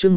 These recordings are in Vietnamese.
chương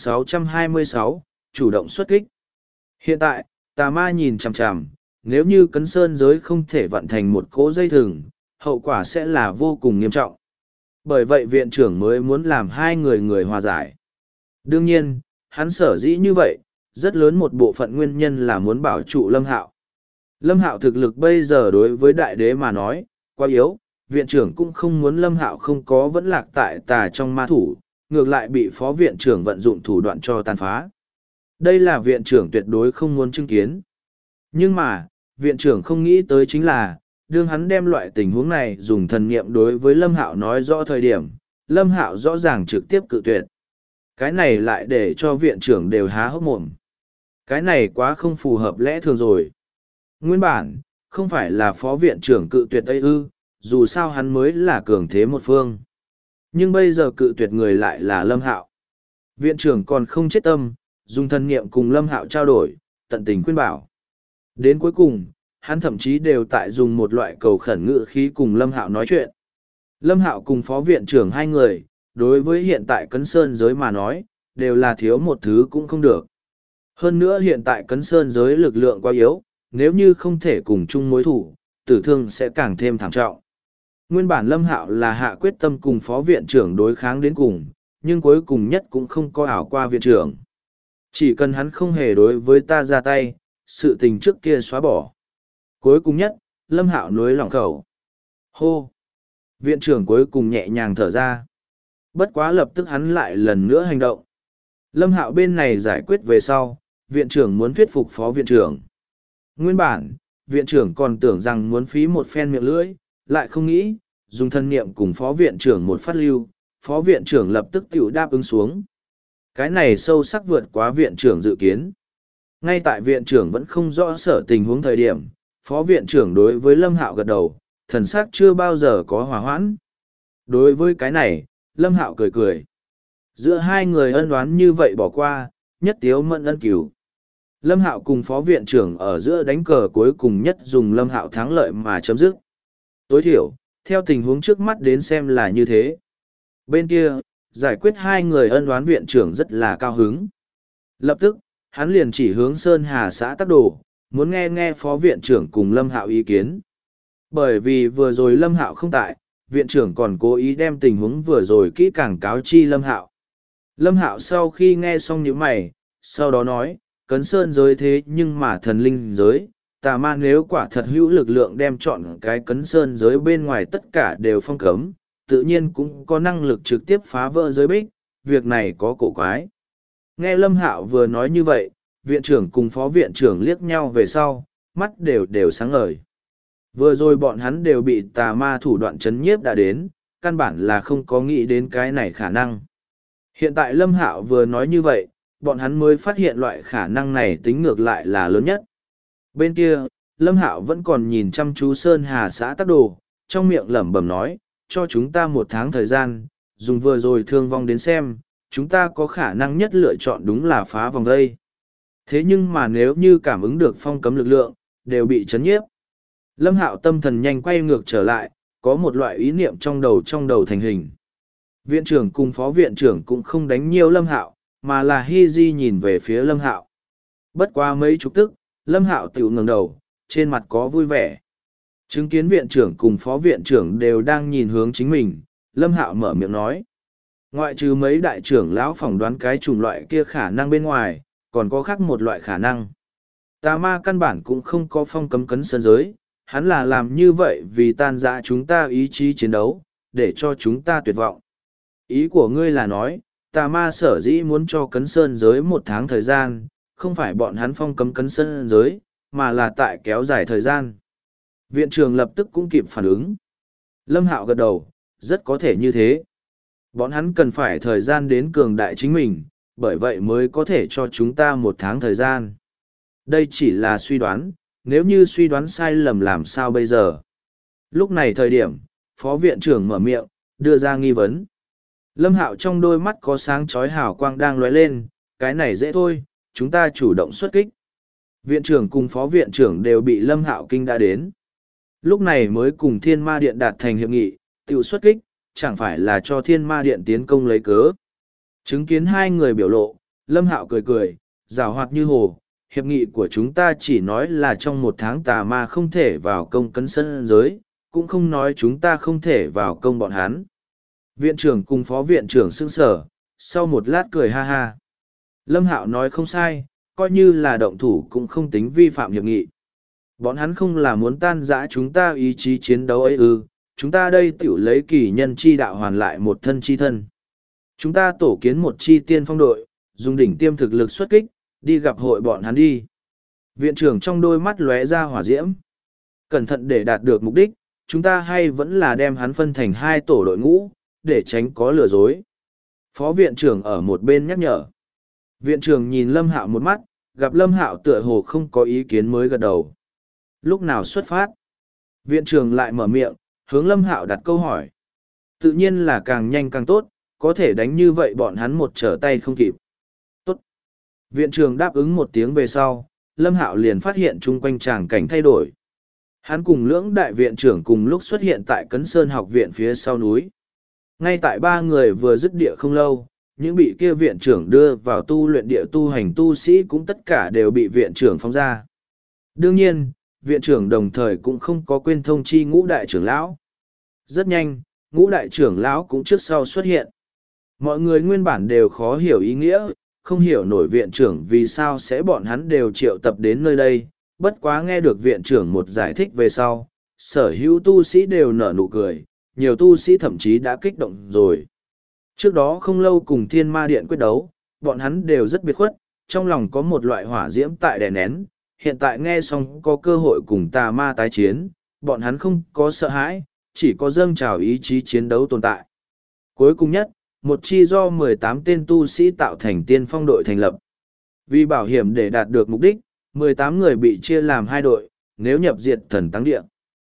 1626, chủ động xuất kích. Hiện tại, tà ma nhìn chằm chằm, nếu như cấn sơn giới không thể vận thành một cỗ dây thừng, hậu quả sẽ là vô cùng nghiêm trọng. Bởi vậy viện trưởng mới muốn làm hai người hòa giải. Đương nhiên, hắn sở dĩ như vậy, rất lớn một bộ phận nguyên nhân là muốn bảo trụ Lâm Hạo. Lâm Hạo thực lực bây giờ đối với đại đế mà nói, quá yếu, viện trưởng cũng không muốn Lâm Hạo không có vẫn lạc tại tà trong ma thủ, ngược lại bị phó viện trưởng vận dụng thủ đoạn cho tàn phá. Đây là viện trưởng tuyệt đối không muốn chứng kiến. Nhưng mà, viện trưởng không nghĩ tới chính là, đương hắn đem loại tình huống này dùng thần niệm đối với Lâm Hạo nói rõ thời điểm, Lâm Hạo rõ ràng trực tiếp cự tuyệt. Cái này lại để cho viện trưởng đều há hốc mồm. Cái này quá không phù hợp lẽ thường rồi. Nguyên bản, không phải là phó viện trưởng cự tuyệt ấy ư, dù sao hắn mới là cường thế một phương. Nhưng bây giờ cự tuyệt người lại là Lâm Hạo. Viện trưởng còn không chết tâm, dùng thần niệm cùng Lâm Hạo trao đổi, tận tình khuyên bảo. Đến cuối cùng, hắn thậm chí đều tại dùng một loại cầu khẩn ngữ khí cùng Lâm Hạo nói chuyện. Lâm Hạo cùng phó viện trưởng hai người, đối với hiện tại Cấn Sơn giới mà nói, đều là thiếu một thứ cũng không được. Hơn nữa hiện tại Cấn Sơn giới lực lượng quá yếu, nếu như không thể cùng chung mối thủ, tử thương sẽ càng thêm thảm trọng. Nguyên bản Lâm Hạo là hạ quyết tâm cùng phó viện trưởng đối kháng đến cùng, nhưng cuối cùng nhất cũng không có ảo qua viện trưởng. Chỉ cần hắn không hề đối với ta ra tay, sự tình trước kia xóa bỏ. Cuối cùng nhất, Lâm Hạo nuối lòng khẩu. Hô! Viện trưởng cuối cùng nhẹ nhàng thở ra. Bất quá lập tức hắn lại lần nữa hành động. Lâm Hạo bên này giải quyết về sau, viện trưởng muốn thuyết phục phó viện trưởng. Nguyên bản, viện trưởng còn tưởng rằng muốn phí một phen miệng lưỡi, lại không nghĩ, dùng thân niệm cùng phó viện trưởng một phát lưu, phó viện trưởng lập tức tiểu đáp ứng xuống. Cái này sâu sắc vượt quá viện trưởng dự kiến. Ngay tại viện trưởng vẫn không rõ sở tình huống thời điểm, phó viện trưởng đối với Lâm Hạo gật đầu, thần sắc chưa bao giờ có hòa hoãn. Đối với cái này, Lâm Hạo cười cười. Giữa hai người ân oán như vậy bỏ qua, nhất tiếu mẫn ân cửu. Lâm Hạo cùng phó viện trưởng ở giữa đánh cờ cuối cùng nhất dùng Lâm Hạo thắng lợi mà chấm dứt. Tối thiểu, theo tình huống trước mắt đến xem là như thế. Bên kia, giải quyết hai người ân oán viện trưởng rất là cao hứng. Lập tức, hắn liền chỉ hướng Sơn Hà xã Tắc Đồ, muốn nghe nghe phó viện trưởng cùng Lâm Hạo ý kiến. Bởi vì vừa rồi Lâm Hạo không tại, viện trưởng còn cố ý đem tình huống vừa rồi kỹ càng cáo chi Lâm Hạo. Lâm Hạo sau khi nghe xong những mày, sau đó nói, Cấn Sơn giới thế nhưng mà thần linh giới, tà ma nếu quả thật hữu lực lượng đem chọn cái Cấn Sơn giới bên ngoài tất cả đều phong cấm, tự nhiên cũng có năng lực trực tiếp phá vỡ giới bích, việc này có cổ quái. Nghe Lâm Hạo vừa nói như vậy, viện trưởng cùng phó viện trưởng liếc nhau về sau, mắt đều sáng ngời. Vừa rồi bọn hắn đều bị tà ma thủ đoạn chấn nhiếp đã đến, căn bản là không có nghĩ đến cái này khả năng. Hiện tại Lâm Hạo vừa nói như vậy, bọn hắn mới phát hiện loại khả năng này tính ngược lại là lớn nhất. Bên kia, Lâm Hạo vẫn còn nhìn chăm chú Sơn Hà xã Tắc Đồ, trong miệng lẩm bẩm nói, cho chúng ta 1 tháng thời gian, dùng vừa rồi thương vong đến xem, chúng ta có khả năng nhất lựa chọn đúng là phá vòng vây. Thế nhưng mà nếu như cảm ứng được phong cấm lực lượng, đều bị chấn nhiếp. Lâm Hạo tâm thần nhanh quay ngược trở lại, có một loại ý niệm trong đầu thành hình. Viện trưởng cùng phó viện trưởng cũng không đánh nhiều Lâm Hạo, mà là Hi Di nhìn về phía Lâm Hạo. Bất quá mấy chục tức, Lâm Hạo tiểu ngẩng đầu, trên mặt có vui vẻ. Chứng kiến viện trưởng cùng phó viện trưởng đều đang nhìn hướng chính mình, Lâm Hạo mở miệng nói. Ngoại trừ mấy đại trưởng lão phỏng đoán cái chủng loại kia khả năng bên ngoài, còn có khác một loại khả năng. Tà ma căn bản cũng không có phong cấm Cấn Sơn giới, hắn là làm như vậy vì tan rã chúng ta ý chí chiến đấu, để cho chúng ta tuyệt vọng. Ý của ngươi là nói, tà ma sở dĩ muốn cho Cấn Sơn giới 1 tháng thời gian, không phải bọn hắn phong cấm Cấn Sơn giới, mà là tại kéo dài thời gian. Viện trưởng lập tức cũng kịp phản ứng. Lâm Hạo gật đầu, rất có thể như thế. Bọn hắn cần phải thời gian đến cường đại chính mình, bởi vậy mới có thể cho chúng ta 1 tháng thời gian. Đây chỉ là suy đoán, nếu như suy đoán sai lầm làm sao bây giờ? Lúc này thời điểm, phó viện trưởng mở miệng, đưa ra nghi vấn. Lâm Hạo trong đôi mắt có sáng chói hào quang đang lóe lên, cái này dễ thôi, chúng ta chủ động xuất kích. Viện trưởng cùng phó viện trưởng đều bị Lâm Hạo kinh đã đến. Lúc này mới cùng Thiên Ma Điện đạt thành hiệp nghị, tự xuất kích, chẳng phải là cho Thiên Ma Điện tiến công lấy cớ. Chứng kiến hai người biểu lộ, Lâm Hạo cười cười, giảo hoạt như hồ, hiệp nghị của chúng ta chỉ nói là trong 1 tháng tà ma không thể vào công cấn sân giới, cũng không nói chúng ta không thể vào công bọn hắn. Viện trưởng cùng phó viện trưởng sững sờ, sau một lát cười ha ha. Lâm Hạo nói không sai, coi như là động thủ cũng không tính vi phạm hiệp nghị. Bọn hắn không là muốn tan rã chúng ta ý chí chiến đấu ấy ư, chúng ta đây tiểu lấy kỳ nhân chi đạo hoàn lại một thân chi thân. Chúng ta tổ kiến một chi tiên phong đội, dùng đỉnh tiêm thực lực xuất kích, đi gặp hội bọn hắn đi. Viện trưởng trong đôi mắt lóe ra hỏa diễm. Cẩn thận để đạt được mục đích, chúng ta hay vẫn là đem hắn phân thành 2 tổ đội ngũ, để tránh có lừa dối. Phó viện trưởng ở một bên nhắc nhở. Viện trưởng nhìn Lâm Hạo một mắt, gặp Lâm Hạo tựa hồ không có ý kiến mới gật đầu. Lúc nào xuất phát? Viện trưởng lại mở miệng, hướng Lâm Hạo đặt câu hỏi. Tự nhiên là càng nhanh càng tốt, có thể đánh như vậy bọn hắn một trở tay không kịp. Tốt. Viện trưởng đáp ứng một tiếng về sau, Lâm Hạo liền phát hiện chung quanh tràng cảnh thay đổi. Hắn cùng lưỡng đại viện trưởng cùng lúc xuất hiện tại Cấn Sơn học viện phía sau núi. Ngay tại 3 người vừa dứt địa không lâu, những bị kia viện trưởng đưa vào tu luyện địa tu hành tu sĩ cũng tất cả đều bị viện trưởng phóng ra. Đương nhiên, viện trưởng đồng thời cũng không có quên thông chi ngũ đại trưởng lão. Rất nhanh, ngũ đại trưởng lão cũng trước sau xuất hiện. Mọi người nguyên bản đều khó hiểu ý nghĩa, không hiểu nổi viện trưởng vì sao sẽ bọn hắn đều triệu tập đến nơi đây, bất quá nghe được viện trưởng một giải thích về sau, sở hữu tu sĩ đều nở nụ cười, nhiều tu sĩ thậm chí đã kích động rồi. Trước đó không lâu cùng Thiên Ma Điện quyết đấu, bọn hắn đều rất biệt khuất, trong lòng có một loại hỏa diễm tại đè nén, hiện tại nghe xong có cơ hội cùng tà ma tái chiến, bọn hắn không có sợ hãi, chỉ có dâng trào ý chí chiến đấu tồn tại. Cuối cùng nhất, một chi do 18 tên tu sĩ tạo thành tiên phong đội thành lập. Vì bảo hiểm để đạt được mục đích, 18 người bị chia làm 2 đội, nếu nhập diệt thần táng địa.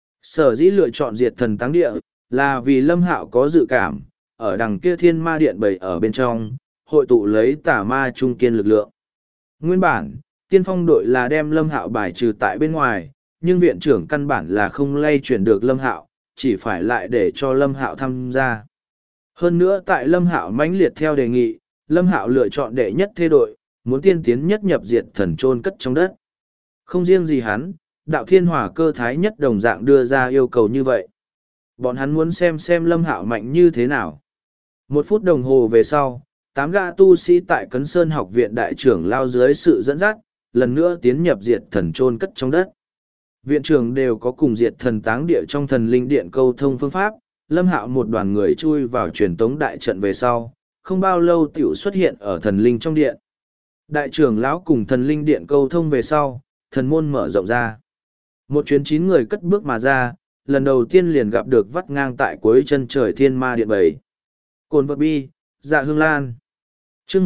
Sở dĩ lựa chọn diệt thần táng địa, là vì Lâm Hạo có dự cảm, ở đằng kia Thiên Ma Điện bày ở bên trong, hội tụ lấy tà ma trung kiên lực lượng. Nguyên bản, tiên phong đội là đem Lâm Hạo bài trừ tại bên ngoài, nhưng viện trưởng căn bản là không lay chuyển được Lâm Hạo, chỉ phải lại để cho Lâm Hạo tham gia. Hơn nữa tại Lâm Hạo mãnh liệt theo đề nghị, Lâm Hạo lựa chọn đệ nhất thê đội, muốn tiên tiến nhất nhập diệt thần chôn cất trong đất. Không riêng gì hắn, đạo thiên hỏa cơ thái nhất đồng dạng đưa ra yêu cầu như vậy. Bọn hắn muốn xem Lâm Hạo mạnh như thế nào. 1 phút đồng hồ về sau, 8 gã tu sĩ tại Cấn Sơn học viện đại trưởng lao dưới sự dẫn dắt, lần nữa tiến nhập diệt thần chôn cất trong đất. Viện trưởng đều có cùng diệt thần táng địa trong thần linh điện câu thông phương pháp, Lâm Hạo một đoàn người chui vào truyền tống đại trận về sau, không bao lâu tiểu xuất hiện ở thần linh trong điện. Đại trưởng lão cùng thần linh điện câu thông về sau, thần môn mở rộng ra. Một chuyến 9 người cất bước mà ra, lần đầu tiên liền gặp được vắt ngang tại cuối chân trời Thiên Ma Điện 7. Cồn vật bi, dạ hương lan. Chương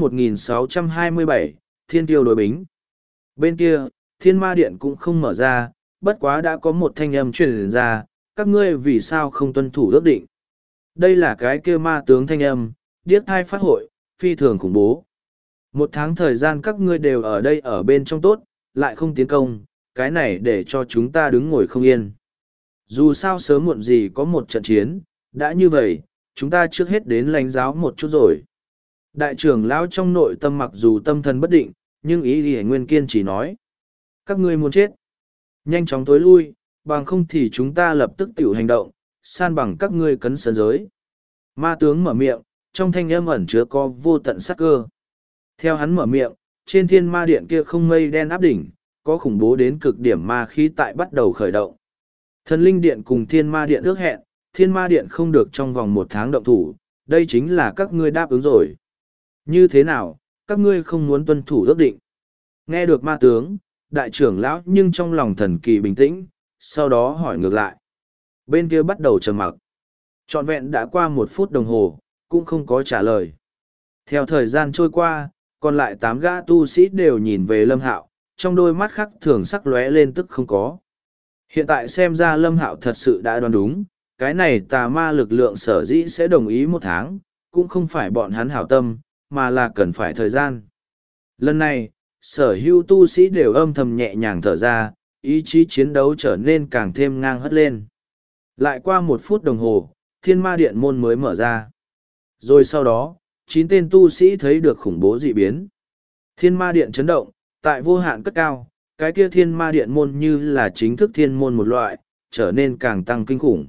1627, Thiên Tiêu đối bính. Bên kia, Thiên Ma Điện cũng không mở ra, bất quá đã có một thanh âm truyền ra, các ngươi vì sao không tuân thủ ước định. Đây là cái kia ma tướng thanh âm, điếc thai phát hội, phi thường khủng bố. 1 tháng thời gian các ngươi đều ở đây ở bên trong tốt, lại không tiến công, cái này để cho chúng ta đứng ngồi không yên. Dù sao sớm muộn gì có một trận chiến, đã như vậy, chúng ta trước hết đến lãnh giáo một chút rồi. Đại trưởng lão trong nội tâm mặc dù tâm thần bất định, nhưng ý thì nguyên kiên chỉ nói. Các ngươi muốn chết. Nhanh chóng tối lui, bằng không thì chúng ta lập tức tiểu hành động, san bằng các ngươi Cấn Sơn giới. Ma tướng mở miệng, trong thanh âm ẩn chứa có vô tận sát cơ. Theo hắn mở miệng, trên Thiên Ma Điện kia không mây đen áp đỉnh, có khủng bố đến cực điểm ma khí tại bắt đầu khởi động. Thần Linh Điện cùng Thiên Ma Điện ước hẹn, Thiên Ma Điện không được trong vòng 1 tháng động thủ, đây chính là các ngươi đáp ứng rồi. Như thế nào, các ngươi không muốn tuân thủ ước định? Nghe được ma tướng, đại trưởng lão nhưng trong lòng thần kỳ bình tĩnh, sau đó hỏi ngược lại. Bên kia bắt đầu trầm mặc. Trọn vẹn đã qua 1 phút đồng hồ, cũng không có trả lời. Theo thời gian trôi qua, còn lại 8 gã tu sĩ đều nhìn về Lâm Hạo, trong đôi mắt khắc thường sắc lóe lên tức không có. Hiện tại xem ra Lâm Hạo thật sự đã đoán đúng, cái này tà ma lực lượng sở dĩ sẽ đồng ý 1 tháng, cũng không phải bọn hắn hảo tâm, mà là cần phải thời gian. Lần này, sở hữu tu sĩ đều âm thầm nhẹ nhàng thở ra, ý chí chiến đấu trở nên càng thêm ngang hất lên. Lại qua 1 phút đồng hồ, Thiên Ma Điện môn mới mở ra. Rồi sau đó, 9 tên tu sĩ thấy được khủng bố dị biến. Thiên ma điện chấn động, tại vô hạn cất cao, cái kia thiên ma điện môn như là chính thức thiên môn một loại, trở nên càng tăng kinh khủng.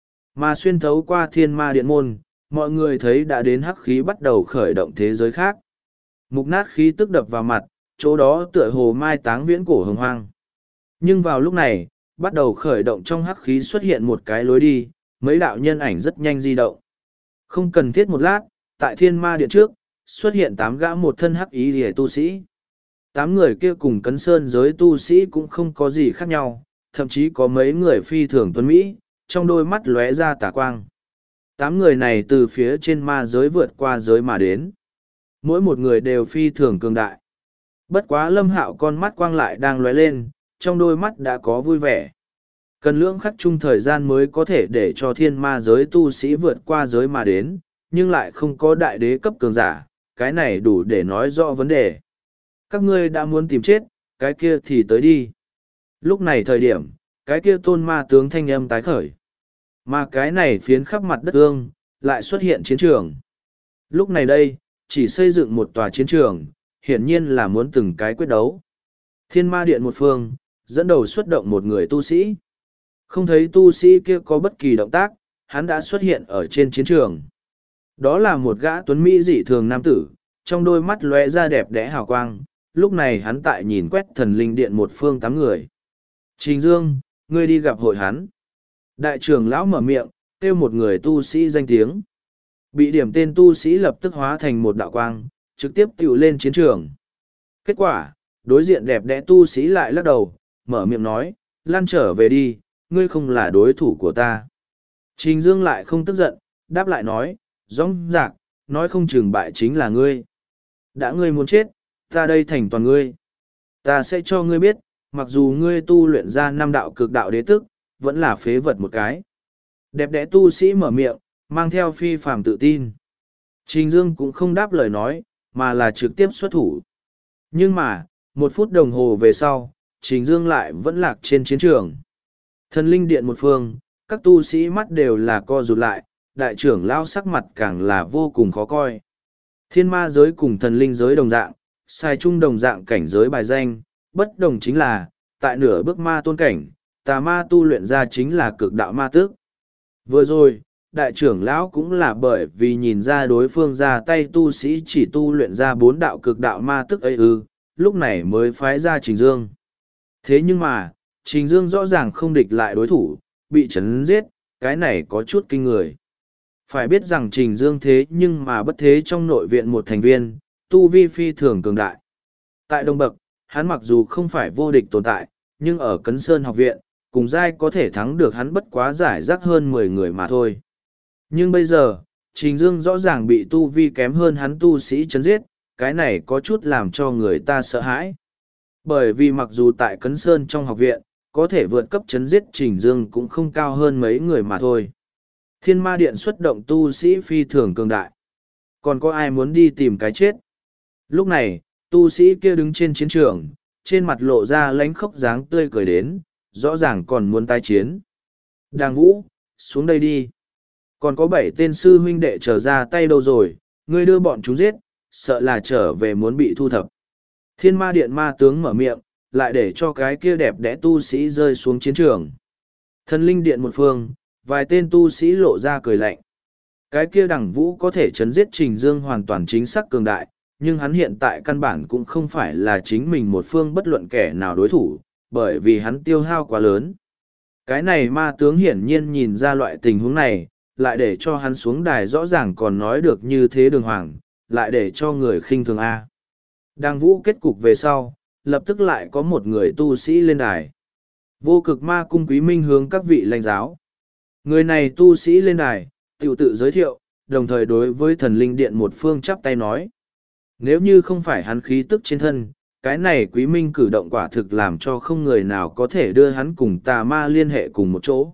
Mà xuyên thấu qua thiên ma điện môn, mọi người thấy đã đến hắc khí bắt đầu khởi động thế giới khác. Mục nát khí tức đập vào mặt, chỗ đó tựa hồ mai táng viễn cổ hồng hoang. Nhưng vào lúc này, bắt đầu khởi động trong hắc khí xuất hiện một cái lối đi, mấy đạo nhân ảnh rất nhanh di động. Không cần thiết một lát, tại thiên ma điện trước, xuất hiện 8 gã một thân hắc ý lìa tu sĩ. 8 người kia cùng cấn sơn giới tu sĩ cũng không có gì khác nhau, thậm chí có mấy người phi thường tuấn Mỹ, trong đôi mắt lóe ra tà quang. 8 người này từ phía trên ma giới vượt qua giới mà đến. Mỗi một người đều phi thường cường đại. Bất quá Lâm Hạo con mắt quang lại đang lóe lên, trong đôi mắt đã có vui vẻ. Cần lưỡng khắc chung thời gian mới có thể để cho thiên ma giới tu sĩ vượt qua giới mà đến, nhưng lại không có đại đế cấp cường giả, cái này đủ để nói rõ vấn đề. Các ngươi đã muốn tìm chết, cái kia thì tới đi. Lúc này thời điểm, cái kia tôn ma tướng thanh âm tái khởi. Mà cái này phiến khắp mặt đất ương, lại xuất hiện chiến trường. Lúc này đây, chỉ xây dựng một tòa chiến trường, hiển nhiên là muốn từng cái quyết đấu. Thiên ma điện một phương, dẫn đầu xuất động một người tu sĩ. Không thấy tu sĩ kia có bất kỳ động tác, hắn đã xuất hiện ở trên chiến trường. Đó là một gã tuấn Mỹ dị thường nam tử, trong đôi mắt lóe ra đẹp đẽ hào quang, lúc này hắn tại nhìn quét thần linh điện một phương 8 người. Trình Dương, ngươi đi gặp hội hắn. Đại trưởng lão mở miệng, kêu một người tu sĩ danh tiếng. Bị điểm tên tu sĩ lập tức hóa thành một đạo quang, trực tiếp tựu lên chiến trường. Kết quả, đối diện đẹp đẽ tu sĩ lại lắc đầu, mở miệng nói, lan trở về đi, ngươi không là đối thủ của ta. Trình Dương lại không tức giận, đáp lại nói, rõng rạc, nói không chừng bại chính là ngươi. Đã ngươi muốn chết, ta đây thành toàn ngươi. Ta sẽ cho ngươi biết, mặc dù ngươi tu luyện ra 5 đạo cực đạo đế tức, vẫn là phế vật một cái. Đẹp đẽ tu sĩ mở miệng, mang theo phi phàm tự tin. Trình Dương cũng không đáp lời nói, mà là trực tiếp xuất thủ. Nhưng mà, 1 phút đồng hồ về sau, Trình Dương lại vẫn lạc trên chiến trường. Thần linh điện một phương, các tu sĩ mắt đều là co rụt lại, đại trưởng lao sắc mặt càng là vô cùng khó coi. Thiên ma giới cùng thần linh giới đồng dạng, sai chung đồng dạng cảnh giới bài danh, bất đồng chính là, tại nửa bước ma tôn cảnh, tà ma tu luyện ra chính là cực đạo ma tước. Vừa rồi, đại trưởng lão cũng là bởi vì nhìn ra đối phương ra tay tu sĩ chỉ tu luyện ra 4 đạo cực đạo ma tức ấy lúc này mới phái ra Trình Dương. Thế nhưng mà, Trình Dương rõ ràng không địch lại đối thủ, bị chấn giết, cái này có chút kinh người. Phải biết rằng Trình Dương thế nhưng mà bất thế trong nội viện một thành viên, tu vi phi thường cường đại. Tại Đông Bậc, hắn mặc dù không phải vô địch tồn tại, nhưng ở Cấn Sơn học viện, cùng giai có thể thắng được hắn bất quá giải rác hơn 10 người mà thôi. Nhưng bây giờ, Trình Dương rõ ràng bị tu vi kém hơn hắn tu sĩ chấn giết, cái này có chút làm cho người ta sợ hãi. Bởi vì mặc dù tại Cấn Sơn trong học viện, có thể vượt cấp chấn giết Trình Dương cũng không cao hơn mấy người mà thôi. Thiên ma điện xuất động tu sĩ phi thường cường đại. Còn có ai muốn đi tìm cái chết? Lúc này, tu sĩ kia đứng trên chiến trường, trên mặt lộ ra lánh khóc dáng tươi cười đến, rõ ràng còn muốn tái chiến. Đàng Vũ, xuống đây đi. Còn có 7 tên sư huynh đệ trở ra tay đâu rồi, ngươi đưa bọn chúng giết, sợ là trở về muốn bị thu thập. Thiên ma điện ma tướng mở miệng, lại để cho cái kia đẹp đẽ tu sĩ rơi xuống chiến trường. Thần linh điện một phương, vài tên tu sĩ lộ ra cười lạnh. Cái kia Đằng Vũ có thể chấn giết Trình Dương hoàn toàn chính xác cường đại, nhưng hắn hiện tại căn bản cũng không phải là chính mình một phương bất luận kẻ nào đối thủ, bởi vì hắn tiêu hao quá lớn. Cái này ma tướng hiển nhiên nhìn ra loại tình huống này, lại để cho hắn xuống đài rõ ràng còn nói được như thế đường hoàng, lại để cho người khinh thường A. Đằng Vũ kết cục về sau, lập tức lại có một người tu sĩ lên đài. Vô Cực Ma Cung Quý Minh hướng các vị lãnh giáo. Người này tu sĩ lên đài, tự giới thiệu, đồng thời đối với thần linh điện một phương chắp tay nói. Nếu như không phải hắn khí tức trên thân, cái này Quý Minh cử động quả thực làm cho không người nào có thể đưa hắn cùng tà ma liên hệ cùng một chỗ.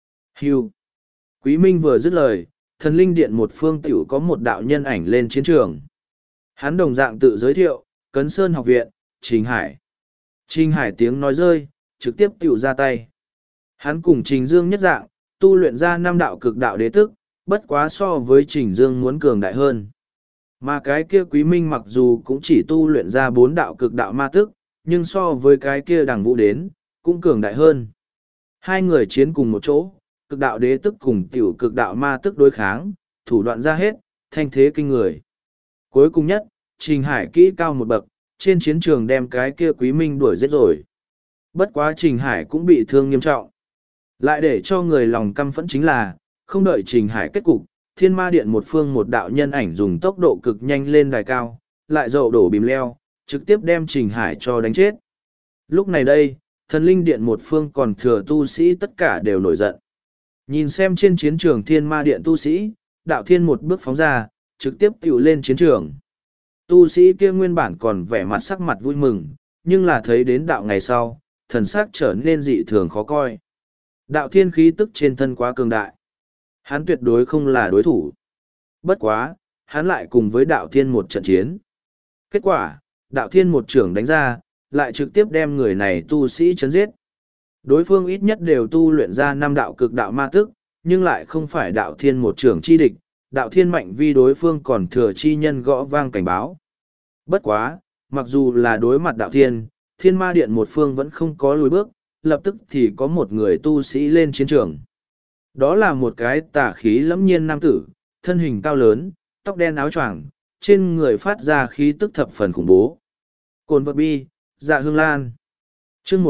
Hưu. Quý Minh vừa dứt lời, thần linh điện một phương tiểu có một đạo nhân ảnh lên chiến trường. Hắn đồng dạng tự giới thiệu, Cấn Sơn học viện, Trình Hải. Trình Hải tiếng nói rơi, trực tiếp tiểu ra tay. Hắn cùng Trình Dương nhất dạng, tu luyện ra 5 đạo cực đạo đế tức, bất quá so với Trình Dương muốn cường đại hơn. Mà cái kia Quý Minh mặc dù cũng chỉ tu luyện ra 4 đạo cực đạo ma tức, nhưng so với cái kia Đằng Vũ đến, cũng cường đại hơn. Hai người chiến cùng một chỗ, cực đạo đế tức cùng tiểu cực đạo ma tức đối kháng, thủ đoạn ra hết, thanh thế kinh người. Cuối cùng nhất, Trình Hải kỹ cao một bậc, trên chiến trường đem cái kia Quý Minh đuổi giết rồi. Bất quá Trình Hải cũng bị thương nghiêm trọng. Lại để cho người lòng căm phẫn chính là, không đợi Trình Hải kết cục, Thiên Ma Điện một phương một đạo nhân ảnh dùng tốc độ cực nhanh lên đài cao, lại dậu đổ bìm leo, trực tiếp đem Trình Hải cho đánh chết. Lúc này đây, Thần Linh Điện một phương còn thừa tu sĩ tất cả đều nổi giận. Nhìn xem trên chiến trường Thiên Ma Điện tu sĩ, đạo thiên một bước phóng ra, trực tiếp tiểu lên chiến trường. Tu sĩ kia nguyên bản còn vẻ mặt sắc mặt vui mừng, nhưng là thấy đến đạo ngày sau, thần sắc trở nên dị thường khó coi. Đạo thiên khí tức trên thân quá cường đại. Hắn tuyệt đối không là đối thủ. Bất quá, hắn lại cùng với đạo thiên một trận chiến. Kết quả, đạo thiên một trưởng đánh ra, lại trực tiếp đem người này tu sĩ chấn giết. Đối phương ít nhất đều tu luyện ra 5 đạo cực đạo ma tức, nhưng lại không phải đạo thiên một trưởng chi địch, đạo thiên mạnh vì đối phương còn thừa chi nhân gõ vang cảnh báo. Bất quá, mặc dù là đối mặt đạo thiên, Thiên Ma Điện một phương vẫn không có lùi bước, lập tức thì có một người tu sĩ lên chiến trường. Đó là một cái tà khí lẫm nhiên nam tử, thân hình cao lớn, tóc đen áo choàng, trên người phát ra khí tức thập phần khủng bố. Cồn vật bi, Dạ Hương Lan. Chương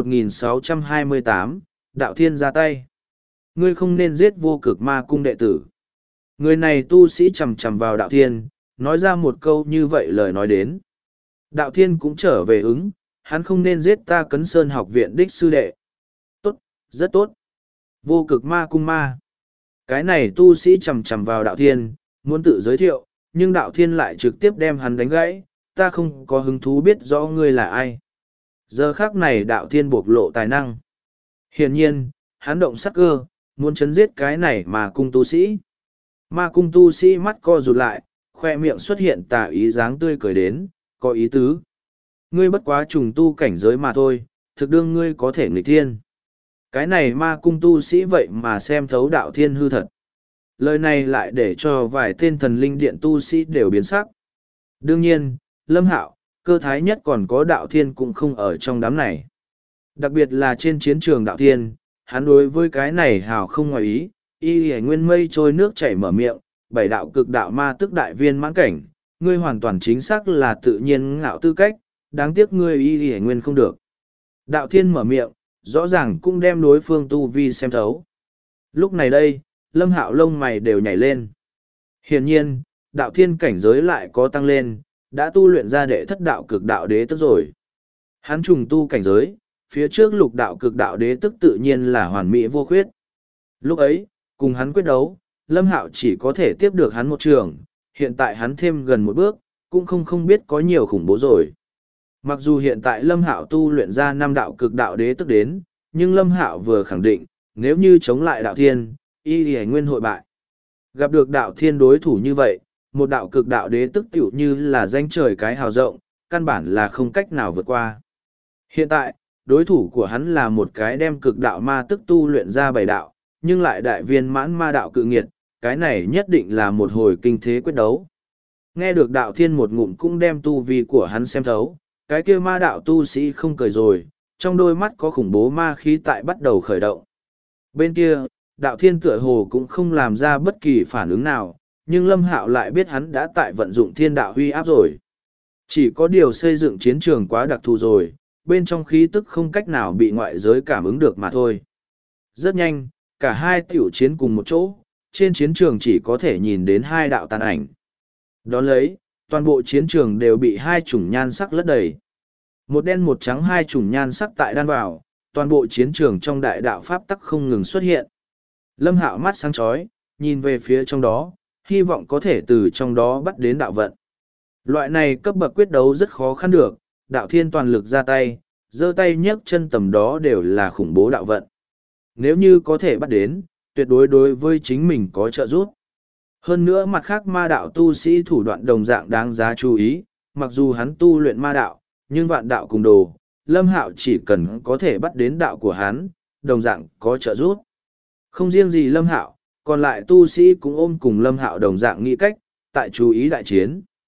1628, đạo thiên ra tay. Ngươi không nên giết vô cực ma cung đệ tử. Người này tu sĩ chầm chầm vào đạo thiên, nói ra một câu như vậy lời nói đến. Đạo thiên cũng trở về ứng, hắn không nên giết ta Cấn Sơn học viện đích sư đệ. Tốt, rất tốt. Vô cực ma cung ma. Cái này tu sĩ chầm chầm vào đạo thiên, muốn tự giới thiệu, nhưng đạo thiên lại trực tiếp đem hắn đánh gãy, ta không có hứng thú biết rõ ngươi là ai. Giờ khác này đạo thiên bộc lộ tài năng. Hiển nhiên, hắn động sắc cơ, muốn chấn giết cái này mà cung tu sĩ. Ma cung tu sĩ mắt co rụt lại, khoe miệng xuất hiện tà ý dáng tươi cười đến, có ý tứ. Ngươi bất quá trùng tu cảnh giới mà thôi, thực đương ngươi có thể nghịch thiên. Cái này ma cung tu sĩ vậy mà xem thấu đạo thiên hư thật. Lời này lại để cho vài tên thần linh điện tu sĩ đều biến sắc. Đương nhiên, Lâm Hạo, Cơ Thái Nhất còn có đạo thiên cũng không ở trong đám này. Đặc biệt là trên chiến trường đạo thiên, hắn đối với cái này hào không ngoài ý, y hề nguyên mây trôi nước chảy mở miệng, 7 đạo cực đạo ma tức đại viên mãn cảnh, ngươi hoàn toàn chính xác là tự nhiên ngạo tư cách, đáng tiếc ngươi y hề nguyên không được. Đạo thiên mở miệng, rõ ràng cũng đem đối phương tu vi xem thấu. Lúc này đây, Lâm Hạo lông mày đều nhảy lên. Hiển nhiên, đạo thiên cảnh giới lại có tăng lên, đã tu luyện ra đệ thất đạo cực đạo đế tức rồi. Hắn trùng tu cảnh giới, phía trước lục đạo cực đạo đế tức tự nhiên là hoàn mỹ vô khuyết. Lúc ấy, cùng hắn quyết đấu, Lâm Hạo chỉ có thể tiếp được hắn một trường, hiện tại hắn thêm gần một bước, cũng không biết có nhiều khủng bố rồi. Mặc dù hiện tại Lâm Hạo tu luyện ra 5 đạo cực đạo đế tức đến, nhưng Lâm Hạo vừa khẳng định, nếu như chống lại đạo thiên, y thì nguyên hội bại. Gặp được đạo thiên đối thủ như vậy, một đạo cực đạo đế tức tiểu như là danh trời cái hào rộng, căn bản là không cách nào vượt qua. Hiện tại, đối thủ của hắn là một cái đem cực đạo ma tức tu luyện ra 7 đạo, nhưng lại đại viên mãn ma đạo cự nghiệt, cái này nhất định là một hồi kinh thế quyết đấu. Nghe được đạo thiên một ngụm cũng đem tu vi của hắn xem thấu, cái kia ma đạo tu sĩ không cười rồi, trong đôi mắt có khủng bố ma khí tại bắt đầu khởi động. Bên kia, đạo thiên tựa hồ cũng không làm ra bất kỳ phản ứng nào, nhưng Lâm Hạo lại biết hắn đã tại vận dụng thiên đạo huy áp rồi. Chỉ có điều xây dựng chiến trường quá đặc thù rồi, bên trong khí tức không cách nào bị ngoại giới cảm ứng được mà thôi. Rất nhanh, cả hai tiểu chiến cùng một chỗ, trên chiến trường chỉ có thể nhìn đến 2 đạo tàn ảnh. Đón lấy, toàn bộ chiến trường đều bị 2 chủng nhan sắc lấp đầy. Một đen một trắng 2 chủng nhan sắc tại đan vào, toàn bộ chiến trường trong đại đạo pháp tắc không ngừng xuất hiện. Lâm Hạo mắt sáng chói, nhìn về phía trong đó, hy vọng có thể từ trong đó bắt đến đạo vận. Loại này cấp bậc quyết đấu rất khó khăn được, đạo thiên toàn lực ra tay, giơ tay nhấc chân tầm đó đều là khủng bố đạo vận. Nếu như có thể bắt đến, tuyệt đối đối với chính mình có trợ giúp. Hơn nữa mặt khác ma đạo tu sĩ thủ đoạn đồng dạng đáng giá chú ý, mặc dù hắn tu luyện ma đạo, nhưng vạn đạo cùng đồ, Lâm Hạo chỉ cần có thể bắt đến đạo của hắn, đồng dạng có trợ giúp. Không riêng gì Lâm Hạo, còn lại tu sĩ cũng ôm cùng Lâm Hạo đồng dạng nghĩ cách, tại chú ý đại chiến.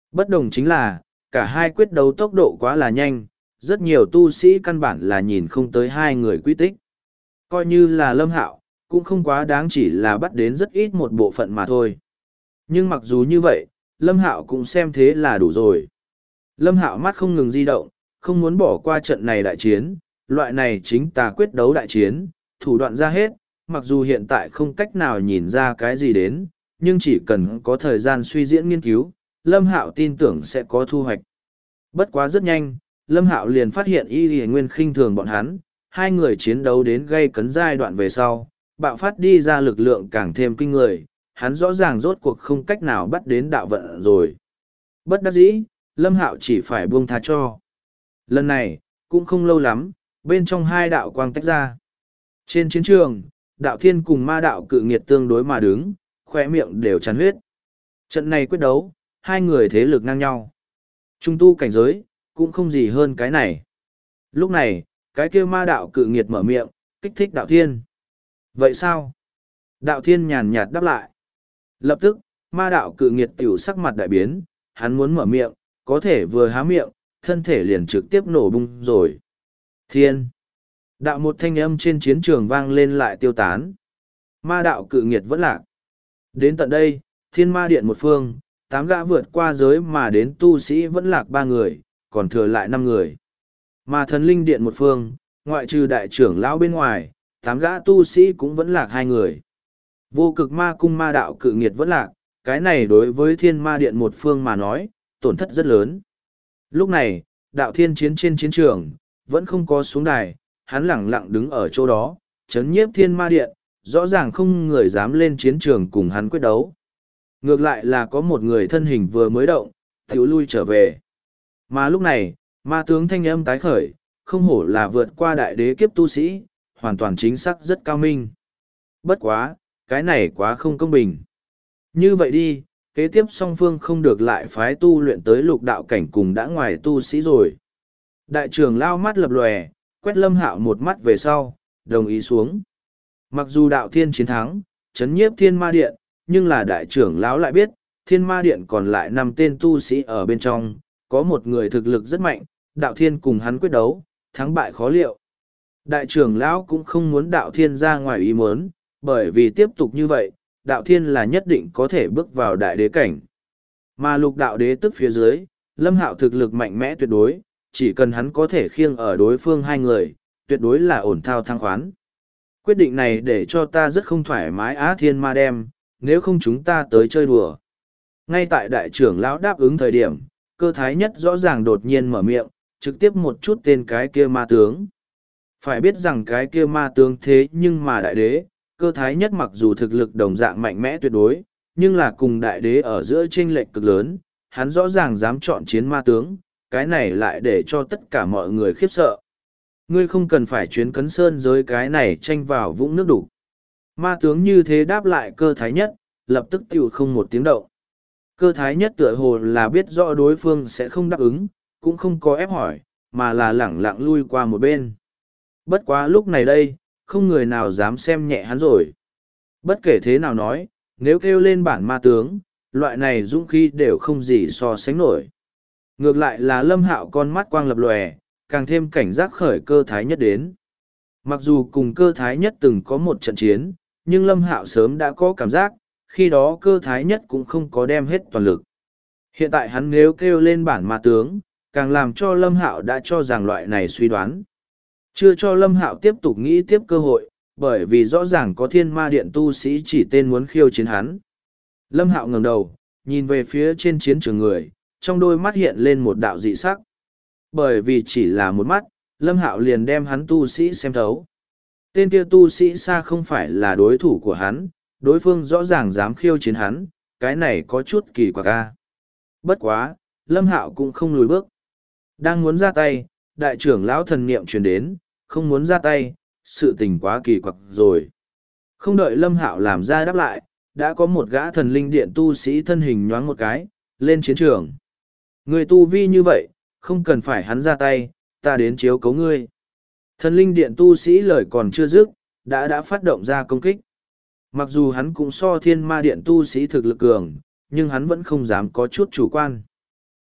Bất đồng chính là, cả hai quyết đấu tốc độ quá là nhanh, rất nhiều tu sĩ căn bản là nhìn không tới hai người quy tích. Coi như là Lâm Hạo, cũng không quá đáng chỉ là bắt đến rất ít một bộ phận mà thôi. Nhưng mặc dù như vậy, Lâm Hạo cũng xem thế là đủ rồi. Lâm Hạo mắt không ngừng di động, không muốn bỏ qua trận này đại chiến, loại này chính tà quyết đấu đại chiến, thủ đoạn ra hết, mặc dù hiện tại không cách nào nhìn ra cái gì đến, nhưng chỉ cần có thời gian suy diễn nghiên cứu, Lâm Hạo tin tưởng sẽ có thu hoạch. Bất quá rất nhanh, Lâm Hạo liền phát hiện Y Lì Nguyên khinh thường bọn hắn, hai người chiến đấu đến gây cấn giai đoạn về sau, bạo phát đi ra lực lượng càng thêm kinh người, hắn rõ ràng rốt cuộc không cách nào bắt đến đạo vận rồi. Bất đắc dĩ, Lâm Hạo chỉ phải buông tha cho. Lần này, cũng không lâu lắm, bên trong hai đạo quang tách ra. Trên chiến trường, đạo thiên cùng ma đạo cự nghiệt tương đối mà đứng, khỏe miệng đều tràn huyết. Trận này quyết đấu, hai người thế lực ngang nhau. Trung tu cảnh giới, cũng không gì hơn cái này. Lúc này, cái kia ma đạo cự nghiệt mở miệng, kích thích đạo thiên. Vậy sao? Đạo thiên nhàn nhạt đáp lại. Lập tức, ma đạo cự nghiệt tiểu sắc mặt đại biến, hắn muốn mở miệng, có thể vừa há miệng, thân thể liền trực tiếp nổ bung rồi. Thiên! Đạo một thanh âm trên chiến trường vang lên lại tiêu tán. Ma đạo cự nghiệt vẫn lạc. Đến tận đây, thiên ma điện một phương, 8 gã vượt qua giới mà đến tu sĩ vẫn lạc 3 người, còn thừa lại 5 người. Mà thần linh điện một phương, ngoại trừ đại trưởng lão bên ngoài, 8 gã tu sĩ cũng vẫn lạc 2 người. Vô cực ma cung ma đạo cự nghiệt vẫn lạc, cái này đối với thiên ma điện một phương mà nói, tổn thất rất lớn. Lúc này, đạo thiên chiến trên chiến trường, vẫn không có xuống đài, hắn lẳng lặng đứng ở chỗ đó, chấn nhiếp thiên ma điện, rõ ràng không người dám lên chiến trường cùng hắn quyết đấu. Ngược lại là có một người thân hình vừa mới động, tiểu lui trở về. Mà lúc này, ma tướng thanh âm tái khởi, không hổ là vượt qua đại đế kiếp tu sĩ, hoàn toàn chính xác rất cao minh. Bất quá, cái này quá không công bình. Như vậy đi, kế tiếp song phương không được lại phái tu luyện tới lục đạo cảnh cùng đã ngoài tu sĩ rồi. Đại trưởng lao mắt lập lòe, quét Lâm Hạo một mắt về sau, đồng ý xuống. Mặc dù đạo thiên chiến thắng, chấn nhiếp thiên ma điện, nhưng là đại trưởng lão lại biết, thiên ma điện còn lại 5 tên tu sĩ ở bên trong, có một người thực lực rất mạnh, đạo thiên cùng hắn quyết đấu, thắng bại khó liệu. Đại trưởng lão cũng không muốn đạo thiên ra ngoài ý muốn, bởi vì tiếp tục như vậy, đạo thiên là nhất định có thể bước vào đại đế cảnh. Mà lục đạo đế tức phía dưới, Lâm Hạo thực lực mạnh mẽ tuyệt đối, chỉ cần hắn có thể khiêng ở đối phương 2 người, tuyệt đối là ổn thao thăng khoán. Quyết định này để cho ta rất không thoải mái Á Thiên Ma đem, nếu không chúng ta tới chơi đùa. Ngay tại đại trưởng lão đáp ứng thời điểm, cơ thái nhất rõ ràng đột nhiên mở miệng, trực tiếp một chút tên cái kia ma tướng. Phải biết rằng cái kia ma tướng thế nhưng mà đại đế, cơ thái nhất mặc dù thực lực đồng dạng mạnh mẽ tuyệt đối, nhưng là cùng đại đế ở giữa chênh lệch cực lớn, hắn rõ ràng dám chọn chiến ma tướng, cái này lại để cho tất cả mọi người khiếp sợ. Ngươi không cần phải chuyến cấn sơn giới cái này tranh vào vũng nước đủ. Ma tướng như thế đáp lại cơ thái nhất, lập tức tiểu không một tiếng động. Cơ thái nhất tựa hồ là biết rõ đối phương sẽ không đáp ứng, cũng không có ép hỏi, mà là lẳng lặng lui qua một bên. Bất quá lúc này đây, không người nào dám xem nhẹ hắn rồi. Bất kể thế nào nói, nếu kêu lên bản ma tướng, loại này dũng khí đều không gì so sánh nổi. Ngược lại là Lâm Hạo con mắt quang lập lòe, càng thêm cảnh giác khởi cơ thái nhất đến. Mặc dù cùng cơ thái nhất từng có một trận chiến, nhưng Lâm Hạo sớm đã có cảm giác, khi đó cơ thái nhất cũng không có đem hết toàn lực. Hiện tại hắn nếu kêu lên bản ma tướng, càng làm cho Lâm Hạo đã cho rằng loại này suy đoán. Chưa cho Lâm Hạo tiếp tục nghĩ tiếp cơ hội, bởi vì rõ ràng có thiên ma điện tu sĩ chỉ tên muốn khiêu chiến hắn. Lâm Hạo ngẩng đầu, nhìn về phía trên chiến trường người, trong đôi mắt hiện lên một đạo dị sắc. Bởi vì chỉ là một mắt, Lâm Hạo liền đem hắn tu sĩ xem thấu. Tên kia tu sĩ xa không phải là đối thủ của hắn, đối phương rõ ràng dám khiêu chiến hắn, cái này có chút kỳ quặc a. Bất quá, Lâm Hạo cũng không lùi bước. Đang muốn ra tay, đại trưởng lão thần niệm truyền đến, không muốn ra tay, sự tình quá kỳ quặc rồi. Không đợi Lâm Hạo làm ra đáp lại, đã có một gã thần linh điện tu sĩ thân hình nhoáng một cái, lên chiến trường. Người tu vi như vậy, không cần phải hắn ra tay, ta đến chiếu cấu ngươi. Thần linh điện tu sĩ lời còn chưa dứt, đã phát động ra công kích. Mặc dù hắn cũng so thiên ma điện tu sĩ thực lực cường, nhưng hắn vẫn không dám có chút chủ quan.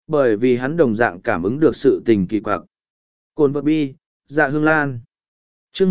Bởi vì hắn đồng dạng cảm ứng được sự tình kỳ quặc. Cồn vật bi, dạ hương lan. chương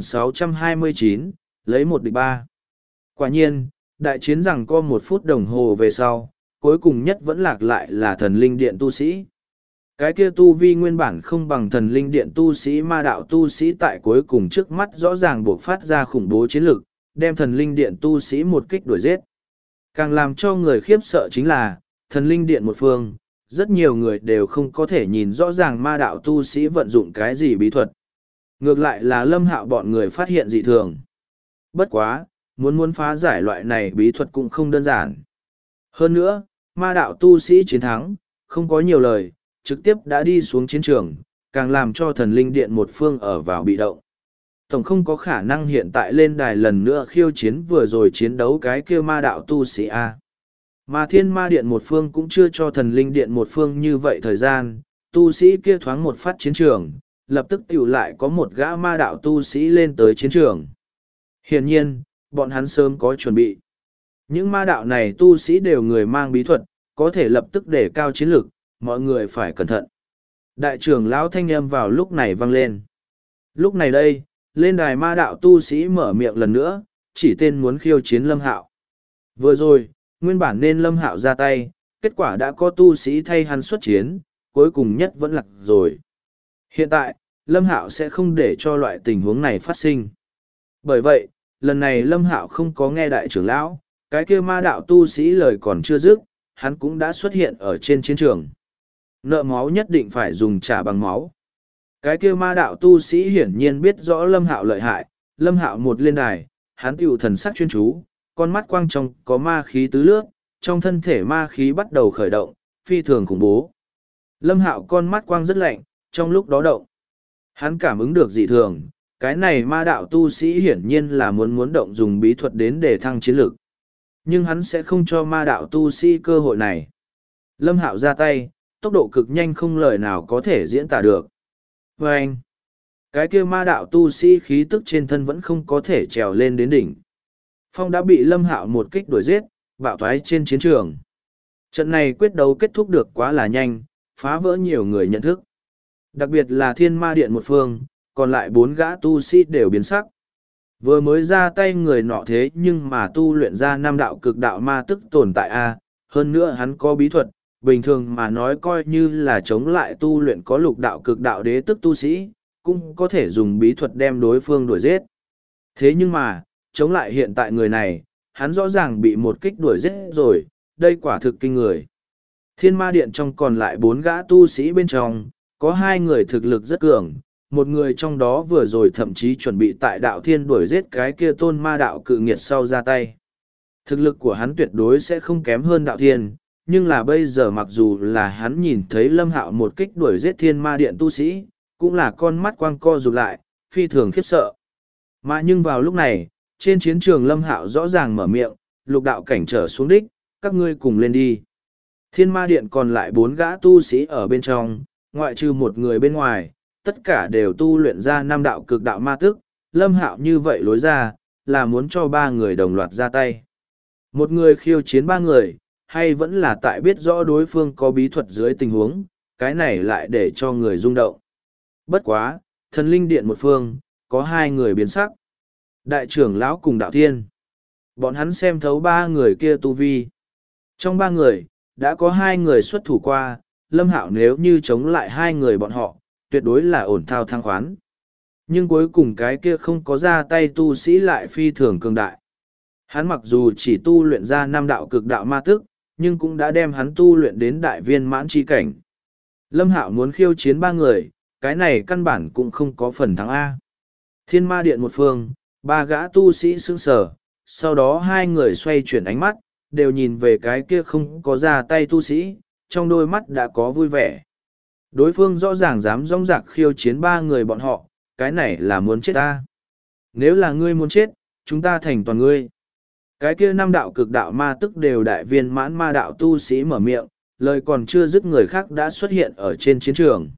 1629, lấy một địch ba. Quả nhiên, đại chiến rằng có 1 phút đồng hồ về sau, cuối cùng nhất vẫn lạc lại là thần linh điện tu sĩ. Cái kia tu vi nguyên bản không bằng thần linh điện tu sĩ ma đạo tu sĩ tại cuối cùng trước mắt rõ ràng buộc phát ra khủng bố chiến lực, đem thần linh điện tu sĩ một kích đuổi giết. Càng làm cho người khiếp sợ chính là, thần linh điện một phương, rất nhiều người đều không có thể nhìn rõ ràng ma đạo tu sĩ vận dụng cái gì bí thuật. Ngược lại là Lâm Hạo bọn người phát hiện dị thường. Bất quá, muốn phá giải loại này bí thuật cũng không đơn giản. Hơn nữa, ma đạo tu sĩ chiến thắng, không có nhiều lời, trực tiếp đã đi xuống chiến trường, càng làm cho thần linh điện một phương ở vào bị động. Tổng không có khả năng hiện tại lên đài lần nữa khiêu chiến vừa rồi chiến đấu cái kia ma đạo tu sĩ A. Mà thiên ma điện một phương cũng chưa cho thần linh điện một phương như vậy thời gian, tu sĩ kia thoáng một phát chiến trường, lập tức tiểu lại có một gã ma đạo tu sĩ lên tới chiến trường. Hiển nhiên, bọn hắn sớm có chuẩn bị. Những ma đạo này tu sĩ đều người mang bí thuật, có thể lập tức để cao chiến lực, mọi người phải cẩn thận. Đại trưởng lão thanh âm vào lúc này vang lên. Lúc này đây, lên đài ma đạo tu sĩ mở miệng lần nữa, chỉ tên muốn khiêu chiến Lâm Hạo. Vừa rồi, nguyên bản nên Lâm Hạo ra tay, kết quả đã có tu sĩ thay hắn xuất chiến, cuối cùng nhất vẫn lạc rồi. Hiện tại, Lâm Hạo sẽ không để cho loại tình huống này phát sinh. Bởi vậy, lần này Lâm Hạo không có nghe đại trưởng lão, cái kia ma đạo tu sĩ lời còn chưa dứt, hắn cũng đã xuất hiện ở trên chiến trường. Nợ máu nhất định phải dùng trả bằng máu. Cái kia ma đạo tu sĩ hiển nhiên biết rõ Lâm Hạo lợi hại, Lâm Hạo một lên đài, hắn tiểu thần sắc chuyên chú, con mắt quang trong có ma khí tứ lướt, trong thân thể ma khí bắt đầu khởi động, phi thường khủng bố. Lâm Hạo con mắt quang rất lạnh, trong lúc đó động. Hắn cảm ứng được dị thường, cái này ma đạo tu sĩ hiển nhiên là muốn động dùng bí thuật đến để thăng chiến lực. Nhưng hắn sẽ không cho ma đạo tu sĩ cơ hội này. Lâm Hạo ra tay, tốc độ cực nhanh không lời nào có thể diễn tả được. Và anh, cái kia ma đạo tu sĩ khí tức trên thân vẫn không có thể trèo lên đến đỉnh. Phong đã bị Lâm Hạo một kích đuổi giết, bạo thoái trên chiến trường. Trận này quyết đấu kết thúc được quá là nhanh, phá vỡ nhiều người nhận thức. Đặc biệt là thiên ma điện một phương, còn lại 4 gã tu sĩ đều biến sắc. Vừa mới ra tay người nọ thế nhưng mà tu luyện ra 5 đạo cực đạo ma tức tồn tại A, hơn nữa hắn có bí thuật, bình thường mà nói coi như là chống lại tu luyện có lục đạo cực đạo đế tức tu sĩ, cũng có thể dùng bí thuật đem đối phương đuổi giết. Thế nhưng mà, chống lại hiện tại người này, hắn rõ ràng bị một kích đuổi giết rồi, đây quả thực kinh người. Thiên ma điện trong còn lại 4 gã tu sĩ bên trong, có 2 người thực lực rất cường, một người trong đó vừa rồi thậm chí chuẩn bị tại đạo thiên đuổi giết cái kia tôn ma đạo cự nghiệt sau ra tay. Thực lực của hắn tuyệt đối sẽ không kém hơn đạo thiên, nhưng là bây giờ mặc dù là hắn nhìn thấy Lâm Hạo một kích đuổi giết thiên ma điện tu sĩ, cũng là con mắt quang co rụt lại, phi thường khiếp sợ. Mà nhưng vào lúc này, trên chiến trường Lâm Hạo rõ ràng mở miệng, lục đạo cảnh trở xuống đích, các ngươi cùng lên đi. Thiên ma điện còn lại 4 gã tu sĩ ở bên trong, ngoại trừ một người bên ngoài, tất cả đều tu luyện ra 5 đạo cực đạo ma tức, Lâm Hạo như vậy lối ra, là muốn cho 3 người đồng loạt ra tay. Một người khiêu chiến 3 người, hay vẫn là tại biết rõ đối phương có bí thuật dưới tình huống, cái này lại để cho người rung động. Bất quá, thần linh điện một phương, có 2 người biến sắc. Đại trưởng lão cùng đạo thiên. Bọn hắn xem thấu 3 người kia tu vi. Trong 3 người, đã có 2 người xuất thủ qua, Lâm Hạo nếu như chống lại 2 người bọn họ, tuyệt đối là ổn thao thăng khoán. Nhưng cuối cùng cái kia không có ra tay tu sĩ lại phi thường cường đại. Hắn mặc dù chỉ tu luyện ra 5 đạo cực đạo ma tức, nhưng cũng đã đem hắn tu luyện đến đại viên mãn chi cảnh. Lâm Hạo muốn khiêu chiến 3 người, cái này căn bản cũng không có phần thắng A. Thiên ma điện một phương, 3 gã tu sĩ sững sờ, sau đó 2 người xoay chuyển ánh mắt, đều nhìn về cái kia không có ra tay tu sĩ, trong đôi mắt đã có vui vẻ. Đối phương rõ ràng dám rong rạc khiêu chiến 3 người bọn họ, cái này là muốn chết ta. Nếu là ngươi muốn chết, chúng ta thành toàn ngươi. Cái kia 5 đạo cực đạo ma tức đều đại viên mãn ma đạo tu sĩ mở miệng, lời còn chưa dứt người khác đã xuất hiện ở trên chiến trường.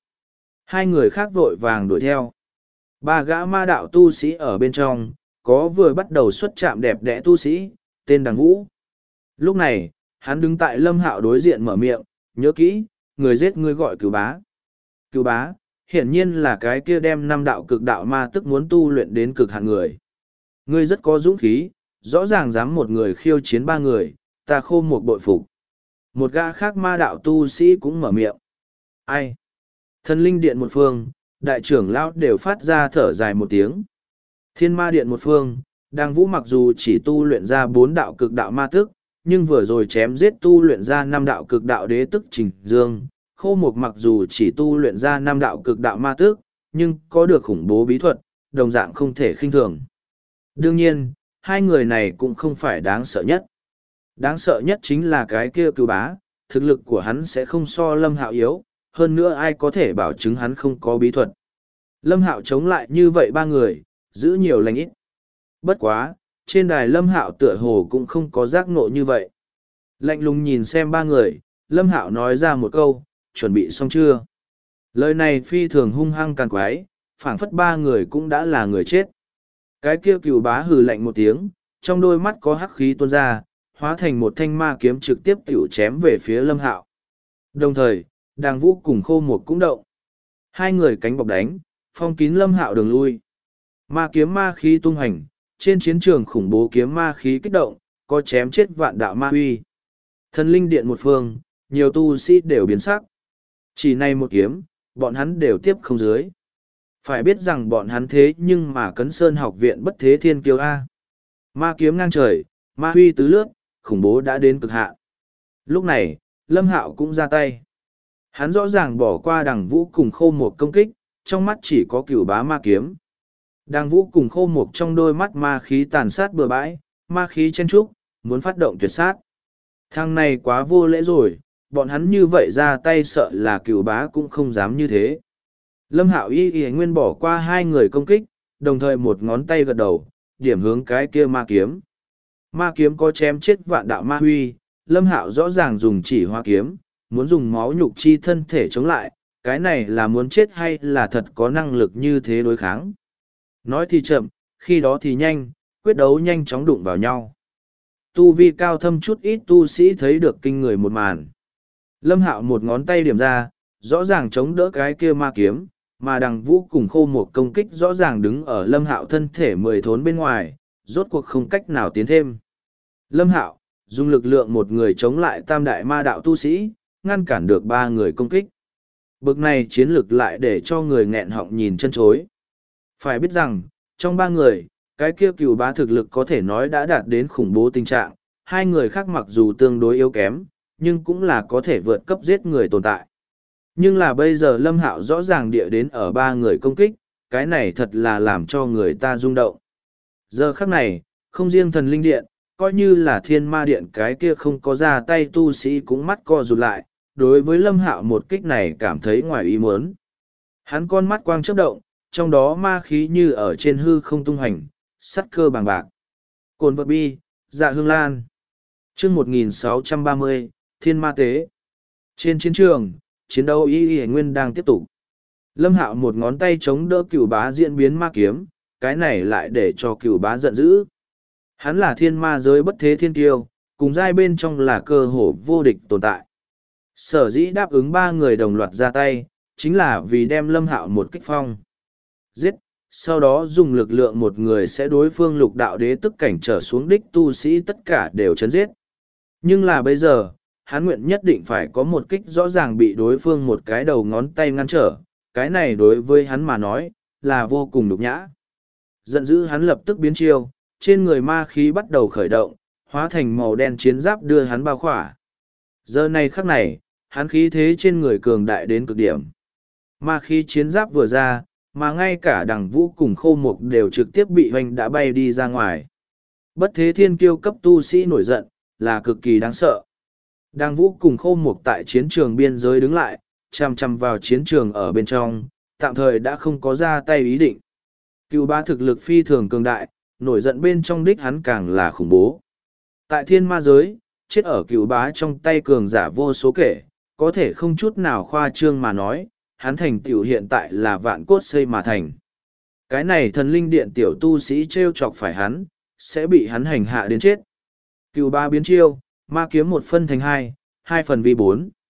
2 người khác vội vàng đuổi theo. 3 gã ma đạo tu sĩ ở bên trong, có vừa bắt đầu xuất chạm đẹp đẽ tu sĩ, tên Đằng Vũ. Lúc này, hắn đứng tại Lâm Hạo đối diện mở miệng, nhớ kỹ, người giết ngươi gọi cửu bá. Cửu bá, hiển nhiên là cái kia đem 5 đạo cực đạo ma tức muốn tu luyện đến cực hạn người. Ngươi rất có dũng khí, rõ ràng dám một người khiêu chiến 3 người, ta khô một bội phục. Một gã khác ma đạo tu sĩ cũng mở miệng. Ai? Thần linh điện một phương, đại trưởng lão đều phát ra thở dài một tiếng. Thiên ma điện một phương, Đàng Vũ mặc dù chỉ tu luyện ra 4 đạo cực đạo ma tức, nhưng vừa rồi chém giết tu luyện ra 5 đạo cực đạo đế tức Trình Dương. Khô Mục mặc dù chỉ tu luyện ra 5 đạo cực đạo ma tức, nhưng có được khủng bố bí thuật, đồng dạng không thể khinh thường. Đương nhiên, hai người này cũng không phải đáng sợ nhất. Đáng sợ nhất chính là cái kia Cửu bá, thực lực của hắn sẽ không so Lâm Hạo yếu, hơn nữa ai có thể bảo chứng hắn không có bí thuật. Lâm Hạo chống lại như vậy 3 người, giữ nhiều lành ít. Bất quá, trên đài Lâm Hạo tựa hồ cũng không có giác ngộ như vậy. Lạnh lùng nhìn xem 3 người, Lâm Hạo nói ra một câu, chuẩn bị xong chưa? Lời này phi thường hung hăng càn quái, phảng phất 3 người cũng đã là người chết. Cái kia Cửu bá hừ lạnh một tiếng, trong đôi mắt có hắc khí tuôn ra, hóa thành một thanh ma kiếm trực tiếp tiểu chém về phía Lâm Hạo. Đồng thời, Đàng Vũ cùng Khô Mục cũng động. Hai người cánh bọc đánh, phong kín Lâm Hạo đường lui. Ma kiếm ma khí tung hành, trên chiến trường khủng bố kiếm ma khí kích động, có chém chết vạn đạo ma huy. Thần linh điện một phương, nhiều tu sĩ đều biến sắc. Chỉ này một kiếm, bọn hắn đều tiếp không dưới. Phải biết rằng bọn hắn thế nhưng mà Cấn Sơn học viện bất thế thiên kiêu A. Ma kiếm ngang trời, ma huy tứ lướt, khủng bố đã đến cực hạn. Lúc này, Lâm Hạo cũng ra tay. Hắn rõ ràng bỏ qua Đằng Vũ cùng Khô Mục công kích, trong mắt chỉ có Cửu bá ma kiếm. Đằng Vũ cùng Khô Mục trong đôi mắt ma khí tàn sát bừa bãi, ma khí chen trúc, muốn phát động tuyệt sát. Thằng này quá vô lễ rồi, bọn hắn như vậy ra tay sợ là Cửu bá cũng không dám như thế. Lâm Hạo y nguyên bỏ qua 2 người công kích, đồng thời một ngón tay gật đầu, điểm hướng cái kia ma kiếm. Ma kiếm có chém chết vạn đạo ma huy, Lâm Hạo rõ ràng dùng chỉ hoa kiếm, muốn dùng máu nhục chi thân thể chống lại, cái này là muốn chết hay là thật có năng lực như thế đối kháng. Nói thì chậm, khi đó thì nhanh, quyết đấu nhanh chóng đụng vào nhau. Tu vi cao thâm chút ít tu sĩ thấy được kinh người một màn. Lâm Hạo một ngón tay điểm ra, rõ ràng chống đỡ cái kia ma kiếm, mà Đằng Vũ cùng Khô Mục công kích rõ ràng đứng ở Lâm Hạo thân thể 10 thốn bên ngoài, rốt cuộc không cách nào tiến thêm. Lâm Hạo, dùng lực lượng một người chống lại tam đại ma đạo tu sĩ, ngăn cản được 3 người công kích. Bực này chiến lực lại để cho người nghẹn họng nhìn chân chối. Phải biết rằng, trong 3 người, cái kia Cửu bá thực lực có thể nói đã đạt đến khủng bố tình trạng, 2 người khác mặc dù tương đối yếu kém, nhưng cũng là có thể vượt cấp giết người tồn tại. Nhưng là bây giờ Lâm Hạo rõ ràng địa đến ở 3 người công kích, cái này thật là làm cho người ta rung động. Giờ khắc này, không riêng thần linh điện, coi như là thiên ma điện cái kia không có ra tay tu sĩ cũng mắt co rụt lại, đối với Lâm Hạo một kích này cảm thấy ngoài ý muốn. Hắn con mắt quang chớp động, trong đó ma khí như ở trên hư không tung hành, sắt cơ bàng bạc. Cồn vật bi, dạ hương lan. Chương 1630, Thiên ma tế. Trên chiến trường, chiến đấu y nguyên đang tiếp tục. Lâm Hạo một ngón tay chống đỡ Cửu bá diễn biến ma kiếm, cái này lại để cho Cửu bá giận dữ. Hắn là thiên ma giới bất thế thiên kiêu, cùng giai bên trong là cơ hồ vô địch tồn tại. Sở dĩ đáp ứng 3 người đồng loạt ra tay, chính là vì đem Lâm Hạo một kích phong. Giết, sau đó dùng lực lượng một người sẽ đối phương lục đạo đế tức cảnh trở xuống đích tu sĩ tất cả đều chấn giết. Nhưng là bây giờ, hắn nguyện nhất định phải có một kích rõ ràng bị đối phương một cái đầu ngón tay ngăn trở, cái này đối với hắn mà nói, là vô cùng nhục nhã. Giận dữ hắn lập tức biến chiêu, trên người ma khí bắt đầu khởi động, hóa thành màu đen chiến giáp đưa hắn bao khỏa. Giờ này khắc này, hắn khí thế trên người cường đại đến cực điểm. Ma khí chiến giáp vừa ra, mà ngay cả Đằng Vũ cùng Khô Mục đều trực tiếp bị hoành đã bay đi ra ngoài. Bất thế thiên kiêu cấp tu sĩ nổi giận, là cực kỳ đáng sợ. Đằng Vũ cùng Khô Mục tại chiến trường biên giới đứng lại, chằm chằm vào chiến trường ở bên trong, tạm thời đã không có ra tay ý định. Cửu bá thực lực phi thường cường đại, nổi giận bên trong đích hắn càng là khủng bố. Tại thiên ma giới, chết ở Cửu bá trong tay cường giả vô số kể, có thể không chút nào khoa trương mà nói, hắn thành tựu hiện tại là vạn cốt xây mà thành. Cái này thần linh điện tiểu tu sĩ trêu chọc phải hắn, sẽ bị hắn hành hạ đến chết. Cửu bá biến chiêu, ma kiếm 1 phân thành 2, 2 phần vi 4.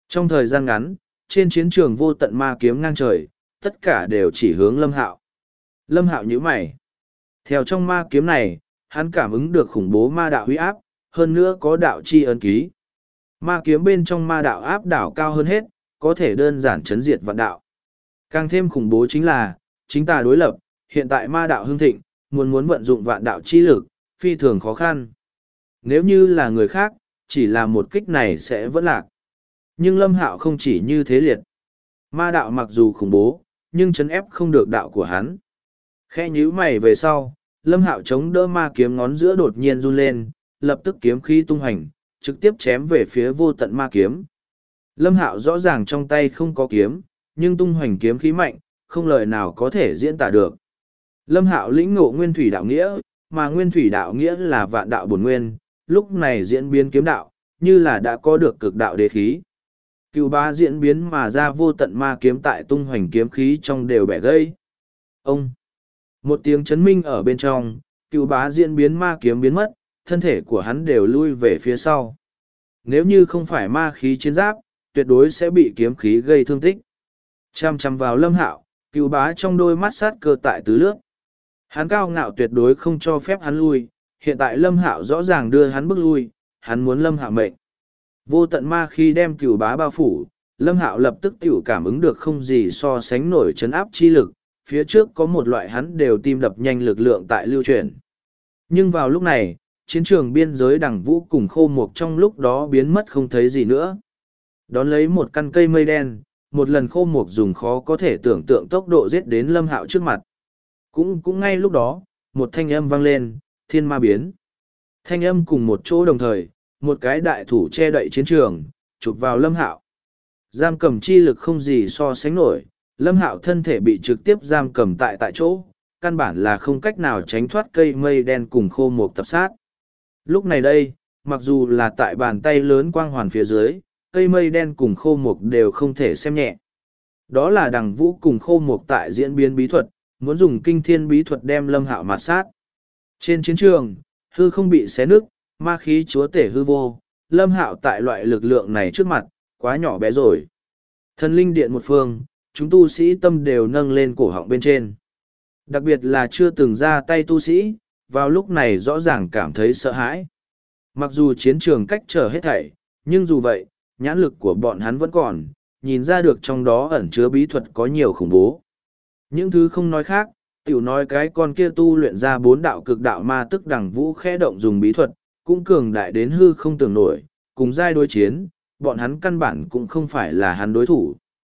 Trong thời gian ngắn, trên chiến trường vô tận ma kiếm ngang trời, tất cả đều chỉ hướng Lâm Hạo. Lâm Hạo nhíu mày. Theo trong ma kiếm này, hắn cảm ứng được khủng bố ma đạo huy áp, hơn nữa có đạo chi ấn ký. Ma kiếm bên trong ma đạo áp đảo cao hơn hết, có thể đơn giản chấn diệt vạn đạo. Càng thêm khủng bố chính là, chính tà đối lập, hiện tại ma đạo hưng thịnh, muốn vận dụng vạn đạo chi lực, phi thường khó khăn. Nếu như là người khác, chỉ là một kích này sẽ vẫn lạc. Nhưng Lâm Hạo không chỉ như thế liệt. Ma đạo mặc dù khủng bố, nhưng chấn ép không được đạo của hắn. Khe nhíu mày về sau, Lâm Hạo chống đỡ ma kiếm ngón giữa đột nhiên run lên, lập tức kiếm khí tung hành, trực tiếp chém về phía vô tận ma kiếm. Lâm Hạo rõ ràng trong tay không có kiếm, nhưng tung hoành kiếm khí mạnh, không lời nào có thể diễn tả được. Lâm Hạo lĩnh ngộ nguyên thủy đạo nghĩa, mà nguyên thủy đạo nghĩa là vạn đạo bổn nguyên, lúc này diễn biến kiếm đạo, như là đã có được cực đạo đế khí. Cựu bá diễn biến mà ra vô tận ma kiếm tại tung hoành kiếm khí trong đều bẻ gây. Ông! Một tiếng chấn minh ở bên trong, cựu bá diễn biến ma kiếm biến mất, thân thể của hắn đều lui về phía sau. Nếu như không phải ma khí chiến giáp, tuyệt đối sẽ bị kiếm khí gây thương tích. Chăm chăm vào Lâm Hạo, cựu bá trong đôi mắt sát cơ tại tứ lướt. Hắn cao ngạo tuyệt đối không cho phép hắn lui, hiện tại Lâm Hạo rõ ràng đưa hắn bước lui, hắn muốn Lâm Hạo mệnh. Vô tận ma khi đem cửu bá bao phủ, Lâm Hạo lập tức tiểu cảm ứng được không gì so sánh nổi chấn áp chi lực, phía trước có một loại hắn đều tim đập nhanh lực lượng tại lưu chuyển. Nhưng vào lúc này, chiến trường biên giới đằng vũ cùng khô mục trong lúc đó biến mất không thấy gì nữa. Đón lấy một căn cây mây đen, một lần khô mục dùng khó có thể tưởng tượng tốc độ giết đến Lâm Hạo trước mặt. Cũng ngay lúc đó, một thanh âm vang lên, thiên ma biến. Thanh âm cùng một chỗ đồng thời, một cái đại thủ che đậy chiến trường, chụp vào Lâm Hạo. Giam cầm chi lực không gì so sánh nổi, Lâm Hạo thân thể bị trực tiếp giam cầm tại chỗ, căn bản là không cách nào tránh thoát cây mây đen cùng khô mục tập sát. Lúc này đây, mặc dù là tại bàn tay lớn quang hoàn phía dưới, cây mây đen cùng khô mục đều không thể xem nhẹ. Đó là đằng vũ cùng khô mục tại diễn biến bí thuật, muốn dùng kinh thiên bí thuật đem Lâm Hạo mạt sát. Trên chiến trường, hư không bị xé nứt, ma khí chúa tể hư vô, Lâm Hạo tại loại lực lượng này trước mặt, quá nhỏ bé rồi. Thần linh điện một phương, chúng tu sĩ tâm đều nâng lên cổ họng bên trên. Đặc biệt là chưa từng ra tay tu sĩ, vào lúc này rõ ràng cảm thấy sợ hãi. Mặc dù chiến trường cách trở hết thảy, nhưng dù vậy, nhãn lực của bọn hắn vẫn còn, nhìn ra được trong đó ẩn chứa bí thuật có nhiều khủng bố. Những thứ không nói khác, tiểu nói cái con kia tu luyện ra 4 đạo cực đạo ma tức đằng vũ khẽ động dùng bí thuật, cũng cường đại đến hư không tưởng nổi, cùng giai đối chiến, bọn hắn căn bản cũng không phải là hắn đối thủ.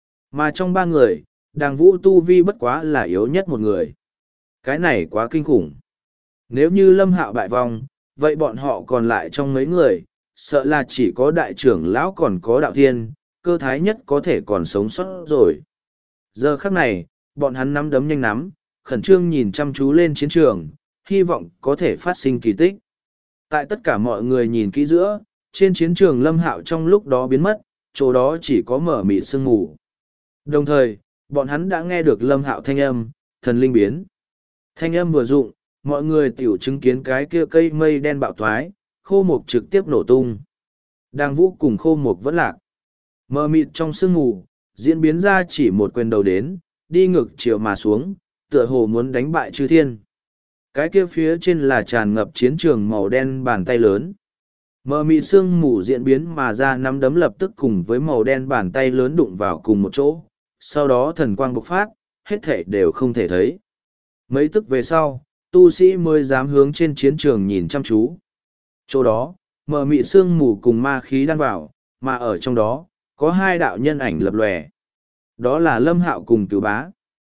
Mà trong 3 người, đằng vũ tu vi bất quá là yếu nhất một người. Cái này quá kinh khủng. Nếu như Lâm Hạo bại vong, vậy bọn họ còn lại trong mấy người, sợ là chỉ có đại trưởng lão còn có đạo thiên, cơ thái nhất có thể còn sống sót rồi. Giờ khắc này, bọn hắn nắm đấm nhanh nắm, khẩn trương nhìn chăm chú lên chiến trường, hy vọng có thể phát sinh kỳ tích. Tại tất cả mọi người nhìn kỹ giữa, trên chiến trường Lâm Hạo trong lúc đó biến mất, chỗ đó chỉ có mở mịt sương mù. Đồng thời, bọn hắn đã nghe được Lâm Hạo thanh âm, thần linh biến. Thanh âm vừa dụng, mọi người tiểu chứng kiến cái kia cây mây đen bạo thoái, khô mục trực tiếp nổ tung. Đàng vũ cùng khô mục vẫn lạc. Mờ mịt trong sương mù, diễn biến ra chỉ một quyền đầu đến, đi ngược chiều mà xuống, tựa hồ muốn đánh bại chư thiên. Cái kia phía trên là tràn ngập chiến trường màu đen bàn tay lớn. Mờ mịt sương mù diễn biến mà ra nắm đấm lập tức cùng với màu đen bàn tay lớn đụng vào cùng một chỗ, sau đó thần quang bộc phát, hết thể đều không thể thấy. Mấy tức về sau, tu sĩ mới dám hướng trên chiến trường nhìn chăm chú. Chỗ đó, mờ mịt sương mù cùng ma khí đan vào, mà ở trong đó, có 2 đạo nhân ảnh lập lòe. Đó là Lâm Hạo cùng Cửu Bá.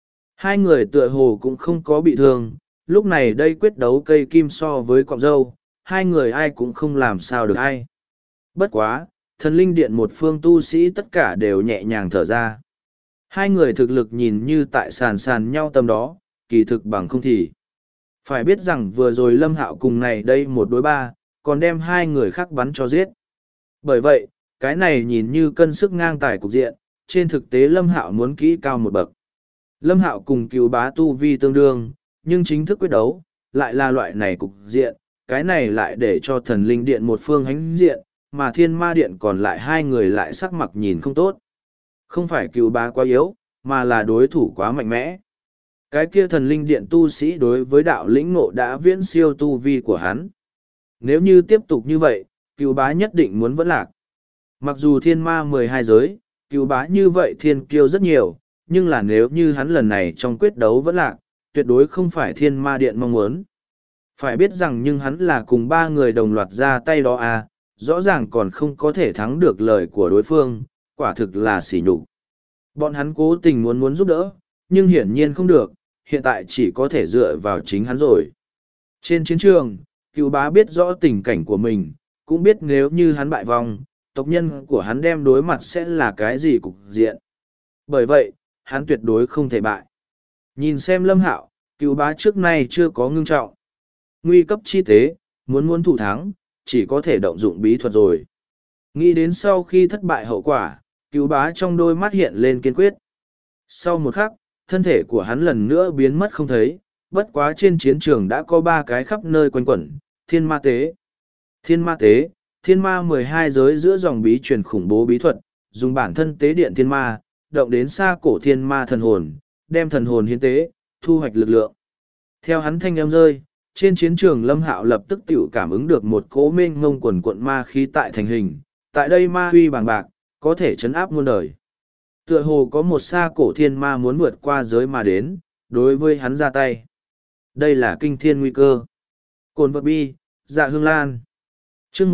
2 người tựa hồ cũng không có bị thương, lúc này đây quyết đấu cây kim so với cọng dâu, 2 người ai cũng không làm sao được ai. Bất quá, thần linh điện một phương tu sĩ tất cả đều nhẹ nhàng thở ra. 2 người thực lực nhìn như tại sàn nhau tầm đó, kỳ thực bằng không thì. Phải biết rằng vừa rồi Lâm Hạo cùng này đây 1 đối 3, còn đem 2 người khác bắn cho giết. Bởi vậy, cái này nhìn như cân sức ngang tài cục diện, trên thực tế Lâm Hạo muốn kỹ cao một bậc. Lâm Hạo cùng Cửu Bá tu vi tương đương, nhưng chính thức quyết đấu, lại là loại này cục diện, cái này lại để cho thần linh điện một phương hánh diện, mà thiên ma điện còn lại hai người lại sắc mặt nhìn không tốt. Không phải cựu bá quá yếu, mà là đối thủ quá mạnh mẽ. Cái kia thần linh điện tu sĩ đối với đạo lĩnh ngộ đã viễn siêu tu vi của hắn. Nếu như tiếp tục như vậy, cựu bá nhất định muốn vẫn lạc. Mặc dù thiên ma 12 giới, cựu bá như vậy thiên kiêu rất nhiều, nhưng là nếu như hắn lần này trong quyết đấu vẫn lạc, tuyệt đối không phải thiên ma điện mong muốn. Phải biết rằng nhưng hắn là cùng ba người đồng loạt ra tay đó à, rõ ràng còn không có thể thắng được lời của đối phương, quả thực là sỉ nhục. Bọn hắn cố tình muốn giúp đỡ, nhưng hiển nhiên không được, hiện tại chỉ có thể dựa vào chính hắn rồi. Trên chiến trường, cựu bá biết rõ tình cảnh của mình, cũng biết nếu như hắn bại vong, tộc nhân của hắn đem đối mặt sẽ là cái gì cục diện. Bởi vậy, hắn tuyệt đối không thể bại. Nhìn xem Lâm Hạo, cựu bá trước nay chưa có ngưng trọng. Nguy cấp chi tế, muốn thủ thắng, chỉ có thể động dụng bí thuật rồi. Nghĩ đến sau khi thất bại hậu quả, cựu bá trong đôi mắt hiện lên kiên quyết. Sau một khắc, thân thể của hắn lần nữa biến mất không thấy, bất quá trên chiến trường đã có ba cái khắp nơi quanh quẩn, thiên ma tế. Thiên ma tế, thiên ma 12 giới giữa dòng bí truyền khủng bố bí thuật, dùng bản thân tế điện thiên ma, động đến xa cổ thiên ma thần hồn, đem thần hồn hiến tế, thu hoạch lực lượng. Theo hắn thanh âm rơi, trên chiến trường Lâm Hạo lập tức tiểu cảm ứng được một cỗ mênh ngông quần quận ma khí tại thành hình, tại đây ma huy bàng bạc, có thể chấn áp muôn đời. Tựa hồ có một xa cổ thiên ma muốn vượt qua giới mà đến, đối với hắn ra tay. Đây là kinh thiên nguy cơ. Cồn vật bi, dạ hương lan. chương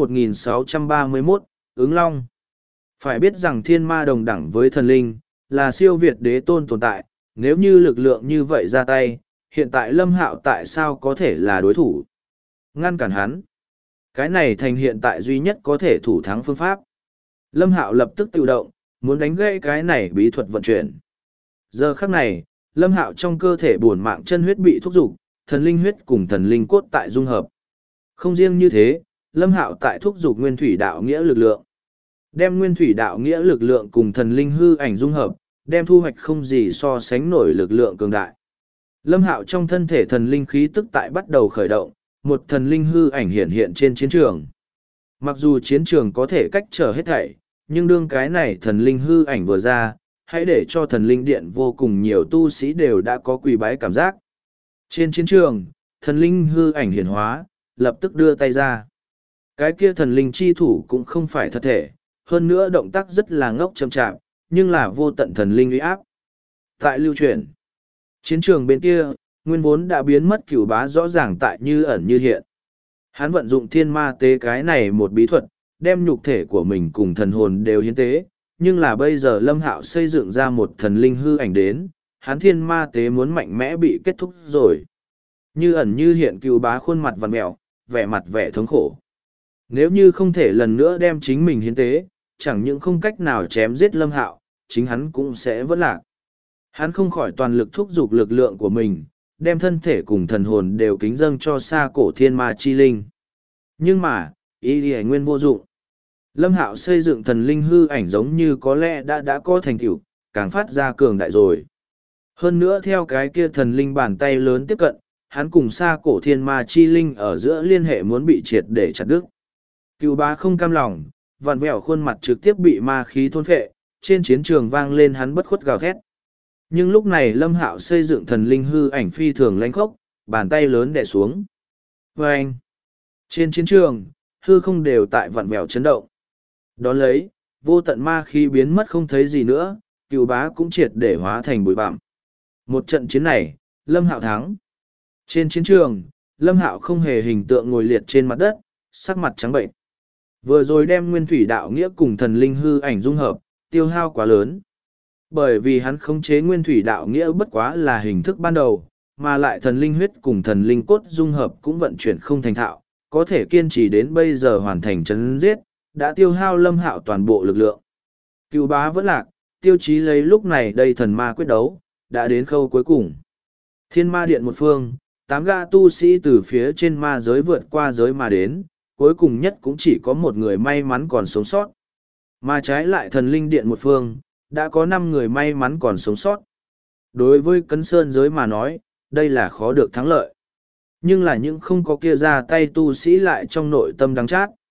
1631, ứng long. Phải biết rằng thiên ma đồng đẳng với thần linh, là siêu việt đế tôn tồn tại, nếu như lực lượng như vậy ra tay, hiện tại Lâm Hạo tại sao có thể là đối thủ? Ngăn cản hắn. Cái này thành hiện tại duy nhất có thể thủ thắng phương pháp. Lâm Hạo lập tức tự động, muốn đánh gãy cái này bí thuật vận chuyển. Giờ khắc này, Lâm Hạo trong cơ thể bổn mạng chân huyết bị thúc dục, thần linh huyết cùng thần linh cốt tại dung hợp. Không riêng như thế, Lâm Hạo tại thúc dục nguyên thủy đạo nghĩa lực lượng. Đem nguyên thủy đạo nghĩa lực lượng cùng thần linh hư ảnh dung hợp, đem thu hoạch không gì so sánh nổi lực lượng cường đại. Lâm Hạo trong thân thể thần linh khí tức tại bắt đầu khởi động, một thần linh hư ảnh hiện hiện trên chiến trường. Mặc dù chiến trường có thể cách trở hết thảy, nhưng đương cái này thần linh hư ảnh vừa ra, hãy để cho thần linh điện vô cùng nhiều tu sĩ đều đã có quỳ bái cảm giác. Trên chiến trường, thần linh hư ảnh hiển hóa, lập tức đưa tay ra. Cái kia thần linh chi thủ cũng không phải thật thể, hơn nữa động tác rất là ngốc chậm chạp, nhưng là vô tận thần linh uy áp. Tại lưu truyền, chiến trường bên kia, nguyên vốn đã biến mất cửu bá rõ ràng tại như ẩn như hiện. Hắn vận dụng thiên ma tế cái này một bí thuật, đem nhục thể của mình cùng thần hồn đều hiến tế, nhưng là bây giờ Lâm Hạo xây dựng ra một thần linh hư ảnh đến, hắn thiên ma tế muốn mạnh mẽ bị kết thúc rồi. Như ẩn như hiện cửu bá khuôn mặt vằn mẹo, vẻ mặt vẻ thống khổ. Nếu như không thể lần nữa đem chính mình hiến tế, chẳng những không cách nào chém giết Lâm Hạo, chính hắn cũng sẽ vỡ lạc. Hắn không khỏi toàn lực thúc giục lực lượng của mình, đem thân thể cùng thần hồn đều kính dâng cho xa cổ thiên ma chi linh. Nhưng mà, ý đi nguyên vô dụng. Lâm Hạo xây dựng thần linh hư ảnh giống như có lẽ đã có thành tựu, càng phát ra cường đại rồi. Hơn nữa theo cái kia thần linh bàn tay lớn tiếp cận, hắn cùng xa cổ thiên ma chi linh ở giữa liên hệ muốn bị triệt để chặt đứt. Cựu bá không cam lòng, vặn vẹo khuôn mặt trực tiếp bị ma khí thôn phệ, trên chiến trường vang lên hắn bất khuất gào thét. Nhưng lúc này Lâm Hạo xây dựng thần linh hư ảnh phi thường lãnh khốc, bàn tay lớn đè xuống. Và anh, trên chiến trường, hư không đều tại vặn vẹo chấn động. Đón lấy, vô tận ma khí biến mất không thấy gì nữa, cựu bá cũng triệt để hóa thành bụi bặm. Một trận chiến này, Lâm Hạo thắng. Trên chiến trường, Lâm Hạo không hề hình tượng ngồi liệt trên mặt đất, sắc mặt trắng bệnh. Vừa rồi đem nguyên thủy đạo nghĩa cùng thần linh hư ảnh dung hợp, tiêu hao quá lớn. Bởi vì hắn khống chế nguyên thủy đạo nghĩa bất quá là hình thức ban đầu, mà lại thần linh huyết cùng thần linh cốt dung hợp cũng vận chuyển không thành thạo, có thể kiên trì đến bây giờ hoàn thành chấn giết, đã tiêu hao Lâm Hạo toàn bộ lực lượng. Cựu bá vẫn lạc, tiêu chí lấy lúc này đây thần ma quyết đấu, đã đến khâu cuối cùng. Thiên ma điện một phương, 8 gã tu sĩ từ phía trên ma giới vượt qua giới mà đến, cuối cùng nhất cũng chỉ có một người may mắn còn sống sót. Mà trái lại thần linh điện một phương, đã có 5 người may mắn còn sống sót. Đối với Cấn Sơn giới mà nói, đây là khó được thắng lợi. Nhưng là những không có kia ra tay tu sĩ lại trong nội tâm đắng chát.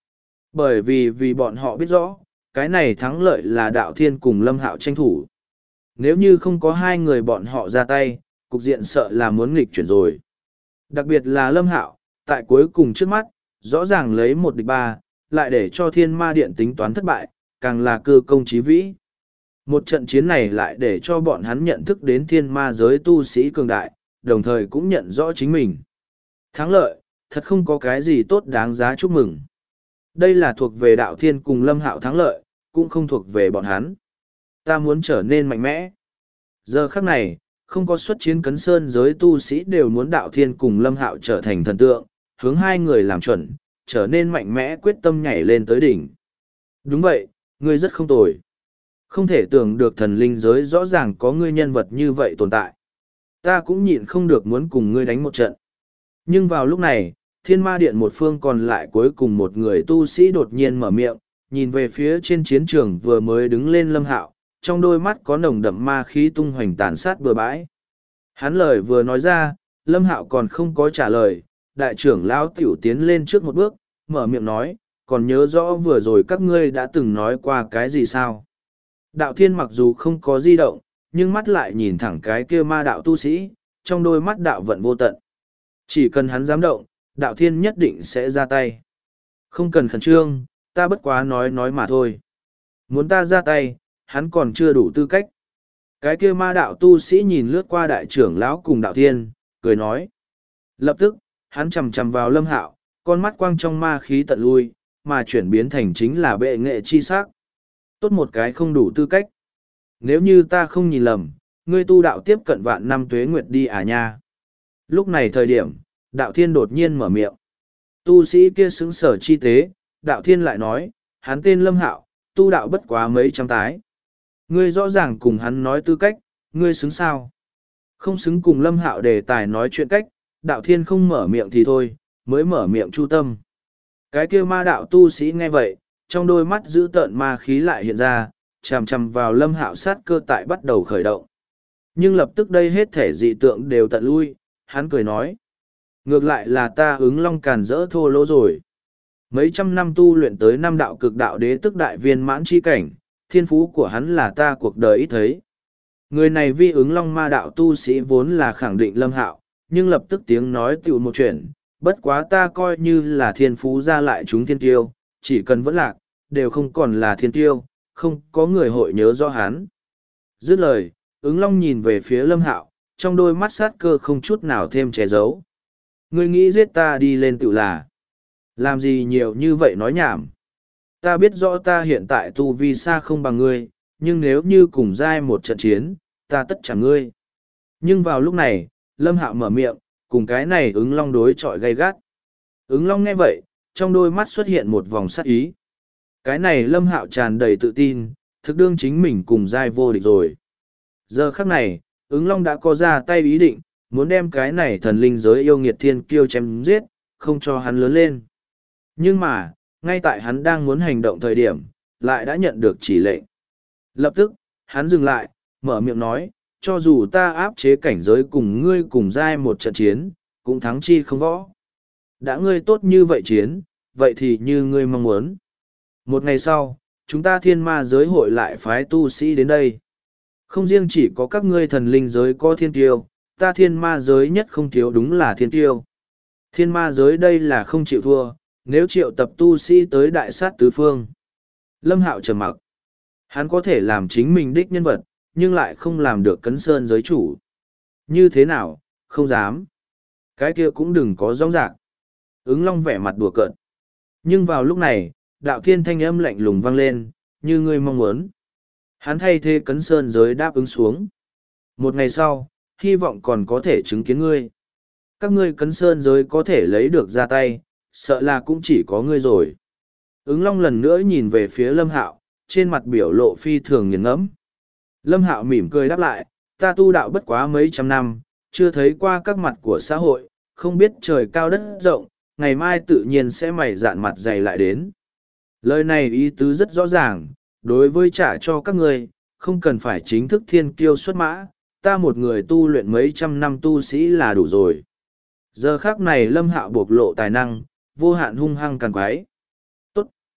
Bởi vì bọn họ biết rõ, cái này thắng lợi là Đạo Thiên cùng Lâm Hạo tranh thủ. Nếu như không có hai người bọn họ ra tay, cục diện sợ là muốn nghịch chuyển rồi. Đặc biệt là Lâm Hạo, tại cuối cùng trước mắt, rõ ràng lấy 1-3, lại để cho Thiên Ma Điện tính toán thất bại, càng là cơ công chí vĩ. Một trận chiến này lại để cho bọn hắn nhận thức đến thiên ma giới tu sĩ cường đại, đồng thời cũng nhận rõ chính mình. Thắng lợi, thật không có cái gì tốt đáng giá chúc mừng. Đây là thuộc về Đạo Thiên cùng Lâm Hạo thắng lợi, cũng không thuộc về bọn hắn. Ta muốn trở nên mạnh mẽ. Giờ khắc này, không có xuất chiến cấn sơn giới tu sĩ đều muốn Đạo Thiên cùng Lâm Hạo trở thành thần tượng, hướng hai người làm chuẩn, trở nên mạnh mẽ quyết tâm nhảy lên tới đỉnh. Đúng vậy, ngươi rất không tồi. Không thể tưởng được thần linh giới rõ ràng có ngươi nhân vật như vậy tồn tại. Ta cũng nhịn không được muốn cùng ngươi đánh một trận. Nhưng vào lúc này, Thiên Ma Điện một phương còn lại cuối cùng một người tu sĩ đột nhiên mở miệng, nhìn về phía trên chiến trường vừa mới đứng lên Lâm Hạo, trong đôi mắt có nồng đậm ma khí tung hoành tàn sát bừa bãi. Hắn lời vừa nói ra, Lâm Hạo còn không có trả lời, đại trưởng lão tiểu tiến lên trước một bước, mở miệng nói, còn nhớ rõ vừa rồi các ngươi đã từng nói qua cái gì sao? Đạo Thiên mặc dù không có di động, nhưng mắt lại nhìn thẳng cái kia ma đạo tu sĩ, trong đôi mắt đạo vận vô tận. Chỉ cần hắn dám động, Đạo Thiên nhất định sẽ ra tay. Không cần khẩn trương, ta bất quá nói mà thôi. Muốn ta ra tay, hắn còn chưa đủ tư cách. Cái kia ma đạo tu sĩ nhìn lướt qua đại trưởng lão cùng Đạo Thiên, cười nói. Lập tức, hắn chầm chầm vào Lâm Hạo, con mắt quang trong ma khí tận lui, mà chuyển biến thành chính là bệ nghệ chi sắc. Tốt một cái không đủ tư cách. Nếu như ta không nhìn lầm, ngươi tu đạo tiếp cận vạn năm tuế nguyệt đi à nha. Lúc này thời điểm, Đạo Thiên đột nhiên mở miệng. Tu sĩ kia xứng sở chi tế, Đạo Thiên lại nói, hắn tên Lâm Hạo, tu đạo bất quá mấy trăm tái. Ngươi rõ ràng cùng hắn nói tư cách, ngươi xứng sao? Không xứng cùng Lâm Hạo đề tài nói chuyện cách, Đạo Thiên không mở miệng thì thôi, mới mở miệng chu tâm. Cái kia ma đạo tu sĩ nghe vậy, trong đôi mắt dữ tợn ma khí lại hiện ra, chằm chằm vào Lâm Hạo sát cơ tại bắt đầu khởi động. Nhưng lập tức đây hết thể dị tượng đều tận lui, hắn cười nói. Ngược lại là ta ứng long càn rỡ thô lỗ rồi. Mấy trăm năm tu luyện tới năm đạo cực đạo đế tức đại viên mãn chi cảnh, thiên phú của hắn là ta cuộc đời ít thấy. Người này vi ứng long ma đạo tu sĩ vốn là khẳng định Lâm Hạo, nhưng lập tức tiếng nói tiểu một chuyện, bất quá ta coi như là thiên phú ra lại chúng thiên tiêu, chỉ cần vẫn lạc, đều không còn là thiên tiêu, không có người hội nhớ rõ hắn. Dứt lời, ứng long nhìn về phía Lâm Hạo, trong đôi mắt sát cơ không chút nào thêm che giấu. Ngươi nghĩ giết ta đi lên tự là. Làm gì nhiều như vậy nói nhảm. Ta biết rõ ta hiện tại tu vi xa không bằng ngươi, nhưng nếu như cùng giai một trận chiến, ta tất chẳng ngươi. Nhưng vào lúc này, Lâm Hạo mở miệng, cùng cái này ứng long đối chọi gay gắt. Ứng long nghe vậy, trong đôi mắt xuất hiện một vòng sát ý. Cái này Lâm Hạo tràn đầy tự tin, thực đương chính mình cùng giai vô địch rồi. Giờ khắc này, ứng long đã có ra tay ý định, muốn đem cái này thần linh giới yêu nghiệt thiên kiêu chém giết, không cho hắn lớn lên. Nhưng mà, ngay tại hắn đang muốn hành động thời điểm, lại đã nhận được chỉ lệnh. Lập tức, hắn dừng lại, mở miệng nói, cho dù ta áp chế cảnh giới cùng ngươi cùng giai một trận chiến, cũng thắng chi không võ. Đã ngươi tốt như vậy chiến, vậy thì như ngươi mong muốn. Một ngày sau, chúng ta thiên ma giới hội lại phái tu sĩ đến đây. Không riêng chỉ có các ngươi thần linh giới có thiên tiêu, ta thiên ma giới nhất không thiếu đúng là thiên tiêu. Thiên ma giới đây là không chịu thua, nếu triệu tập tu sĩ tới đại sát tứ phương. Lâm Hạo trầm mặc. Hắn có thể làm chính mình đích nhân vật, nhưng lại không làm được cấn sơn giới chủ. Như thế nào, không dám. Cái kia cũng đừng có rong rạc. Ứng long vẻ mặt đùa cợt. Nhưng vào lúc này, đạo thiên thanh âm lạnh lùng vang lên, như ngươi mong muốn. Hắn thay thế cấn sơn giới đáp ứng xuống. Một ngày sau, hy vọng còn có thể chứng kiến ngươi. Các ngươi cấn sơn giới có thể lấy được ra tay, sợ là cũng chỉ có ngươi rồi. Ứng long lần nữa nhìn về phía Lâm Hạo, trên mặt biểu lộ phi thường nghiền ngẫm. Lâm Hạo mỉm cười đáp lại, ta tu đạo bất quá mấy trăm năm, chưa thấy qua các mặt của xã hội, không biết trời cao đất rộng, ngày mai tự nhiên sẽ mày dạn mặt dày lại đến. Lời này ý tứ rất rõ ràng, đối với trả cho các ngươi, không cần phải chính thức thiên kiêu xuất mã, ta một người tu luyện mấy trăm năm tu sĩ là đủ rồi. Giờ khắc này Lâm Hạo bộc lộ tài năng, vô hạn hung hăng càn quái. Tốt,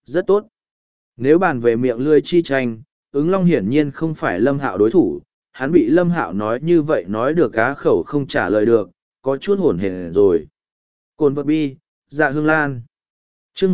Rất tốt. Nếu bàn về miệng lưỡi chi tranh, ứng long hiển nhiên không phải Lâm Hạo đối thủ, hắn bị Lâm Hạo nói như vậy nói được á khẩu không trả lời được, có chút hổn hển rồi. Cồn vật bi, dạ hương lan. Chương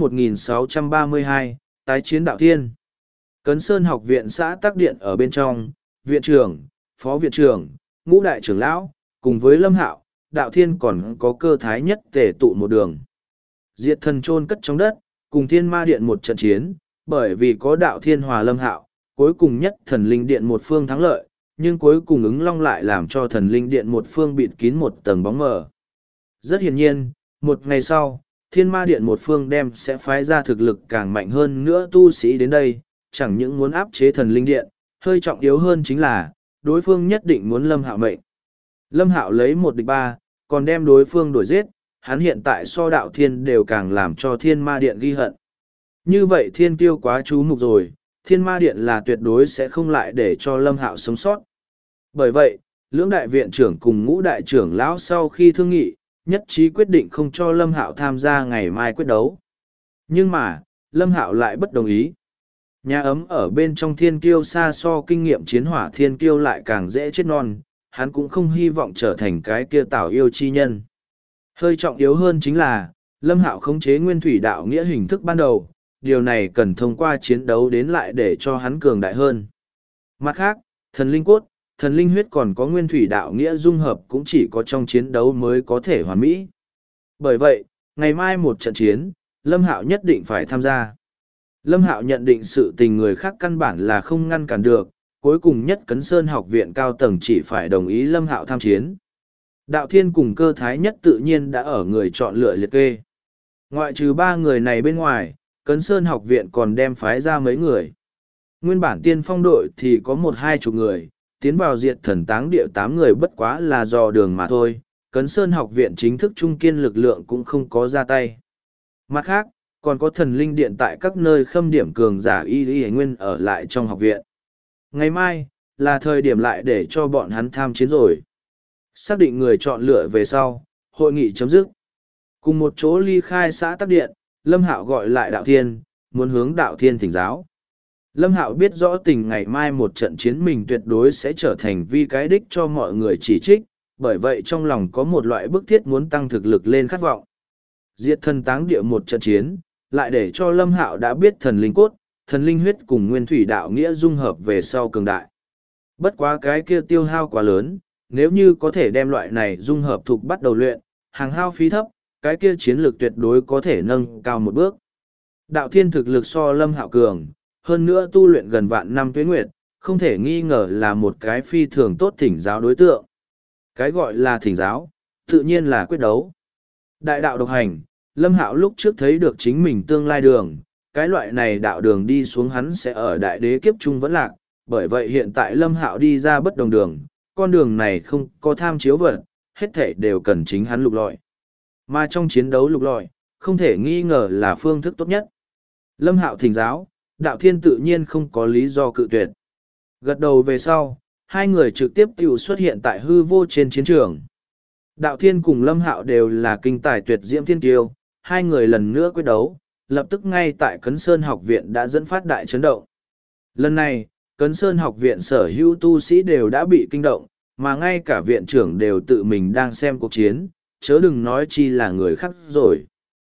1632, tái chiến đạo thiên. Cấn Sơn học viện xã Tắc Điện ở bên trong, viện trưởng, phó viện trưởng, ngũ đại trưởng lão, cùng với Lâm Hạo, đạo thiên còn có cơ thái nhất tề tụ một đường. Diệt thần chôn cất trong đất, cùng thiên ma điện một trận chiến, bởi vì có đạo thiên hòa Lâm Hạo, cuối cùng nhất thần linh điện một phương thắng lợi, nhưng cuối cùng ứng long lại làm cho thần linh điện một phương bịt kín một tầng bóng mờ. Rất hiển nhiên, một ngày sau, thiên ma điện một phương đem sẽ phái ra thực lực càng mạnh hơn nữa tu sĩ đến đây, chẳng những muốn áp chế thần linh điện, hơi trọng yếu hơn chính là, đối phương nhất định muốn Lâm Hạo mệnh. Lâm Hạo lấy 1-3, còn đem đối phương đuổi giết, hắn hiện tại so đạo thiên đều càng làm cho thiên ma điện ghi hận. Như vậy thiên tiêu quá chú mục rồi, thiên ma điện là tuyệt đối sẽ không lại để cho Lâm Hạo sống sót. Bởi vậy, lưỡng đại viện trưởng cùng ngũ đại trưởng lão sau khi thương nghị, nhất trí quyết định không cho Lâm Hạo tham gia ngày mai quyết đấu. Nhưng mà, Lâm Hạo lại bất đồng ý. Nhà ấm ở bên trong thiên kiêu xa so kinh nghiệm chiến hỏa thiên kiêu lại càng dễ chết non, hắn cũng không hy vọng trở thành cái kia tảo yêu chi nhân. Hơi trọng yếu hơn chính là, Lâm Hạo khống chế nguyên thủy đạo nghĩa hình thức ban đầu, điều này cần thông qua chiến đấu đến lại để cho hắn cường đại hơn. Mặt khác, thần linh cốt, thần linh huyết còn có nguyên thủy đạo nghĩa dung hợp cũng chỉ có trong chiến đấu mới có thể hoàn mỹ. Bởi vậy, ngày mai một trận chiến, Lâm Hạo nhất định phải tham gia. Lâm Hạo nhận định sự tình người khác căn bản là không ngăn cản được, cuối cùng nhất Cấn Sơn học viện cao tầng chỉ phải đồng ý Lâm Hạo tham chiến. Đạo thiên cùng cơ thái nhất tự nhiên đã ở người chọn lựa liệt kê. Ngoại trừ 3 người này bên ngoài, Cấn Sơn học viện còn đem phái ra mấy người. Nguyên bản tiên phong đội thì có 1-2 người, tiến vào diệt thần táng địa 8 người bất quá là dò đường mà thôi. Cấn Sơn học viện chính thức trung kiên lực lượng cũng không có ra tay. Mặt khác, còn có thần linh điện tại các nơi khâm điểm cường giả y nguyên ở lại trong học viện. Ngày mai, là thời điểm lại để cho bọn hắn tham chiến rồi. Xác định người chọn lựa về sau, hội nghị chấm dứt. Cùng một chỗ ly khai xã Tắc Điện, Lâm Hạo gọi lại đạo thiên, muốn hướng đạo thiên thỉnh giáo. Lâm Hạo biết rõ tình ngày mai một trận chiến mình tuyệt đối sẽ trở thành vi cái đích cho mọi người chỉ trích, bởi vậy trong lòng có một loại bức thiết muốn tăng thực lực lên khát vọng. Diệt thần táng địa một trận chiến, lại để cho Lâm Hạo đã biết thần linh cốt, thần linh huyết cùng nguyên thủy đạo nghĩa dung hợp về sau cường đại. Bất quá cái kia tiêu hao quá lớn, nếu như có thể đem loại này dung hợp thuộc bắt đầu luyện, hàng hao phí thấp, cái kia chiến lược tuyệt đối có thể nâng cao một bước. Đạo thiên thực lực so Lâm Hạo cường, hơn nữa tu luyện gần vạn năm tuế nguyệt, không thể nghi ngờ là một cái phi thường tốt thỉnh giáo đối tượng. Cái gọi là thỉnh giáo, tự nhiên là quyết đấu. Đại đạo độc hành, Lâm Hạo lúc trước thấy được chính mình tương lai đường, cái loại này đạo đường đi xuống hắn sẽ ở đại đế kiếp trung vẫn lạc, bởi vậy hiện tại Lâm Hạo đi ra bất đồng đường, con đường này không có tham chiếu vật, hết thể đều cần chính hắn lục lọi. Mà trong chiến đấu lục lọi, không thể nghi ngờ là phương thức tốt nhất. Lâm Hạo thỉnh giáo, đạo thiên tự nhiên không có lý do cự tuyệt. Gật đầu về sau, hai người trực tiếp tiểu xuất hiện tại hư vô trên chiến trường. Đạo thiên cùng Lâm Hạo đều là kinh tài tuyệt diễm thiên kiêu, hai người lần nữa quyết đấu, lập tức ngay tại Cấn Sơn học viện đã dẫn phát đại chấn động. Lần này, Cấn Sơn học viện sở hữu tu sĩ đều đã bị kinh động, mà ngay cả viện trưởng đều tự mình đang xem cuộc chiến, chớ đừng nói chi là người khác rồi.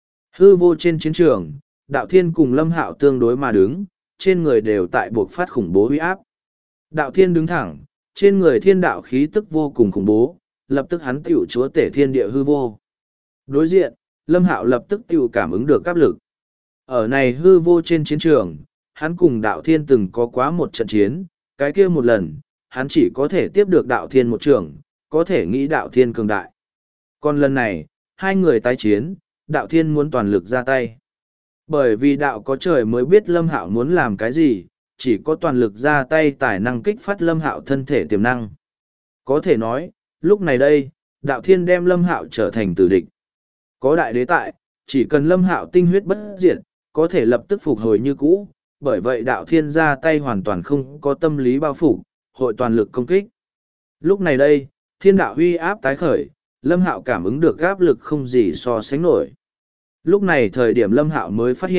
Hư vô trên chiến trường, đạo thiên cùng Lâm Hạo tương đối mà đứng, trên người đều tại buộc phát khủng bố uy áp. Đạo thiên đứng thẳng, trên người thiên đạo khí tức vô cùng khủng bố, lập tức hắn tiểu chúa tể thiên địa hư vô. Đối diện, Lâm Hạo lập tức tiểu cảm ứng được áp lực. Ở này hư vô trên chiến trường, hắn cùng đạo thiên từng có quá một trận chiến, cái kia một lần, hắn chỉ có thể tiếp được đạo thiên một trường, có thể nghĩ đạo thiên cường đại. Còn lần này, hai người tái chiến, đạo thiên muốn toàn lực ra tay. Bởi vì đạo có trời mới biết Lâm Hạo muốn làm cái gì, chỉ có toàn lực ra tay tài năng kích phát Lâm Hạo thân thể tiềm năng. Có thể nói, lúc này đây, đạo thiên đem Lâm Hạo trở thành tử địch. Có đại đế tại, chỉ cần Lâm Hạo tinh huyết bất diệt, có thể lập tức phục hồi như cũ, bởi vậy đạo thiên ra tay hoàn toàn không có tâm lý bao phủ, hội toàn lực công kích. Lúc này đây, thiên đạo huy áp tái khởi, Lâm Hạo cảm ứng được áp lực không gì so sánh nổi. Lúc này thời điểm Lâm Hạo mới phát hiện,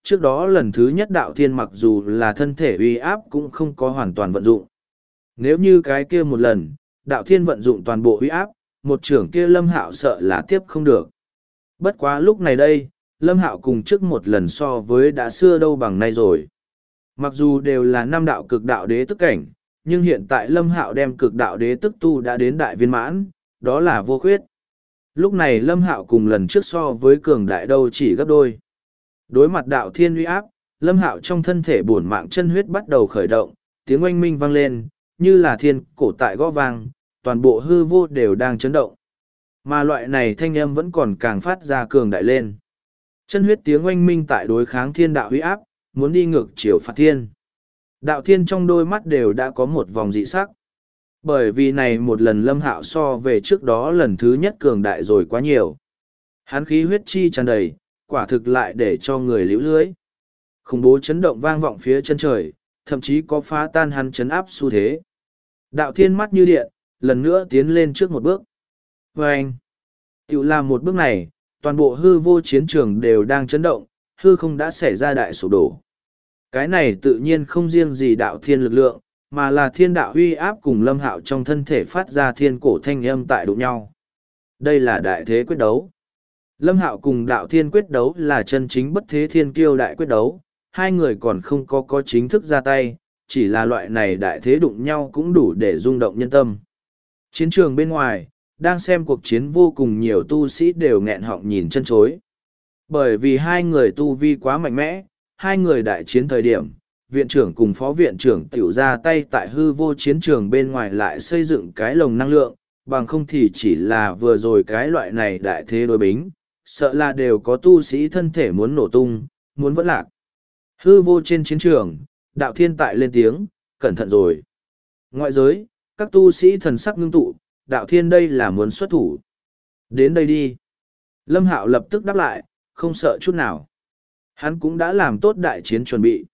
trước đó lần thứ nhất đạo thiên mặc dù là thân thể uy áp cũng không có hoàn toàn vận dụng. Nếu như cái kia một lần, đạo thiên vận dụng toàn bộ uy áp, một trưởng kia Lâm Hạo sợ là tiếp không được. Bất quá lúc này đây, Lâm Hạo cùng trước một lần so với đã xưa đâu bằng nay rồi. Mặc dù đều là năm đạo cực đạo đế tức cảnh, nhưng hiện tại Lâm Hạo đem cực đạo đế tức tu đã đến đại viên mãn, đó là vô khuyết. Lúc này Lâm Hạo cùng lần trước so với cường đại đâu chỉ gấp đôi. Đối mặt đạo thiên uy áp, Lâm Hạo trong thân thể bổn mạng chân huyết bắt đầu khởi động, tiếng oanh minh vang lên, như là thiên cổ tại gõ vang, toàn bộ hư vô đều đang chấn động. Mà loại này thanh âm vẫn còn càng phát ra cường đại lên. Chân huyết tiếng oanh minh tại đối kháng thiên đạo uy áp, muốn đi ngược chiều phạt thiên. Đạo thiên trong đôi mắt đều đã có một vòng dị sắc. Bởi vì này một lần Lâm Hạo so về trước đó lần thứ nhất cường đại rồi quá nhiều. Hắn khí huyết chi tràn đầy, quả thực lại để cho người liễu lưới. Khủng bố chấn động vang vọng phía chân trời, thậm chí có phá tan hắn chấn áp xu thế. Đạo thiên mắt như điện, lần nữa tiến lên trước một bước. Và anh, tự làm một bước này, toàn bộ hư vô chiến trường đều đang chấn động, hư không đã xảy ra đại sụp đổ. Cái này tự nhiên không riêng gì đạo thiên lực lượng, mà là thiên đạo huy áp cùng Lâm Hạo trong thân thể phát ra thiên cổ thanh âm tại đụng nhau. Đây là đại thế quyết đấu. Lâm Hạo cùng đạo thiên quyết đấu là chân chính bất thế thiên kiêu đại quyết đấu, hai người còn không có chính thức ra tay, chỉ là loại này đại thế đụng nhau cũng đủ để rung động nhân tâm. Chiến trường bên ngoài, đang xem cuộc chiến vô cùng nhiều tu sĩ đều nghẹn họng nhìn chân chối. Bởi vì hai người tu vi quá mạnh mẽ, hai người đại chiến thời điểm, viện trưởng cùng phó viện trưởng tiểu ra tay tại hư vô chiến trường bên ngoài lại xây dựng cái lồng năng lượng, bằng không thì chỉ là vừa rồi cái loại này đại thế đối bính, sợ là đều có tu sĩ thân thể muốn nổ tung, muốn vẫn lạc. Hư vô trên chiến trường, đạo thiên tại lên tiếng, cẩn thận rồi. Ngoại giới, các tu sĩ thần sắc ngưng tụ, đạo thiên đây là muốn xuất thủ. Đến đây đi. Lâm Hạo lập tức đáp lại, không sợ chút nào. Hắn cũng đã làm tốt đại chiến chuẩn bị.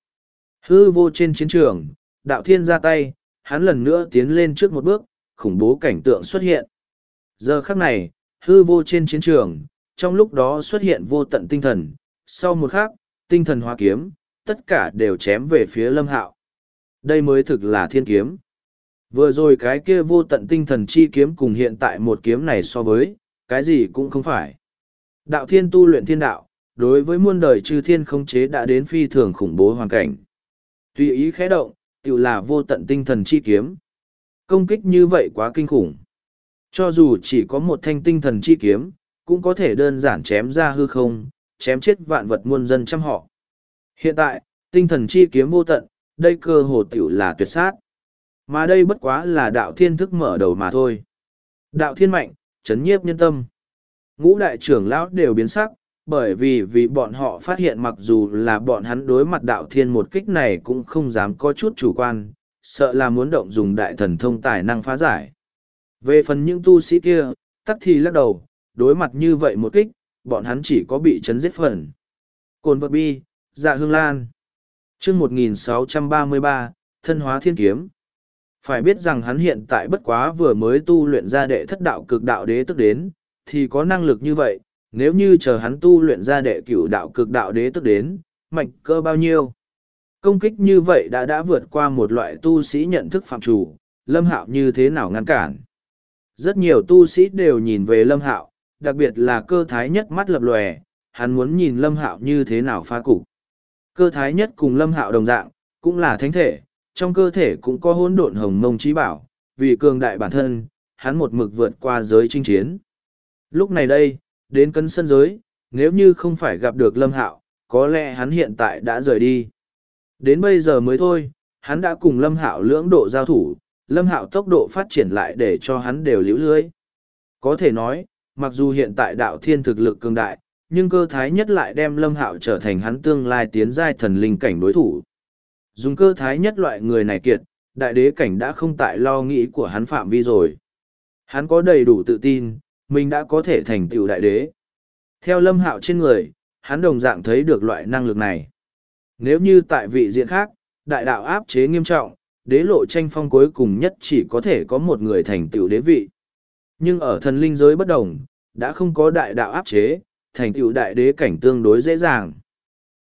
Hư vô trên chiến trường, đạo thiên ra tay, hắn lần nữa tiến lên trước một bước, khủng bố cảnh tượng xuất hiện. Giờ khắc này, hư vô trên chiến trường, trong lúc đó xuất hiện vô tận tinh thần, sau một khắc, tinh thần hóa kiếm, tất cả đều chém về phía Lâm Hạo. Đây mới thực là thiên kiếm. Vừa rồi cái kia vô tận tinh thần chi kiếm cùng hiện tại một kiếm này so với, cái gì cũng không phải. Đạo thiên tu luyện thiên đạo, đối với muôn đời chư thiên khống chế đã đến phi thường khủng bố hoàn cảnh. Tùy ý khẽ động, tự là vô tận tinh thần chi kiếm. Công kích như vậy quá kinh khủng. Cho dù chỉ có một thanh tinh thần chi kiếm, cũng có thể đơn giản chém ra hư không, chém chết vạn vật muôn dân trăm họ. Hiện tại, tinh thần chi kiếm vô tận, đây cơ hồ tiểu là tuyệt sát. Mà đây bất quá là đạo thiên thức mở đầu mà thôi. Đạo thiên mạnh, chấn nhiếp nhân tâm. Ngũ đại trưởng lão đều biến sắc, bởi vì bọn họ phát hiện mặc dù là bọn hắn đối mặt đạo thiên một kích này cũng không dám có chút chủ quan, sợ là muốn động dùng đại thần thông tài năng phá giải. Về phần những tu sĩ kia, tắc thì lắc đầu, đối mặt như vậy một kích, bọn hắn chỉ có bị chấn giết phần. Cồn vật bi, dạ hương lan. Chương 1633, thân hóa thiên kiếm. Phải biết rằng hắn hiện tại bất quá vừa mới tu luyện ra đệ thất đạo cực đạo đế tức đến, thì có năng lực như vậy, nếu như chờ hắn tu luyện ra đệ cửu đạo cực đạo đế tức đến, mạnh cơ bao nhiêu. Công kích như vậy đã vượt qua một loại tu sĩ nhận thức phạm chủ, Lâm Hạo như thế nào ngăn cản. Rất nhiều tu sĩ đều nhìn về Lâm Hạo, đặc biệt là cơ thái nhất mắt lập lòe, hắn muốn nhìn Lâm Hạo như thế nào phá cục. Cơ thái nhất cùng Lâm Hạo đồng dạng, cũng là thánh thể, trong cơ thể cũng có hỗn độn hồng mông trí bảo, vì cường đại bản thân, hắn một mực vượt qua giới chinh chiến. Lúc này đây, đến cấn sân giới, nếu như không phải gặp được Lâm Hạo, có lẽ hắn hiện tại đã rời đi. Đến bây giờ mới thôi, hắn đã cùng Lâm Hạo lưỡng độ giao thủ, Lâm Hạo tốc độ phát triển lại để cho hắn đều liễu lưới. Có thể nói, mặc dù hiện tại đạo thiên thực lực cường đại, nhưng cơ thái nhất lại đem Lâm Hạo trở thành hắn tương lai tiến giai thần linh cảnh đối thủ. Dùng cơ thái nhất loại người này kiệt, đại đế cảnh đã không tại lo nghĩ của hắn phạm vi rồi. Hắn có đầy đủ tự tin, mình đã có thể thành tựu đại đế. Theo Lâm Hạo trên người, hắn đồng dạng thấy được loại năng lực này. Nếu như tại vị diện khác, đại đạo áp chế nghiêm trọng, đế lộ tranh phong cuối cùng nhất chỉ có thể có một người thành tựu đế vị. Nhưng ở thần linh giới bất đồng, đã không có đại đạo áp chế, thành tựu đại đế cảnh tương đối dễ dàng.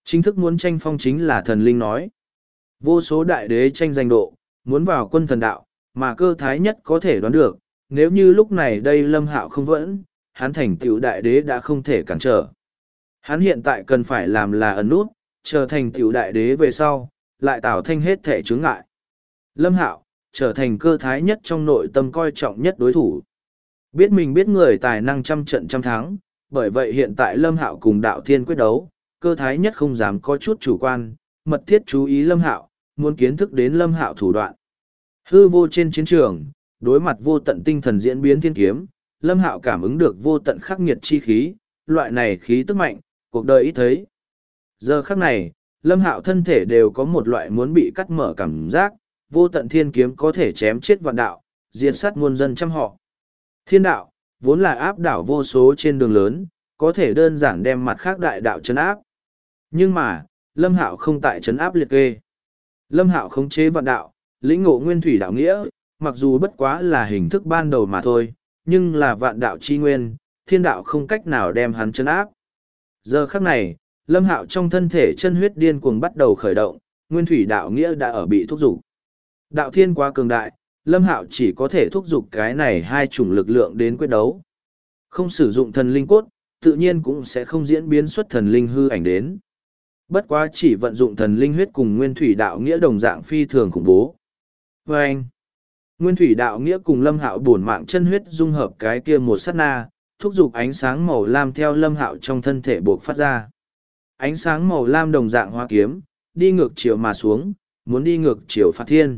Chính thức muốn tranh phong chính là thần linh nói. Vô số đại đế tranh giành độ, muốn vào quân thần đạo, mà Cơ Thái Nhất có thể đoán được, nếu như lúc này đây Lâm Hạo không vẫn, hắn thành tựu đại đế đã không thể cản trở. Hắn hiện tại cần phải làm là ẩn nút, trở thành tựu đại đế về sau, lại tạo thanh hết thể chướng ngại. Lâm Hạo, trở thành Cơ Thái Nhất trong nội tâm coi trọng nhất đối thủ. Biết mình biết người tài năng trăm trận trăm thắng, bởi vậy hiện tại Lâm Hạo cùng Đạo Thiên quyết đấu, Cơ Thái Nhất không dám có chút chủ quan, mật thiết chú ý Lâm Hạo, muốn kiến thức đến Lâm Hạo thủ đoạn. Hư vô trên chiến trường, đối mặt vô tận tinh thần diễn biến thiên kiếm, Lâm Hạo cảm ứng được vô tận khắc nghiệt chi khí, loại này khí tức mạnh, cuộc đời ít thấy. Giờ khắc này, Lâm Hạo thân thể đều có một loại muốn bị cắt mở cảm giác, vô tận thiên kiếm có thể chém chết vạn đạo, diệt sát muôn dân trăm họ. Thiên đạo, vốn là áp đảo vô số trên đường lớn, có thể đơn giản đem mặt khác đại đạo chấn áp. Nhưng mà, Lâm Hạo không tại chấn áp liệt kê. Lâm Hạo khống chế vạn đạo, lĩnh ngộ nguyên thủy đạo nghĩa, mặc dù bất quá là hình thức ban đầu mà thôi, nhưng là vạn đạo chi nguyên, thiên đạo không cách nào đem hắn chấn áp. Giờ khắc này, Lâm Hạo trong thân thể chân huyết điên cuồng bắt đầu khởi động, nguyên thủy đạo nghĩa đã ở bị thúc giục. Đạo thiên quá cường đại, Lâm Hạo chỉ có thể thúc giục cái này hai chủng lực lượng đến quyết đấu. Không sử dụng thần linh cốt, tự nhiên cũng sẽ không diễn biến xuất thần linh hư ảnh đến. Bất quá chỉ vận dụng thần linh huyết cùng nguyên thủy đạo nghĩa đồng dạng phi thường khủng bố. Và anh, nguyên thủy đạo nghĩa cùng Lâm Hạo bổn mạng chân huyết dung hợp cái kia một sát na, thúc giục ánh sáng màu lam theo Lâm Hạo trong thân thể buộc phát ra. Ánh sáng màu lam đồng dạng hoa kiếm, đi ngược chiều mà xuống, muốn đi ngược chiều phạt thiên.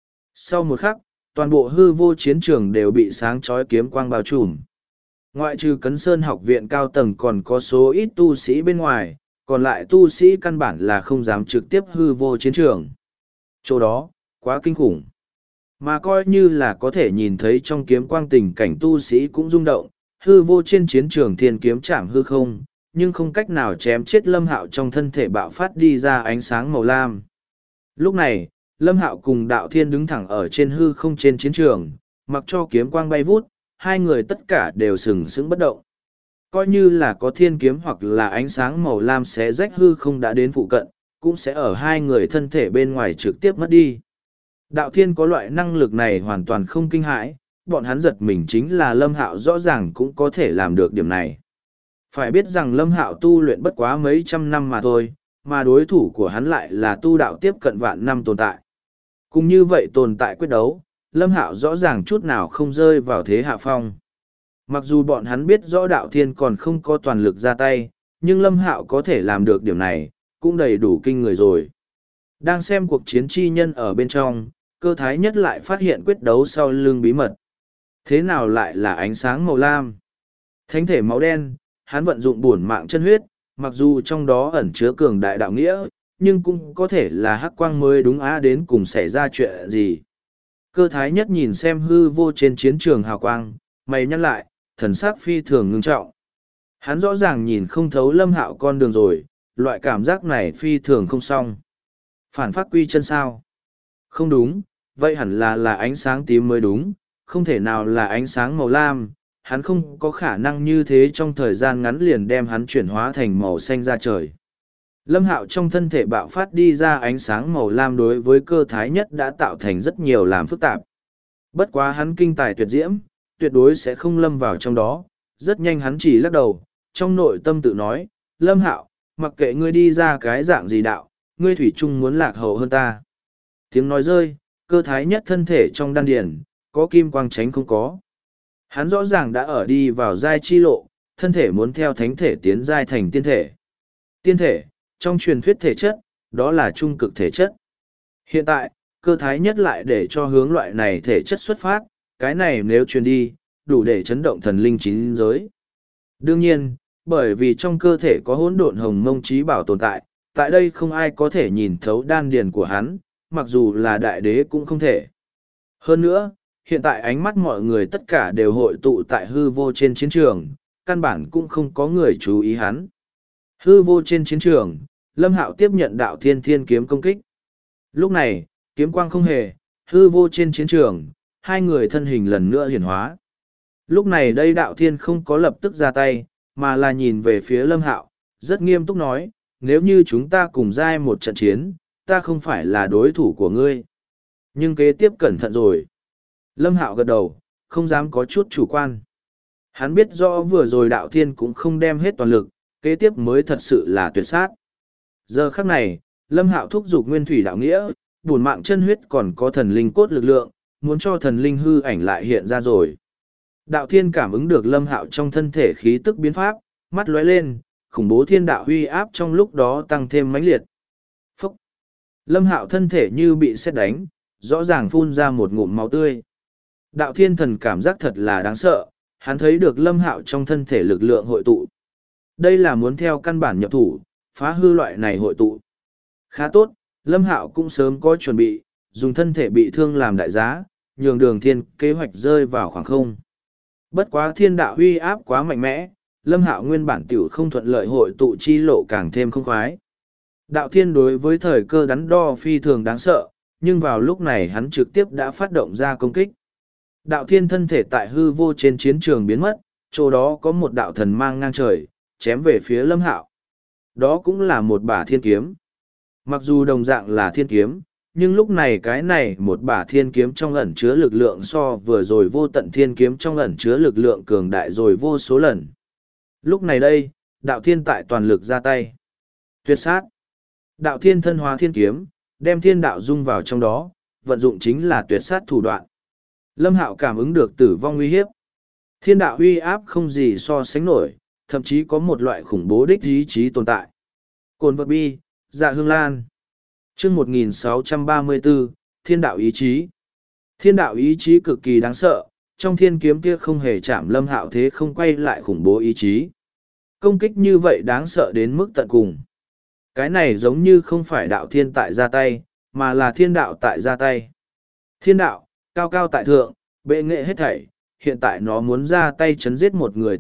Sau một khắc, toàn bộ hư vô chiến trường đều bị sáng chói kiếm quang bao trùm. Ngoại trừ Cấn Sơn học viện cao tầng còn có số ít tu sĩ bên ngoài, còn lại tu sĩ căn bản là không dám trực tiếp hư vô chiến trường. Chỗ đó, quá kinh khủng. Mà coi như là có thể nhìn thấy trong kiếm quang tình cảnh tu sĩ cũng rung động, hư vô trên chiến trường thiên kiếm chạm hư không, nhưng không cách nào chém chết Lâm Hạo trong thân thể bạo phát đi ra ánh sáng màu lam. Lúc này, Lâm Hạo cùng Đạo Thiên đứng thẳng ở trên hư không trên chiến trường, mặc cho kiếm quang bay vút, hai người tất cả đều sừng sững bất động. Coi như là có thiên kiếm hoặc là ánh sáng màu lam sẽ rách hư không đã đến phụ cận, cũng sẽ ở hai người thân thể bên ngoài trực tiếp mất đi. Đạo Thiên có loại năng lực này hoàn toàn không kinh hãi, bọn hắn giật mình chính là Lâm Hạo rõ ràng cũng có thể làm được điểm này. Phải biết rằng Lâm Hạo tu luyện bất quá mấy trăm năm mà thôi, mà đối thủ của hắn lại là tu đạo tiếp cận vạn năm tồn tại. Cùng như vậy tồn tại quyết đấu, Lâm Hạo rõ ràng chút nào không rơi vào thế hạ phong. Mặc dù bọn hắn biết rõ Đạo Thiên còn không có toàn lực ra tay, nhưng Lâm Hạo có thể làm được điểm này, cũng đầy đủ kinh người rồi. Đang xem cuộc chiến chi nhân ở bên trong, Cơ Thái Nhất lại phát hiện quyết đấu sau lưng bí mật. Thế nào lại là ánh sáng màu lam? Thánh thể máu đen, hắn vận dụng bổn mạng chân huyết, mặc dù trong đó ẩn chứa cường đại đạo nghĩa, nhưng cũng có thể là hắc quang mới đúng á, đến cùng xảy ra chuyện gì. Cơ Thái Nhất nhìn xem hư vô trên chiến trường hào quang, mày nhăn lại, thần sắc phi thường ngưng trọng. Hắn rõ ràng nhìn không thấu Lâm Hạo con đường rồi, loại cảm giác này phi thường không xong. Phản phát quy chân sao? Không đúng, vậy hẳn là ánh sáng tím mới đúng, không thể nào là ánh sáng màu lam. Hắn không có khả năng như thế trong thời gian ngắn liền đem hắn chuyển hóa thành màu xanh ra trời. Lâm Hạo trong thân thể bạo phát đi ra ánh sáng màu lam đối với Cơ Thái Nhất đã tạo thành rất nhiều làm phức tạp. Bất quá hắn kinh tài tuyệt diễm, tuyệt đối sẽ không lâm vào trong đó. Rất nhanh hắn chỉ lắc đầu, trong nội tâm tự nói, Lâm Hạo, mặc kệ ngươi đi ra cái dạng gì đạo, ngươi thủy chung muốn lạc hậu hơn ta. Tiếng nói rơi, Cơ Thái Nhất thân thể trong đan điền, có kim quang tránh không có. Hắn rõ ràng đã ở đi vào giai chi lộ, thân thể muốn theo thánh thể tiến giai thành tiên thể. Tiên thể, trong truyền thuyết thể chất, đó là trung cực thể chất. Hiện tại, Cơ Thái Nhất lại để cho hướng loại này thể chất xuất phát, cái này nếu truyền đi, đủ để chấn động thần linh chín giới. Đương nhiên, bởi vì trong cơ thể có hỗn độn hồng mông trí bảo tồn tại, tại đây không ai có thể nhìn thấu đan điền của hắn, mặc dù là đại đế cũng không thể. Hơn nữa, hiện tại ánh mắt mọi người tất cả đều hội tụ tại hư vô trên chiến trường, căn bản cũng không có người chú ý hắn. Hư vô trên chiến trường, Lâm Hạo tiếp nhận Đạo Thiên thiên kiếm công kích. Lúc này, kiếm quang không hề, hư vô trên chiến trường, hai người thân hình lần nữa hiển hóa. Lúc này đây Đạo Thiên không có lập tức ra tay, mà là nhìn về phía Lâm Hạo, rất nghiêm túc nói, nếu như chúng ta cùng giai một trận chiến, ta không phải là đối thủ của ngươi. Nhưng kế tiếp cẩn thận rồi. Lâm Hạo gật đầu, không dám có chút chủ quan. Hắn biết rõ vừa rồi đạo thiên cũng không đem hết toàn lực, kế tiếp mới thật sự là tuyệt sát. Giờ khắc này, Lâm Hạo thúc giục nguyên thủy đạo nghĩa, bổn mạng chân huyết còn có thần linh cốt lực lượng, muốn cho thần linh hư ảnh lại hiện ra rồi. Đạo thiên cảm ứng được Lâm Hạo trong thân thể khí tức biến pháp, mắt lóe lên, khủng bố thiên đạo huy áp trong lúc đó tăng thêm mãnh liệt. Phúc! Lâm Hạo thân thể như bị sét đánh, rõ ràng phun ra một ngụm máu tươi. Đạo thiên thần cảm giác thật là đáng sợ, hắn thấy được Lâm Hạo trong thân thể lực lượng hội tụ. Đây là muốn theo căn bản nhập thủ, phá hư loại này hội tụ. Khá tốt, Lâm Hạo cũng sớm có chuẩn bị, dùng thân thể bị thương làm đại giá, nhường Đường Thiên kế hoạch rơi vào khoảng không. Bất quá thiên đạo huy áp quá mạnh mẽ, Lâm Hạo nguyên bản tiểu không thuận lợi hội tụ chi lộ càng thêm không khoái. Đạo thiên đối với thời cơ đắn đo phi thường đáng sợ, nhưng vào lúc này hắn trực tiếp đã phát động ra công kích. Đạo thiên thân thể tại hư vô trên chiến trường biến mất, chỗ đó có một đạo thần mang ngang trời, chém về phía Lâm Hạo. Đó cũng là một bả thiên kiếm. Mặc dù đồng dạng là thiên kiếm, nhưng lúc này cái này một bả thiên kiếm trong ẩn chứa lực lượng so vừa rồi vô tận thiên kiếm trong ẩn chứa lực lượng cường đại rồi vô số lần. Lúc này đây, đạo thiên tại toàn lực ra tay. Tuyệt sát. Đạo thiên thân hóa thiên kiếm, đem thiên đạo dung vào trong đó, vận dụng chính là tuyệt sát thủ đoạn. Lâm Hạo cảm ứng được tử vong uy hiếp. Thiên đạo uy áp không gì so sánh nổi, thậm chí có một loại khủng bố đích ý chí tồn tại. Cồn vật bi, dạ hương lan. Chương 1634, Thiên đạo ý chí. Thiên đạo ý chí cực kỳ đáng sợ, trong thiên kiếm kia không hề chạm Lâm Hạo thế không quay lại khủng bố ý chí. Công kích như vậy đáng sợ đến mức tận cùng. Cái này giống như không phải đạo thiên tại ra tay, mà là thiên đạo tại ra tay. Thiên đạo, cao cao tại thượng, bệ nghệ hết thảy, hiện tại nó muốn ra tay chấn giết một người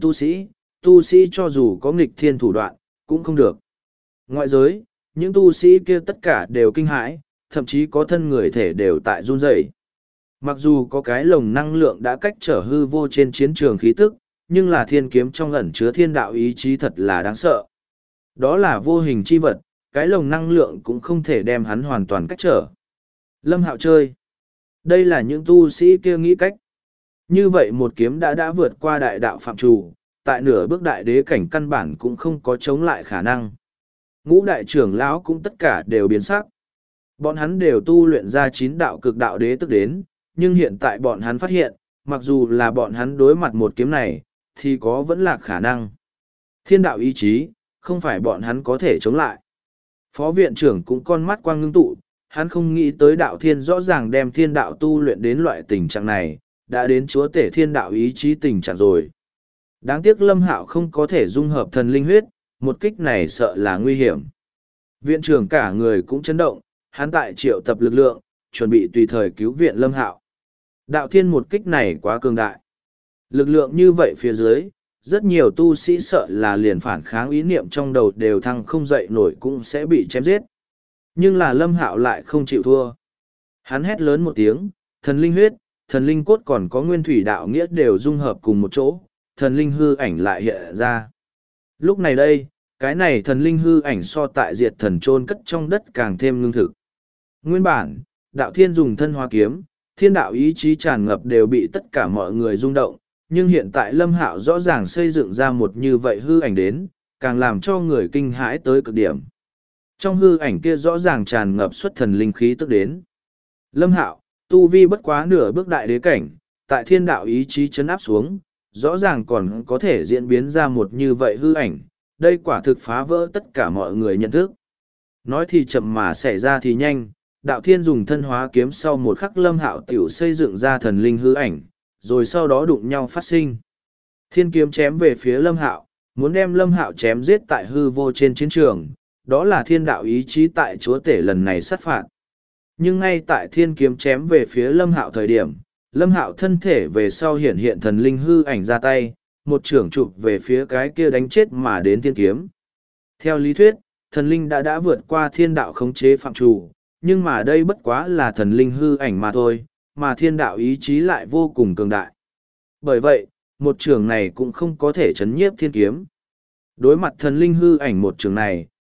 tu sĩ cho dù có nghịch thiên thủ đoạn, cũng không được. Ngoại giới, những tu sĩ kia tất cả đều kinh hãi, thậm chí có thân người thể đều tại run rẩy. Mặc dù có cái lồng năng lượng đã cách trở hư vô trên chiến trường khí tức, nhưng là thiên kiếm trong ẩn chứa thiên đạo ý chí thật là đáng sợ. Đó là vô hình chi vật, cái lồng năng lượng cũng không thể đem hắn hoàn toàn cách trở. Lâm Hạo chơi. Đây là những tu sĩ kia nghĩ cách. Như vậy một kiếm đã vượt qua đại đạo phạm trù, tại nửa bước đại đế cảnh căn bản cũng không có chống lại khả năng. Ngũ đại trưởng lão cũng tất cả đều biến sắc. Bọn hắn đều tu luyện ra 9 đạo cực đạo đế tức đến, nhưng hiện tại bọn hắn phát hiện, mặc dù là bọn hắn đối mặt một kiếm này, thì có vẫn là khả năng. Thiên đạo ý chí, không phải bọn hắn có thể chống lại. Phó viện trưởng cũng con mắt quang ngưng tụ, hắn không nghĩ tới đạo thiên rõ ràng đem thiên đạo tu luyện đến loại tình trạng này, đã đến chúa tể thiên đạo ý chí tình trạng rồi. Đáng tiếc Lâm Hạo không có thể dung hợp thần linh huyết, một kích này sợ là nguy hiểm. Viện trưởng cả người cũng chấn động, hắn tại triệu tập lực lượng, chuẩn bị tùy thời cứu viện Lâm Hạo. Đạo thiên một kích này quá cường đại. Lực lượng như vậy phía dưới, rất nhiều tu sĩ sợ là liền phản kháng ý niệm trong đầu đều thăng không dậy nổi cũng sẽ bị chém giết. Nhưng là Lâm Hạo lại không chịu thua. Hắn hét lớn một tiếng, thần linh huyết, thần linh cốt còn có nguyên thủy đạo nghĩa đều dung hợp cùng một chỗ, thần linh hư ảnh lại hiện ra. Lúc này đây, cái này thần linh hư ảnh so tại diệt thần chôn cất trong đất càng thêm ngưng thực. Nguyên bản, đạo thiên dùng thân hóa kiếm, thiên đạo ý chí tràn ngập đều bị tất cả mọi người rung động, nhưng hiện tại Lâm Hạo rõ ràng xây dựng ra một như vậy hư ảnh đến, càng làm cho người kinh hãi tới cực điểm. Trong hư ảnh kia rõ ràng tràn ngập xuất thần linh khí tức đến. Lâm Hạo, tu vi bất quá nửa bước đại đế cảnh, tại thiên đạo ý chí chấn áp xuống, rõ ràng còn có thể diễn biến ra một như vậy hư ảnh, đây quả thực phá vỡ tất cả mọi người nhận thức. Nói thì chậm mà xảy ra thì nhanh, đạo thiên dùng thân hóa kiếm sau một khắc Lâm Hạo tiểu xây dựng ra thần linh hư ảnh, rồi sau đó đụng nhau phát sinh. Thiên kiếm chém về phía Lâm Hạo, muốn đem Lâm Hạo chém giết tại hư vô trên chiến trường, đó là thiên đạo ý chí tại chúa tể lần này sát phạt. Nhưng ngay tại thiên kiếm chém về phía Lâm Hạo thời điểm, Lâm Hạo thân thể về sau hiện hiện thần linh hư ảnh ra tay, một trưởng chụp về phía cái kia đánh chết mà đến thiên kiếm. Theo lý thuyết, thần linh đã vượt qua thiên đạo khống chế phạm trù, nhưng mà đây bất quá là thần linh hư ảnh mà thôi, mà thiên đạo ý chí lại vô cùng cường đại. Bởi vậy, một trường này cũng không có thể chấn nhiếp thiên kiếm. Đối mặt thần linh hư ảnh một trường này,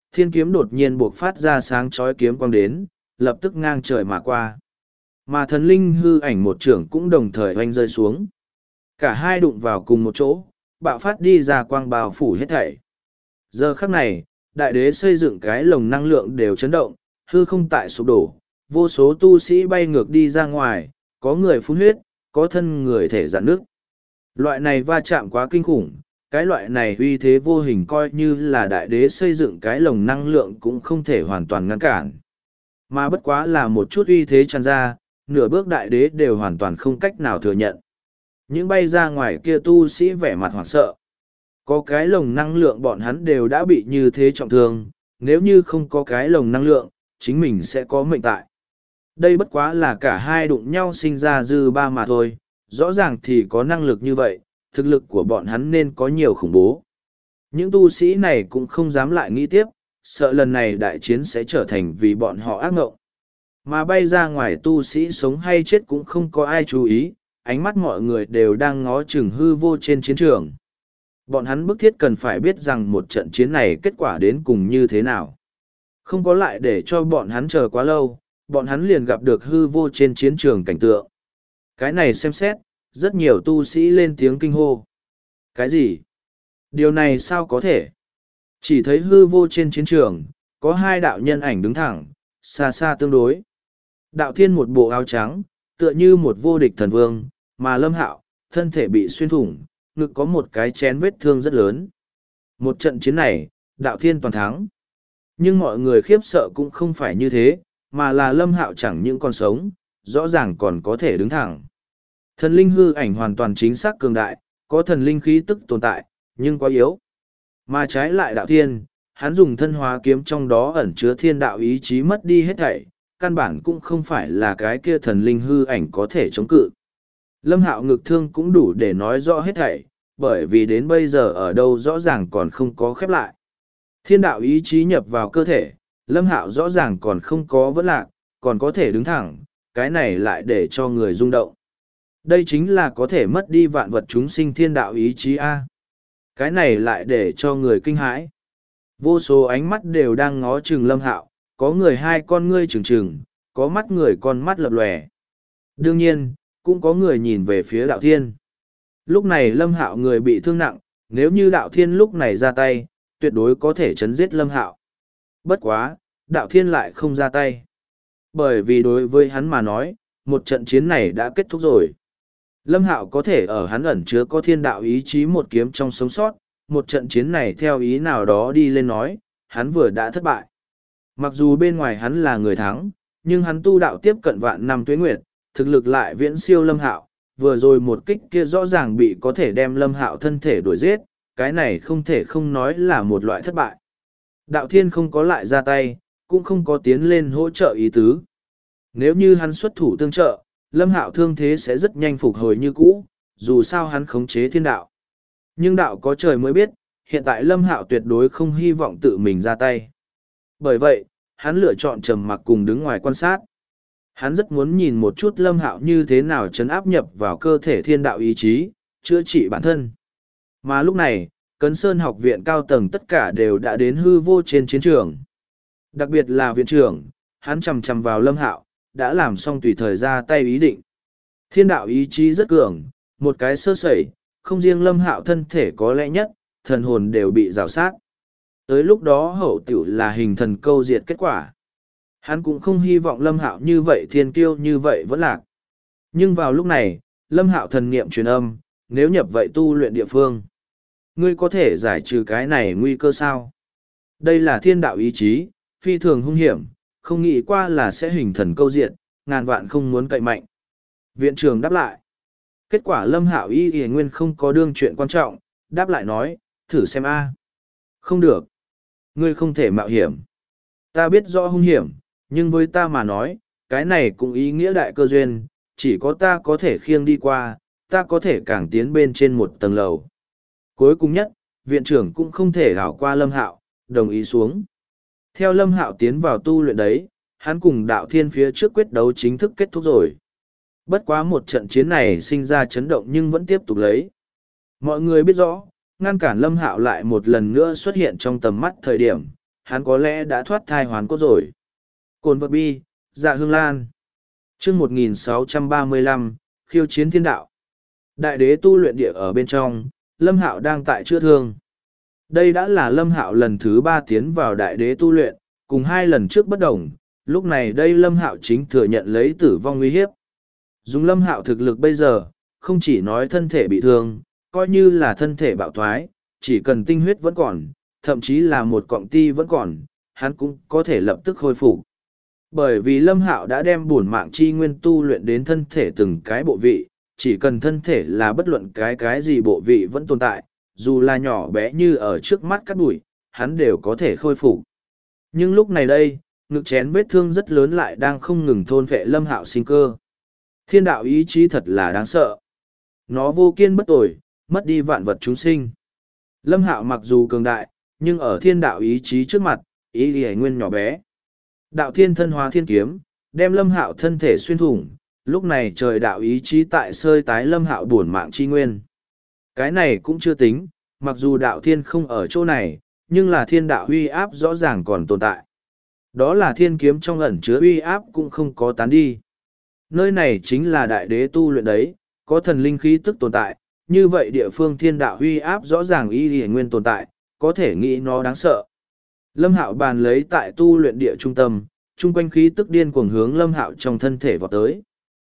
Thiên kiếm đột nhiên buộc phát ra sáng chói kiếm quang đến, lập tức ngang trời mà qua. Mà thần linh hư ảnh một trưởng cũng đồng thời oanh rơi xuống. Cả hai đụng vào cùng một chỗ, bạo phát đi ra quang bào phủ hết thảy. Giờ khắc này, đại đế xây dựng cái lồng năng lượng đều chấn động, hư không tại sụp đổ, vô số tu sĩ bay ngược đi ra ngoài, có người phun huyết, có thân người thể dạn nước. Loại này va chạm quá kinh khủng, cái loại này uy thế vô hình coi như là đại đế xây dựng cái lồng năng lượng cũng không thể hoàn toàn ngăn cản. Mà bất quá là một chút uy thế tràn ra, nửa bước đại đế đều hoàn toàn không cách nào thừa nhận. Những bay ra ngoài kia tu sĩ vẻ mặt hoảng sợ. Có cái lồng năng lượng bọn hắn đều đã bị như thế trọng thương, nếu như không có cái lồng năng lượng, chính mình sẽ có mệnh tại. Đây bất quá là cả hai đụng nhau sinh ra dư ba mà thôi, rõ ràng thì có năng lực như vậy, thực lực của bọn hắn nên có nhiều khủng bố. Những tu sĩ này cũng không dám lại nghĩ tiếp, sợ lần này đại chiến sẽ trở thành vì bọn họ ác ngộng. Mà bay ra ngoài tu sĩ sống hay chết cũng không có ai chú ý, ánh mắt mọi người đều đang ngó chừng hư vô trên chiến trường. Bọn hắn bức thiết cần phải biết rằng một trận chiến này kết quả đến cùng như thế nào. Không có lại để cho bọn hắn chờ quá lâu, bọn hắn liền gặp được hư vô trên chiến trường cảnh tượng. Cái này xem xét, rất nhiều tu sĩ lên tiếng kinh hô. Cái gì? Điều này sao có thể? Chỉ thấy hư vô trên chiến trường, có hai đạo nhân ảnh đứng thẳng, xa xa tương đối. Đạo thiên một bộ áo trắng, tựa như một vô địch thần vương, mà Lâm Hạo, thân thể bị xuyên thủng, ngực có một cái chén vết thương rất lớn. Một trận chiến này, đạo thiên toàn thắng. Nhưng mọi người khiếp sợ cũng không phải như thế, mà là Lâm Hạo chẳng những còn sống, rõ ràng còn có thể đứng thẳng. Thần linh hư ảnh hoàn toàn chính xác cường đại, có thần linh khí tức tồn tại, nhưng quá yếu. Mà trái lại đạo thiên, hắn dùng thân hóa kiếm trong đó ẩn chứa thiên đạo ý chí mất đi hết thảy, căn bản cũng không phải là cái kia thần linh hư ảnh có thể chống cự. Lâm Hạo ngực thương cũng đủ để nói rõ hết thảy, bởi vì đến bây giờ ở đâu rõ ràng còn không có khép lại. Thiên đạo ý chí nhập vào cơ thể, Lâm Hạo rõ ràng còn không có vấn lạc, còn có thể đứng thẳng, cái này lại để cho người rung động. Đây chính là có thể mất đi vạn vật chúng sinh thiên đạo ý chí A. Cái này lại để cho người kinh hãi. Vô số ánh mắt đều đang ngó chừng Lâm Hạo, có người hai con ngươi trừng trừng, có mắt người con mắt lập lòe. Đương nhiên, cũng có người nhìn về phía đạo thiên. Lúc này Lâm Hạo người bị thương nặng, nếu như đạo thiên lúc này ra tay, tuyệt đối có thể chấn giết Lâm Hạo. Bất quá, đạo thiên lại không ra tay. Bởi vì đối với hắn mà nói, một trận chiến này đã kết thúc rồi. Lâm Hạo có thể ở hắn ẩn chứa có thiên đạo ý chí một kiếm trong sống sót, một trận chiến này theo ý nào đó đi lên nói, hắn vừa đã thất bại. Mặc dù bên ngoài hắn là người thắng, nhưng hắn tu đạo tiếp cận vạn năm tuế nguyệt, thực lực lại viễn siêu Lâm Hạo, vừa rồi một kích kia rõ ràng bị có thể đem Lâm Hạo thân thể đuổi giết, cái này không thể không nói là một loại thất bại. Đạo thiên không có lại ra tay, cũng không có tiến lên hỗ trợ ý tứ. Nếu như hắn xuất thủ tương trợ, Lâm Hạo thương thế sẽ rất nhanh phục hồi như cũ, dù sao hắn khống chế thiên đạo. Nhưng đạo có trời mới biết, hiện tại Lâm Hạo tuyệt đối không hy vọng tự mình ra tay. Bởi vậy, hắn lựa chọn trầm mặc cùng đứng ngoài quan sát. Hắn rất muốn nhìn một chút Lâm Hạo như thế nào trấn áp nhập vào cơ thể thiên đạo ý chí, chữa trị bản thân. Mà lúc này, Cấn Sơn học viện cao tầng tất cả đều đã đến hư vô trên chiến trường. Đặc biệt là viện trưởng, hắn chằm chằm vào Lâm Hạo, đã làm xong tùy thời ra tay ý định. Thiên đạo ý chí rất cường, một cái sơ sẩy, không riêng Lâm Hạo thân thể có lẽ nhất, thần hồn đều bị rào sát. Tới lúc đó hậu tiểu là hình thần câu diệt kết quả. Hắn cũng không hy vọng Lâm Hạo như vậy thiên kiêu như vậy vẫn lạc. Nhưng vào lúc này, Lâm Hạo thần niệm truyền âm, nếu nhập vậy tu luyện địa phương, ngươi có thể giải trừ cái này nguy cơ sao? Đây là thiên đạo ý chí, phi thường hung hiểm, không nghĩ qua là sẽ hình thần câu diệt, ngàn vạn không muốn cậy mạnh. Viện trưởng đáp lại. Kết quả Lâm Hạo y nguyên không có đương chuyện quan trọng, đáp lại nói, thử xem a. Không được. Ngươi không thể mạo hiểm. Ta biết rõ hung hiểm, nhưng với ta mà nói, cái này cũng ý nghĩa đại cơ duyên, chỉ có ta có thể khiêng đi qua, ta có thể càng tiến bên trên một tầng lầu. Cuối cùng nhất, viện trưởng cũng không thể gảo qua Lâm Hạo, đồng ý xuống. Theo Lâm Hạo tiến vào tu luyện đấy, hắn cùng đạo thiên phía trước quyết đấu chính thức kết thúc rồi. Bất quá một trận chiến này sinh ra chấn động nhưng vẫn tiếp tục lấy. Mọi người biết rõ, ngăn cản Lâm Hạo lại một lần nữa xuất hiện trong tầm mắt thời điểm, hắn có lẽ đã thoát thai hoàn cốt rồi. Cồn vật bi, dạ hương lan. Chương 1635, khiêu chiến thiên đạo. Đại đế tu luyện địa ở bên trong, Lâm Hạo đang tại chữa thương. Đây đã là Lâm Hạo lần thứ 3 tiến vào đại đế tu luyện, cùng 2 lần trước bất đồng, lúc này đây Lâm Hạo chính thừa nhận lấy tử vong nguy hiếp. Dùng Lâm Hạo thực lực bây giờ, không chỉ nói thân thể bị thương, coi như là thân thể bạo thoái, chỉ cần tinh huyết vẫn còn, thậm chí là một cọng ti vẫn còn, hắn cũng có thể lập tức khôi phục. Bởi vì Lâm Hạo đã đem bổn mạng chi nguyên tu luyện đến thân thể từng cái bộ vị, chỉ cần thân thể là bất luận cái gì bộ vị vẫn tồn tại, dù là nhỏ bé như ở trước mắt cát bụi, hắn đều có thể khôi phục. Nhưng lúc này đây, ngực chén vết thương rất lớn lại đang không ngừng thôn phệ Lâm Hạo sinh cơ. Thiên đạo ý chí thật là đáng sợ. Nó vô kiên bất tồi, mất đi vạn vật chúng sinh. Lâm Hạo mặc dù cường đại, nhưng ở thiên đạo ý chí trước mặt, ý thì nguyên nhỏ bé. Đạo thiên thân hóa thiên kiếm, đem Lâm Hạo thân thể xuyên thủng, lúc này trời đạo ý chí tại sơi tái Lâm Hạo bổn mạng chi nguyên. Cái này cũng chưa tính, mặc dù đạo thiên không ở chỗ này, nhưng là thiên đạo uy áp rõ ràng còn tồn tại. Đó là thiên kiếm trong ẩn chứa uy áp cũng không có tán đi. Nơi này chính là đại đế tu luyện đấy, có thần linh khí tức tồn tại, như vậy địa phương thiên đạo uy áp rõ ràng y lìa nguyên tồn tại, có thể nghĩ nó đáng sợ. Lâm Hạo bàn lấy tại tu luyện địa trung tâm, chung quanh khí tức điên cuồng hướng Lâm Hạo trong thân thể vọt tới.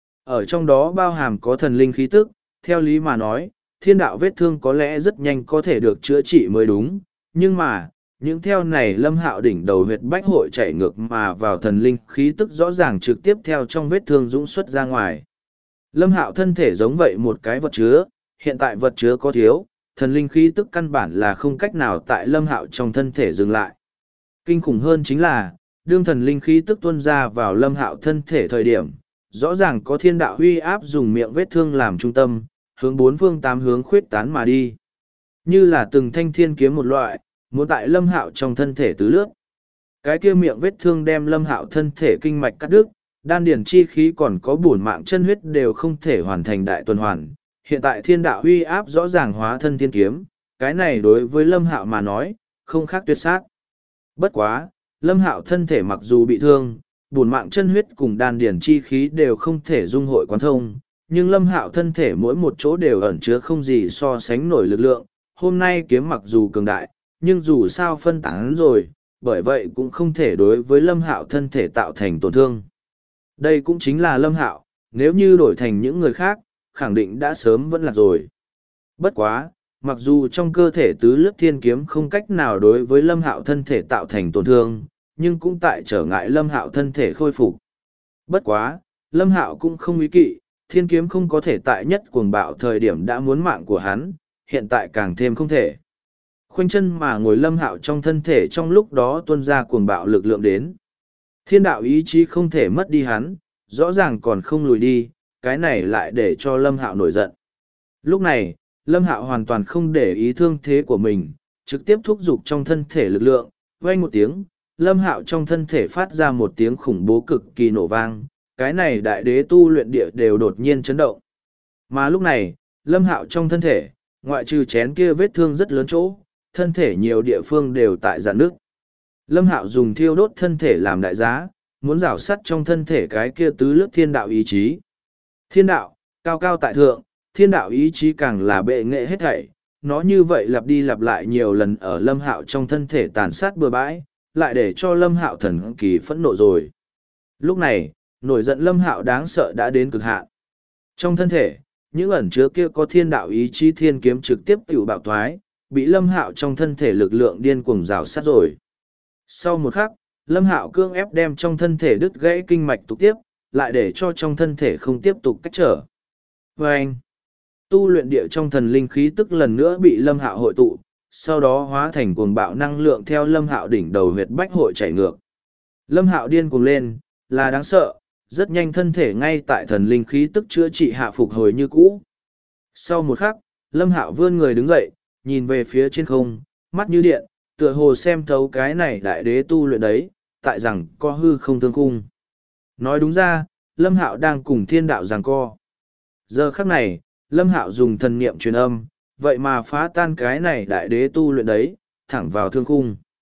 Ở trong đó bao hàm có thần linh khí tức, theo lý mà nói, thiên đạo vết thương có lẽ rất nhanh có thể được chữa trị mới đúng, nhưng mà, những theo này Lâm Hạo đỉnh đầu huyệt bách hội chạy ngược mà vào thần linh khí tức rõ ràng trực tiếp theo trong vết thương dũng xuất ra ngoài. Lâm Hạo thân thể giống vậy một cái vật chứa, hiện tại vật chứa có thiếu, thần linh khí tức căn bản là không cách nào tại Lâm Hạo trong thân thể dừng lại. Kinh khủng hơn chính là, đương thần linh khí tức tuôn ra vào Lâm Hạo thân thể thời điểm, rõ ràng có thiên đạo huy áp dùng miệng vết thương làm trung tâm, hướng bốn phương tám hướng khuyết tán mà đi. Như là từng thanh thiên kiếm một loại, muốn tại Lâm Hạo trong thân thể tứ lướt. Cái kia miệng vết thương đem Lâm Hạo thân thể kinh mạch cắt đứt, đan điển chi khí còn có bổn mạng chân huyết đều không thể hoàn thành đại tuần hoàn. Hiện tại thiên đạo huy áp rõ ràng hóa thân thiên kiếm, cái này đối với Lâm Hạo mà nói, không khác tuyệt sát. Bất quá, Lâm Hạo thân thể mặc dù bị thương, bổn mạng chân huyết cùng đan điển chi khí đều không thể dung hội quán thông, nhưng Lâm Hạo thân thể mỗi một chỗ đều ẩn chứa không gì so sánh nổi lực lượng. Hôm nay kiếm mặc dù cường đại, nhưng dù sao phân tán rồi, bởi vậy cũng không thể đối với Lâm Hạo thân thể tạo thành tổn thương. Đây cũng chính là Lâm Hạo, nếu như đổi thành những người khác, khẳng định đã sớm vẫn là rồi. Bất quá, mặc dù trong cơ thể tứ lướt thiên kiếm không cách nào đối với Lâm Hạo thân thể tạo thành tổn thương, nhưng cũng tại trở ngại Lâm Hạo thân thể khôi phục. Bất quá, Lâm Hạo cũng không ý kỵ, thiên kiếm không có thể tại nhất cuồng bạo thời điểm đã muốn mạng của hắn, hiện tại càng thêm không thể. Khoanh chân mà ngồi Lâm Hạo trong thân thể trong lúc đó tuôn ra cuồng bạo lực lượng đến. Thiên đạo ý chí không thể mất đi hắn, rõ ràng còn không lùi đi, cái này lại để cho Lâm Hạo nổi giận. Lúc này, Lâm Hạo hoàn toàn không để ý thương thế của mình, trực tiếp thúc giục trong thân thể lực lượng, vang một tiếng, Lâm Hạo trong thân thể phát ra một tiếng khủng bố cực kỳ nổ vang, cái này đại đế tu luyện địa đều đột nhiên chấn động. Mà lúc này, Lâm Hạo trong thân thể, ngoại trừ chén kia vết thương rất lớn chỗ, thân thể nhiều địa phương đều tại rạn nước. Lâm Hạo dùng thiêu đốt thân thể làm đại giá, muốn rào sắt trong thân thể cái kia tứ lướt thiên đạo ý chí. Thiên đạo, cao cao tại thượng, thiên đạo ý chí càng là bệ nghệ hết thảy, nó như vậy lặp đi lặp lại nhiều lần ở Lâm Hạo trong thân thể tàn sát bừa bãi, lại để cho Lâm Hạo thần kỳ phẫn nộ rồi. Lúc này, nổi giận Lâm Hạo đáng sợ đã đến cực hạn. Trong thân thể, những ẩn chứa kia có thiên đạo ý chí thiên kiếm trực tiếp tiểu bạo thoái, bị Lâm Hạo trong thân thể lực lượng điên cuồng rào sát rồi. Sau một khắc, Lâm Hạo cương ép đem trong thân thể đứt gãy kinh mạch tục tiếp, lại để cho trong thân thể không tiếp tục cách trở. Và anh, tu luyện địa trong thần linh khí tức lần nữa bị Lâm Hạo hội tụ, sau đó hóa thành cuồng bạo năng lượng theo Lâm Hạo đỉnh đầu huyệt bách hội chảy ngược. Lâm Hạo điên cuồng lên, là đáng sợ, rất nhanh thân thể ngay tại thần linh khí tức chữa trị hạ phục hồi như cũ. Sau một khắc, Lâm Hạo vươn người đứng dậy, nhìn về phía trên không, mắt như điện, tựa hồ xem thấu cái này đại đế tu luyện đấy, tại rằng có hư không thương khung. Nói đúng ra, Lâm Hạo đang cùng thiên đạo giằng co. Giờ khắc này, Lâm Hạo dùng thần niệm truyền âm, vậy mà phá tan cái này đại đế tu luyện đấy, thẳng vào thương khung.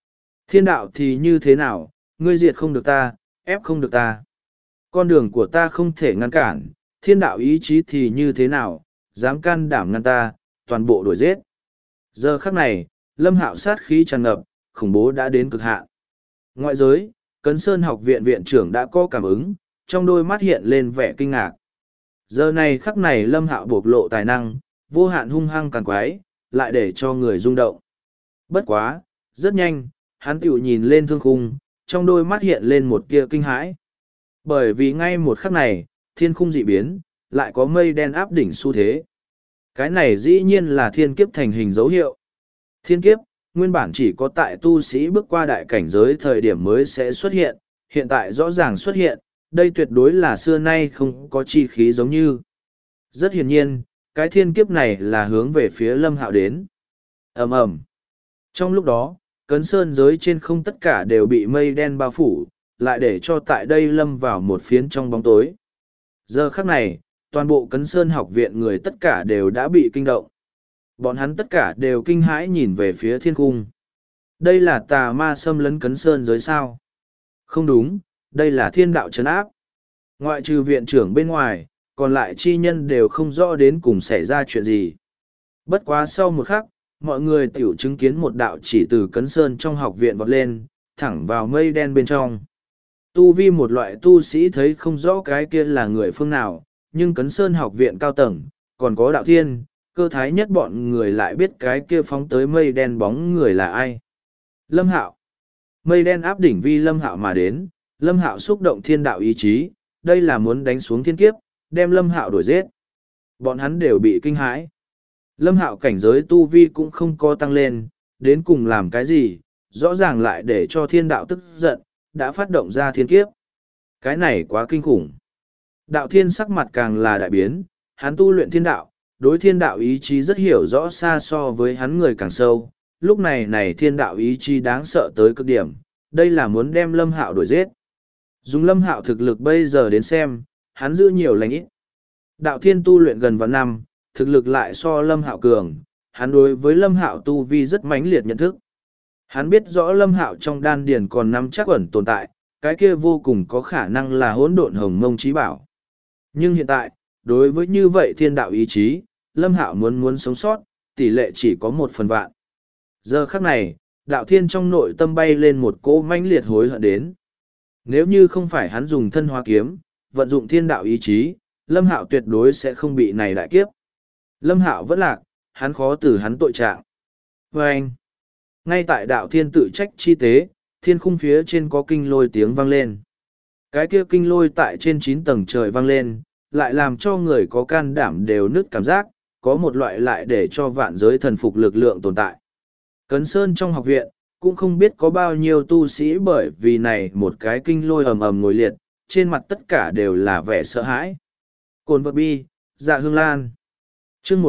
Thiên đạo thì như thế nào, ngươi diệt không được ta, ép không được ta. Con đường của ta không thể ngăn cản, thiên đạo ý chí thì như thế nào, dám can đảm ngăn ta, toàn bộ đuổi giết. Giờ khắc này, Lâm Hạo sát khí tràn ngập, khủng bố đã đến cực hạn. Ngoại giới, Cấn Sơn học viện viện trưởng đã có cảm ứng, trong đôi mắt hiện lên vẻ kinh ngạc. Giờ này khắc này Lâm Hạo bộc lộ tài năng, vô hạn hung hăng càn quái, lại để cho người rung động. Bất quá, rất nhanh, hắn tiểu nhìn lên thương khung, trong đôi mắt hiện lên một tia kinh hãi. Bởi vì ngay một khắc này, thiên khung dị biến, lại có mây đen áp đỉnh xu thế. Cái này dĩ nhiên là thiên kiếp thành hình dấu hiệu. Thiên kiếp, nguyên bản chỉ có tại tu sĩ bước qua đại cảnh giới thời điểm mới sẽ xuất hiện, hiện tại rõ ràng xuất hiện, đây tuyệt đối là xưa nay không có chi khí giống như. Rất hiển nhiên, cái thiên kiếp này là hướng về phía Lâm Hạo đến. Ầm ầm. Trong lúc đó, Cấn Sơn giới trên không tất cả đều bị mây đen bao phủ, lại để cho tại đây lâm vào một phiến trong bóng tối. Giờ khắc này, toàn bộ Cấn Sơn học viện người tất cả đều đã bị kinh động. Bọn hắn tất cả đều kinh hãi nhìn về phía thiên cung. Đây là tà ma xâm lấn Cấn Sơn giới sao? Không đúng, đây là thiên đạo trấn áp. Ngoại trừ viện trưởng bên ngoài, còn lại chi nhân đều không rõ đến cùng xảy ra chuyện gì. Bất quá sau một khắc, mọi người tiểu chứng kiến một đạo chỉ từ Cấn Sơn trong học viện vọt lên, thẳng vào mây đen bên trong. Tu vi một loại tu sĩ thấy không rõ cái kia là người phương nào, nhưng Cấn Sơn học viện cao tầng, còn có đạo thiên, cơ thái nhất bọn người lại biết cái kia phóng tới mây đen bóng người là ai. Lâm Hạo. Mây đen áp đỉnh vi Lâm Hạo mà đến, Lâm Hạo xúc động thiên đạo ý chí, đây là muốn đánh xuống thiên kiếp, đem Lâm Hạo đuổi giết. Bọn hắn đều bị kinh hãi. Lâm Hạo cảnh giới tu vi cũng không có tăng lên, đến cùng làm cái gì, rõ ràng lại để cho thiên đạo tức giận, đã phát động ra thiên kiếp. Cái này quá kinh khủng. Đạo thiên sắc mặt càng là đại biến, hắn tu luyện thiên đạo, đối thiên đạo ý chí rất hiểu rõ xa so với hắn người càng sâu. Lúc này thiên đạo ý chí đáng sợ tới cực điểm, đây là muốn đem Lâm Hạo đuổi giết. Dùng Lâm Hạo thực lực bây giờ đến xem, hắn giữ nhiều lành ít. Đạo thiên tu luyện gần vạn năm, thực lực lại so Lâm Hạo cường, hắn đối với Lâm Hạo tu vi rất mãnh liệt nhận thức. Hắn biết rõ Lâm Hạo trong đan điền còn nắm chắc ẩn tồn tại, cái kia vô cùng có khả năng là hỗn độn hồng mông chí bảo. Nhưng hiện tại, đối với như vậy thiên đạo ý chí, Lâm Hạo muốn sống sót, tỷ lệ chỉ có 1/1000. Giờ khắc này, đạo thiên trong nội tâm bay lên một cỗ mãnh liệt hối hận đến. Nếu như không phải hắn dùng thân hóa kiếm, vận dụng thiên đạo ý chí, Lâm Hạo tuyệt đối sẽ không bị này đại kiếp. Lâm Hạo vẫn lạc, hắn khó từ hắn tội trạng. Và anh, ngay tại đạo thiên tự trách chi tế, thiên khung phía trên có kinh lôi tiếng vang lên. Cái kia kinh lôi tại trên 9 tầng trời vang lên, lại làm cho người có can đảm đều nứt cảm giác, có một loại lại để cho vạn giới thần phục lực lượng tồn tại. Cấn Sơn trong học viện, cũng không biết có bao nhiêu tu sĩ bởi vì này một cái kinh lôi ầm ầm ngồi liệt, trên mặt tất cả đều là vẻ sợ hãi. Cồn vật bi, dạ hương lan. Chương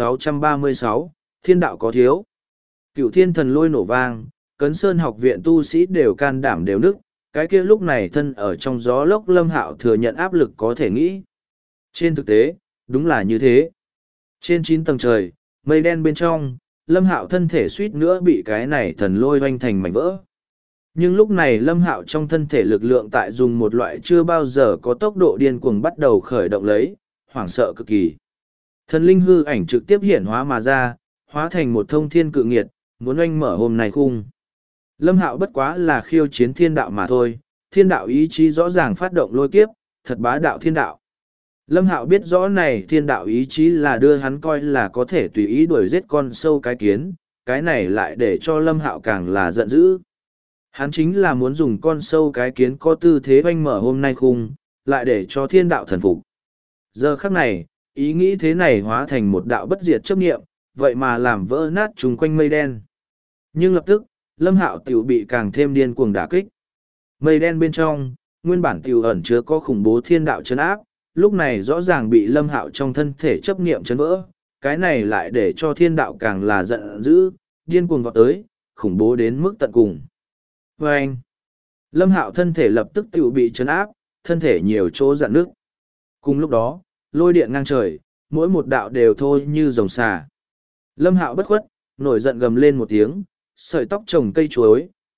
1636, thiên đạo có thiếu. Cựu thiên thần lôi nổ vang, Cấn Sơn học viện tu sĩ đều can đảm đều nức, cái kia lúc này thân ở trong gió lốc Lâm Hạo thừa nhận áp lực có thể nghĩ. Trên thực tế, đúng là như thế. Trên 9 tầng trời, mây đen bên trong, Lâm Hạo thân thể suýt nữa bị cái này thần lôi hoanh thành mảnh vỡ. Nhưng lúc này Lâm Hạo trong thân thể lực lượng tại dùng một loại chưa bao giờ có tốc độ điên cuồng bắt đầu khởi động lấy, hoảng sợ cực kỳ. Thần linh hư ảnh trực tiếp hiển hóa mà ra, hóa thành một thông thiên cự nghiệt, muốn oanh mở hôm nay khung. Lâm Hạo bất quá là khiêu chiến thiên đạo mà thôi, thiên đạo ý chí rõ ràng phát động lôi kiếp, thật bá đạo thiên đạo. Lâm Hạo biết rõ này thiên đạo ý chí là đưa hắn coi là có thể tùy ý đuổi giết con sâu cái kiến, cái này lại để cho Lâm Hạo càng là giận dữ. Hắn chính là muốn dùng con sâu cái kiến có tư thế oanh mở hôm nay khung, lại để cho thiên đạo thần phục. Giờ khắc này, ý nghĩ thế này hóa thành một đạo bất diệt chấp niệm, vậy mà làm vỡ nát chung quanh mây đen. Nhưng lập tức, Lâm Hạo tiểu bị càng thêm điên cuồng đả kích. Mây đen bên trong, nguyên bản tiểu ẩn chứa có khủng bố thiên đạo trấn áp, lúc này rõ ràng bị Lâm Hạo trong thân thể chấp niệm chấn vỡ, cái này lại để cho thiên đạo càng là giận dữ, điên cuồng vọt tới, khủng bố đến mức tận cùng. Và anh, Lâm Hạo thân thể lập tức tiểu bị chấn áp, thân thể nhiều chỗ dạn nước. Cùng lúc đó, lôi điện ngang trời, mỗi một đạo đều thôi như rồng xà. Lâm Hạo bất khuất, nổi giận gầm lên một tiếng, sợi tóc trồng cây chuối,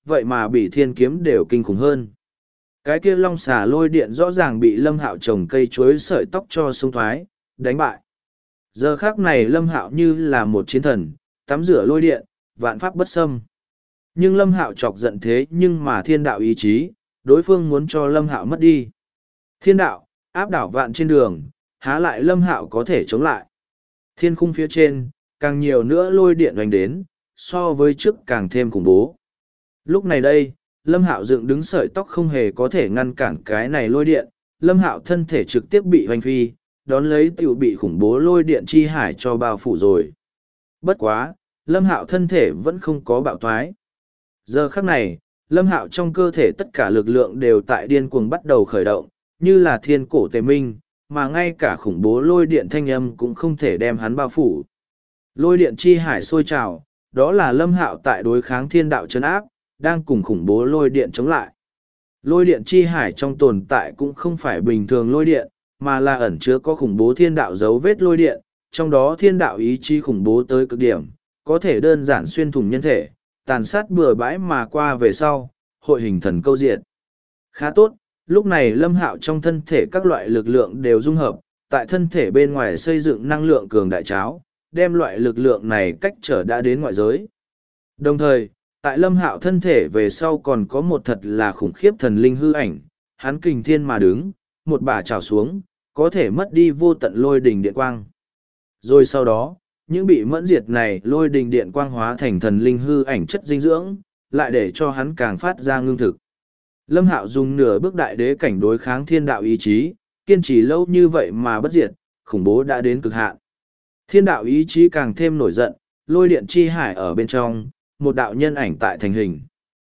vậy mà bị thiên kiếm đều kinh khủng hơn. Cái kia long xà lôi điện rõ ràng bị Lâm Hạo trồng cây chuối sợi tóc cho sông thoái, đánh bại. Giờ khác này Lâm Hạo như là một chiến thần, tắm rửa lôi điện, vạn pháp bất xâm. Nhưng Lâm Hạo chọc giận thế nhưng mà thiên đạo ý chí, đối phương muốn cho Lâm Hạo mất đi. Thiên đạo, áp đảo vạn trên đường, há lại Lâm Hạo có thể chống lại. Thiên khung phía trên, càng nhiều nữa lôi điện đánh đến, so với trước càng thêm khủng bố. Lúc này đây, Lâm Hạo dựng đứng sợi tóc không hề có thể ngăn cản cái này lôi điện, Lâm Hạo thân thể trực tiếp bị hoành phi, đón lấy tiểu bị khủng bố lôi điện chi hải cho bao phủ rồi. Bất quá, Lâm Hạo thân thể vẫn không có bạo thoái. Giờ khắc này, Lâm Hạo trong cơ thể tất cả lực lượng đều tại điên cuồng bắt đầu khởi động, như là thiên cổ tề minh, mà ngay cả khủng bố lôi điện thanh âm cũng không thể đem hắn bao phủ. Lôi điện chi hải sôi trào, đó là Lâm Hạo tại đối kháng thiên đạo trấn áp, đang cùng khủng bố lôi điện chống lại. Lôi điện chi hải trong tồn tại cũng không phải bình thường lôi điện, mà là ẩn chứa có khủng bố thiên đạo dấu vết lôi điện, trong đó thiên đạo ý chí khủng bố tới cực điểm, có thể đơn giản xuyên thủng nhân thể, tàn sát bừa bãi mà qua về sau, hội hình thần câu diệt. Khá tốt, lúc này Lâm Hạo trong thân thể các loại lực lượng đều dung hợp, tại thân thể bên ngoài xây dựng năng lượng cường đại cháo, đem loại lực lượng này cách trở đã đến ngoại giới. Đồng thời, tại Lâm Hạo thân thể về sau còn có một thật là khủng khiếp thần linh hư ảnh, hắn kình thiên mà đứng, một bả trào xuống, có thể mất đi vô tận lôi đình điện quang. Rồi sau đó, những bị mẫn diệt này lôi đình điện quang hóa thành thần linh hư ảnh chất dinh dưỡng, lại để cho hắn càng phát ra ngưng thực. Lâm Hạo dùng nửa bước đại đế cảnh đối kháng thiên đạo ý chí, kiên trì lâu như vậy mà bất diệt, khủng bố đã đến cực hạn. Thiên đạo ý chí càng thêm nổi giận, lôi điện chi hải ở bên trong, một đạo nhân ảnh tại thành hình.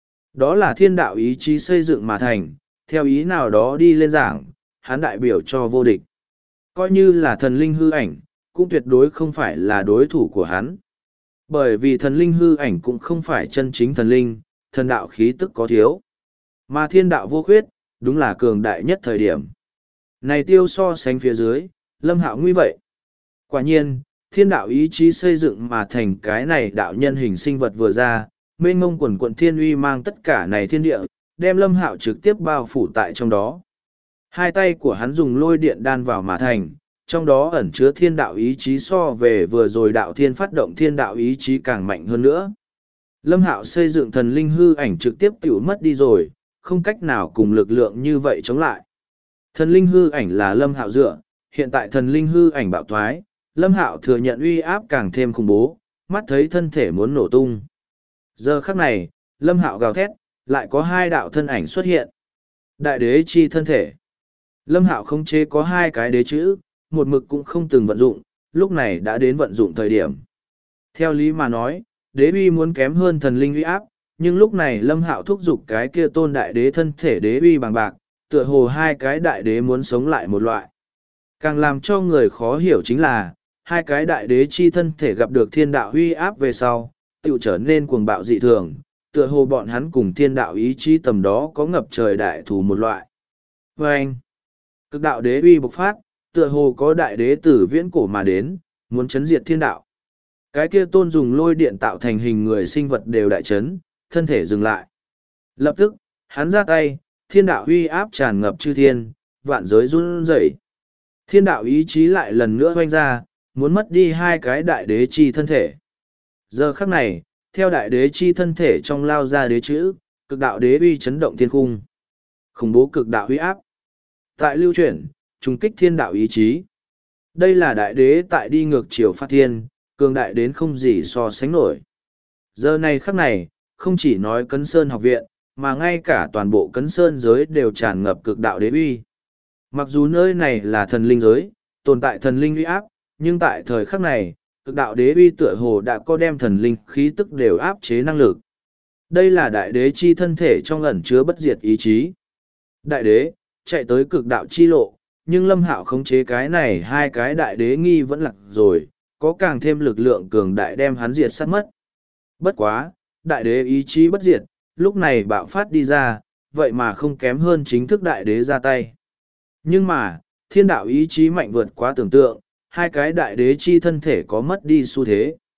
Đó là thiên đạo ý chí xây dựng mà thành, theo ý nào đó đi lên giảng, hắn đại biểu cho vô địch. Coi như là thần linh hư ảnh, cũng tuyệt đối không phải là đối thủ của hắn. Bởi vì thần linh hư ảnh cũng không phải chân chính thần linh, thần đạo khí tức có thiếu. Mà thiên đạo vô khuyết, đúng là cường đại nhất thời điểm. Này tiêu so sánh phía dưới, Lâm Hạo nguy vậy. Quả nhiên, thiên đạo ý chí xây dựng mà thành cái này đạo nhân hình sinh vật vừa ra, mênh mông quần quận thiên uy mang tất cả này thiên địa, đem Lâm Hạo trực tiếp bao phủ tại trong đó. Hai tay của hắn dùng lôi điện đan vào mà thành, trong đó ẩn chứa thiên đạo ý chí so về vừa rồi đạo thiên phát động thiên đạo ý chí càng mạnh hơn nữa. Lâm Hạo xây dựng thần linh hư ảnh trực tiếp tiểu mất đi rồi, không cách nào cùng lực lượng như vậy chống lại. Thần linh hư ảnh là Lâm Hạo dựa, hiện tại thần linh hư ảnh bạo thoái, Lâm Hạo thừa nhận uy áp càng thêm khủng bố, mắt thấy thân thể muốn nổ tung. Giờ khắc này, Lâm Hạo gào thét, lại có hai đạo thân ảnh xuất hiện. Đại đế chi thân thể. Lâm Hạo khống chế có hai cái đế chữ, một mực cũng không từng vận dụng, lúc này đã đến vận dụng thời điểm. Theo lý mà nói, đế uy muốn kém hơn thần linh uy áp, nhưng lúc này Lâm Hạo thúc giục cái kia tôn đại đế thân thể đế uy bằng bạc, tựa hồ hai cái đại đế muốn sống lại một loại. Càng làm cho người khó hiểu chính là, hai cái đại đế chi thân thể gặp được thiên đạo uy áp về sau, tự trở nên cuồng bạo dị thường, tựa hồ bọn hắn cùng thiên đạo ý chí tầm đó có ngập trời đại thù một loại. Và anh, cực đạo đế uy bộc phát, tựa hồ có đại đế tử viễn cổ mà đến, muốn chấn diệt thiên đạo. Cái kia tôn dùng lôi điện tạo thành hình người sinh vật đều đại chấn, thân thể dừng lại. Lập tức, hắn ra tay, thiên đạo uy áp tràn ngập chư thiên, vạn giới run rẩy. Thiên đạo ý chí lại lần nữa hoanh ra, muốn mất đi hai cái đại đế chi thân thể. Giờ khắc này, theo đại đế chi thân thể trong lao ra đế chữ, cực đạo đế uy chấn động thiên cung. Khủng bố cực đạo uy áp. Tại lưu chuyển, trùng kích thiên đạo ý chí. Đây là đại đế tại đi ngược chiều phát thiên, cường đại đến không gì so sánh nổi. Giờ này khắc này, không chỉ nói Cấn Sơn học viện, mà ngay cả toàn bộ Cấn Sơn giới đều tràn ngập cực đạo đế uy. Mặc dù nơi này là thần linh giới, tồn tại thần linh uy áp, nhưng tại thời khắc này, cực đạo đế uy tựa hồ đã có đem thần linh khí tức đều áp chế năng lực. Đây là đại đế chi thân thể trong ẩn chứa bất diệt ý chí. Đại đế, chạy tới cực đạo chi lộ, nhưng Lâm Hạo khống chế cái này hai cái đại đế nghi vẫn lạc rồi, có càng thêm lực lượng cường đại đem hắn diệt sát mất. Bất quá, đại đế ý chí bất diệt, lúc này bạo phát đi ra, vậy mà không kém hơn chính thức đại đế ra tay. Nhưng mà, thiên đạo ý chí mạnh vượt quá tưởng tượng, hai cái đại đế chi thân thể có mất đi xu thế.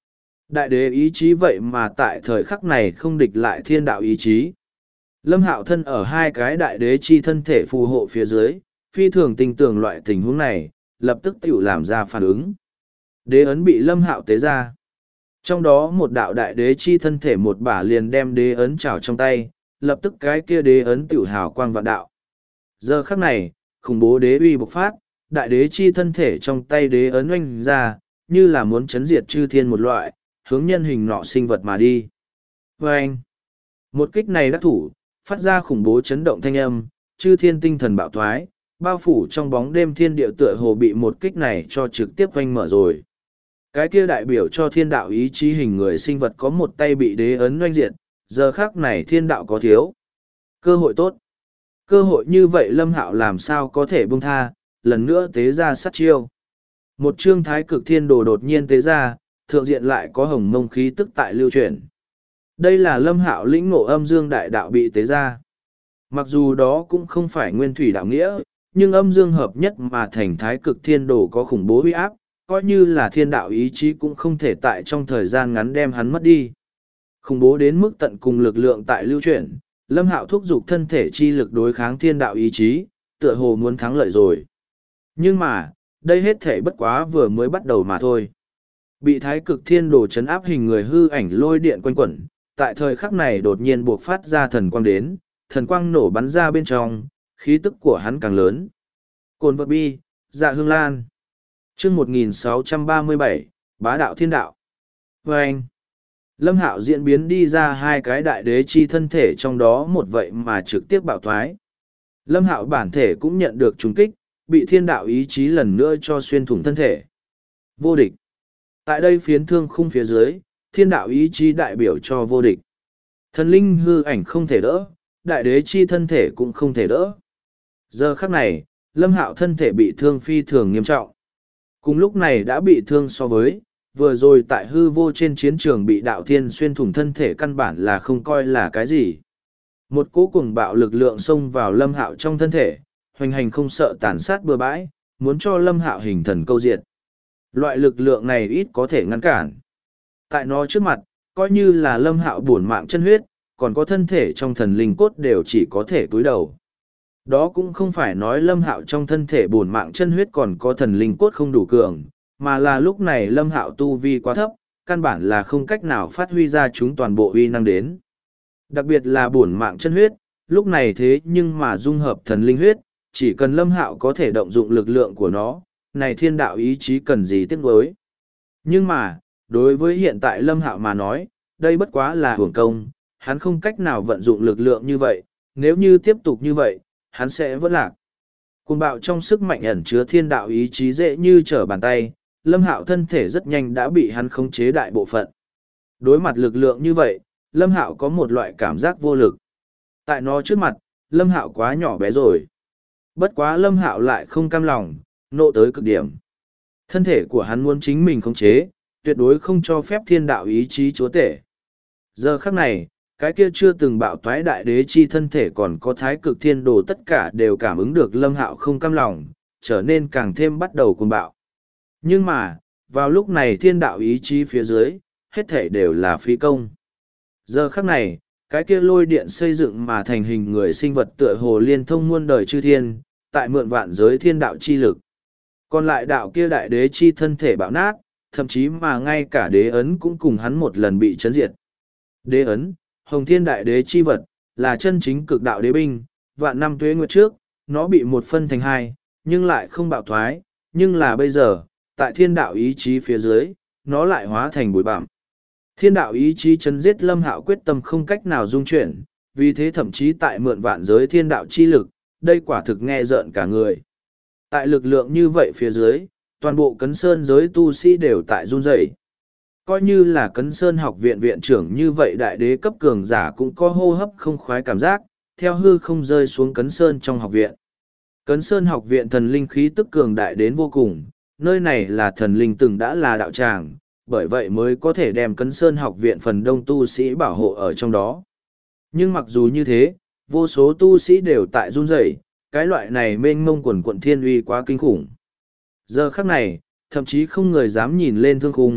Đại đế ý chí vậy mà tại thời khắc này không địch lại thiên đạo ý chí. Lâm Hạo thân ở hai cái đại đế chi thân thể phù hộ phía dưới, phi thường tin tưởng loại tình huống này, lập tức tiểu làm ra phản ứng. Đế ấn bị Lâm Hạo tế ra. Trong đó một đạo đại đế chi thân thể một bả liền đem đế ấn trảo trong tay, lập tức cái kia đế ấn tiểu hào quang vạn đạo. Giờ khắc này, khủng bố đế uy bộc phát, đại đế chi thân thể trong tay đế ấn oanh ra, như là muốn chấn diệt chư thiên một loại, hướng nhân hình nọ sinh vật mà đi. Vâng! Một kích này đắc thủ, phát ra khủng bố chấn động thanh âm, chư thiên tinh thần bạo thoái, bao phủ trong bóng đêm thiên địa tựa hồ bị một kích này cho trực tiếp oanh mở rồi. Cái kia đại biểu cho thiên đạo ý chí hình người sinh vật có một tay bị đế ấn oanh diệt, giờ khác này thiên đạo có thiếu. Cơ hội tốt. Cơ hội như vậy Lâm Hạo làm sao có thể buông tha, lần nữa tế ra sát chiêu. Một chương thái cực thiên đồ đột nhiên tế ra, thượng diện lại có hồng mông khí tức tại lưu chuyển. Đây là Lâm Hạo lĩnh ngộ âm dương đại đạo bị tế ra. Mặc dù đó cũng không phải nguyên thủy đạo nghĩa, nhưng âm dương hợp nhất mà thành thái cực thiên đồ có khủng bố uy áp, coi như là thiên đạo ý chí cũng không thể tại trong thời gian ngắn đem hắn mất đi. Khủng bố đến mức tận cùng lực lượng tại lưu chuyển, Lâm Hạo thúc giục thân thể chi lực đối kháng thiên đạo ý chí, tựa hồ muốn thắng lợi rồi. Nhưng mà, đây hết thể bất quá vừa mới bắt đầu mà thôi. Bị thái cực thiên đồ chấn áp hình người hư ảnh lôi điện quanh quẩn, tại thời khắc này đột nhiên buộc phát ra thần quang đến, thần quang nổ bắn ra bên trong, khí tức của hắn càng lớn. Cồn vật bi, dạ hương lan. Chương 1637, Bá đạo thiên đạo. Và anh, Lâm Hạo diễn biến đi ra hai cái đại đế chi thân thể trong đó một vậy mà trực tiếp bạo thoái. Lâm Hạo bản thể cũng nhận được trùng kích, bị thiên đạo ý chí lần nữa cho xuyên thủng thân thể. Vô địch. Tại đây phiến thương khung phía dưới, thiên đạo ý chí đại biểu cho vô địch. Thần linh hư ảnh không thể đỡ, đại đế chi thân thể cũng không thể đỡ. Giờ khắc này, Lâm Hạo thân thể bị thương phi thường nghiêm trọng. Cùng lúc này đã bị thương so với, vừa rồi tại hư vô trên chiến trường bị đạo thiên xuyên thủng thân thể căn bản là không coi là cái gì. Một cỗ cuồng bạo lực lượng xông vào Lâm Hạo trong thân thể, hoành hành không sợ tàn sát bừa bãi, muốn cho Lâm Hạo hình thần câu diệt. Loại lực lượng này ít có thể ngăn cản. Tại nó trước mặt, coi như là Lâm Hạo bổn mạng chân huyết, còn có thân thể trong thần linh cốt đều chỉ có thể cúi đầu. Đó cũng không phải nói Lâm Hạo trong thân thể bổn mạng chân huyết còn có thần linh cốt không đủ cường, mà là lúc này Lâm Hạo tu vi quá thấp, căn bản là không cách nào phát huy ra chúng toàn bộ uy năng đến. Đặc biệt là bổn mạng chân huyết, lúc này thế nhưng mà dung hợp thần linh huyết, chỉ cần Lâm Hạo có thể động dụng lực lượng của nó, này thiên đạo ý chí cần gì tiếc nuối. Nhưng mà, đối với hiện tại Lâm Hạo mà nói, đây bất quá là hưởng công, hắn không cách nào vận dụng lực lượng như vậy, nếu như tiếp tục như vậy, hắn sẽ vẫn lạc. Cuồng bạo trong sức mạnh ẩn chứa thiên đạo ý chí dễ như trở bàn tay, Lâm Hạo thân thể rất nhanh đã bị hắn khống chế đại bộ phận. Đối mặt lực lượng như vậy, Lâm Hạo có một loại cảm giác vô lực. Tại nó trước mặt, Lâm Hạo quá nhỏ bé rồi. Bất quá Lâm Hạo lại không cam lòng, nộ tới cực điểm. Thân thể của hắn muốn chính mình khống chế, tuyệt đối không cho phép thiên đạo ý chí chúa tể. Giờ khắc này, cái kia chưa từng bạo toái đại đế chi thân thể còn có thái cực thiên đồ tất cả đều cảm ứng được Lâm Hạo không cam lòng, trở nên càng thêm bắt đầu cuồng bạo. Nhưng mà, vào lúc này thiên đạo ý chí phía dưới, hết thể đều là phí công. Giờ khắc này, cái kia lôi điện xây dựng mà thành hình người sinh vật tựa hồ liên thông muôn đời chư thiên, tại mượn vạn giới thiên đạo chi lực. Còn lại đạo kia đại đế chi thân thể bạo nát, thậm chí mà ngay cả đế ấn cũng cùng hắn một lần bị chấn diệt. Đế ấn, hồng thiên đại đế chi vật, là chân chính cực đạo đế binh, vạn năm tuế nguyệt trước, nó bị một phân thành hai, nhưng lại không bạo thoái, nhưng là bây giờ, tại thiên đạo ý chí phía dưới, nó lại hóa thành bụi bặm. Thiên đạo ý chí chấn giết Lâm Hạo quyết tâm không cách nào dung chuyển, vì thế thậm chí tại mượn vạn giới thiên đạo chi lực, đây quả thực nghe rợn cả người. Tại lực lượng như vậy phía dưới, toàn bộ Cấn Sơn giới tu sĩ đều tại run rẩy. Coi như là Cấn Sơn học viện viện trưởng như vậy đại đế cấp cường giả cũng có hô hấp không khoái cảm giác, theo hư không rơi xuống Cấn Sơn trong học viện. Cấn Sơn học viện thần linh khí tức cường đại đến vô cùng, nơi này là thần linh từng đã là đạo tràng, bởi vậy mới có thể đem Cấn Sơn học viện phần đông tu sĩ bảo hộ ở trong đó. Nhưng mặc dù như thế, vô số tu sĩ đều tại run rẩy, cái loại này mênh mông quần quận thiên uy quá kinh khủng. Giờ khắc này, thậm chí không người dám nhìn lên thương khung,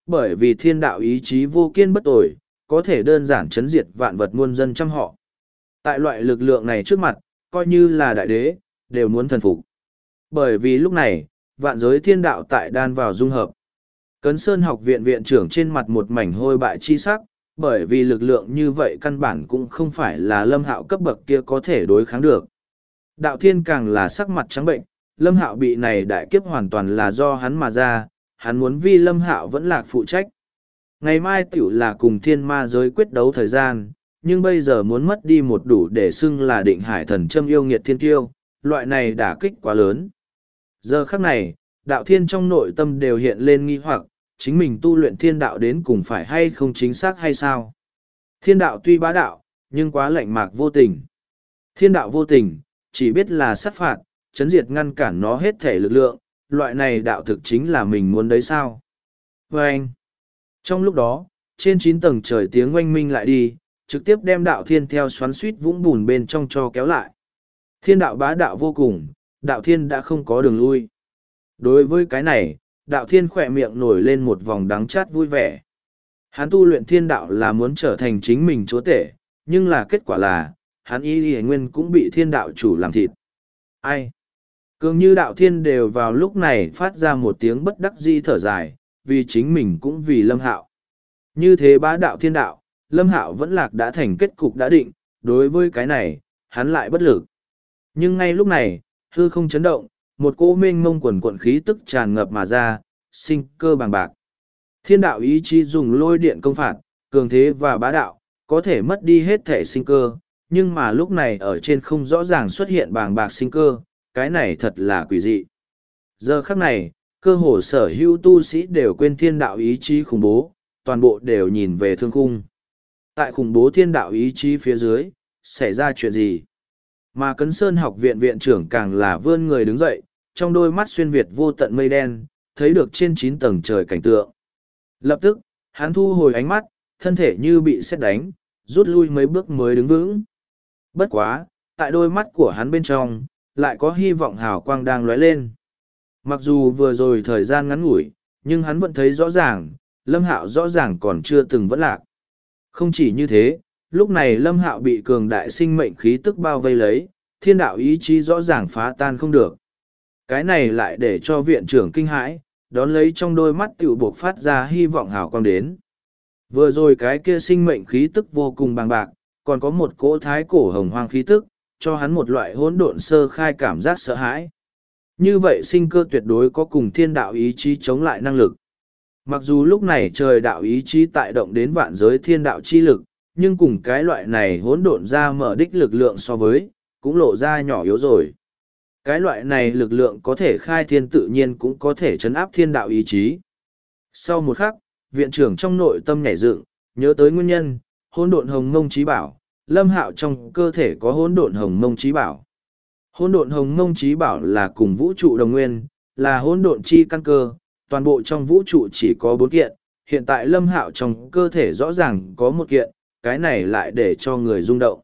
bởi vì thiên đạo ý chí vô kiên bất tồi, có thể đơn giản chấn diệt vạn vật muôn dân trăm họ. Tại loại lực lượng này trước mặt, coi như là đại đế, đều muốn thần phục. Bởi vì lúc này, vạn giới thiên đạo tại đan vào dung hợp. Cấn Sơn học viện viện trưởng trên mặt một mảnh hôi bại chi sắc, bởi vì lực lượng như vậy căn bản cũng không phải là Lâm Hạo cấp bậc kia có thể đối kháng được. Đạo thiên càng là sắc mặt trắng bệnh, Lâm Hạo bị này đại kiếp hoàn toàn là do hắn mà ra, hắn muốn vì Lâm Hạo vẫn lạc phụ trách. Ngày mai tiểu là cùng thiên ma giới quyết đấu thời gian, nhưng bây giờ muốn mất đi một đủ để xưng là định hải thần châm yêu nghiệt thiên kiêu, loại này đả kích quá lớn. Giờ khắc này, đạo thiên trong nội tâm đều hiện lên nghi hoặc, chính mình tu luyện thiên đạo đến cùng phải hay không chính xác hay sao? Thiên đạo tuy bá đạo, nhưng quá lạnh mạc vô tình. Thiên đạo vô tình, chỉ biết là sát phạt, chấn diệt ngăn cản nó hết thể lực lượng, loại này đạo thực chính là mình muốn đấy sao? Và anh, trong lúc đó, trên 9 tầng trời tiếng oanh minh lại đi, trực tiếp đem đạo thiên theo xoắn suýt vũng bùn bên trong cho kéo lại. Thiên đạo bá đạo vô cùng, đạo thiên đã không có đường lui. Đối với cái này, đạo thiên khỏe miệng nổi lên một vòng đắng chát vui vẻ. Hắn tu luyện thiên đạo là muốn trở thành chính mình chúa tể, nhưng là kết quả là, hắn y nguyên cũng bị thiên đạo chủ làm thịt. Ai? Cường như đạo thiên đều vào lúc này phát ra một tiếng bất đắc dĩ thở dài, vì chính mình cũng vì Lâm Hạo. Như thế bá đạo thiên đạo, Lâm Hạo vẫn lạc đã thành kết cục đã định, đối với cái này, hắn lại bất lực. Nhưng ngay lúc này, hư không chấn động, một cỗ mênh mông quần quận khí tức tràn ngập mà ra, sinh cơ bằng bạc. Thiên đạo ý chí dùng lôi điện công phạt, cường thế và bá đạo, có thể mất đi hết thể sinh cơ, nhưng mà lúc này ở trên không rõ ràng xuất hiện bàng bạc sinh cơ, cái này thật là quỷ dị. Giờ khắc này, cơ hồ sở hữu tu sĩ đều quên thiên đạo ý chí khủng bố, toàn bộ đều nhìn về thương khung. Tại khủng bố thiên đạo ý chí phía dưới, xảy ra chuyện gì? Mà Cấn Sơn học viện viện trưởng càng là vươn người đứng dậy, trong đôi mắt xuyên việt vô tận mây đen, thấy được trên 9 tầng trời cảnh tượng. Lập tức, hắn thu hồi ánh mắt, thân thể như bị sét đánh, rút lui mấy bước mới đứng vững. Bất quá, tại đôi mắt của hắn bên trong, lại có hy vọng hào quang đang lóe lên. Mặc dù vừa rồi thời gian ngắn ngủi, nhưng hắn vẫn thấy rõ ràng, Lâm Hạo rõ ràng còn chưa từng vẫn lạc. Không chỉ như thế, lúc này Lâm Hạo bị cường đại sinh mệnh khí tức bao vây lấy, thiên đạo ý chí rõ ràng phá tan không được. Cái này lại để cho viện trưởng kinh hãi, đón lấy trong đôi mắt tiểu buộc phát ra hy vọng hào quang đến. Vừa rồi cái kia sinh mệnh khí tức vô cùng bằng bạc, còn có một cỗ thái cổ hồng hoang khí tức, cho hắn một loại hỗn độn sơ khai cảm giác sợ hãi. Như vậy sinh cơ tuyệt đối có cùng thiên đạo ý chí chống lại năng lực. Mặc dù lúc này trời đạo ý chí tại động đến vạn giới thiên đạo chi lực, nhưng cùng cái loại này hỗn độn ra mở đích lực lượng so với, cũng lộ ra nhỏ yếu rồi. Cái loại này lực lượng có thể khai thiên tự nhiên cũng có thể chấn áp thiên đạo ý chí. Sau một khắc, viện trưởng trong nội tâm nhảy dựng, nhớ tới nguyên nhân, hỗn độn hồng mông trí bảo, Lâm Hạo trong cơ thể có hỗn độn hồng mông trí bảo. Hỗn độn hồng mông trí bảo là cùng vũ trụ đồng nguyên, là hỗn độn chi căn cơ, toàn bộ trong vũ trụ chỉ có 4 kiện, hiện tại Lâm Hạo trong cơ thể rõ ràng có 1 kiện, cái này lại để cho người rung động.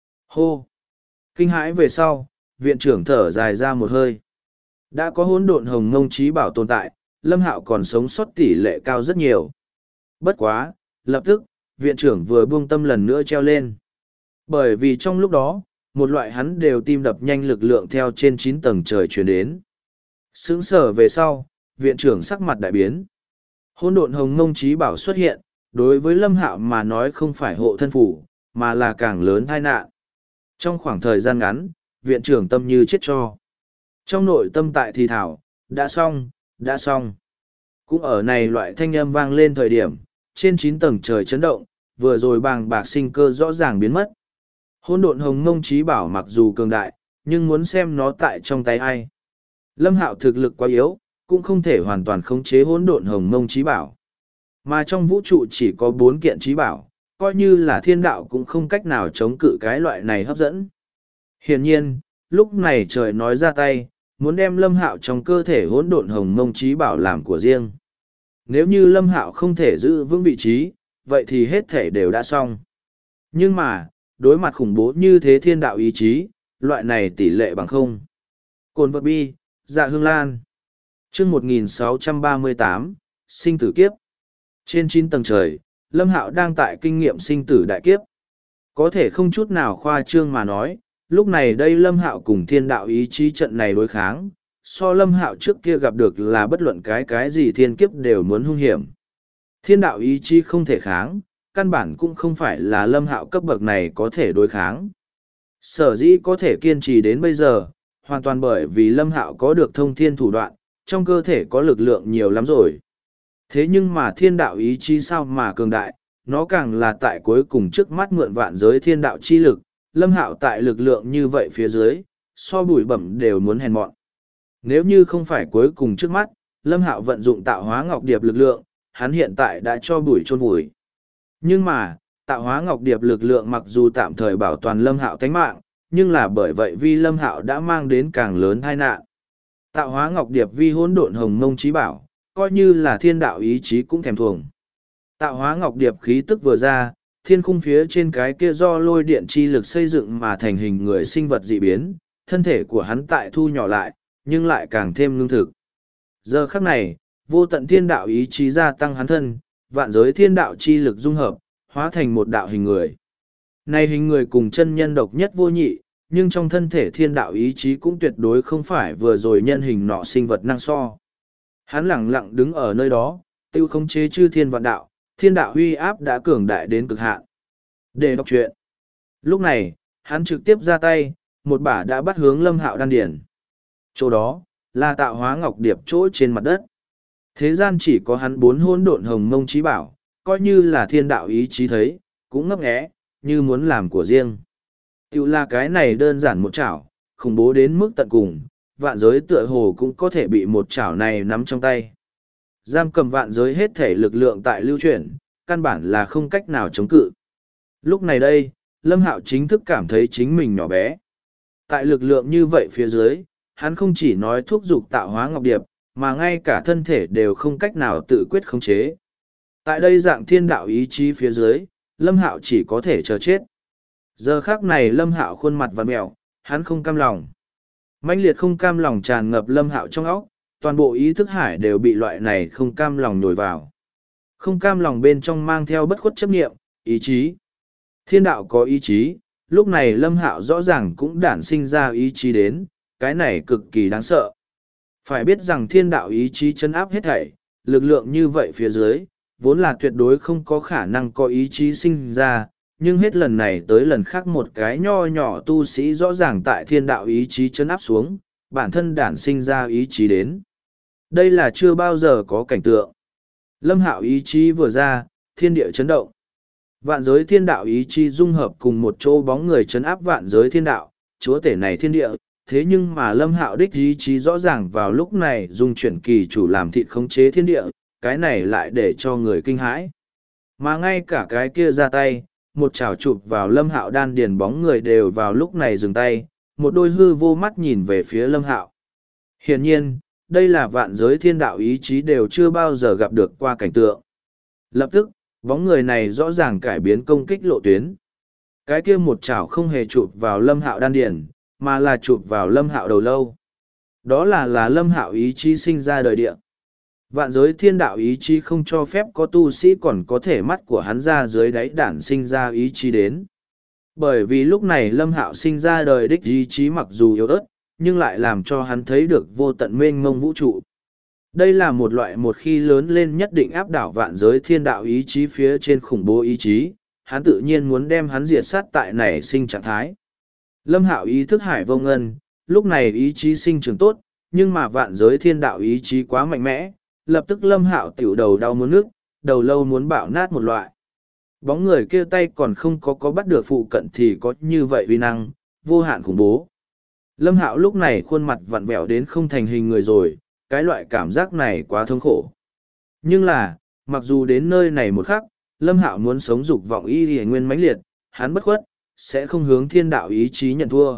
Hô! Kinh hãi về sau, viện trưởng thở dài ra một hơi. Đã có hỗn độn hồng mông trí bảo tồn tại, Lâm Hạo còn sống sót tỷ lệ cao rất nhiều. Bất quá, lập tức, viện trưởng vừa buông tâm lần nữa treo lên. Bởi vì trong lúc đó, một loại hắn đều tim đập nhanh lực lượng theo trên 9 tầng trời truyền đến. Sững sờ về sau, viện trưởng sắc mặt đại biến. Hỗn độn hồng mông trí bảo xuất hiện, đối với Lâm Hạo mà nói không phải hộ thân phủ, mà là càng lớn tai nạn. Trong khoảng thời gian ngắn, viện trưởng tâm như chết cho. Trong nội tâm tại thì thảo, đã xong, đã xong. Cũng ở này loại thanh âm vang lên thời điểm, trên 9 tầng trời chấn động, vừa rồi bàng bạc sinh cơ rõ ràng biến mất. Hỗn độn hồng mông trí bảo mặc dù cường đại, nhưng muốn xem nó tại trong tay ai. Lâm Hạo thực lực quá yếu, cũng không thể hoàn toàn khống chế hỗn độn hồng mông trí bảo. Mà trong vũ trụ chỉ có 4 kiện trí bảo, coi như là thiên đạo cũng không cách nào chống cự cái loại này hấp dẫn. Hiển nhiên, lúc này trời nói ra tay, muốn đem Lâm Hạo trong cơ thể hỗn độn hồng mông trí bảo làm của riêng. Nếu như Lâm Hạo không thể giữ vững vị trí, vậy thì hết thể đều đã xong. Nhưng mà, đối mặt khủng bố như thế thiên đạo ý chí, loại này tỷ lệ bằng không. Cồn vật bi, dạ hương lan. Chương 1638, sinh tử kiếp. Trên 9 tầng trời, Lâm Hạo đang tại kinh nghiệm sinh tử đại kiếp. Có thể không chút nào khoa trương mà nói, lúc này đây Lâm Hạo cùng thiên đạo ý chí trận này đối kháng, so Lâm Hạo trước kia gặp được là bất luận cái gì thiên kiếp đều muốn hung hiểm. Thiên đạo ý chí không thể kháng, căn bản cũng không phải là Lâm Hạo cấp bậc này có thể đối kháng. Sở dĩ có thể kiên trì đến bây giờ, hoàn toàn bởi vì Lâm Hạo có được thông thiên thủ đoạn, trong cơ thể có lực lượng nhiều lắm rồi. Thế nhưng mà thiên đạo ý chí sao mà cường đại, nó càng là tại cuối cùng trước mắt mượn vạn giới thiên đạo chi lực, Lâm Hạo tại lực lượng như vậy phía dưới, so bụi bẩm đều muốn hèn mọn. Nếu như không phải cuối cùng trước mắt, Lâm Hạo vận dụng tạo hóa ngọc điệp lực lượng, hắn hiện tại đã cho bụi chôn vùi. Nhưng mà, tạo hóa ngọc điệp lực lượng mặc dù tạm thời bảo toàn Lâm Hạo tánh mạng, nhưng là bởi vậy vì Lâm Hạo đã mang đến càng lớn tai nạn. Tạo hóa ngọc điệp vi hỗn độn hồng mông chí bảo, coi như là thiên đạo ý chí cũng thèm thuồng. Tạo hóa ngọc điệp khí tức vừa ra, thiên khung phía trên cái kia do lôi điện chi lực xây dựng mà thành hình người sinh vật dị biến, thân thể của hắn tại thu nhỏ lại, nhưng lại càng thêm ngưng thực. Giờ khắc này, vô tận thiên đạo ý chí gia tăng hắn thân, vạn giới thiên đạo chi lực dung hợp, hóa thành một đạo hình người. Này hình người cùng chân nhân độc nhất vô nhị, nhưng trong thân thể thiên đạo ý chí cũng tuyệt đối không phải vừa rồi nhân hình nọ sinh vật năng so. Hắn lẳng lặng đứng ở nơi đó, tiêu khống chế chư thiên vạn đạo, thiên đạo huy áp đã cường đại đến cực hạn. Để đọc truyện. Lúc này, hắn trực tiếp ra tay, một bả đã bắt hướng Lâm Hạo đan điển. Chỗ đó, là tạo hóa ngọc điệp chỗ trên mặt đất. Thế gian chỉ có hắn 4 hỗn độn hồng mông chí bảo, coi như là thiên đạo ý chí thấy, cũng ngấp nghé, như muốn làm của riêng. Tiểu là cái này đơn giản một chảo, khủng bố đến mức tận cùng, vạn giới tựa hồ cũng có thể bị một chảo này nắm trong tay. Giam cầm vạn giới hết thể lực lượng tại lưu chuyển, căn bản là không cách nào chống cự. Lúc này đây, Lâm Hạo chính thức cảm thấy chính mình nhỏ bé. Tại lực lượng như vậy phía dưới, hắn không chỉ nói thúc giục tạo hóa ngọc điệp, mà ngay cả thân thể đều không cách nào tự quyết khống chế. Tại đây dạng thiên đạo ý chí phía dưới, Lâm Hạo chỉ có thể chờ chết. Giờ khắc này Lâm Hạo khuôn mặt vặn mẹo, hắn không cam lòng. Mãnh liệt không cam lòng tràn ngập Lâm Hạo trong óc, toàn bộ ý thức hải đều bị loại này không cam lòng nhồi vào. Không cam lòng bên trong mang theo bất khuất chấp niệm, ý chí. Thiên đạo có ý chí, lúc này Lâm Hạo rõ ràng cũng đản sinh ra ý chí đến, cái này cực kỳ đáng sợ. Phải biết rằng thiên đạo ý chí chấn áp hết thảy, lực lượng như vậy phía dưới, vốn là tuyệt đối không có khả năng có ý chí sinh ra, nhưng hết lần này tới lần khác một cái nho nhỏ tu sĩ rõ ràng tại thiên đạo ý chí chấn áp xuống, bản thân đản sinh ra ý chí đến. Đây là chưa bao giờ có cảnh tượng. Lâm Hạo ý chí vừa ra, thiên địa chấn động. Vạn giới thiên đạo ý chí dung hợp cùng một chỗ bóng người chấn áp vạn giới thiên đạo, chúa tể này thiên địa. Thế nhưng mà Lâm Hạo đích ý chí rõ ràng vào lúc này dùng chuyển kỳ chủ làm thịt khống chế thiên địa, cái này lại để cho người kinh hãi. Mà ngay cả cái kia ra tay, một chảo chụp vào Lâm Hạo đan điền bóng người đều vào lúc này dừng tay, một đôi hư vô mắt nhìn về phía Lâm Hạo. Hiển nhiên, đây là vạn giới thiên đạo ý chí đều chưa bao giờ gặp được qua cảnh tượng. Lập tức, bóng người này rõ ràng cải biến công kích lộ tuyến. Cái kia một chảo không hề chụp vào Lâm Hạo đan điền, mà là chụp vào Lâm Hạo đầu lâu. Đó là Lâm Hạo ý chí sinh ra đời địa. Vạn giới thiên đạo ý chí không cho phép có tu sĩ còn có thể mắt của hắn ra dưới đáy đản sinh ra ý chí đến. Bởi vì lúc này Lâm Hạo sinh ra đời đích ý chí mặc dù yếu ớt, nhưng lại làm cho hắn thấy được vô tận mênh mông vũ trụ. Đây là một loại một khi lớn lên nhất định áp đảo vạn giới thiên đạo ý chí phía trên khủng bố ý chí, hắn tự nhiên muốn đem hắn diệt sát tại nảy sinh trạng thái. Lâm Hạo ý thức hải vô ngân, lúc này ý chí sinh trưởng tốt, nhưng mà vạn giới thiên đạo ý chí quá mạnh mẽ, lập tức Lâm Hạo tiểu đầu đau muốn nước, đầu lâu muốn bạo nát một loại. Bóng người kia tay còn không có bắt được phụ cận thì có như vậy uy năng, vô hạn khủng bố. Lâm Hạo lúc này khuôn mặt vặn vẹo đến không thành hình người rồi, cái loại cảm giác này quá thống khổ. Nhưng là, mặc dù đến nơi này một khắc, Lâm Hạo muốn sống dục vọng y nguyên mãnh liệt, hắn bất khuất, sẽ không hướng thiên đạo ý chí nhận thua.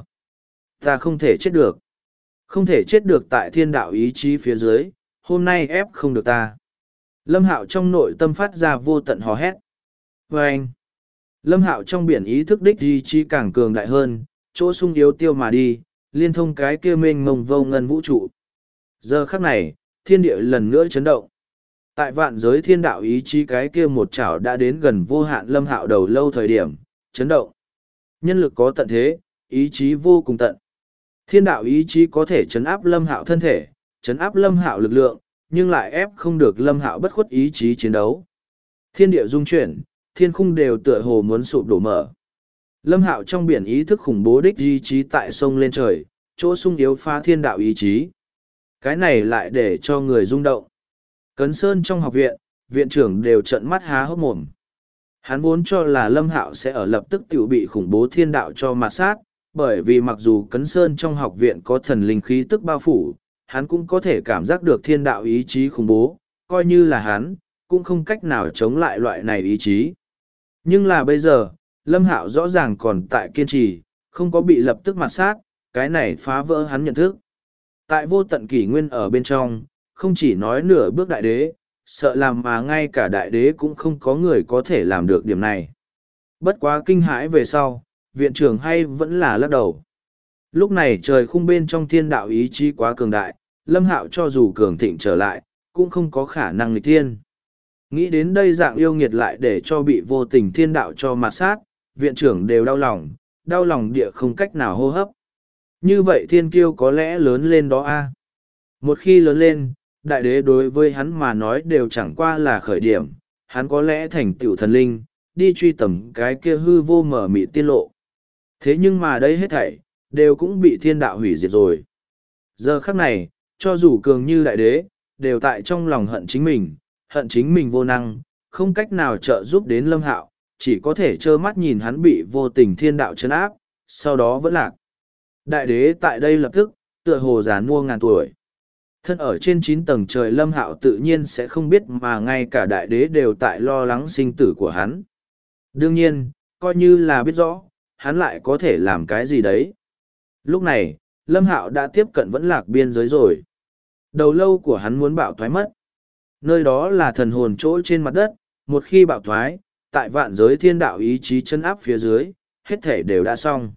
Ta không thể chết được. Không thể chết được tại thiên đạo ý chí phía dưới, hôm nay ép không được ta. Lâm Hạo trong nội tâm phát ra vô tận hò hét. Và anh, Lâm Hạo trong biển ý thức đích ý chí càng cường đại hơn, chỗ sung yếu tiêu mà đi, liên thông cái kia mênh mông vô ngân vũ trụ. Giờ khắc này, thiên địa lần nữa chấn động. Tại vạn giới thiên đạo ý chí cái kia một chảo đã đến gần vô hạn Lâm Hạo đầu lâu thời điểm, chấn động. Nhân lực có tận thế, ý chí vô cùng tận. Thiên đạo ý chí có thể chấn áp Lâm Hạo thân thể, chấn áp Lâm Hạo lực lượng, nhưng lại ép không được Lâm Hạo bất khuất ý chí chiến đấu. Thiên địa dung chuyển, thiên khung đều tựa hồ muốn sụp đổ mở. Lâm Hạo trong biển ý thức khủng bố đích ý chí tại sông lên trời, chỗ sung yếu phá thiên đạo ý chí. Cái này lại để cho người rung động. Cấn Sơn trong học viện, viện trưởng đều trợn mắt há hốc mồm. Hắn vốn cho là Lâm Hạo sẽ ở lập tức tự bị khủng bố thiên đạo cho mạt sát, bởi vì mặc dù Cấn Sơn trong học viện có thần linh khí tức bao phủ, hắn cũng có thể cảm giác được thiên đạo ý chí khủng bố, coi như là hắn, cũng không cách nào chống lại loại này ý chí. Nhưng là bây giờ, Lâm Hạo rõ ràng còn tại kiên trì, không có bị lập tức mạt sát, cái này phá vỡ hắn nhận thức. Tại vô tận kỷ nguyên ở bên trong, không chỉ nói nửa bước đại đế, sợ làm mà ngay cả đại đế cũng không có người có thể làm được điểm này. Bất quá kinh hãi về sau, viện trưởng hay vẫn là lắc đầu. Lúc này trời khung bên trong thiên đạo ý chí quá cường đại, Lâm Hạo cho dù cường thịnh trở lại, cũng không có khả năng nghịch thiên. Nghĩ đến đây dạng yêu nghiệt lại để cho bị vô tình thiên đạo cho mạt sát, viện trưởng đều đau lòng địa không cách nào hô hấp. Như vậy thiên kiêu có lẽ lớn lên đó a. Một khi lớn lên, đại đế đối với hắn mà nói đều chẳng qua là khởi điểm, hắn có lẽ thành tựu thần linh, đi truy tầm cái kia hư vô mở mị tiên lộ. Thế nhưng mà đây hết thảy, đều cũng bị thiên đạo hủy diệt rồi. Giờ khắc này, cho dù cường như đại đế, đều tại trong lòng hận chính mình vô năng, không cách nào trợ giúp đến Lâm Hạo, chỉ có thể trơ mắt nhìn hắn bị vô tình thiên đạo trấn áp, sau đó vẫn lạc. Đại đế tại đây lập tức, tựa hồ giàn mua ngàn tuổi. Thân ở trên 9 tầng trời Lâm Hạo tự nhiên sẽ không biết mà ngay cả đại đế đều tại lo lắng sinh tử của hắn. Đương nhiên, coi như là biết rõ, hắn lại có thể làm cái gì đấy. Lúc này, Lâm Hạo đã tiếp cận vẫn lạc biên giới rồi. Đầu lâu của hắn muốn bạo thoái mất. Nơi đó là thần hồn chỗ trên mặt đất, một khi bạo thoái, tại vạn giới thiên đạo ý chí chân áp phía dưới, hết thể đều đã xong.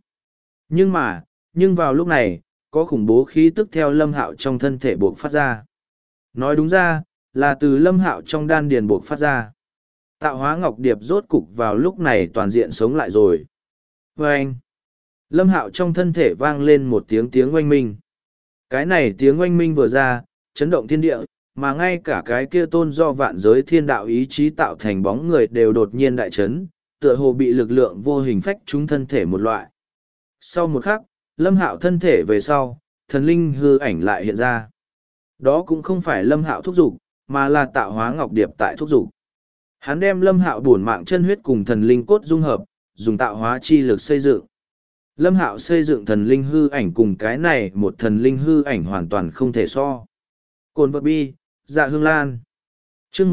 Nhưng vào lúc này, có khủng bố khí tức theo Lâm Hạo trong thân thể buộc phát ra. Nói đúng ra, là từ Lâm Hạo trong đan điền buộc phát ra. Tạo hóa ngọc điệp rốt cục vào lúc này toàn diện sống lại rồi. Vâng! Lâm Hạo trong thân thể vang lên một tiếng oanh minh. Cái này tiếng oanh minh vừa ra, chấn động thiên địa, mà ngay cả cái kia tôn do vạn giới thiên đạo ý chí tạo thành bóng người đều đột nhiên đại chấn, tựa hồ bị lực lượng vô hình phách trúng thân thể một loại. Sau một khắc, Lâm Hạo thân thể về sau, thần linh hư ảnh lại hiện ra. Đó cũng không phải Lâm Hạo thúc giục, mà là tạo hóa ngọc điệp tại thúc giục. Hắn đem Lâm Hạo bổn mạng chân huyết cùng thần linh cốt dung hợp, dùng tạo hóa chi lực xây dựng. Lâm Hạo xây dựng thần linh hư ảnh cùng cái này một thần linh hư ảnh hoàn toàn không thể so. Cồn vật bi, dạ hương lan. Chương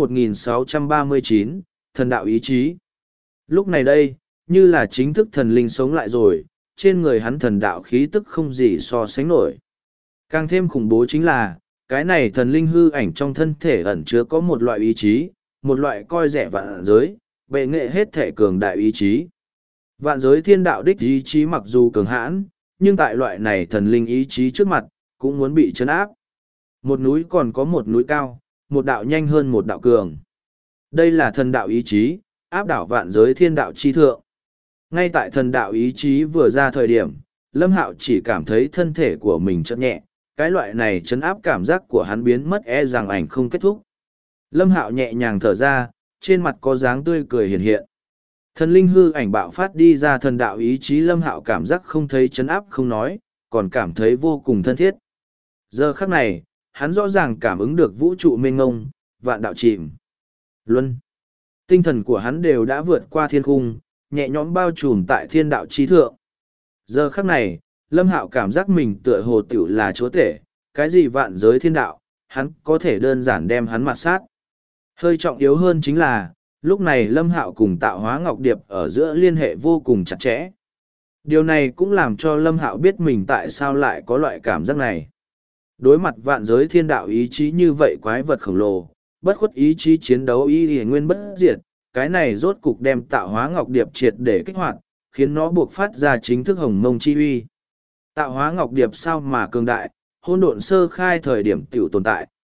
1639, thần đạo ý chí. Lúc này đây, như là chính thức thần linh sống lại rồi, trên người hắn thần đạo khí tức không gì so sánh nổi. Càng thêm khủng bố chính là, cái này thần linh hư ảnh trong thân thể ẩn chứa có một loại ý chí, một loại coi rẻ vạn giới, bệ nghệ hết thể cường đại ý chí. Vạn giới thiên đạo đích ý chí mặc dù cường hãn, nhưng tại loại này thần linh ý chí trước mặt, cũng muốn bị chấn áp. Một núi còn có một núi cao, một đạo nhanh hơn một đạo cường. Đây là thần đạo ý chí, áp đảo vạn giới thiên đạo chi thượng. Ngay tại thần đạo ý chí vừa ra thời điểm, Lâm Hạo chỉ cảm thấy thân thể của mình chợt nhẹ, cái loại này chấn áp cảm giác của hắn biến mất rằng ảnh không kết thúc. Lâm Hạo nhẹ nhàng thở ra, trên mặt có dáng tươi cười hiện hiện. Thần linh hư ảnh bạo phát đi ra thần đạo ý chí Lâm Hạo cảm giác không thấy chấn áp không nói, còn cảm thấy vô cùng thân thiết. Giờ khắc này, hắn rõ ràng cảm ứng được vũ trụ mênh ngông, vạn đạo chìm. Luân. Tinh thần của hắn đều đã vượt qua thiên khung, nhẹ nhõm bao trùm tại thiên đạo trí thượng. Giờ khắc này, Lâm Hạo cảm giác mình tựa hồ tiểu là chúa tể, cái gì vạn giới thiên đạo, hắn có thể đơn giản đem hắn mặt sát. Hơi trọng yếu hơn chính là, lúc này Lâm Hạo cùng tạo hóa ngọc điệp ở giữa liên hệ vô cùng chặt chẽ. Điều này cũng làm cho Lâm Hạo biết mình tại sao lại có loại cảm giác này. Đối mặt vạn giới thiên đạo ý chí như vậy quái vật khổng lồ, bất khuất ý chí chiến đấu y nguyên bất diệt, cái này rốt cục đem tạo hóa ngọc điệp triệt để kích hoạt, khiến nó buộc phát ra chính thức hồng mông chi uy. Tạo hóa ngọc điệp sao mà cường đại, hỗn độn sơ khai thời điểm tiểu tồn tại,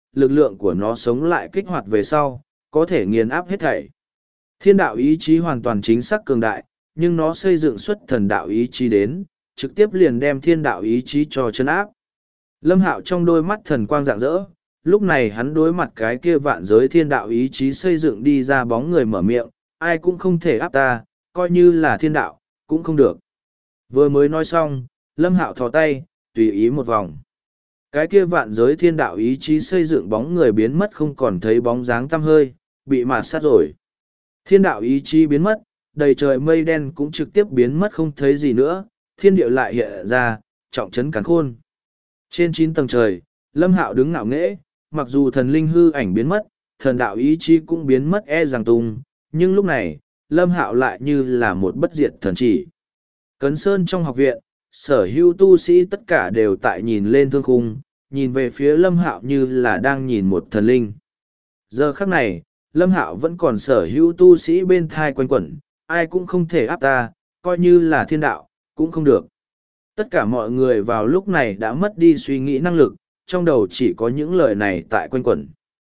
lực lượng của nó sống lại kích hoạt về sau, có thể nghiền áp hết thảy. Thiên đạo ý chí hoàn toàn chính xác cường đại, nhưng nó xây dựng xuất thần đạo ý chí đến, trực tiếp liền đem thiên đạo ý chí cho chân áp. Lâm Hạo trong đôi mắt thần quang rạng rỡ, lúc này hắn đối mặt cái kia vạn giới thiên đạo ý chí xây dựng đi ra bóng người mở miệng, ai cũng không thể áp ta, coi như là thiên đạo, cũng không được. Vừa mới nói xong, Lâm Hạo thò tay, tùy ý một vòng. Cái kia vạn giới thiên đạo ý chí xây dựng bóng người biến mất không còn thấy bóng dáng tăm hơi, bị mạt sát rồi. Thiên đạo ý chí biến mất, đầy trời mây đen cũng trực tiếp biến mất không thấy gì nữa, thiên địa lại hiện ra, trọng trấn càn khôn. Trên 9 tầng trời, Lâm Hạo đứng ngạo nghễ, mặc dù thần linh hư ảnh biến mất, thần đạo ý chí cũng biến mất e rằng tung, nhưng lúc này, Lâm Hạo lại như là một bất diệt thần chỉ. Cấn Sơn trong học viện, sở hữu tu sĩ tất cả đều tại nhìn lên thương khung, nhìn về phía Lâm Hạo như là đang nhìn một thần linh. Giờ khắc này, Lâm Hạo vẫn còn sở hữu tu sĩ bên thai quanh quẩn, ai cũng không thể áp ta, coi như là thiên đạo, cũng không được. Tất cả mọi người vào lúc này đã mất đi suy nghĩ năng lực, trong đầu chỉ có những lời này tại quanh quẩn.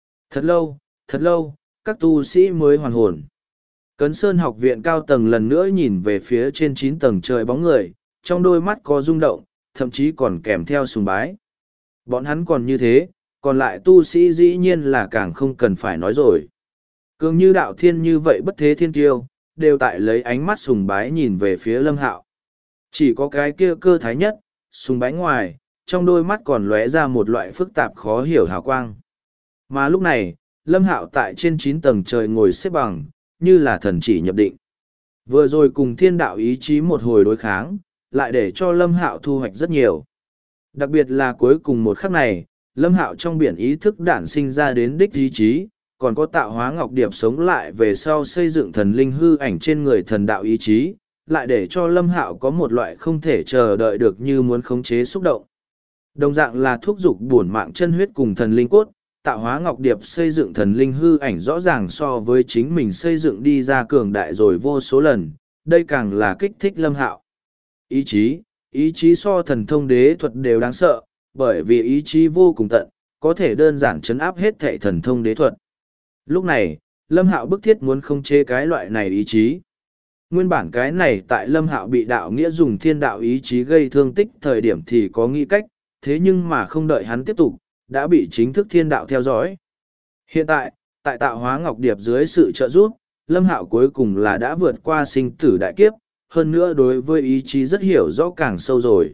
Thật lâu, các tu sĩ mới hoàn hồn. Cấn Sơn học viện cao tầng lần nữa nhìn về phía trên 9 tầng trời bóng người, trong đôi mắt có rung động, thậm chí còn kèm theo sùng bái. Bọn hắn còn như thế, còn lại tu sĩ dĩ nhiên là càng không cần phải nói rồi. Cường như đạo thiên như vậy bất thế thiên kiêu, đều tại lấy ánh mắt sùng bái nhìn về phía Lâm Hạo. Chỉ có cái kia cơ thái nhất, sùng bái ngoài, trong đôi mắt còn lóe ra một loại phức tạp khó hiểu hào quang. Mà lúc này, Lâm Hạo tại trên 9 tầng trời ngồi xếp bằng, như là thần chỉ nhập định. Vừa rồi cùng thiên đạo ý chí một hồi đối kháng, lại để cho Lâm Hạo thu hoạch rất nhiều. Đặc biệt là cuối cùng một khắc này, Lâm Hạo trong biển ý thức đản sinh ra đến đích ý chí, còn có tạo hóa ngọc điệp sống lại về sau xây dựng thần linh hư ảnh trên người thần đạo ý chí, lại để cho Lâm Hạo có một loại không thể chờ đợi được như muốn khống chế xúc động. Đồng dạng là thuốc dục bổn mạng chân huyết cùng thần linh cốt, tạo hóa ngọc điệp xây dựng thần linh hư ảnh rõ ràng so với chính mình xây dựng đi ra cường đại rồi vô số lần, đây càng là kích thích Lâm Hạo. Ý chí so thần thông đế thuật đều đáng sợ, bởi vì ý chí vô cùng tận, có thể đơn giản chấn áp hết thệ thần thông đế thuật. Lúc này, Lâm Hạo bức thiết muốn khống chế cái loại này ý chí. Nguyên bản cái này tại Lâm Hạo bị đạo nghĩa dùng thiên đạo ý chí gây thương tích thời điểm thì có nghĩ cách, thế nhưng mà không đợi hắn tiếp tục, đã bị chính thức thiên đạo theo dõi. Hiện tại, tại tạo hóa ngọc điệp dưới sự trợ giúp, Lâm Hạo cuối cùng là đã vượt qua sinh tử đại kiếp, hơn nữa đối với ý chí rất hiểu rõ càng sâu rồi.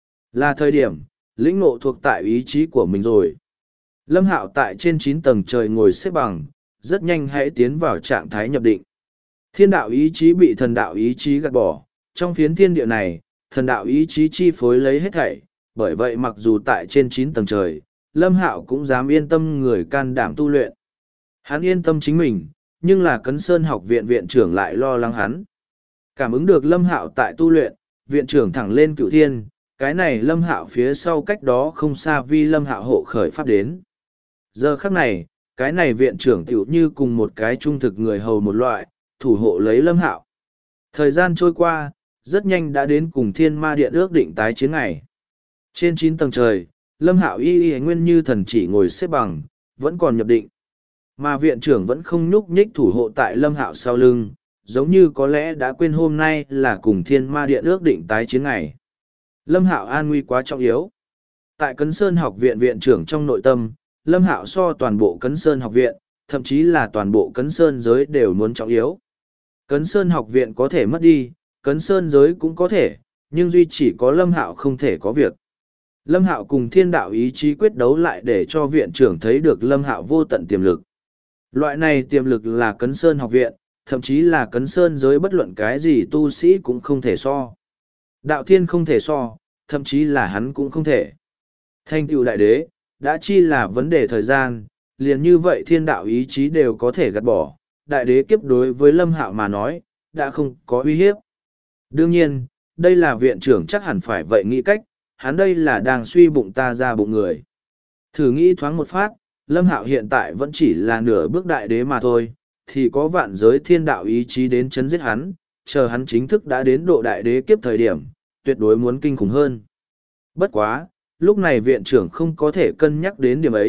Là thời điểm, lĩnh ngộ thuộc tại ý chí của mình rồi. Lâm Hạo tại trên 9 tầng trời ngồi xếp bằng, rất nhanh hãy tiến vào trạng thái nhập định. Thiên đạo ý chí bị thần đạo ý chí gạt bỏ, trong phiến thiên địa này, thần đạo ý chí chi phối lấy hết thảy, bởi vậy mặc dù tại trên 9 tầng trời, Lâm Hạo cũng dám yên tâm người can đảm tu luyện. Hắn yên tâm chính mình, nhưng là Cấn Sơn học viện viện trưởng lại lo lắng hắn. Cảm ứng được Lâm Hạo tại tu luyện, viện trưởng thẳng lên cửu thiên, cái này Lâm Hạo phía sau cách đó không xa vi Lâm Hạo hộ khởi pháp đến. Giờ khắc này, cái này viện trưởng tiểu như cùng một cái trung thực người hầu một loại, thủ hộ lấy Lâm Hạo. Thời gian trôi qua, rất nhanh đã đến cùng Thiên Ma Điện ước định tái chiến ngày. Trên 9 tầng trời, Lâm Hạo y nguyên như thần chỉ ngồi xếp bằng, vẫn còn nhập định. Mà viện trưởng vẫn không nhúc nhích thủ hộ tại Lâm Hạo sau lưng, giống như có lẽ đã quên hôm nay là cùng Thiên Ma Điện ước định tái chiến ngày. Lâm Hạo an nguy quá trọng yếu. Tại Cấn Sơn học viện viện trưởng trong nội tâm, Lâm Hạo so toàn bộ Cấn Sơn học viện, thậm chí là toàn bộ Cấn Sơn giới đều muốn trọng yếu. Cấn Sơn học viện có thể mất đi, Cấn Sơn giới cũng có thể, nhưng duy chỉ có Lâm Hạo không thể có việc. Lâm Hạo cùng thiên đạo ý chí quyết đấu lại để cho viện trưởng thấy được Lâm Hạo vô tận tiềm lực. Loại này tiềm lực là Cấn Sơn học viện, thậm chí là Cấn Sơn giới bất luận cái gì tu sĩ cũng không thể so. Đạo thiên không thể so, thậm chí là hắn cũng không thể. Thành tựu đại đế, đã chi là vấn đề thời gian, liền như vậy thiên đạo ý chí đều có thể gạt bỏ. Đại đế kiếp đối với Lâm Hạo mà nói, đã không có uy hiếp. Đương nhiên, đây là viện trưởng chắc hẳn phải vậy nghĩ cách, hắn đây là đang suy bụng ta ra bụng người. Thử nghĩ thoáng một phát, Lâm Hạo hiện tại vẫn chỉ là nửa bước đại đế mà thôi, thì có vạn giới thiên đạo ý chí đến chấn giết hắn, chờ hắn chính thức đã đến độ đại đế kiếp thời điểm, tuyệt đối muốn kinh khủng hơn. Bất quá, lúc này viện trưởng không có thể cân nhắc đến điểm ấy,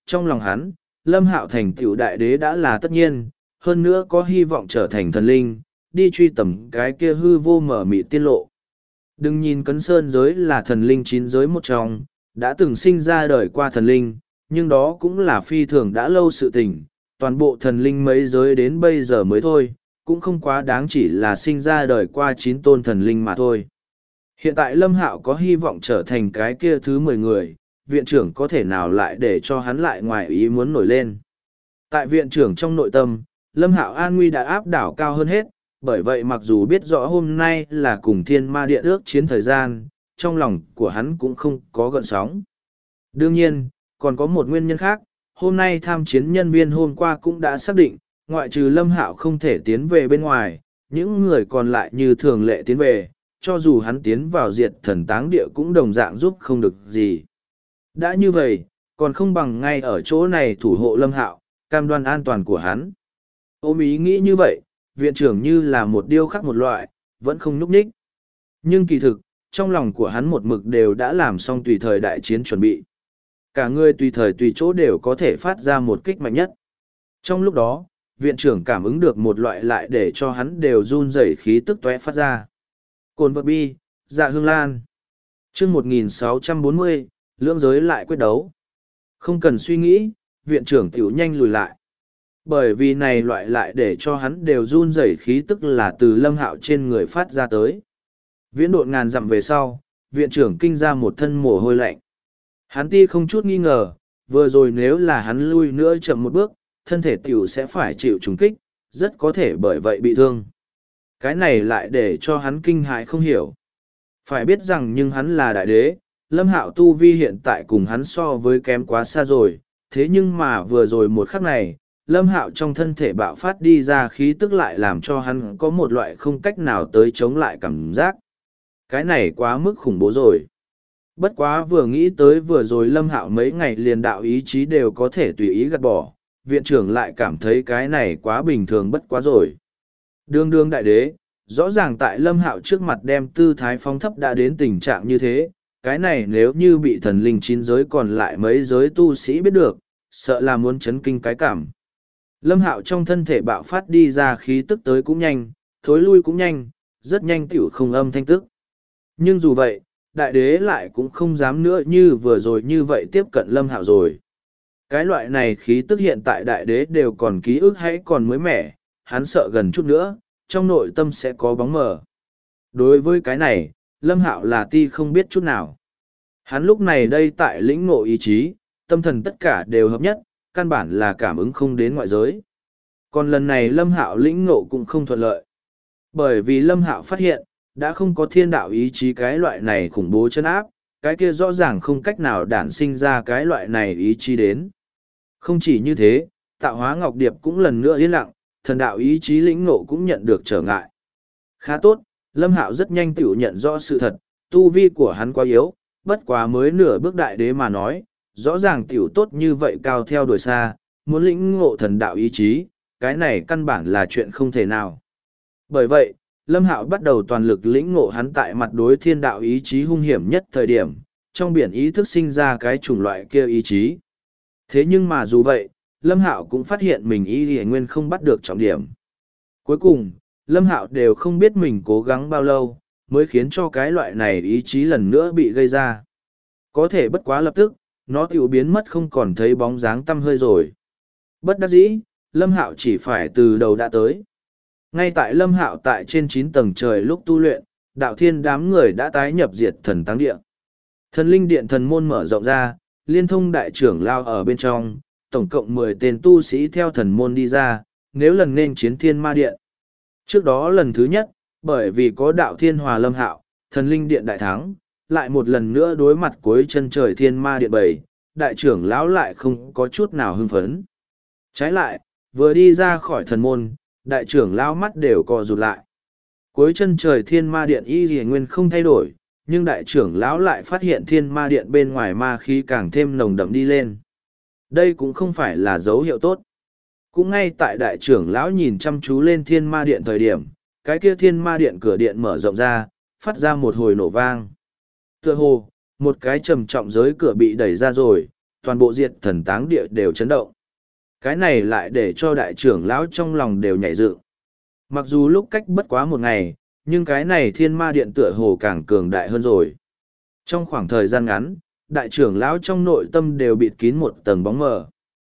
trong lòng hắn, Lâm Hạo thành tựu đại đế đã là tất nhiên, hơn nữa có hy vọng trở thành thần linh, đi truy tầm cái kia hư vô mở mịt tiên lộ. Đừng nhìn Cấn Sơn giới là thần linh chín giới một trong, đã từng sinh ra đời qua thần linh, nhưng đó cũng là phi thường đã lâu sự tình, toàn bộ thần linh mấy giới đến bây giờ mới thôi, cũng không quá đáng chỉ là sinh ra đời qua 9 tôn thần linh mà thôi. Hiện tại Lâm Hạo có hy vọng trở thành cái kia thứ 10 người, viện trưởng có thể nào lại để cho hắn lại ngoài ý muốn nổi lên. Tại viện trưởng trong nội tâm, Lâm Hạo an nguy đã áp đảo cao hơn hết, bởi vậy mặc dù biết rõ hôm nay là cùng thiên ma điện ước chiến thời gian, trong lòng của hắn cũng không có gợn sóng. Đương nhiên, còn có một nguyên nhân khác, hôm nay tham chiến nhân viên hôm qua cũng đã xác định, ngoại trừ Lâm Hạo không thể tiến về bên ngoài, những người còn lại như thường lệ tiến về, cho dù hắn tiến vào diệt thần táng địa cũng đồng dạng giúp không được gì. Đã như vậy, còn không bằng ngay ở chỗ này thủ hộ Lâm Hạo, cam đoan an toàn của hắn. Ôm ý nghĩ như vậy, viện trưởng như là một điêu khắc một loại, vẫn không núp nhích. Nhưng kỳ thực, trong lòng của hắn một mực đều đã làm xong tùy thời đại chiến chuẩn bị. Cả người tùy thời tùy chỗ đều có thể phát ra một kích mạnh nhất. Trong lúc đó, viện trưởng cảm ứng được một loại lại để cho hắn đều run rẩy khí tức tóe phát ra. Cồn vật bi, dạ hương lan. chương 1640, lưỡng giới lại quyết đấu. Không cần suy nghĩ, viện trưởng tiểu nhanh lùi lại. Bởi vì này loại lại để cho hắn đều run rẩy khí tức là từ Lâm Hạo trên người phát ra tới. Viễn độn ngàn dặm về sau, viện trưởng kinh ra một thân mồ hôi lạnh. Hắn ti không chút nghi ngờ, vừa rồi nếu là hắn lui nữa chậm một bước, thân thể tiểu sẽ phải chịu trùng kích, rất có thể bởi vậy bị thương. Cái này lại để cho hắn kinh hãi không hiểu. Phải biết rằng nhưng hắn là đại đế, Lâm Hạo tu vi hiện tại cùng hắn so với kém quá xa rồi, thế nhưng mà vừa rồi một khắc này, Lâm Hạo trong thân thể bạo phát đi ra khí tức lại làm cho hắn có một loại không cách nào tới chống lại cảm giác. Cái này quá mức khủng bố rồi. Bất quá vừa nghĩ tới vừa rồi Lâm Hạo mấy ngày liền đạo ý chí đều có thể tùy ý gạt bỏ, viện trưởng lại cảm thấy cái này quá bình thường bất quá rồi. Đương đương đại đế, rõ ràng tại Lâm Hạo trước mặt đem tư thái phong thấp đã đến tình trạng như thế, cái này nếu như bị thần linh chín giới còn lại mấy giới tu sĩ biết được, sợ là muốn chấn kinh cái cảm. Lâm Hạo trong thân thể bạo phát đi ra khí tức tới cũng nhanh, thối lui cũng nhanh, rất nhanh tiểu không âm thanh tức. Nhưng dù vậy, đại đế lại cũng không dám nữa như vừa rồi như vậy tiếp cận Lâm Hạo rồi. Cái loại này khí tức hiện tại đại đế đều còn ký ức hay còn mới mẻ, hắn sợ gần chút nữa, trong nội tâm sẽ có bóng mờ. Đối với cái này, Lâm Hạo là ti không biết chút nào. Hắn lúc này đây tại lĩnh ngộ ý chí, tâm thần tất cả đều hợp nhất, căn bản là cảm ứng không đến ngoại giới. Còn lần này Lâm Hạo lĩnh ngộ cũng không thuận lợi. Bởi vì Lâm Hạo phát hiện, đã không có thiên đạo ý chí cái loại này khủng bố chân áp, cái kia rõ ràng không cách nào đản sinh ra cái loại này ý chí đến. Không chỉ như thế, tạo hóa ngọc điệp cũng lần nữa yên lặng, thần đạo ý chí lĩnh ngộ cũng nhận được trở ngại. Khá tốt, Lâm Hạo rất nhanh tiểu nhận rõ sự thật, tu vi của hắn quá yếu, bất quá mới nửa bước đại đế mà nói, rõ ràng tiểu tốt như vậy cao theo đuổi xa, muốn lĩnh ngộ thần đạo ý chí, cái này căn bản là chuyện không thể nào. Bởi vậy, Lâm Hạo bắt đầu toàn lực lĩnh ngộ hắn tại mặt đối thiên đạo ý chí hung hiểm nhất thời điểm, trong biển ý thức sinh ra cái chủng loại kia ý chí. Thế nhưng mà dù vậy, Lâm Hạo cũng phát hiện mình ý hiển nguyên không bắt được trọng điểm. Cuối cùng, Lâm Hạo đều không biết mình cố gắng bao lâu, mới khiến cho cái loại này ý chí lần nữa bị gây ra. Có thể bất quá lập tức, nó tiểu biến mất không còn thấy bóng dáng tăm hơi rồi. Bất đắc dĩ, Lâm Hạo chỉ phải từ đầu đã tới. Ngay tại Lâm Hạo tại trên 9 tầng trời lúc tu luyện, đạo thiên đám người đã tái nhập diệt thần táng địa. Thần linh điện thần môn mở rộng ra, liên thông đại trưởng lao ở bên trong, tổng cộng 10 tên tu sĩ theo thần môn đi ra, nếu lần nên chiến thiên ma điện. Trước đó lần thứ nhất, bởi vì có đạo thiên hòa Lâm Hạo, thần linh điện đại thắng, lại một lần nữa đối mặt cuối chân trời thiên ma điện 7, đại trưởng lão lại không có chút nào hưng phấn. Trái lại, vừa đi ra khỏi thần môn, đại trưởng lão mắt đều co rụt lại. Cuối chân trời thiên ma điện y dì nguyên không thay đổi, nhưng đại trưởng lão lại phát hiện thiên ma điện bên ngoài ma khí càng thêm nồng đậm đi lên. Đây cũng không phải là dấu hiệu tốt. Cũng ngay tại đại trưởng lão nhìn chăm chú lên thiên ma điện thời điểm, cái kia thiên ma điện cửa điện mở rộng ra, phát ra một hồi nổ vang. Tựa hồ, một cái trầm trọng giới cửa bị đẩy ra rồi, toàn bộ diệt thần táng địa đều chấn động. Cái này lại để cho đại trưởng lão trong lòng đều nhảy dựng. Mặc dù lúc cách bất quá một ngày, nhưng cái này thiên ma điện tựa hồ càng cường đại hơn rồi. Trong khoảng thời gian ngắn, đại trưởng lão trong nội tâm đều bịt kín một tầng bóng mờ.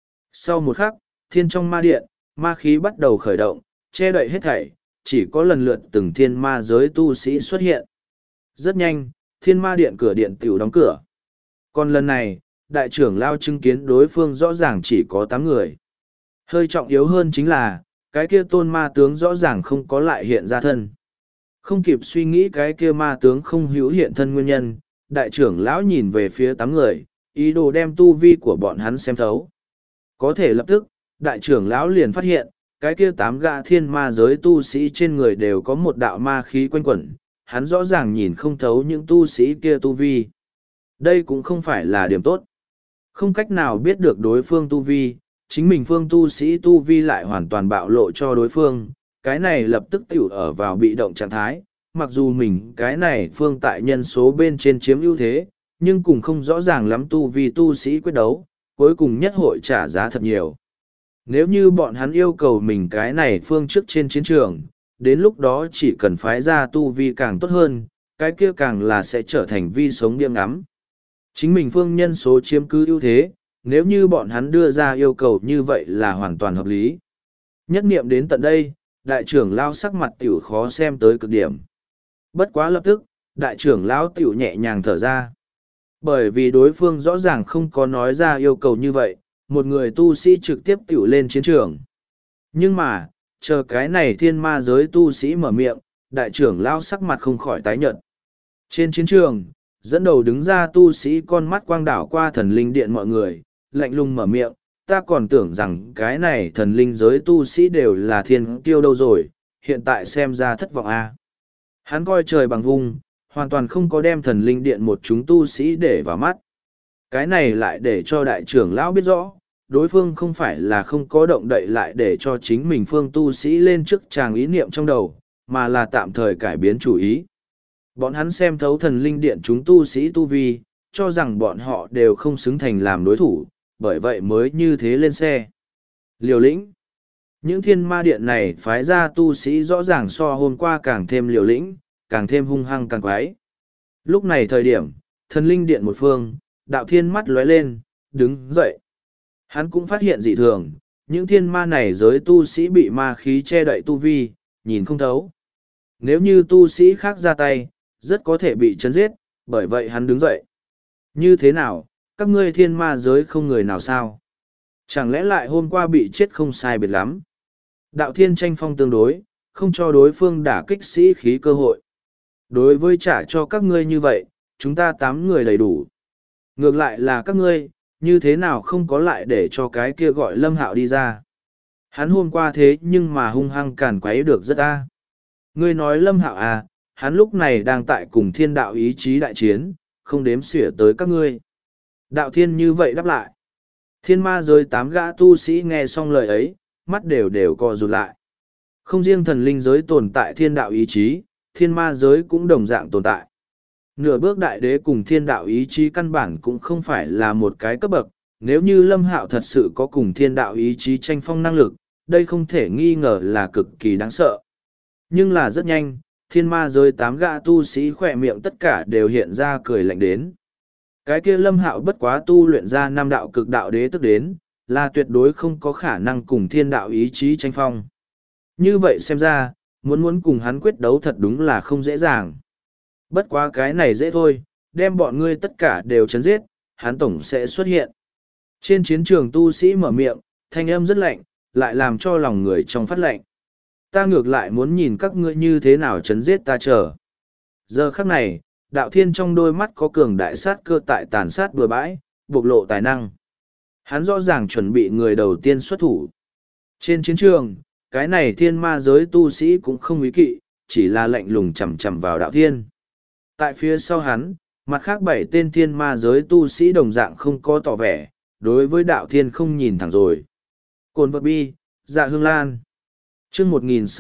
Sau một khắc, thiên trong ma điện, ma khí bắt đầu khởi động, che đậy hết thảy, chỉ có lần lượt từng thiên ma giới tu sĩ xuất hiện. Rất nhanh, thiên ma điện cửa điện tiểu đóng cửa. Còn lần này, đại trưởng lão chứng kiến đối phương rõ ràng chỉ có 8 người. Hơi trọng yếu hơn chính là, cái kia tôn ma tướng rõ ràng không có lại hiện ra thân. Không kịp suy nghĩ cái kia ma tướng không hữu hiện thân nguyên nhân, đại trưởng lão nhìn về phía 8 người, ý đồ đem tu vi của bọn hắn xem thấu. Có thể lập tức, đại trưởng lão liền phát hiện, cái kia 8 gã thiên ma giới tu sĩ trên người đều có một đạo ma khí quanh quẩn, hắn rõ ràng nhìn không thấu những tu sĩ kia tu vi. Đây cũng không phải là điểm tốt. Không cách nào biết được đối phương tu vi, chính mình phương tu sĩ tu vi lại hoàn toàn bạo lộ cho đối phương, cái này lập tức tiểu ở vào bị động trạng thái, mặc dù mình cái này phương tại nhân số bên trên chiếm ưu thế, nhưng cũng không rõ ràng lắm tu vi tu sĩ quyết đấu, cuối cùng nhất hội trả giá thật nhiều. Nếu như bọn hắn yêu cầu mình cái này phương trước trên chiến trường, đến lúc đó chỉ cần phái ra tu vi càng tốt hơn, cái kia càng là sẽ trở thành vi sống điên ngắm. Chính mình phương nhân số chiếm cứ ưu thế, nếu như bọn hắn đưa ra yêu cầu như vậy là hoàn toàn hợp lý. Nhất niệm đến tận đây, đại trưởng lao sắc mặt tiểu khó xem tới cực điểm. Bất quá lập tức, đại trưởng lão tiểu nhẹ nhàng thở ra. Bởi vì đối phương rõ ràng không có nói ra yêu cầu như vậy, một người tu sĩ trực tiếp tiểu lên chiến trường. Nhưng mà, chờ cái này thiên ma giới tu sĩ mở miệng, đại trưởng lão sắc mặt không khỏi tái nhợt. Trên chiến trường, dẫn đầu đứng ra tu sĩ con mắt quang đảo qua thần linh điện mọi người, lạnh lùng mở miệng, ta còn tưởng rằng cái này thần linh giới tu sĩ đều là thiên kiêu đâu rồi, hiện tại xem ra thất vọng a. Hắn coi trời bằng vung, hoàn toàn không có đem thần linh điện một chúng tu sĩ để vào mắt. Cái này lại để cho đại trưởng lão biết rõ, đối phương không phải là không có động đậy lại để cho chính mình phương tu sĩ lên trước tràng ý niệm trong đầu, mà là tạm thời cải biến chủ ý. Bọn hắn xem thấu thần linh điện chúng tu sĩ tu vi, cho rằng bọn họ đều không xứng thành làm đối thủ, bởi vậy mới như thế lên xe. Liều lĩnh. Những thiên ma điện này phái ra tu sĩ rõ ràng so hôm qua càng thêm liều lĩnh, càng thêm hung hăng càng quái. Lúc này thời điểm, thần linh điện một phương, đạo thiên mắt lóe lên, đứng dậy. Hắn cũng phát hiện dị thường, những thiên ma này giới tu sĩ bị ma khí che đậy tu vi, nhìn không thấu. Nếu như tu sĩ khác ra tay, rất có thể bị chấn giết, bởi vậy hắn đứng dậy. Như thế nào, các ngươi thiên ma giới không người nào sao? Chẳng lẽ lại hôm qua bị chết không sai biệt lắm? Đạo thiên tranh phong tương đối, không cho đối phương đả kích sĩ khí cơ hội. Đối với trả cho các ngươi như vậy, chúng ta 8 người đầy đủ. Ngược lại là các ngươi, như thế nào không có lại để cho cái kia gọi Lâm Hạo đi ra. Hắn hôm qua thế nhưng mà hung hăng càn quấy được rất a. Ngươi nói Lâm Hạo à, hắn lúc này đang tại cùng thiên đạo ý chí đại chiến, không đếm xỉa tới các ngươi. Đạo thiên như vậy đáp lại. Thiên ma giới 8 gã tu sĩ nghe xong lời ấy, mắt đều co rụt lại. Không riêng thần linh giới tồn tại thiên đạo ý chí, thiên ma giới cũng đồng dạng tồn tại. Nửa bước đại đế cùng thiên đạo ý chí căn bản cũng không phải là một cái cấp bậc, nếu như Lâm Hạo thật sự có cùng thiên đạo ý chí tranh phong năng lực, đây không thể nghi ngờ là cực kỳ đáng sợ. Nhưng là rất nhanh, thiên ma giới 8 gã tu sĩ khỏe miệng tất cả đều hiện ra cười lạnh đến. Cái kia Lâm Hạo bất quá tu luyện ra 5 đạo cực đạo đế tức đến, là tuyệt đối không có khả năng cùng thiên đạo ý chí tranh phong. Như vậy xem ra, muốn cùng hắn quyết đấu thật đúng là không dễ dàng. Bất quá cái này dễ thôi, đem bọn ngươi tất cả đều chấn giết, hắn tổng sẽ xuất hiện. Trên chiến trường tu sĩ mở miệng, thanh âm rất lạnh, lại làm cho lòng người trong phát lạnh. Ta ngược lại muốn nhìn các ngươi như thế nào chấn giết ta chờ. Giờ khắc này, đạo thiên trong đôi mắt có cường đại sát cơ tại tàn sát bừa bãi, bộc lộ tài năng. Hắn rõ ràng chuẩn bị người đầu tiên xuất thủ. Trên chiến trường, cái này thiên ma giới tu sĩ cũng không ý kỵ, chỉ là lạnh lùng chầm chầm vào đạo thiên. Tại phía sau hắn, mặt khác 7 tên thiên ma giới tu sĩ đồng dạng không có tỏ vẻ, đối với đạo thiên không nhìn thẳng rồi. Cồn vật bi, dạ hương lan. chương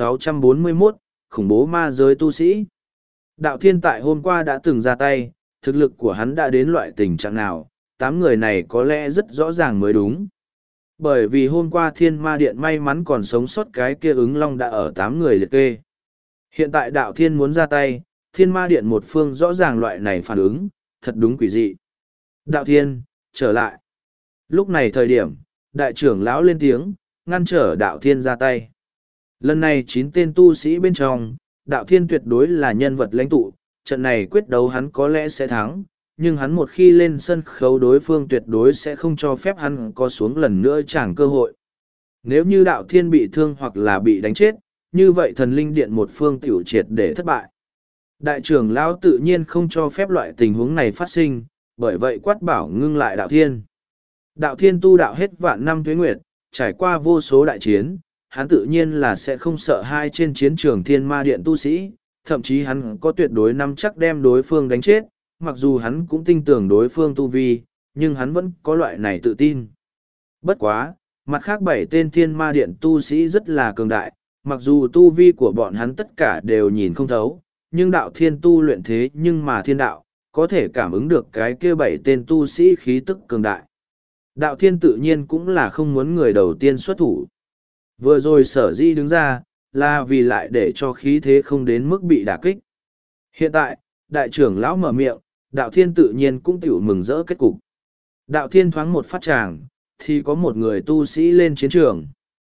1641, khủng bố ma giới tu sĩ. Đạo thiên tại hôm qua đã từng ra tay, thực lực của hắn đã đến loại tình trạng nào, 8 người này có lẽ rất rõ ràng mới đúng. Bởi vì hôm qua thiên ma điện may mắn còn sống sót cái kia ứng long đã ở 8 người liệt kê. Hiện tại đạo thiên muốn ra tay, thiên ma điện một phương rõ ràng loại này phản ứng, thật đúng quỷ dị. Đạo thiên, trở lại. Lúc này thời điểm, đại trưởng lão lên tiếng, ngăn trở đạo thiên ra tay. Lần này 9 tên tu sĩ bên trong, đạo thiên tuyệt đối là nhân vật lãnh tụ, trận này quyết đấu hắn có lẽ sẽ thắng, nhưng hắn một khi lên sân khấu đối phương tuyệt đối sẽ không cho phép hắn có xuống lần nữa chẳng cơ hội. Nếu như đạo thiên bị thương hoặc là bị đánh chết, như vậy thần linh điện một phương tiểu triệt để thất bại. Đại trưởng lão tự nhiên không cho phép loại tình huống này phát sinh, bởi vậy quát bảo ngưng lại đạo thiên. Đạo thiên tu đạo hết vạn năm tuế nguyệt, trải qua vô số đại chiến, hắn tự nhiên là sẽ không sợ hai trên chiến trường thiên ma điện tu sĩ, thậm chí hắn có tuyệt đối nắm chắc đem đối phương đánh chết, mặc dù hắn cũng tin tưởng đối phương tu vi, nhưng hắn vẫn có loại này tự tin. Bất quá, mặt khác 7 tên thiên ma điện tu sĩ rất là cường đại, mặc dù tu vi của bọn hắn tất cả đều nhìn không thấu, nhưng đạo thiên tu luyện thế nhưng mà thiên đạo, có thể cảm ứng được cái kia 7 tên tu sĩ khí tức cường đại. Đạo thiên tự nhiên cũng là không muốn người đầu tiên xuất thủ. Vừa rồi sở di đứng ra, là vì lại để cho khí thế không đến mức bị đả kích. Hiện tại, đại trưởng lão mở miệng, đạo thiên tự nhiên cũng tiểu mừng rỡ kết cục. Đạo thiên thoáng một phát tràng, thì có một người tu sĩ lên chiến trường.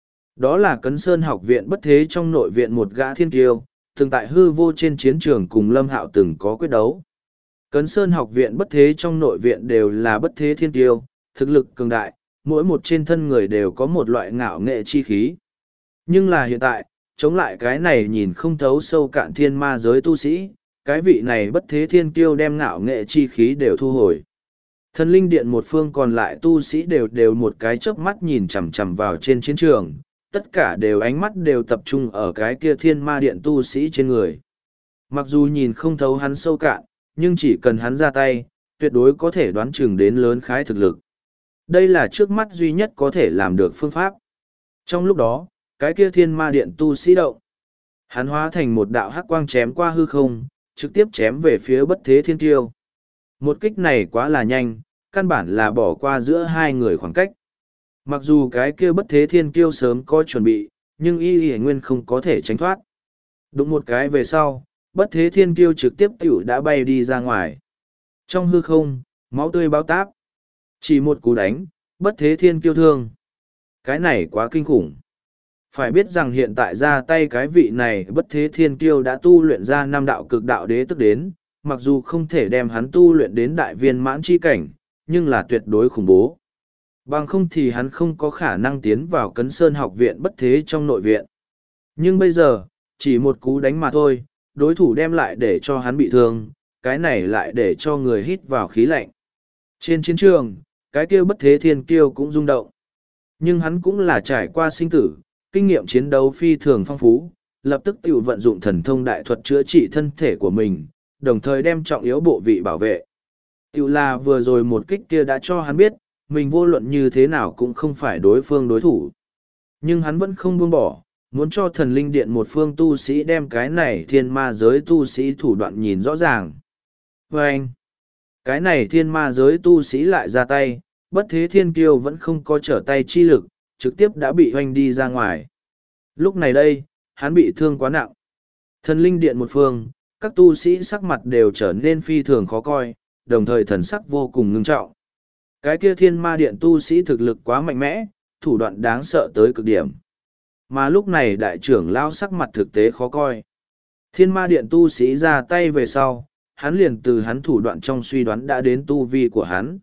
Đó là Cấn Sơn học viện bất thế trong nội viện một gã thiên kiêu, từng tại hư vô trên chiến trường cùng Lâm Hạo từng có quyết đấu. Cấn Sơn học viện bất thế trong nội viện đều là bất thế thiên kiêu, thực lực cường đại, mỗi một trên thân người đều có một loại ngạo nghệ chi khí. Nhưng là hiện tại, chống lại cái này nhìn không thấu sâu cạn thiên ma giới tu sĩ, cái vị này bất thế thiên kiêu đem ngạo nghệ chi khí đều thu hồi. Thần linh điện một phương còn lại tu sĩ đều một cái chớp mắt nhìn chằm chằm vào trên chiến trường, tất cả đều ánh mắt đều tập trung ở cái kia thiên ma điện tu sĩ trên người. Mặc dù nhìn không thấu hắn sâu cạn, nhưng chỉ cần hắn ra tay, tuyệt đối có thể đoán chừng đến lớn khái thực lực. Đây là trước mắt duy nhất có thể làm được phương pháp. Trong lúc đó, cái kia thiên ma điện tu sĩ động. Hắn hóa thành một đạo hắc quang chém qua hư không, trực tiếp chém về phía bất thế thiên kiêu. Một kích này quá là nhanh, căn bản là bỏ qua giữa hai người khoảng cách. Mặc dù cái kia bất thế thiên kiêu sớm có chuẩn bị, nhưng y nguyên không có thể tránh thoát. Đụng một cái về sau, bất thế thiên kiêu trực tiếp tiểu đã bay đi ra ngoài. Trong hư không, máu tươi báo táp. Chỉ một cú đánh, bất thế thiên kiêu thương. Cái này quá kinh khủng. Phải biết rằng hiện tại ra tay cái vị này bất thế thiên kiêu đã tu luyện ra 5 đạo cực đạo đế tức đến, mặc dù không thể đem hắn tu luyện đến đại viên mãn chi cảnh, nhưng là tuyệt đối khủng bố. Bằng không thì hắn không có khả năng tiến vào Cấn Sơn học viện bất thế trong nội viện. Nhưng bây giờ, chỉ một cú đánh mà thôi, đối thủ đem lại để cho hắn bị thương, cái này lại để cho người hít vào khí lạnh. Trên chiến trường, cái kia bất thế thiên kiêu cũng rung động. Nhưng hắn cũng là trải qua sinh tử, kinh nghiệm chiến đấu phi thường phong phú, lập tức tự vận dụng thần thông đại thuật chữa trị thân thể của mình, đồng thời đem trọng yếu bộ vị bảo vệ. Tự là vừa rồi một kích kia đã cho hắn biết, mình vô luận như thế nào cũng không phải đối phương đối thủ. Nhưng hắn vẫn không buông bỏ, muốn cho thần linh điện một phương tu sĩ đem cái này thiên ma giới tu sĩ thủ đoạn nhìn rõ ràng. Và anh, cái này thiên ma giới tu sĩ lại ra tay, bất thế thiên kiêu vẫn không có trở tay chi lực, trực tiếp đã bị hoanh đi ra ngoài. Lúc này đây, hắn bị thương quá nặng. Thần linh điện một phương, các tu sĩ sắc mặt đều trở nên phi thường khó coi, đồng thời thần sắc vô cùng ngưng trọng. Cái kia thiên ma điện tu sĩ thực lực quá mạnh mẽ, thủ đoạn đáng sợ tới cực điểm. Mà lúc này đại trưởng lao sắc mặt thực tế khó coi. Thiên ma điện tu sĩ ra tay về sau, hắn liền từ hắn thủ đoạn trong suy đoán đã đến tu vi của hắn.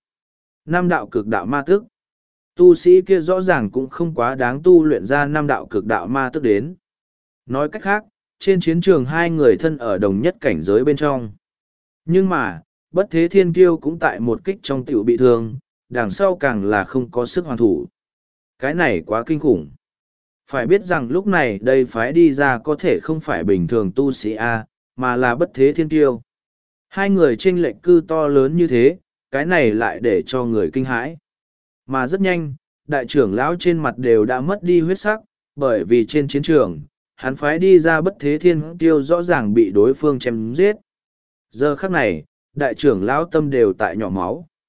5 đạo cực đạo ma tức. Tu sĩ kia rõ ràng cũng không quá đáng tu luyện ra 5 đạo cực đạo ma tức đến. Nói cách khác, trên chiến trường hai người thân ở đồng nhất cảnh giới bên trong. Nhưng mà, bất thế thiên kiêu cũng tại một kích trong tiểu bị thương, đằng sau càng là không có sức hoàn thủ. Cái này quá kinh khủng. Phải biết rằng lúc này đây phái đi ra có thể không phải bình thường tu sĩ A, mà là bất thế thiên kiêu. Hai người chênh lệch cư to lớn như thế, cái này lại để cho người kinh hãi. Mà rất nhanh, đại trưởng lão trên mặt đều đã mất đi huyết sắc, bởi vì trên chiến trường, hắn phái đi ra bất thế thiên kiêu rõ ràng bị đối phương chém giết. Giờ khắc này, đại trưởng lão tâm đều tại nhỏ máu.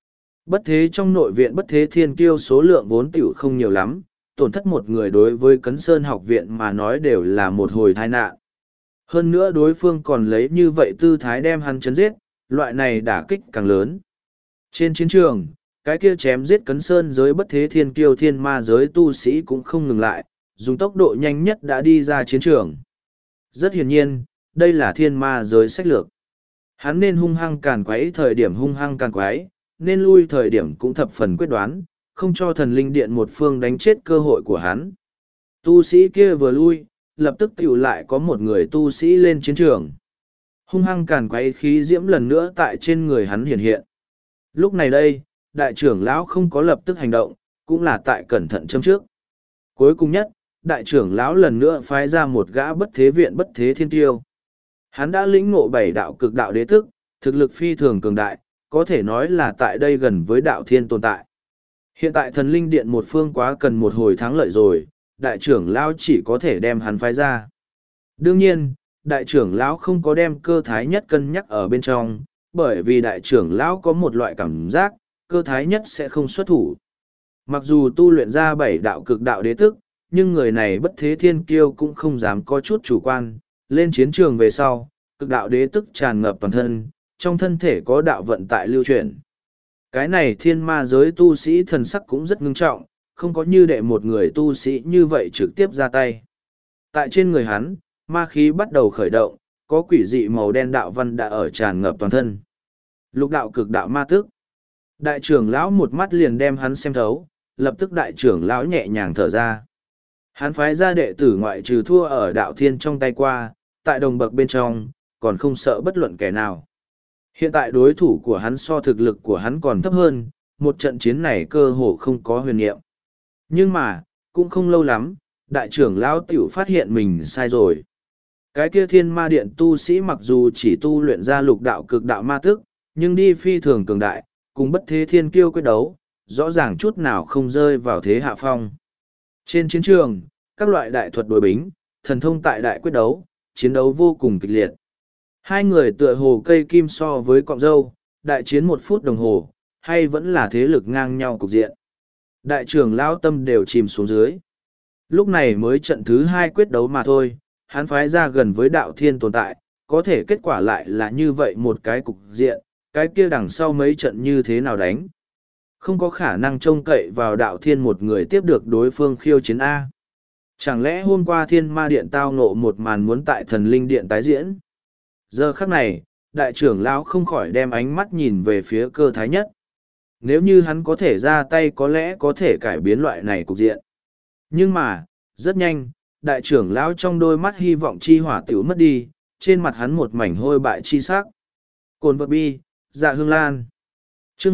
Bất thế trong nội viện bất thế thiên kiêu số lượng vốn tiểu không nhiều lắm, tổn thất một người đối với Cấn Sơn học viện mà nói đều là một hồi tai nạn. Hơn nữa đối phương còn lấy như vậy tư thái đem hắn chấn giết, loại này đả kích càng lớn. Trên chiến trường, cái kia chém giết Cấn Sơn giới bất thế thiên kiêu thiên ma giới tu sĩ cũng không ngừng lại, dùng tốc độ nhanh nhất đã đi ra chiến trường. Rất hiển nhiên, đây là thiên ma giới sách lược. Hắn nên hung hăng càn quấy thời điểm hung hăng càn quấy, nên lui thời điểm cũng thập phần quyết đoán, không cho thần linh điện một phương đánh chết cơ hội của hắn. Tu sĩ kia vừa lui, lập tức tiểu lại có một người tu sĩ lên chiến trường. Hung hăng càn quấy khí diễm lần nữa tại trên người hắn hiện hiện. Lúc này đây, đại trưởng lão không có lập tức hành động, cũng là tại cẩn thận châm trước. Cuối cùng nhất, đại trưởng lão lần nữa phái ra một gã bất thế viện bất thế thiên tiêu. Hắn đã lĩnh ngộ 7 đạo cực đạo đế tức, thực lực phi thường cường đại, có thể nói là tại đây gần với đạo thiên tồn tại. Hiện tại thần linh điện một phương quá cần một hồi thắng lợi rồi, đại trưởng lão chỉ có thể đem hắn phái ra. Đương nhiên, đại trưởng lão không có đem cơ thái nhất cân nhắc ở bên trong, bởi vì đại trưởng lão có một loại cảm giác, cơ thái nhất sẽ không xuất thủ. Mặc dù tu luyện ra 7 đạo cực đạo đế tức, nhưng người này bất thế thiên kiêu cũng không dám có chút chủ quan, lên chiến trường về sau, cực đạo đế tức tràn ngập toàn thân, trong thân thể có đạo vận tại lưu chuyển. Cái này thiên ma giới tu sĩ thần sắc cũng rất ngưng trọng, không có như đệ một người tu sĩ như vậy trực tiếp ra tay. Tại trên người hắn, ma khí bắt đầu khởi động, có quỷ dị màu đen đạo văn đã ở tràn ngập toàn thân. Lục đạo cực đạo ma tức. Đại trưởng lão một mắt liền đem hắn xem thấu, lập tức đại trưởng lão nhẹ nhàng thở ra. Hắn phái ra đệ tử ngoại trừ thua ở đạo thiên trong tay qua, tại đồng bậc bên trong, còn không sợ bất luận kẻ nào. Hiện tại đối thủ của hắn so thực lực của hắn còn thấp hơn, một trận chiến này cơ hồ không có huyền niệm. Nhưng mà, cũng không lâu lắm, đại trưởng lão tiểu phát hiện mình sai rồi. Cái kia thiên ma điện tu sĩ mặc dù chỉ tu luyện ra lục đạo cực đạo ma tức, nhưng đi phi thường cường đại, cùng bất thế thiên kiêu quyết đấu, rõ ràng chút nào không rơi vào thế hạ phong. Trên chiến trường, các loại đại thuật đối bính, thần thông tại đại quyết đấu, chiến đấu vô cùng kịch liệt. Hai người tựa hồ cây kim so với cọng dâu, đại chiến 1 phút đồng hồ, hay vẫn là thế lực ngang nhau cục diện. Đại trưởng lão tâm đều chìm xuống dưới. Lúc này mới trận thứ 2 quyết đấu mà thôi, hắn phái ra gần với đạo thiên tồn tại, có thể kết quả lại là như vậy một cái cục diện, cái kia đằng sau mấy trận như thế nào đánh. Không có khả năng trông cậy vào đạo thiên một người tiếp được đối phương khiêu chiến A. Chẳng lẽ hôm qua thiên ma điện tao ngộ một màn muốn tại thần linh điện tái diễn? Giờ khắc này, đại trưởng lão không khỏi đem ánh mắt nhìn về phía cơ thái nhất. Nếu như hắn có thể ra tay có lẽ có thể cải biến loại này cục diện. Nhưng mà, rất nhanh, đại trưởng lão trong đôi mắt hy vọng chi hỏa tiểu mất đi, trên mặt hắn một mảnh hôi bại chi sắc. Cồn vật bi, dạ hương lan. chương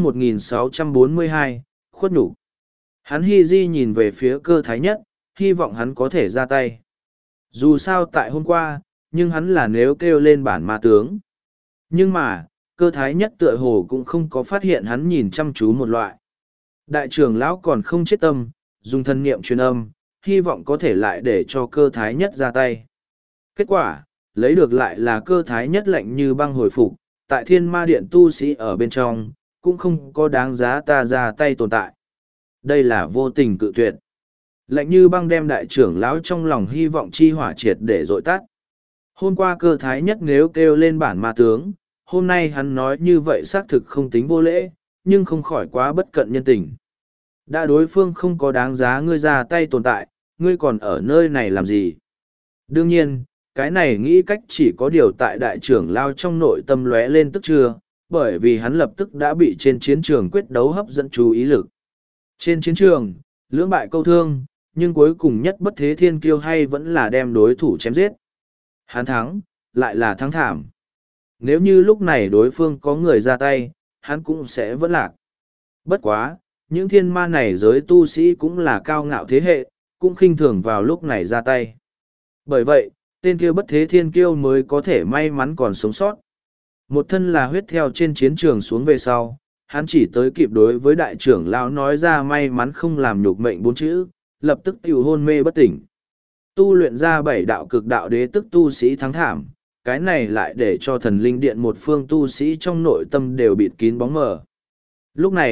1642, khuất nhục. Hắn hi di nhìn về phía cơ thái nhất, hy vọng hắn có thể ra tay. Dù sao tại hôm qua, nhưng hắn là nếu kêu lên bản ma tướng. Nhưng mà, cơ thái nhất tựa hồ cũng không có phát hiện hắn nhìn chăm chú một loại. Đại trưởng lão còn không chết tâm, dùng thân niệm truyền âm, hy vọng có thể lại để cho cơ thái nhất ra tay. Kết quả, lấy được lại là cơ thái nhất lạnh như băng hồi phục, tại thiên ma điện tu sĩ ở bên trong, cũng không có đáng giá ta ra tay tồn tại. Đây là vô tình cự tuyệt. Lạnh như băng đem đại trưởng lão trong lòng hy vọng chi hỏa triệt để dội tắt. Hôm qua cơ thái nhất nếu kêu lên bản ma tướng, hôm nay hắn nói như vậy xác thực không tính vô lễ, nhưng không khỏi quá bất cận nhân tình. Đã đối phương không có đáng giá ngươi ra tay tồn tại, ngươi còn ở nơi này làm gì? Đương nhiên, cái này nghĩ cách chỉ có điều tại đại trưởng lao trong nội tâm lóe lên tức chưa, bởi vì hắn lập tức đã bị trên chiến trường quyết đấu hấp dẫn chú ý lực. Trên chiến trường, lưỡng bại câu thương, nhưng cuối cùng nhất bất thế thiên kiêu hay vẫn là đem đối thủ chém giết. Hắn thắng, lại là thắng thảm. Nếu như lúc này đối phương có người ra tay, hắn cũng sẽ vẫn lạc. Bất quá, những thiên ma này giới tu sĩ cũng là cao ngạo thế hệ, cũng khinh thường vào lúc này ra tay. Bởi vậy, tên kia bất thế thiên kiêu mới có thể may mắn còn sống sót. Một thân là huyết theo trên chiến trường xuống về sau, hắn chỉ tới kịp đối với đại trưởng lão nói ra may mắn không làm nhục mệnh 4 chữ, lập tức tiểu hôn mê bất tỉnh. Tu luyện ra 7 đạo cực đạo đế tức tu sĩ thắng thảm, cái này lại để cho thần linh điện một phương tu sĩ trong nội tâm đều bịt kín bóng mờ. Lúc này,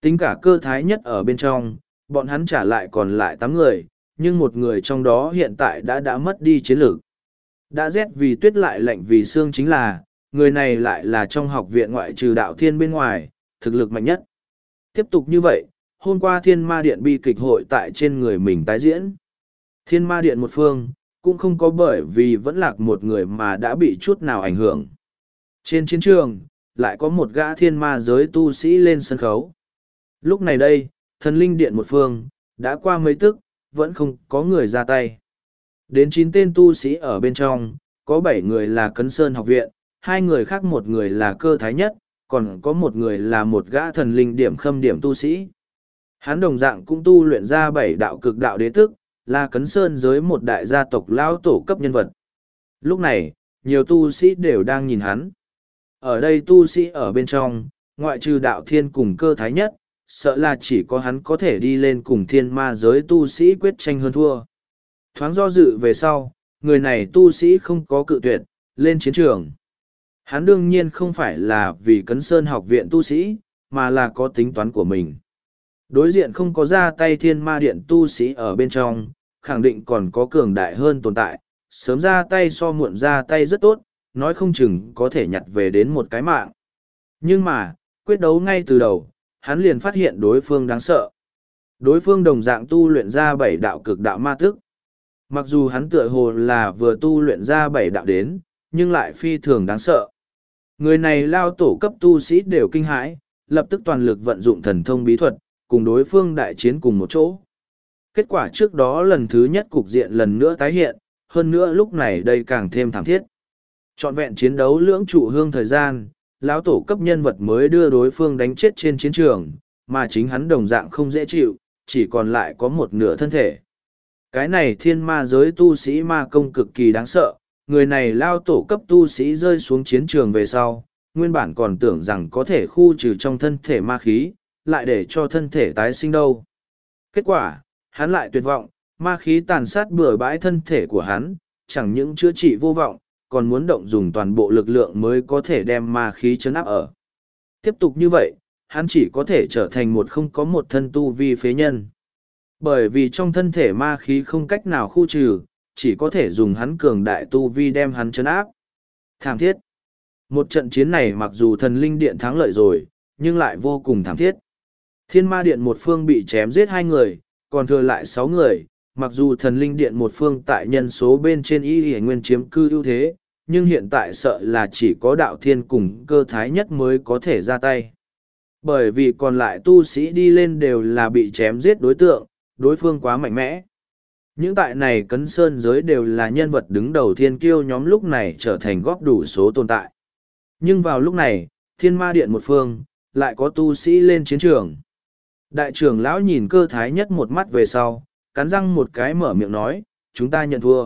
Tính cả cơ thái nhất ở bên trong, bọn hắn trả lại còn lại 8 người, nhưng một người trong đó hiện tại đã mất đi chiến lược. Đã rét vì tuyết lại lạnh vì xương chính là, người này lại là trong học viện ngoại trừ đạo thiên bên ngoài, thực lực mạnh nhất. Tiếp tục như vậy, hôm qua thiên ma điện bi kịch hội tại trên người mình tái diễn. Thiên ma điện một phương, cũng không có bởi vì vẫn lạc một người mà đã bị chút nào ảnh hưởng. Trên chiến trường, lại có một gã thiên ma giới tu sĩ lên sân khấu. Lúc này đây, thần linh điện một phương, đã qua mấy tức, vẫn không có người ra tay. Đến 9 tên tu sĩ ở bên trong, có 7 người là Cấn Sơn học viện, 2 người khác, một người là cơ thái nhất, còn có một người là một gã thần linh điểm khâm điểm tu sĩ. Hắn đồng dạng cũng tu luyện ra 7 đạo cực đạo đế tức, là Cấn Sơn giới một đại gia tộc lão tổ cấp nhân vật. Lúc này, nhiều tu sĩ đều đang nhìn hắn. Ở đây tu sĩ ở bên trong, ngoại trừ đạo thiên cùng cơ thái nhất, sợ là chỉ có hắn có thể đi lên cùng thiên ma giới tu sĩ quyết tranh hơn thua. Thoáng do dự về sau, người này tu sĩ không có cự tuyệt, lên chiến trường. Hắn đương nhiên không phải là vì Cấn Sơn học viện tu sĩ, mà là có tính toán của mình. Đối diện không có ra tay thiên ma điện tu sĩ ở bên trong, khẳng định còn có cường đại hơn tồn tại, sớm ra tay so muộn ra tay rất tốt, nói không chừng có thể nhặt về đến một cái mạng. Nhưng mà, quyết đấu ngay từ đầu, hắn liền phát hiện đối phương đáng sợ. Đối phương đồng dạng tu luyện ra 7 đạo cực đạo ma tức. Mặc dù hắn tựa hồ là vừa tu luyện ra 7 đạo đến, nhưng lại phi thường đáng sợ. Người này lao tổ cấp tu sĩ đều kinh hãi, lập tức toàn lực vận dụng thần thông bí thuật, cùng đối phương đại chiến cùng một chỗ. Kết quả trước đó lần thứ nhất cục diện lần nữa tái hiện, hơn nữa lúc này đây càng thêm thảm thiết. Trọn vẹn chiến đấu lưỡng trụ hương thời gian, lão tổ cấp nhân vật mới đưa đối phương đánh chết trên chiến trường, mà chính hắn đồng dạng không dễ chịu, chỉ còn lại có một nửa thân thể. Cái này thiên ma giới tu sĩ ma công cực kỳ đáng sợ, người này lao tổ cấp tu sĩ rơi xuống chiến trường về sau, nguyên bản còn tưởng rằng có thể khu trừ trong thân thể ma khí, lại để cho thân thể tái sinh đâu. Kết quả, hắn lại tuyệt vọng, ma khí tàn sát bừa bãi thân thể của hắn, chẳng những chữa trị vô vọng, còn muốn động dùng toàn bộ lực lượng mới có thể đem ma khí chấn áp ở. Tiếp tục như vậy, hắn chỉ có thể trở thành một không có một thân tu vi phế nhân. Bởi vì trong thân thể ma khí không cách nào khu trừ, chỉ có thể dùng hắn cường đại tu vi đem hắn chấn áp. Thảm thiết. Một trận chiến này mặc dù thần linh điện thắng lợi rồi, nhưng lại vô cùng thảm thiết. Thiên ma điện một phương bị chém giết 2 người, còn thừa lại 6 người. Mặc dù thần linh điện một phương tại nhân số bên trên y nguyên chiếm cư ưu thế, nhưng hiện tại sợ là chỉ có đạo thiên cùng cơ thái nhất mới có thể ra tay. Bởi vì còn lại tu sĩ đi lên đều là bị chém giết đối tượng, đối phương quá mạnh mẽ. Những tại này Cấn Sơn giới đều là nhân vật đứng đầu thiên kiêu nhóm lúc này trở thành góp đủ số tồn tại. Nhưng vào lúc này, thiên ma điện một phương, lại có tu sĩ lên chiến trường. Đại trưởng lão nhìn cơ thái nhất một mắt về sau, cắn răng một cái mở miệng nói, chúng ta nhận thua.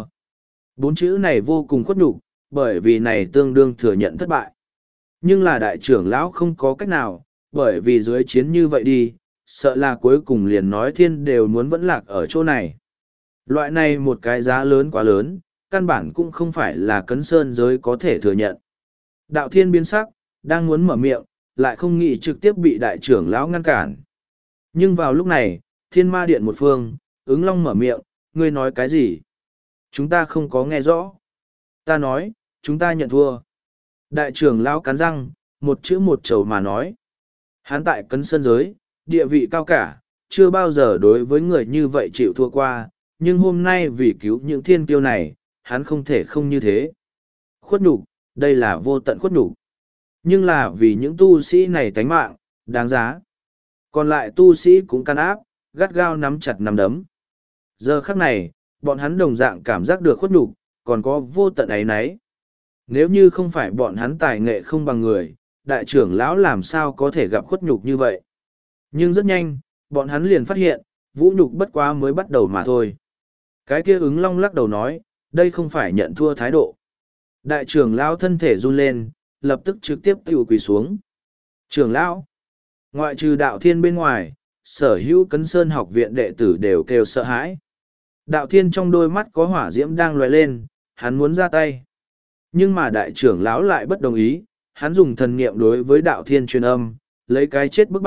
4 chữ này vô cùng khuất nhục, bởi vì này tương đương thừa nhận thất bại. Nhưng là đại trưởng lão không có cách nào, bởi vì dưới chiến như vậy đi, sợ là cuối cùng liền nói thiên đều muốn vẫn lạc ở chỗ này. Loại này một cái giá lớn quá lớn, căn bản cũng không phải là Cấn Sơn giới có thể thừa nhận. Đạo thiên biến sắc, đang muốn mở miệng, lại không nghĩ trực tiếp bị đại trưởng lão ngăn cản. Nhưng vào lúc này, thiên ma điện một phương, ứng long mở miệng, ngươi nói cái gì? Chúng ta không có nghe rõ. Ta nói, chúng ta nhận thua. Đại trưởng lão cắn răng, một chữ một chầu mà nói. Hắn tại Cấn Sơn giới, địa vị cao cả, chưa bao giờ đối với người như vậy chịu thua qua, nhưng hôm nay vì cứu những thiên kiêu này, hắn không thể không như thế. Khuất nhục, đây là vô tận khuất nhục. Nhưng là vì những tu sĩ này tánh mạng, đáng giá. Còn lại tu sĩ cũng can áp, gắt gao nắm chặt nắm đấm. Giờ khắc này, bọn hắn đồng dạng cảm giác được khuất nhục, còn có vô tận áy náy. Nếu như không phải bọn hắn tài nghệ không bằng người, đại trưởng lão làm sao có thể gặp khuất nhục như vậy. Nhưng rất nhanh, bọn hắn liền phát hiện, vũ nhục bất quá mới bắt đầu mà thôi. Cái kia ứng long lắc đầu nói, đây không phải nhận thua thái độ. Đại trưởng lão thân thể run lên, lập tức trực tiếp tiểu quỳ xuống. Trưởng lão, ngoại trừ đạo thiên bên ngoài, sở hữu Cấn Sơn học viện đệ tử đều kêu sợ hãi. Đạo thiên trong đôi mắt có hỏa diễm đang lóe lên, hắn muốn ra tay. Nhưng mà đại trưởng lão lại bất đồng ý, hắn dùng thần niệm đối với đạo thiên truyền âm, lấy cái chết bức bách,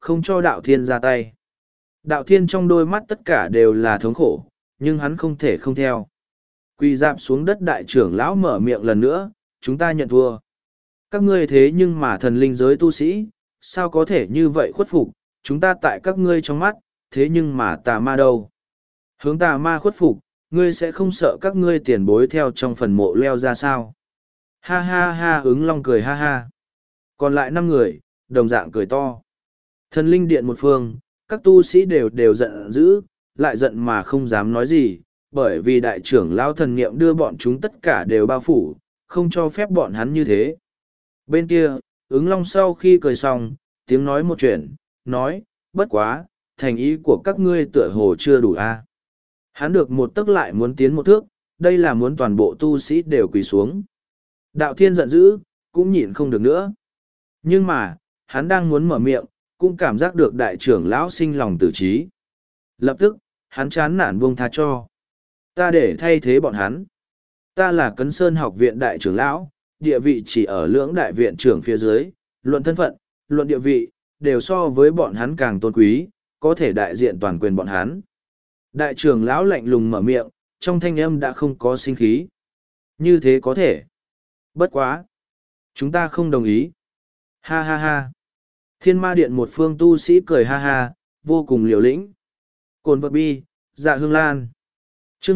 không cho đạo thiên ra tay. Đạo thiên trong đôi mắt tất cả đều là thống khổ, nhưng hắn không thể không theo. Quỳ dạp xuống đất, đại trưởng lão mở miệng lần nữa, chúng ta nhận thua. Các ngươi thế nhưng mà thần linh giới tu sĩ, sao có thể như vậy khuất phục, chúng ta tại các ngươi trong mắt, thế nhưng mà tà ma đâu. Hướng tà ma khuất phục, ngươi sẽ không sợ các ngươi tiền bối theo trong phần mộ leo ra sao. Ha ha ha, ứng long cười ha ha. Còn lại 5 người, đồng dạng cười to. Thần linh điện một phương, các tu sĩ đều giận dữ, lại giận mà không dám nói gì, bởi vì đại trưởng lão thần niệm đưa bọn chúng tất cả đều bao phủ, không cho phép bọn hắn như thế. Bên kia, ứng long sau khi cười xong, tiếng nói một chuyện, nói, bất quá, thành ý của các ngươi tựa hồ chưa đủ a. Hắn được một tấc lại muốn tiến một thước, đây là muốn toàn bộ tu sĩ đều quỳ xuống. Đạo thiên giận dữ, cũng nhịn không được nữa. Nhưng mà, hắn đang muốn mở miệng, cũng cảm giác được đại trưởng lão sinh lòng tử trí. Lập tức, hắn chán nản buông tha cho. Ta để thay thế bọn hắn. Ta là Cấn Sơn học viện đại trưởng lão, địa vị chỉ ở lưỡng đại viện trưởng phía dưới, luận thân phận, luận địa vị, đều so với bọn hắn càng tôn quý, có thể đại diện toàn quyền bọn hắn. Đại trưởng lão lạnh lùng mở miệng, trong thanh âm đã không có sinh khí. Như thế có thể. Bất quá. Chúng ta không đồng ý. Ha ha ha. Thiên ma điện một phương tu sĩ cười ha ha, vô cùng liều lĩnh. Cồn vật bi, dạ hương lan. chương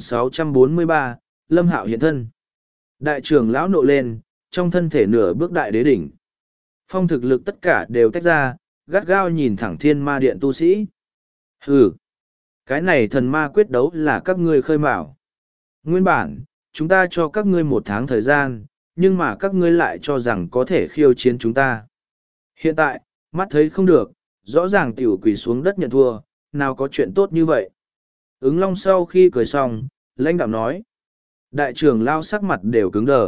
1643, Lâm Hạo hiện thân. Đại trưởng lão nộ lên, trong thân thể nửa bước đại đế đỉnh. Phong thực lực tất cả đều tách ra, gắt gao nhìn thẳng thiên ma điện tu sĩ. Hừ, cái này thần ma quyết đấu là các ngươi khơi mào. Nguyên bản, chúng ta cho các ngươi 1 tháng thời gian, nhưng mà các ngươi lại cho rằng có thể khiêu chiến chúng ta. Hiện tại, mắt thấy không được, rõ ràng tiểu quỳ xuống đất nhận thua, nào có chuyện tốt như vậy. Ứng long sau khi cười xong, lãnh đạm nói. Đại trưởng lao sắc mặt đều cứng đờ.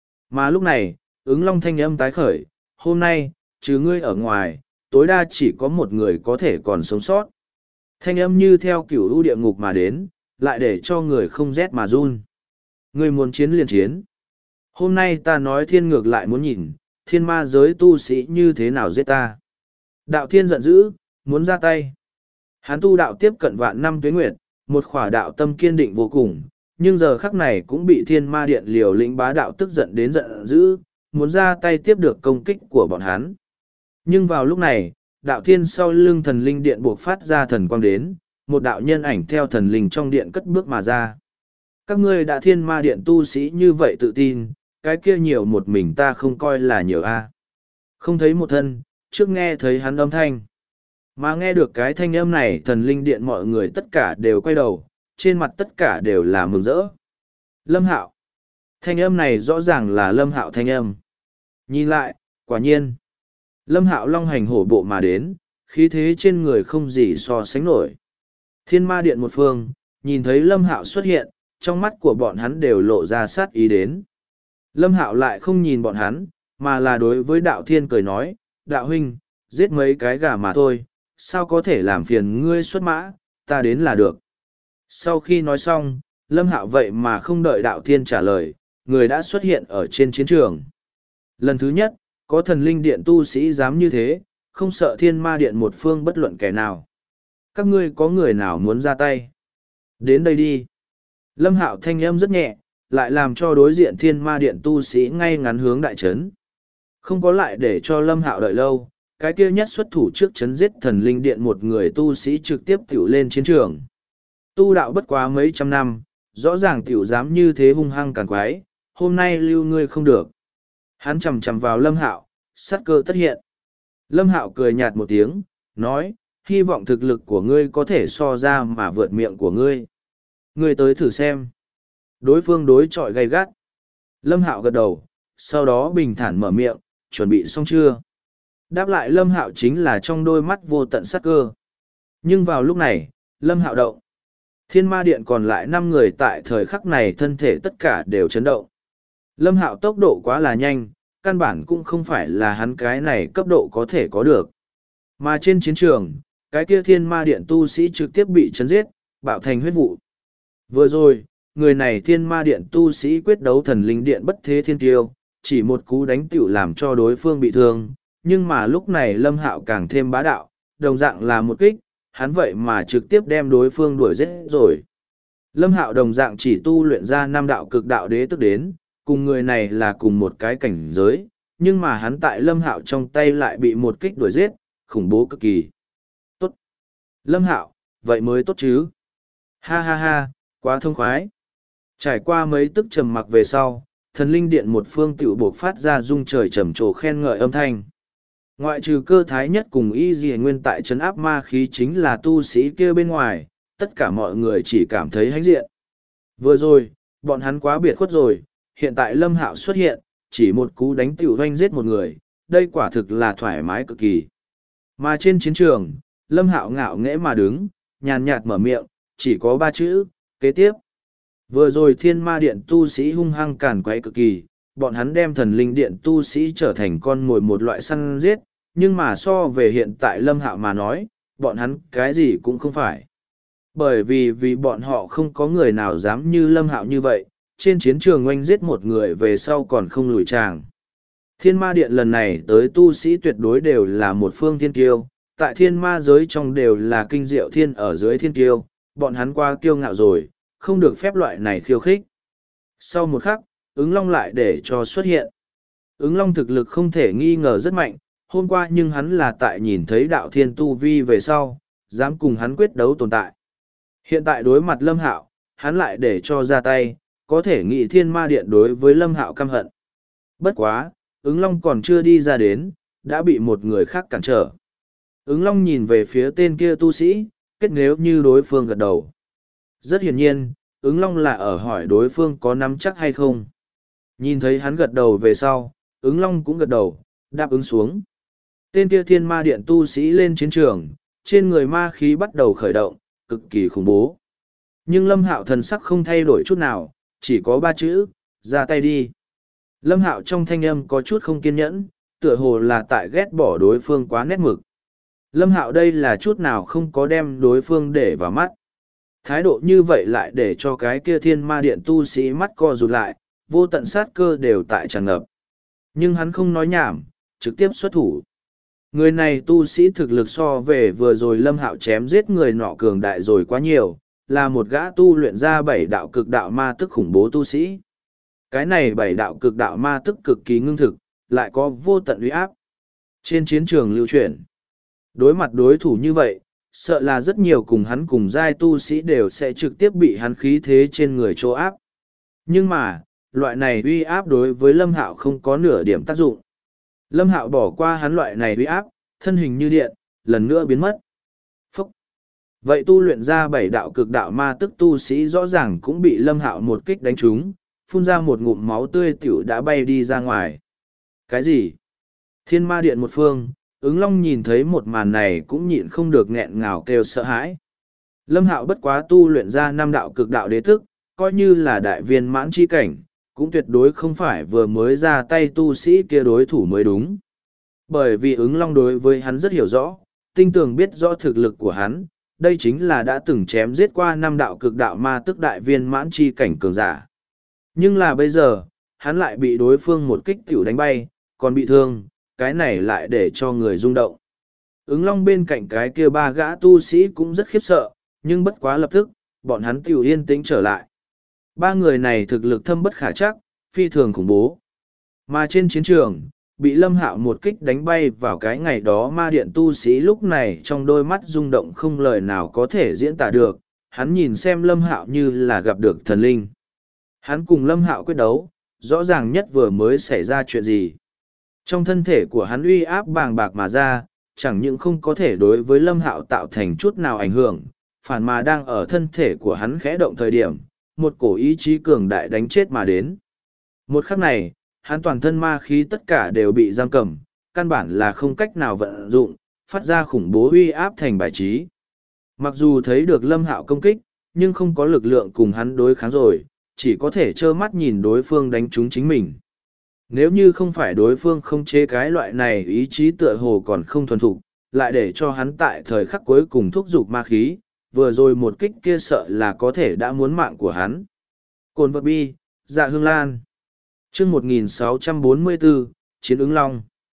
Mà lúc này, ứng long thanh âm tái khởi, hôm nay, trừ ngươi ở ngoài, tối đa chỉ có một người có thể còn sống sót. Thanh âm như theo cửu u địa ngục mà đến, lại để cho người không rét mà run. Ngươi muốn chiến liền chiến. Hôm nay ta nói thiên ngược lại muốn nhìn, thiên ma giới tu sĩ như thế nào giết ta. Đạo thiên giận dữ, muốn ra tay. Hắn tu đạo tiếp cận vạn năm tuế nguyệt, một khỏa đạo tâm kiên định vô cùng, nhưng giờ khắc này cũng bị thiên ma điện liều lĩnh bá đạo tức giận đến giận dữ, muốn ra tay tiếp được công kích của bọn hắn. Nhưng vào lúc này, đạo thiên sau lưng thần linh điện buộc phát ra thần quang đến, một đạo nhân ảnh theo thần linh trong điện cất bước mà ra. Các ngươi đã thiên ma điện tu sĩ như vậy tự tin, cái kia nhiều một mình ta không coi là nhiều a. Không thấy một thân, trước nghe thấy hắn âm thanh. Mà nghe được cái thanh âm này thần linh điện mọi người tất cả đều quay đầu, trên mặt tất cả đều là mừng rỡ. Lâm Hạo. Thanh âm này rõ ràng là Lâm Hạo thanh âm. Nhìn lại, quả nhiên. Lâm Hạo long hành hổ bộ mà đến, khí thế trên người không gì so sánh nổi. Thiên ma điện một phương, nhìn thấy Lâm Hạo xuất hiện, trong mắt của bọn hắn đều lộ ra sát ý đến. Lâm Hạo lại không nhìn bọn hắn, mà là đối với đạo thiên cười nói, đạo huynh, giết mấy cái gà mà thôi, sao có thể làm phiền ngươi xuất mã, ta đến là được. Sau khi nói xong, Lâm Hạo vậy mà không đợi đạo thiên trả lời, người đã xuất hiện ở trên chiến trường. Lần thứ nhất, có thần linh điện tu sĩ dám như thế, không sợ thiên ma điện một phương bất luận kẻ nào. Các ngươi có người nào muốn ra tay? Đến đây đi. Lâm Hạo thanh âm rất nhẹ, lại làm cho đối diện thiên ma điện tu sĩ ngay ngắn hướng đại trấn. Không có lại để cho Lâm Hạo đợi lâu, cái kia nhất xuất thủ trước chấn giết thần linh điện một người tu sĩ trực tiếp tiểu lên chiến trường. Tu đạo bất quá mấy trăm năm, rõ ràng tiểu dám như thế hung hăng càn quái, hôm nay lưu ngươi không được. Hắn chầm chầm vào Lâm Hạo, sát cơ tất hiện. Lâm Hạo cười nhạt một tiếng, nói, hy vọng thực lực của ngươi có thể so ra mà vượt miệng của ngươi. Ngươi tới thử xem. Đối phương đối chọi gay gắt. Lâm Hạo gật đầu, sau đó bình thản mở miệng, chuẩn bị xong chưa? Đáp lại Lâm Hạo chính là trong đôi mắt vô tận sát cơ. Nhưng vào lúc này, Lâm Hạo động. Thiên ma điện còn lại 5 người tại thời khắc này thân thể tất cả đều chấn động. Lâm Hạo tốc độ quá là nhanh, căn bản cũng không phải là hắn cái này cấp độ có thể có được. Mà trên chiến trường, cái kia thiên ma điện tu sĩ trực tiếp bị chấn giết, bạo thành huyết vụ. Vừa rồi, người này thiên ma điện tu sĩ quyết đấu thần linh điện bất thế thiên tiêu, chỉ một cú đánh tiểu làm cho đối phương bị thương, nhưng mà lúc này Lâm Hạo càng thêm bá đạo, đồng dạng là một kích, hắn vậy mà trực tiếp đem đối phương đuổi giết rồi. Lâm Hạo đồng dạng chỉ tu luyện ra 5 đạo cực đạo đế tức đến, cùng người này là cùng một cái cảnh giới, nhưng mà hắn tại Lâm Hạo trong tay lại bị một kích đuổi giết, khủng bố cực kỳ. Tốt. Lâm Hạo, vậy mới tốt chứ. Ha ha ha, quá thông khoái. Trải qua mấy tức trầm mặc về sau, thần linh điện một phương tiểu buộc phát ra rung trời trầm trồ khen ngợi âm thanh. Ngoại trừ cơ thái nhất cùng y dì nguyên tại trấn áp ma khí chính là tu sĩ kia bên ngoài, tất cả mọi người chỉ cảm thấy hãnh diện. Vừa rồi, bọn hắn quá biệt khuất rồi, hiện tại Lâm Hạo xuất hiện, chỉ một cú đánh tiểu doanh giết một người, đây quả thực là thoải mái cực kỳ. Mà trên chiến trường, Lâm Hạo ngạo nghễ mà đứng, nhàn nhạt mở miệng, chỉ có 3 chữ, kế tiếp. Vừa rồi thiên ma điện tu sĩ hung hăng càn quấy cực kỳ, bọn hắn đem thần linh điện tu sĩ trở thành con mồi một loại săn giết, nhưng mà so về hiện tại Lâm Hạo mà nói, bọn hắn cái gì cũng không phải. Bởi vì bọn họ không có người nào dám như Lâm Hạo như vậy, trên chiến trường oanh giết một người về sau còn không lùi tràng. Thiên ma điện lần này tới tu sĩ tuyệt đối đều là một phương thiên kiêu, tại thiên ma giới trong đều là kinh diệu thiên ở dưới thiên kiêu, bọn hắn qua kiêu ngạo rồi, không được phép loại này khiêu khích. Sau một khắc, ứng long lại để cho xuất hiện. Ứng long thực lực không thể nghi ngờ rất mạnh, hôm qua nhưng hắn là tại nhìn thấy đạo thiên tu vi về sau, dám cùng hắn quyết đấu tồn tại. Hiện tại đối mặt Lâm Hạo, hắn lại để cho ra tay, có thể nghĩ thiên ma điện đối với Lâm Hạo căm hận. Bất quá, ứng long còn chưa đi ra đến, đã bị một người khác cản trở. Ứng long nhìn về phía tên kia tu sĩ, kết nếu như đối phương gật đầu. Rất hiển nhiên, ứng long là ở hỏi đối phương có nắm chắc hay không. Nhìn thấy hắn gật đầu về sau, ứng long cũng gật đầu, đáp ứng xuống. Tên kia thiên ma điện tu sĩ lên chiến trường, trên người ma khí bắt đầu khởi động, cực kỳ khủng bố. Nhưng Lâm Hạo thần sắc không thay đổi chút nào, chỉ có 3 chữ, ra tay đi. Lâm Hạo trong thanh âm có chút không kiên nhẫn, tựa hồ là tại ghét bỏ đối phương quá nét mực. Lâm Hạo đây là chút nào không có đem đối phương để vào mắt. Thái độ như vậy lại để cho cái kia thiên ma điện tu sĩ mắt co rụt lại, vô tận sát cơ đều tại tràn ngập. Nhưng hắn không nói nhảm, trực tiếp xuất thủ. Người này tu sĩ thực lực so về vừa rồi Lâm Hạo chém giết người nọ cường đại rồi quá nhiều, là một gã tu luyện ra 7 đạo cực đạo ma tức khủng bố tu sĩ. Cái này 7 đạo cực đạo ma tức cực kỳ ngưng thực, lại có vô tận uy áp. Trên chiến trường lưu chuyển, đối mặt đối thủ như vậy, sợ là rất nhiều cùng hắn cùng giai tu sĩ đều sẽ trực tiếp bị hắn khí thế trên người chỗ áp. Nhưng mà, loại này uy áp đối với Lâm Hạo không có nửa điểm tác dụng. Lâm Hạo bỏ qua hắn loại này uy áp, thân hình như điện, lần nữa biến mất. Phúc! Vậy tu luyện ra 7 đạo cực đạo ma tức tu sĩ rõ ràng cũng bị Lâm Hạo một kích đánh trúng, phun ra một ngụm máu tươi tiểu đã bay đi ra ngoài. Cái gì? Thiên ma điện một phương, ứng long nhìn thấy một màn này cũng nhịn không được nghẹn ngào kêu sợ hãi. Lâm Hạo bất quá tu luyện ra 5 đạo cực đạo đế thức, coi như là đại viên mãn chi cảnh, cũng tuyệt đối không phải vừa mới ra tay tu sĩ kia đối thủ mới đúng. Bởi vì ứng long đối với hắn rất hiểu rõ, tinh tường biết rõ thực lực của hắn, đây chính là đã từng chém giết qua 5 đạo cực đạo ma tức đại viên mãn chi cảnh cường giả. Nhưng là bây giờ, hắn lại bị đối phương một kích tiểu đánh bay, còn bị thương, cái này lại để cho người rung động. Ứng long bên cạnh cái kia 3 gã tu sĩ cũng rất khiếp sợ, nhưng bất quá lập tức, bọn hắn tiểu yên tĩnh trở lại. 3 người này thực lực thâm bất khả trắc, phi thường khủng bố. Mà trên chiến trường, bị Lâm Hạo một kích đánh bay vào cái ngày đó ma điện tu sĩ lúc này trong đôi mắt rung động không lời nào có thể diễn tả được, hắn nhìn xem Lâm Hạo như là gặp được thần linh. Hắn cùng Lâm Hạo quyết đấu, rõ ràng nhất vừa mới xảy ra chuyện gì. Trong thân thể của hắn uy áp bàng bạc mà ra, chẳng những không có thể đối với Lâm Hạo tạo thành chút nào ảnh hưởng, phản mà đang ở thân thể của hắn khẽ động thời điểm, một cổ ý chí cường đại đánh chết mà đến. Một khắc này, hắn toàn thân ma khí tất cả đều bị giam cầm, căn bản là không cách nào vận dụng, phát ra khủng bố uy áp thành bài trí. Mặc dù thấy được Lâm Hạo công kích, nhưng không có lực lượng cùng hắn đối kháng rồi, chỉ có thể trơ mắt nhìn đối phương đánh trúng chính mình. Nếu như không phải đối phương không chế cái loại này ý chí tựa hồ còn không thuần thục, lại để cho hắn tại thời khắc cuối cùng thúc giục ma khí, vừa rồi một kích kia sợ là có thể đã muốn mạng của hắn. Cồn vật bi, dạ hương lan. Chương 1644, Chiến ứng long.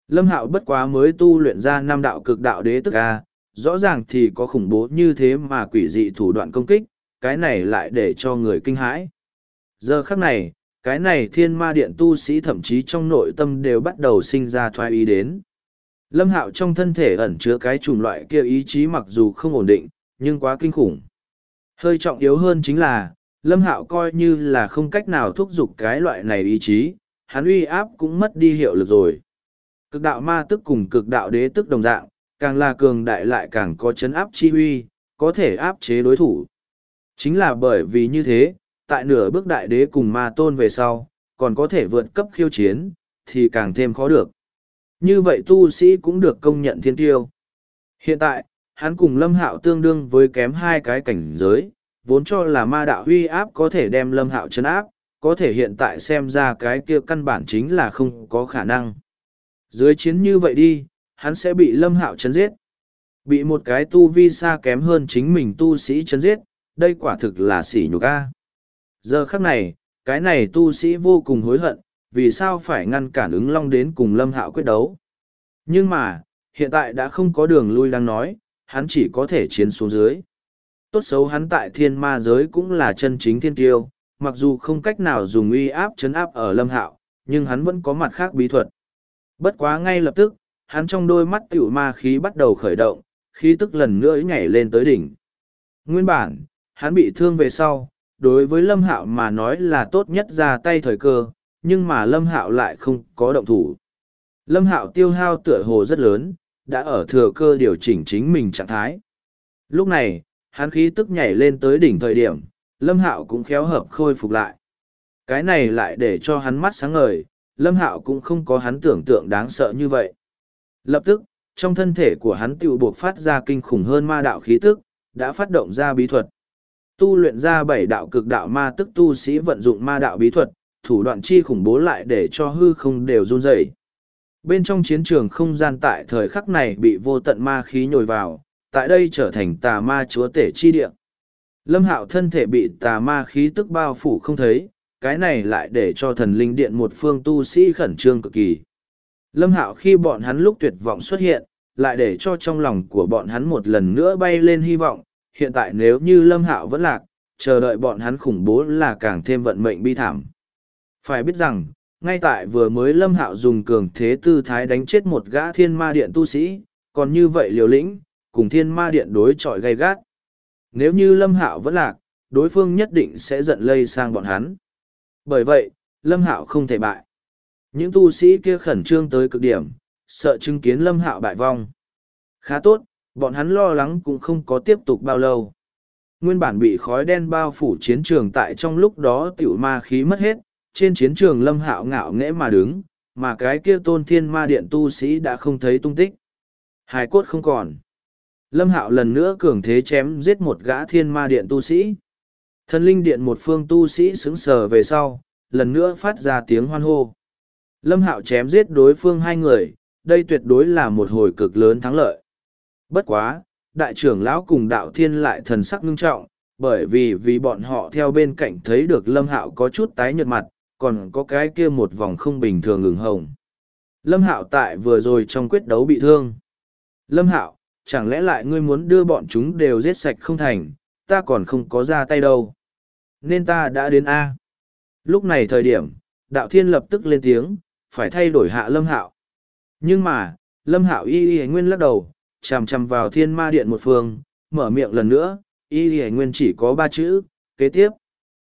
Lâm Hạo bất quá mới tu luyện ra 5 đạo cực đạo đế tức A, rõ ràng thì có khủng bố như thế mà quỷ dị thủ đoạn công kích, cái này lại để cho người kinh hãi. Giờ khắc này, cái này thiên ma điện tu sĩ thậm chí trong nội tâm đều bắt đầu sinh ra thoái ý đến. Lâm Hạo trong thân thể ẩn chứa cái chủng loại kia ý chí mặc dù không ổn định, nhưng quá kinh khủng. Hơi trọng yếu hơn chính là, Lâm Hạo coi như là không cách nào thúc giục cái loại này ý chí, hắn uy áp cũng mất đi hiệu lực rồi. Cực đạo ma tức cùng cực đạo đế tức đồng dạng, càng là cường đại lại càng có chấn áp chi uy, có thể áp chế đối thủ. Chính là bởi vì như thế, tại nửa bước đại đế cùng ma tôn về sau, còn có thể vượt cấp khiêu chiến, thì càng thêm khó được. Như vậy tu sĩ cũng được công nhận thiên tiêu. Hiện tại, hắn cùng Lâm Hạo tương đương với kém 2 cái cảnh giới, vốn cho là ma đạo huy áp có thể đem Lâm Hạo chấn áp, có thể hiện tại xem ra cái kia căn bản chính là không có khả năng. Dưới chiến như vậy đi, hắn sẽ bị Lâm Hạo chấn giết. Bị một cái tu vi xa kém hơn chính mình tu sĩ chấn giết, đây quả thực là sỉ nhục a. Giờ khắc này, cái này tu sĩ vô cùng hối hận, vì sao phải ngăn cản ứng long đến cùng Lâm Hạo quyết đấu. Nhưng mà, hiện tại đã không có đường lui đang nói, hắn chỉ có thể chiến xuống dưới. Tốt xấu hắn tại thiên ma giới cũng là chân chính thiên tiêu, mặc dù không cách nào dùng uy áp chấn áp ở Lâm Hạo, nhưng hắn vẫn có mặt khác bí thuật. Bất quá ngay lập tức, hắn trong đôi mắt tiểu ma khí bắt đầu khởi động, khí tức lần nữa nhảy lên tới đỉnh. Nguyên bản, hắn bị thương về sau, đối với Lâm Hạo mà nói là tốt nhất ra tay thời cơ, nhưng mà Lâm Hạo lại không có động thủ. Lâm Hạo tiêu hao tựa hồ rất lớn, đã ở thừa cơ điều chỉnh chính mình trạng thái. Lúc này, hắn khí tức nhảy lên tới đỉnh thời điểm, Lâm Hạo cũng khéo hợp khôi phục lại. Cái này lại để cho hắn mắt sáng ngời, Lâm Hạo cũng không có hắn tưởng tượng đáng sợ như vậy. Lập tức, trong thân thể của hắn tiểu buộc phát ra kinh khủng hơn ma đạo khí tức, đã phát động ra bí thuật. Tu luyện ra 7 đạo cực đạo ma tức tu sĩ vận dụng ma đạo bí thuật, thủ đoạn chi khủng bố lại để cho hư không đều run rẩy. Bên trong chiến trường không gian tại thời khắc này bị vô tận ma khí nhồi vào, tại đây trở thành tà ma chúa tể chi địa. Lâm Hạo thân thể bị tà ma khí tức bao phủ không thấy, cái này lại để cho thần linh điện một phương tu sĩ khẩn trương cực kỳ. Lâm Hạo khi bọn hắn lúc tuyệt vọng xuất hiện, lại để cho trong lòng của bọn hắn một lần nữa bay lên hy vọng, hiện tại nếu như Lâm Hạo vẫn lạc, chờ đợi bọn hắn khủng bố là càng thêm vận mệnh bi thảm. Phải biết rằng, ngay tại vừa mới Lâm Hạo dùng cường thế tư thái đánh chết một gã thiên ma điện tu sĩ, còn như vậy liều lĩnh, cùng thiên ma điện đối chọi gay gắt. Nếu như Lâm Hạo vẫn lạc, đối phương nhất định sẽ giận lây sang bọn hắn. Bởi vậy, Lâm Hạo không thể bại. Những tu sĩ kia khẩn trương tới cực điểm, sợ chứng kiến Lâm Hạo bại vong. Khá tốt, bọn hắn lo lắng cũng không có tiếp tục bao lâu. Nguyên bản bị khói đen bao phủ chiến trường tại trong lúc đó tiểu ma khí mất hết, trên chiến trường Lâm Hạo ngạo nghễ mà đứng, mà cái kia tôn thiên ma điện tu sĩ đã không thấy tung tích. Hài cốt không còn. Lâm Hạo lần nữa cường thế chém giết một gã thiên ma điện tu sĩ. Thần linh điện một phương tu sĩ sững sờ về sau, lần nữa phát ra tiếng hoan hô. Lâm Hạo chém giết đối phương 2 người, đây tuyệt đối là một hồi cực lớn thắng lợi. Bất quá, đại trưởng lão cùng đạo thiên lại thần sắc ngưng trọng, bởi vì bọn họ theo bên cạnh thấy được Lâm Hạo có chút tái nhợt mặt, còn có cái kia một vòng không bình thường ửng hồng. Lâm Hạo tại vừa rồi trong quyết đấu bị thương. Lâm Hạo, chẳng lẽ lại ngươi muốn đưa bọn chúng đều giết sạch không thành, ta còn không có ra tay đâu. Nên ta đã đến A. Lúc này thời điểm, đạo thiên lập tức lên tiếng, phải thay đổi hạ Lâm Hạo. Nhưng mà, Lâm Hạo y nguyên lắc đầu, chằm chằm vào thiên ma điện một phương, mở miệng lần nữa, y nguyên chỉ có 3 chữ, kế tiếp.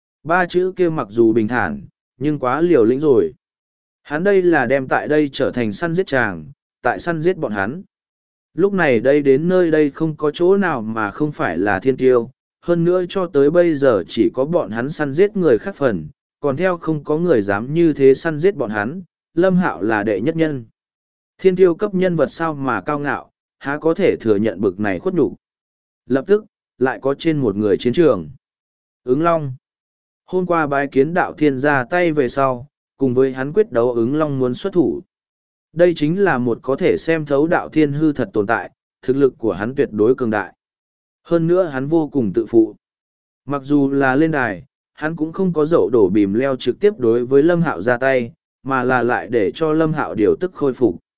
3 chữ kia mặc dù bình thản, nhưng quá liều lĩnh rồi. Hắn đây là đem tại đây trở thành săn giết chàng, tại săn giết bọn hắn. Lúc này đây đến nơi đây không có chỗ nào mà không phải là thiên tiêu, hơn nữa cho tới bây giờ chỉ có bọn hắn săn giết người khác phần, còn theo không có người dám như thế săn giết bọn hắn, Lâm Hạo là đệ nhất nhân. Thiên tiêu cấp nhân vật sao mà cao ngạo, há có thể thừa nhận bực này khuất nhục. Lập tức, lại có trên một người chiến trường. Ứng Long. Hôm qua bái kiến đạo thiên ra tay về sau, cùng với hắn quyết đấu Ứng Long muốn xuất thủ. Đây chính là một có thể xem thấu đạo thiên hư thật tồn tại, thực lực của hắn tuyệt đối cường đại. Hơn nữa hắn vô cùng tự phụ. Mặc dù là lên đài, hắn cũng không có dậu đổ bìm leo trực tiếp đối với Lâm Hạo ra tay, mà là lại để cho Lâm Hạo điều tức khôi phục.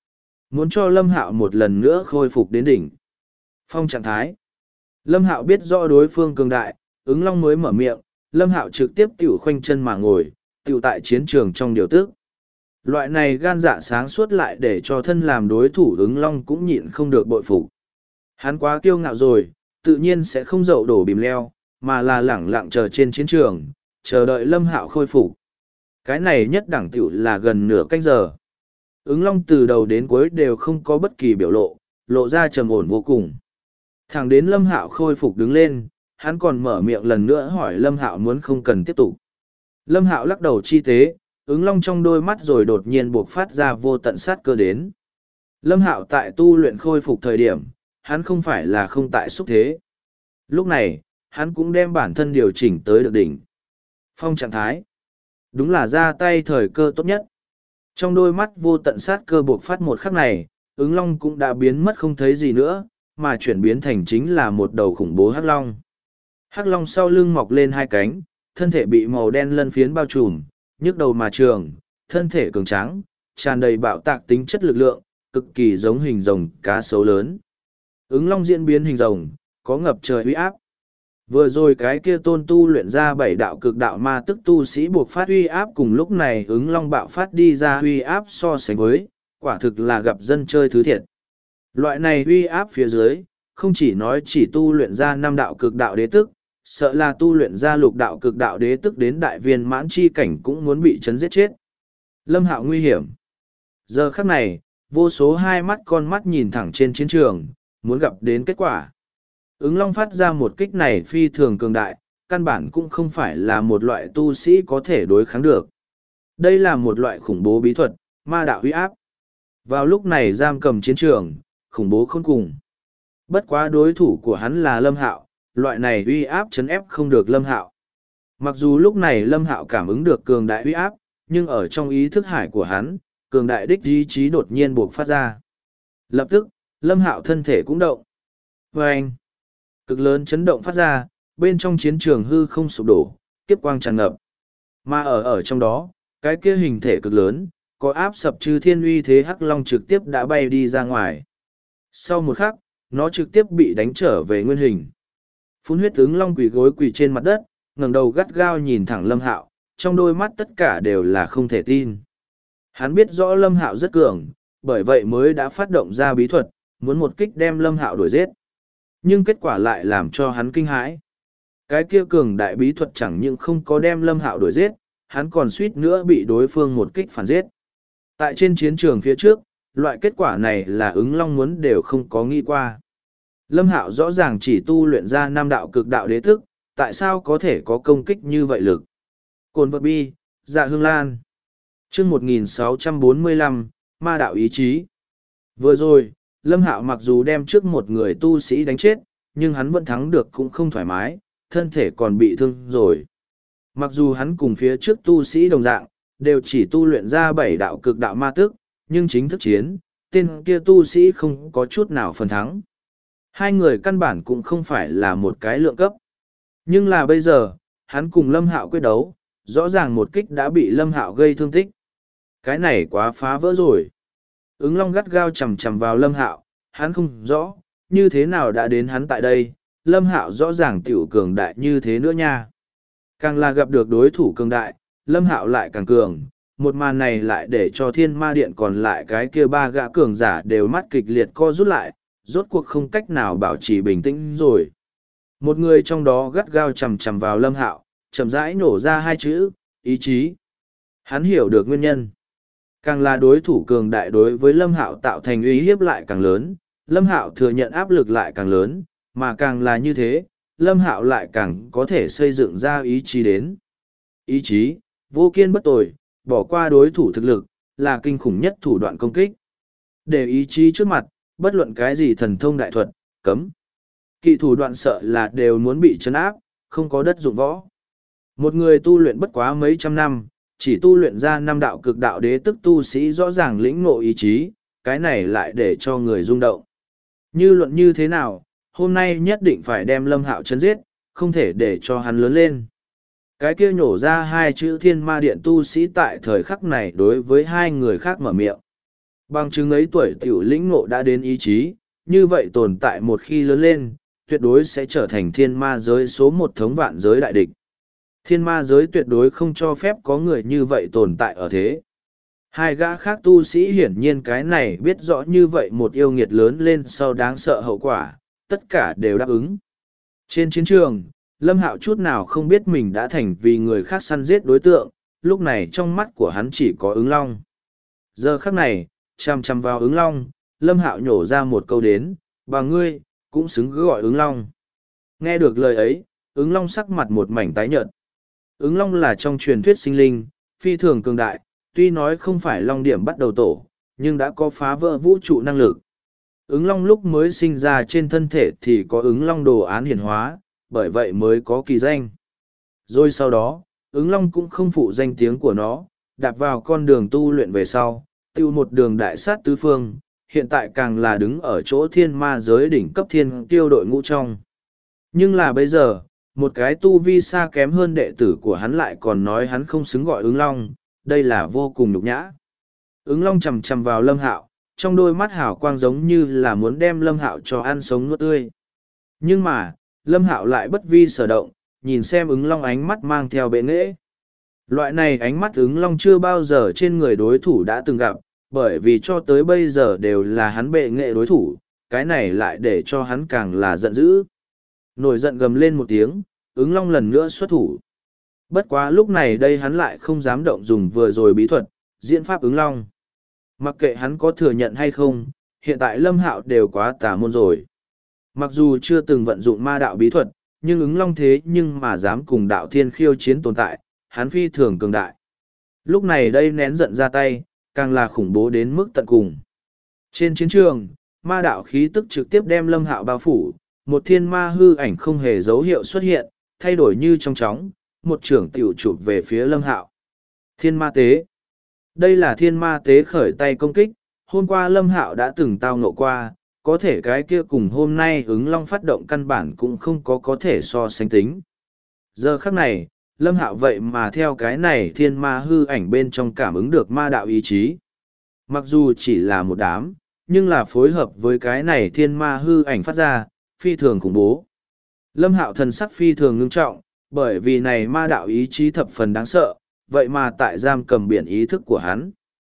muốn cho Lâm Hạo một lần nữa khôi phục đến đỉnh phong trạng thái. Lâm Hạo biết rõ đối phương cường đại, ứng long mới mở miệng, Lâm Hạo trực tiếp tiểu khoanh chân mà ngồi, tiểu tại chiến trường trong điều tức. Loại này gan dạ sáng suốt lại để cho thân làm đối thủ ứng long cũng nhịn không được bội phục. Hắn quá kiêu ngạo rồi, tự nhiên sẽ không dậu đổ bìm leo, mà là lẳng lặng chờ trên chiến trường, chờ đợi Lâm Hạo khôi phục. Cái này nhất đẳng tiểu là gần nửa canh giờ. Ứng long từ đầu đến cuối đều không có bất kỳ biểu lộ, lộ ra trầm ổn vô cùng. Thẳng đến Lâm Hạo khôi phục đứng lên, hắn còn mở miệng lần nữa hỏi Lâm Hạo muốn không cần tiếp tục. Lâm Hạo lắc đầu chi tế, ứng long trong đôi mắt rồi đột nhiên buộc phát ra vô tận sát cơ đến. Lâm Hạo tại tu luyện khôi phục thời điểm, hắn không phải là không tại xúc thế. Lúc này, hắn cũng đem bản thân điều chỉnh tới được đỉnh phong trạng thái. Đúng là ra tay thời cơ tốt nhất. Trong đôi mắt vô tận sát cơ buộc phát một khắc này, ứng long cũng đã biến mất không thấy gì nữa, mà chuyển biến thành chính là một đầu khủng bố hắc long. Hắc long sau lưng mọc lên hai cánh, thân thể bị màu đen lân phiến bao trùm, nhức đầu mà trường, thân thể cường tráng, tràn đầy bạo tạc tính chất lực lượng, cực kỳ giống hình rồng cá sấu lớn. Ứng long diễn biến hình rồng, có ngập trời uy áp. Vừa rồi cái kia tôn tu luyện ra 7 đạo cực đạo ma tức tu sĩ buộc phát uy áp, cùng lúc này ứng long bạo phát đi ra uy áp so sánh với, quả thực là gặp dân chơi thứ thiệt. Loại này uy áp phía dưới, không chỉ nói chỉ tu luyện ra 5 đạo cực đạo đế tức, sợ là tu luyện ra 6 đạo cực đạo đế tức đến đại viên mãn chi cảnh cũng muốn bị chấn giết chết. Lâm Hạo nguy hiểm. Giờ khắc này, vô số hai mắt con mắt nhìn thẳng trên chiến trường, muốn gặp đến kết quả. Ứng long phát ra một kích này phi thường cường đại, căn bản cũng không phải là một loại tu sĩ có thể đối kháng được. Đây là một loại khủng bố bí thuật, ma đạo uy áp. Vào lúc này giam cầm chiến trường, khủng bố khôn cùng. Bất quá đối thủ của hắn là Lâm Hạo, loại này uy áp chấn ép không được Lâm Hạo. Mặc dù lúc này Lâm Hạo cảm ứng được cường đại uy áp, nhưng ở trong ý thức hải của hắn, cường đại đích ý chí đột nhiên buộc phát ra. Lập tức, Lâm Hạo thân thể cũng động. Và anh, cực lớn chấn động phát ra, bên trong chiến trường hư không sụp đổ, kiếp quang tràn ngập. Mà ở trong đó, cái kia hình thể cực lớn, có áp sập chư thiên uy thế hắc long trực tiếp đã bay đi ra ngoài. Sau một khắc, nó trực tiếp bị đánh trở về nguyên hình. Phun huyết ứng long quỳ gối quỳ trên mặt đất, ngẩng đầu gắt gao nhìn thẳng Lâm Hạo, trong đôi mắt tất cả đều là không thể tin. Hắn biết rõ Lâm Hạo rất cường, bởi vậy mới đã phát động ra bí thuật, muốn một kích đem Lâm Hạo đuổi giết. Nhưng kết quả lại làm cho hắn kinh hãi. Cái kia cường đại bí thuật chẳng những không có đem Lâm Hạo đuổi giết, hắn còn suýt nữa bị đối phương một kích phản giết. Tại trên chiến trường phía trước, loại kết quả này là ứng long muốn đều không có nghĩ qua. Lâm Hạo rõ ràng chỉ tu luyện ra 5 đạo cực đạo đế thức, tại sao có thể có công kích như vậy lực? Cồn vật bi, dạ hương lan. Chương 1645, ma đạo ý chí. Vừa rồi, Lâm Hạo mặc dù đem trước một người tu sĩ đánh chết, nhưng hắn vẫn thắng được cũng không thoải mái, thân thể còn bị thương rồi. Mặc dù hắn cùng phía trước tu sĩ đồng dạng, đều chỉ tu luyện ra 7 đạo cực đạo ma tức, nhưng chính thức chiến, tên kia tu sĩ không có chút nào phần thắng. Hai người căn bản cũng không phải là một cái lượng cấp. Nhưng là bây giờ, hắn cùng Lâm Hạo quyết đấu, rõ ràng một kích đã bị Lâm Hạo gây thương tích. Cái này quá phá vỡ rồi. Ứng long gắt gao chầm chầm vào Lâm Hạo, hắn không rõ, như thế nào đã đến hắn tại đây, Lâm Hạo rõ ràng tiểu cường đại như thế nữa nha. Càng là gặp được đối thủ cường đại, Lâm Hạo lại càng cường, một màn này lại để cho Thiên Ma Điện còn lại cái kia 3 gã cường giả đều mắt kịch liệt co rút lại, rốt cuộc không cách nào bảo trì bình tĩnh rồi. Một người trong đó gắt gao chầm chầm vào Lâm Hạo, chậm rãi nổ ra 2 chữ, ý chí. Hắn hiểu được nguyên nhân. Càng là đối thủ cường đại đối với Lâm Hạo tạo thành uy hiếp lại càng lớn, Lâm Hạo thừa nhận áp lực lại càng lớn, mà càng là như thế, Lâm Hạo lại càng có thể xây dựng ra ý chí đến. Ý chí, vô kiên bất tồi, bỏ qua đối thủ thực lực, là kinh khủng nhất thủ đoạn công kích. Để ý chí trước mặt, bất luận cái gì thần thông đại thuật, cấm. Kỵ thủ đoạn sợ là đều muốn bị trấn áp, không có đất dụng võ. Một người tu luyện bất quá mấy trăm năm, chỉ tu luyện ra 5 đạo cực đạo đế tức tu sĩ rõ ràng lĩnh ngộ ý chí, cái này lại để cho người rung động. Như luận như thế nào, hôm nay nhất định phải đem Lâm Hạo chấn giết, không thể để cho hắn lớn lên. Cái kia nhổ ra 2 chữ Thiên Ma Điện tu sĩ tại thời khắc này đối với 2 người khác mở miệng. Bằng chứng ấy tuổi tiểu lĩnh ngộ đã đến ý chí, như vậy tồn tại một khi lớn lên, tuyệt đối sẽ trở thành thiên ma giới số một thống vạn giới đại địch. Thiên ma giới tuyệt đối không cho phép có người như vậy tồn tại ở thế. Hai gã khác tu sĩ hiển nhiên cái này biết rõ như vậy một yêu nghiệt lớn lên sau đáng sợ hậu quả, tất cả đều đáp ứng. Trên chiến trường, Lâm Hạo chút nào không biết mình đã thành vì người khác săn giết đối tượng, lúc này trong mắt của hắn chỉ có ứng long. Giờ khắc này, chằm chằm vào ứng long, Lâm Hạo nhổ ra một câu đến, bà ngươi, cũng xứng cứ gọi ứng long. Nghe được lời ấy, ứng long sắc mặt một mảnh tái nhợt. Ứng long là trong truyền thuyết sinh linh, phi thường cường đại, tuy nói không phải long điểm bắt đầu tổ, nhưng đã có phá vỡ vũ trụ năng lực. Ứng long lúc mới sinh ra trên thân thể thì có ứng long đồ án hiển hóa, bởi vậy mới có kỳ danh. Rồi sau đó, ứng long cũng không phụ danh tiếng của nó, đạp vào con đường tu luyện về sau, tiêu một đường đại sát tứ phương, hiện tại càng là đứng ở chỗ thiên ma giới đỉnh cấp thiên tiêu đội ngũ trong. Nhưng là bây giờ, một cái tu vi xa kém hơn đệ tử của hắn lại còn nói hắn không xứng gọi ứng long, đây là vô cùng nhục nhã. Ứng long chầm chầm vào Lâm Hạo, trong đôi mắt hào quang giống như là muốn đem Lâm Hạo cho ăn sống nuốt tươi. Nhưng mà, Lâm Hạo lại bất vi sở động, nhìn xem ứng long ánh mắt mang theo bệ nghệ. Loại này ánh mắt ứng long chưa bao giờ trên người đối thủ đã từng gặp, bởi vì cho tới bây giờ đều là hắn bệ nghệ đối thủ, cái này lại để cho hắn càng là giận dữ. Nổi giận gầm lên một tiếng, ứng long lần nữa xuất thủ. Bất quá lúc này đây hắn lại không dám động dùng vừa rồi bí thuật, diễn pháp ứng long. Mặc kệ hắn có thừa nhận hay không, hiện tại Lâm Hạo đều quá tà môn rồi. Mặc dù chưa từng vận dụng ma đạo bí thuật, nhưng ứng long thế nhưng mà dám cùng đạo thiên khiêu chiến tồn tại, hắn phi thường cường đại. Lúc này đây nén giận ra tay, càng là khủng bố đến mức tận cùng. Trên chiến trường, ma đạo khí tức trực tiếp đem Lâm Hạo bao phủ, một thiên ma hư ảnh không hề dấu hiệu xuất hiện, thay đổi như trong chóng, một trưởng tiểu chụp về phía Lâm Hạo. Thiên ma tế. Đây là thiên ma tế khởi tay công kích, hôm qua Lâm Hạo đã từng tao ngộ qua, có thể cái kia cùng hôm nay ứng long phát động căn bản cũng không có thể so sánh tính. Giờ khắc này, Lâm Hạo vậy mà theo cái này thiên ma hư ảnh bên trong cảm ứng được ma đạo ý chí. Mặc dù chỉ là một đám, nhưng là phối hợp với cái này thiên ma hư ảnh phát ra, phi thường khủng bố. Lâm Hạo thần sắc phi thường ngưng trọng, bởi vì này ma đạo ý chí thập phần đáng sợ, vậy mà tại giam cầm biển ý thức của hắn.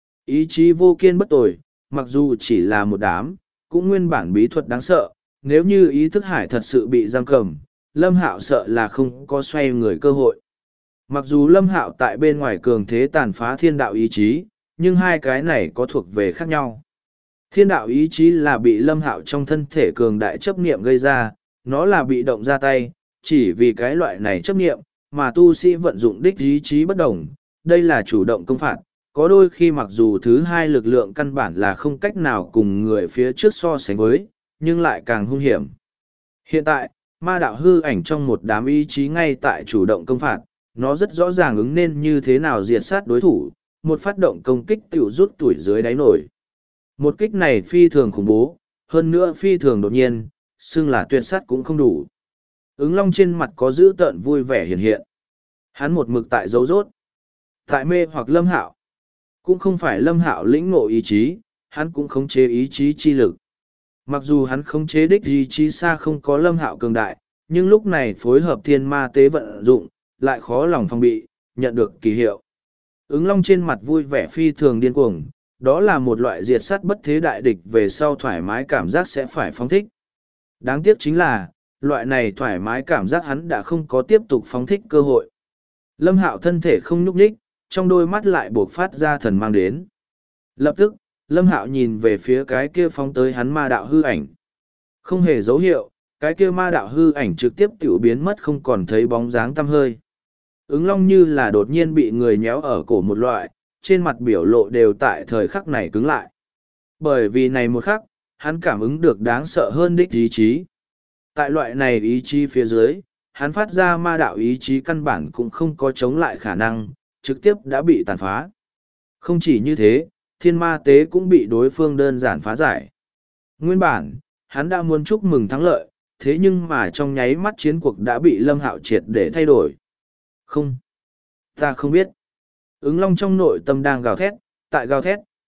Ý chí vô kiên bất tồi, mặc dù chỉ là một đám, cũng nguyên bản bí thuật đáng sợ, nếu như ý thức hải thật sự bị giam cầm, Lâm Hạo sợ là không có xoay người cơ hội. Mặc dù Lâm Hạo tại bên ngoài cường thế tàn phá thiên đạo ý chí, nhưng hai cái này có thuộc về khác nhau. Thiên đạo ý chí là bị Lâm Hạo trong thân thể cường đại chấp niệm gây ra, nó là bị động ra tay, chỉ vì cái loại này chấp niệm, mà tu sĩ vận dụng đích ý chí bất đồng, đây là chủ động công phạt, có đôi khi mặc dù thứ hai lực lượng căn bản là không cách nào cùng người phía trước so sánh với, nhưng lại càng hung hiểm. Hiện tại, ma đạo hư ảnh trong một đám ý chí ngay tại chủ động công phạt, nó rất rõ ràng ứng nên như thế nào diệt sát đối thủ, một phát động công kích tiểu rút tuổi dưới đáy nổi. Một kích này phi thường khủng bố, hơn nữa phi thường đột nhiên, xưng là tuyệt sát cũng không đủ. Ứng long trên mặt có dữ tợn vui vẻ hiện hiện. Hắn một mực tại dấu rốt. Tại mê hoặc Lâm Hạo. Cũng không phải Lâm Hạo lĩnh ngộ ý chí, hắn cũng khống chế ý chí chi lực. Mặc dù hắn khống chế đích ý chí xa không có Lâm Hạo cường đại, nhưng lúc này phối hợp thiên ma tế vận dụng, lại khó lòng phòng bị, nhận được kỳ hiệu. Ứng long trên mặt vui vẻ phi thường điên cuồng, đó là một loại diệt sát bất thế đại địch về sau thoải mái cảm giác sẽ phải phóng thích. Đáng tiếc chính là, loại này thoải mái cảm giác hắn đã không có tiếp tục phóng thích cơ hội. Lâm Hạo thân thể không nhúc nhích, trong đôi mắt lại buộc phát ra thần mang đến. Lập tức, Lâm Hạo nhìn về phía cái kia phóng tới hắn ma đạo hư ảnh. Không hề dấu hiệu, cái kia ma đạo hư ảnh trực tiếp tiểu biến mất không còn thấy bóng dáng tăm hơi. Ứng long như là đột nhiên bị người nhéo ở cổ một loại, trên mặt biểu lộ đều tại thời khắc này cứng lại. Bởi vì này một khắc, hắn cảm ứng được đáng sợ hơn đích ý chí. Tại loại này ý chí phía dưới, hắn phát ra ma đạo ý chí căn bản cũng không có chống lại khả năng, trực tiếp đã bị tàn phá. Không chỉ như thế, thiên ma tế cũng bị đối phương đơn giản phá giải. Nguyên bản, hắn đã muốn chúc mừng thắng lợi, thế nhưng mà trong nháy mắt chiến cuộc đã bị Lâm Hạo triệt để thay đổi. Không, ta không biết. Ứng long trong nội tâm đang gào thét, tại gào thét,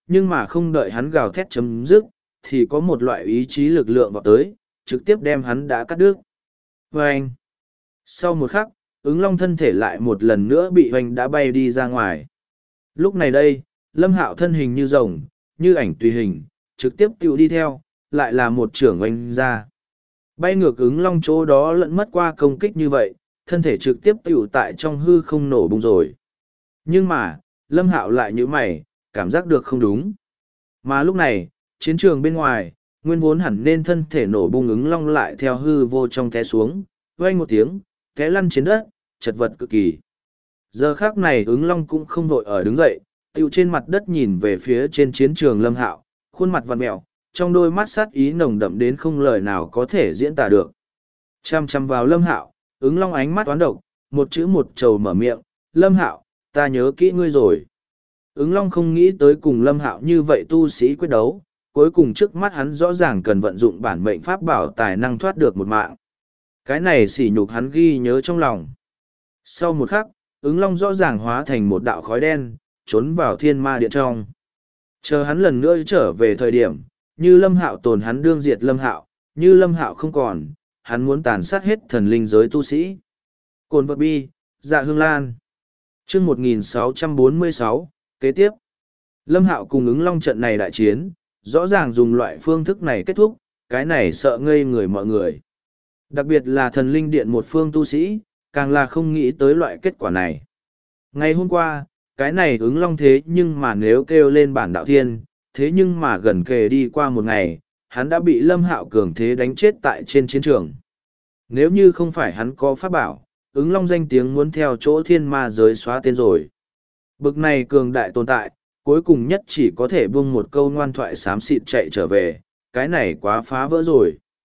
nhưng mà không đợi hắn gào thét chấm dứt, thì có một loại ý chí lực lượng vào tới, trực tiếp đem hắn đã cắt đứt. Vâng! Sau một khắc, ứng long thân thể lại một lần nữa bị hoành đã bay đi ra ngoài. Lúc này đây, Lâm Hạo thân hình như rồng, như ảnh tùy hình, trực tiếp tiêu đi theo, lại là một trưởng oanh ra. Bay ngược ứng long chỗ đó lẫn mất qua công kích như vậy, thân thể trực tiếp tiêu tại trong hư không nổ bung rồi. Nhưng mà, Lâm Hạo lại như mày, cảm giác được không đúng. Mà lúc này, chiến trường bên ngoài, nguyên vốn hẳn nên thân thể nổ bung ứng long lại theo hư vô trong té xuống, vang một tiếng, té lăn trên đất, chật vật cực kỳ. Giờ khác này ứng long cũng không vội ở đứng dậy, tiêu trên mặt đất nhìn về phía trên chiến trường Lâm Hạo, khuôn mặt vằn mẹo, trong đôi mắt sát ý nồng đậm đến không lời nào có thể diễn tả được. Chăm chăm vào Lâm Hạo, ứng long ánh mắt toán độc, một chữ một trầu mở miệng, Lâm Hạo, ta nhớ kỹ ngươi rồi. Ứng long không nghĩ tới cùng Lâm Hạo như vậy tu sĩ quyết đấu, cuối cùng trước mắt hắn rõ ràng cần vận dụng bản mệnh pháp bảo tài năng thoát được một mạng. Cái này sỉ nhục hắn ghi nhớ trong lòng. Sau một khắc, ứng long rõ ràng hóa thành một đạo khói đen, trốn vào thiên ma điện trong. Chờ hắn lần nữa trở về thời điểm, như Lâm Hạo tồn hắn đương diệt Lâm Hạo, như Lâm Hạo không còn, hắn muốn tàn sát hết thần linh giới tu sĩ. Cồn vật bi, dạ hương lan. Chương 1646, kế tiếp. Lâm Hạo cùng ứng long trận này đại chiến, rõ ràng dùng loại phương thức này kết thúc, cái này sợ ngây người mọi người. Đặc biệt là thần linh điện một phương tu sĩ, càng là không nghĩ tới loại kết quả này. Ngày hôm qua, cái này ứng long thế nhưng mà nếu kêu lên bản đạo thiên, thế nhưng mà gần kề đi qua một ngày, hắn đã bị Lâm Hạo cường thế đánh chết tại trên chiến trường. Nếu như không phải hắn có pháp bảo, ứng long danh tiếng muốn theo chỗ thiên ma giới xóa tên rồi. Bực này cường đại tồn tại, cuối cùng nhất chỉ có thể buông một câu ngoan thoại xám xịt chạy trở về, cái này quá phá vỡ rồi.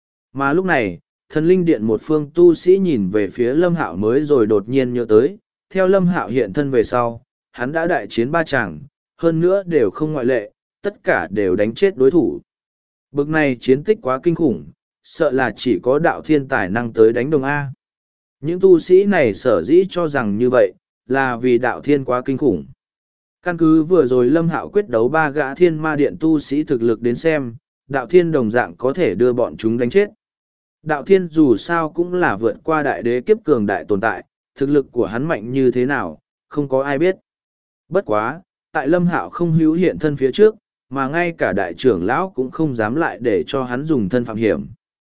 Mà lúc này, thần linh điện một phương tu sĩ nhìn về phía Lâm Hạo mới rồi đột nhiên nhớ tới, theo Lâm Hạo hiện thân về sau, hắn đã đại chiến ba chàng, hơn nữa đều không ngoại lệ, tất cả đều đánh chết đối thủ. Bực này chiến tích quá kinh khủng, sợ là chỉ có đạo thiên tài năng tới đánh đồng A. Những tu sĩ này sở dĩ cho rằng như vậy, là vì đạo thiên quá kinh khủng. Căn cứ vừa rồi Lâm Hạo quyết đấu ba gã thiên ma điện tu sĩ thực lực đến xem, đạo thiên đồng dạng có thể đưa bọn chúng đánh chết. Đạo thiên dù sao cũng là vượt qua đại đế kiếp cường đại tồn tại, thực lực của hắn mạnh như thế nào, không có ai biết. Bất quá, tại Lâm Hạo không hữu hiện thân phía trước, mà ngay cả đại trưởng lão cũng không dám lại để cho hắn dùng thân phạm hiểm.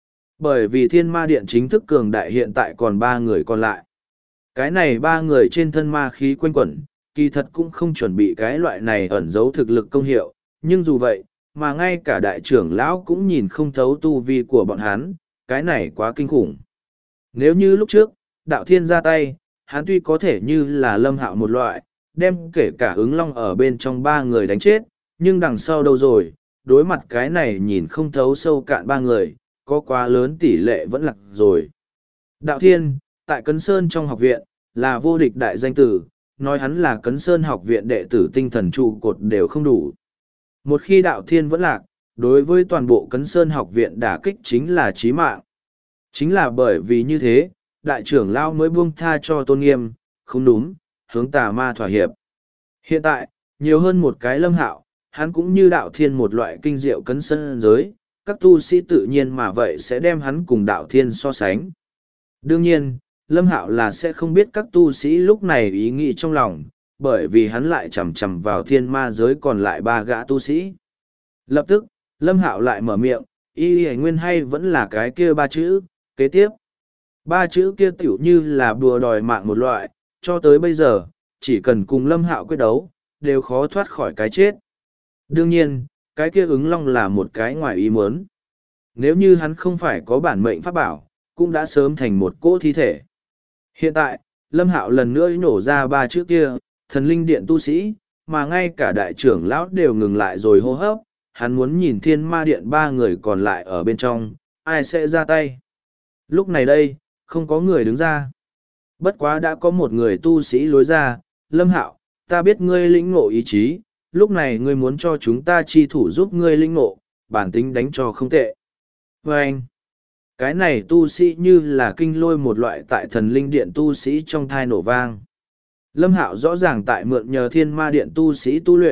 Bởi vì thiên ma điện chính thức cường đại hiện tại còn ba người còn lại. Cái này ba người trên thân ma khí quanh quẩn, kỳ thật cũng không chuẩn bị cái loại này ẩn giấu thực lực công hiệu, nhưng dù vậy, mà ngay cả đại trưởng lão cũng nhìn không thấu tu vi của bọn hắn, cái này quá kinh khủng. Nếu như lúc trước, đạo thiên ra tay, hắn tuy có thể như là Lâm Hạo một loại, đem kể cả ứng long ở bên trong ba người đánh chết, nhưng đằng sau đâu rồi, đối mặt cái này nhìn không thấu sâu cạn ba người, có quá lớn tỷ lệ vẫn lạc rồi. Đạo thiên, tại Cấn Sơn trong học viện, là vô địch đại danh tử, nói hắn là Cấn Sơn học viện đệ tử tinh thần trụ cột đều không đủ. Một khi đạo thiên vẫn lạc, đối với toàn bộ Cấn Sơn học viện đả kích chính là chí mạng. Chính là bởi vì như thế, đại trưởng lão mới buông tha cho tôn nghiêm, không đúng, hướng tà ma thỏa hiệp. Hiện tại, nhiều hơn một cái Lâm Hạo, hắn cũng như đạo thiên một loại kinh diệu Cấn Sơn giới, các tu sĩ tự nhiên mà vậy sẽ đem hắn cùng đạo thiên so sánh. Đương nhiên, Lâm Hạo là sẽ không biết các tu sĩ lúc này ý nghĩ trong lòng, bởi vì hắn lại chầm chầm vào thiên ma giới còn lại ba gã tu sĩ. Lập tức, Lâm Hạo lại mở miệng, y nguyên hay vẫn là cái kia ba chữ, kế tiếp. Ba chữ kia tiểu như là đùa đòi mạng một loại, cho tới bây giờ, chỉ cần cùng Lâm Hạo quyết đấu, đều khó thoát khỏi cái chết. Đương nhiên, cái kia ứng long là một cái ngoài ý muốn. Nếu như hắn không phải có bản mệnh pháp bảo, cũng đã sớm thành một cỗ thi thể. Hiện tại, Lâm Hạo lần nữa nổ ra ba chữ kia, thần linh điện tu sĩ, mà ngay cả đại trưởng lão đều ngừng lại rồi hô hấp, hắn muốn nhìn thiên ma điện ba người còn lại ở bên trong, ai sẽ ra tay. Lúc này đây, không có người đứng ra. Bất quá đã có một người tu sĩ lối ra, Lâm Hạo, ta biết ngươi lĩnh ngộ ý chí, lúc này ngươi muốn cho chúng ta chi thủ giúp ngươi lĩnh ngộ, bản tính đánh cho không tệ. Và anh, cái này tu sĩ như là kinh lôi một loại tại thần linh điện tu sĩ trong thai nổ vang. Lâm Hạo rõ ràng tại mượn nhờ thiên ma điện tu sĩ tu luyện,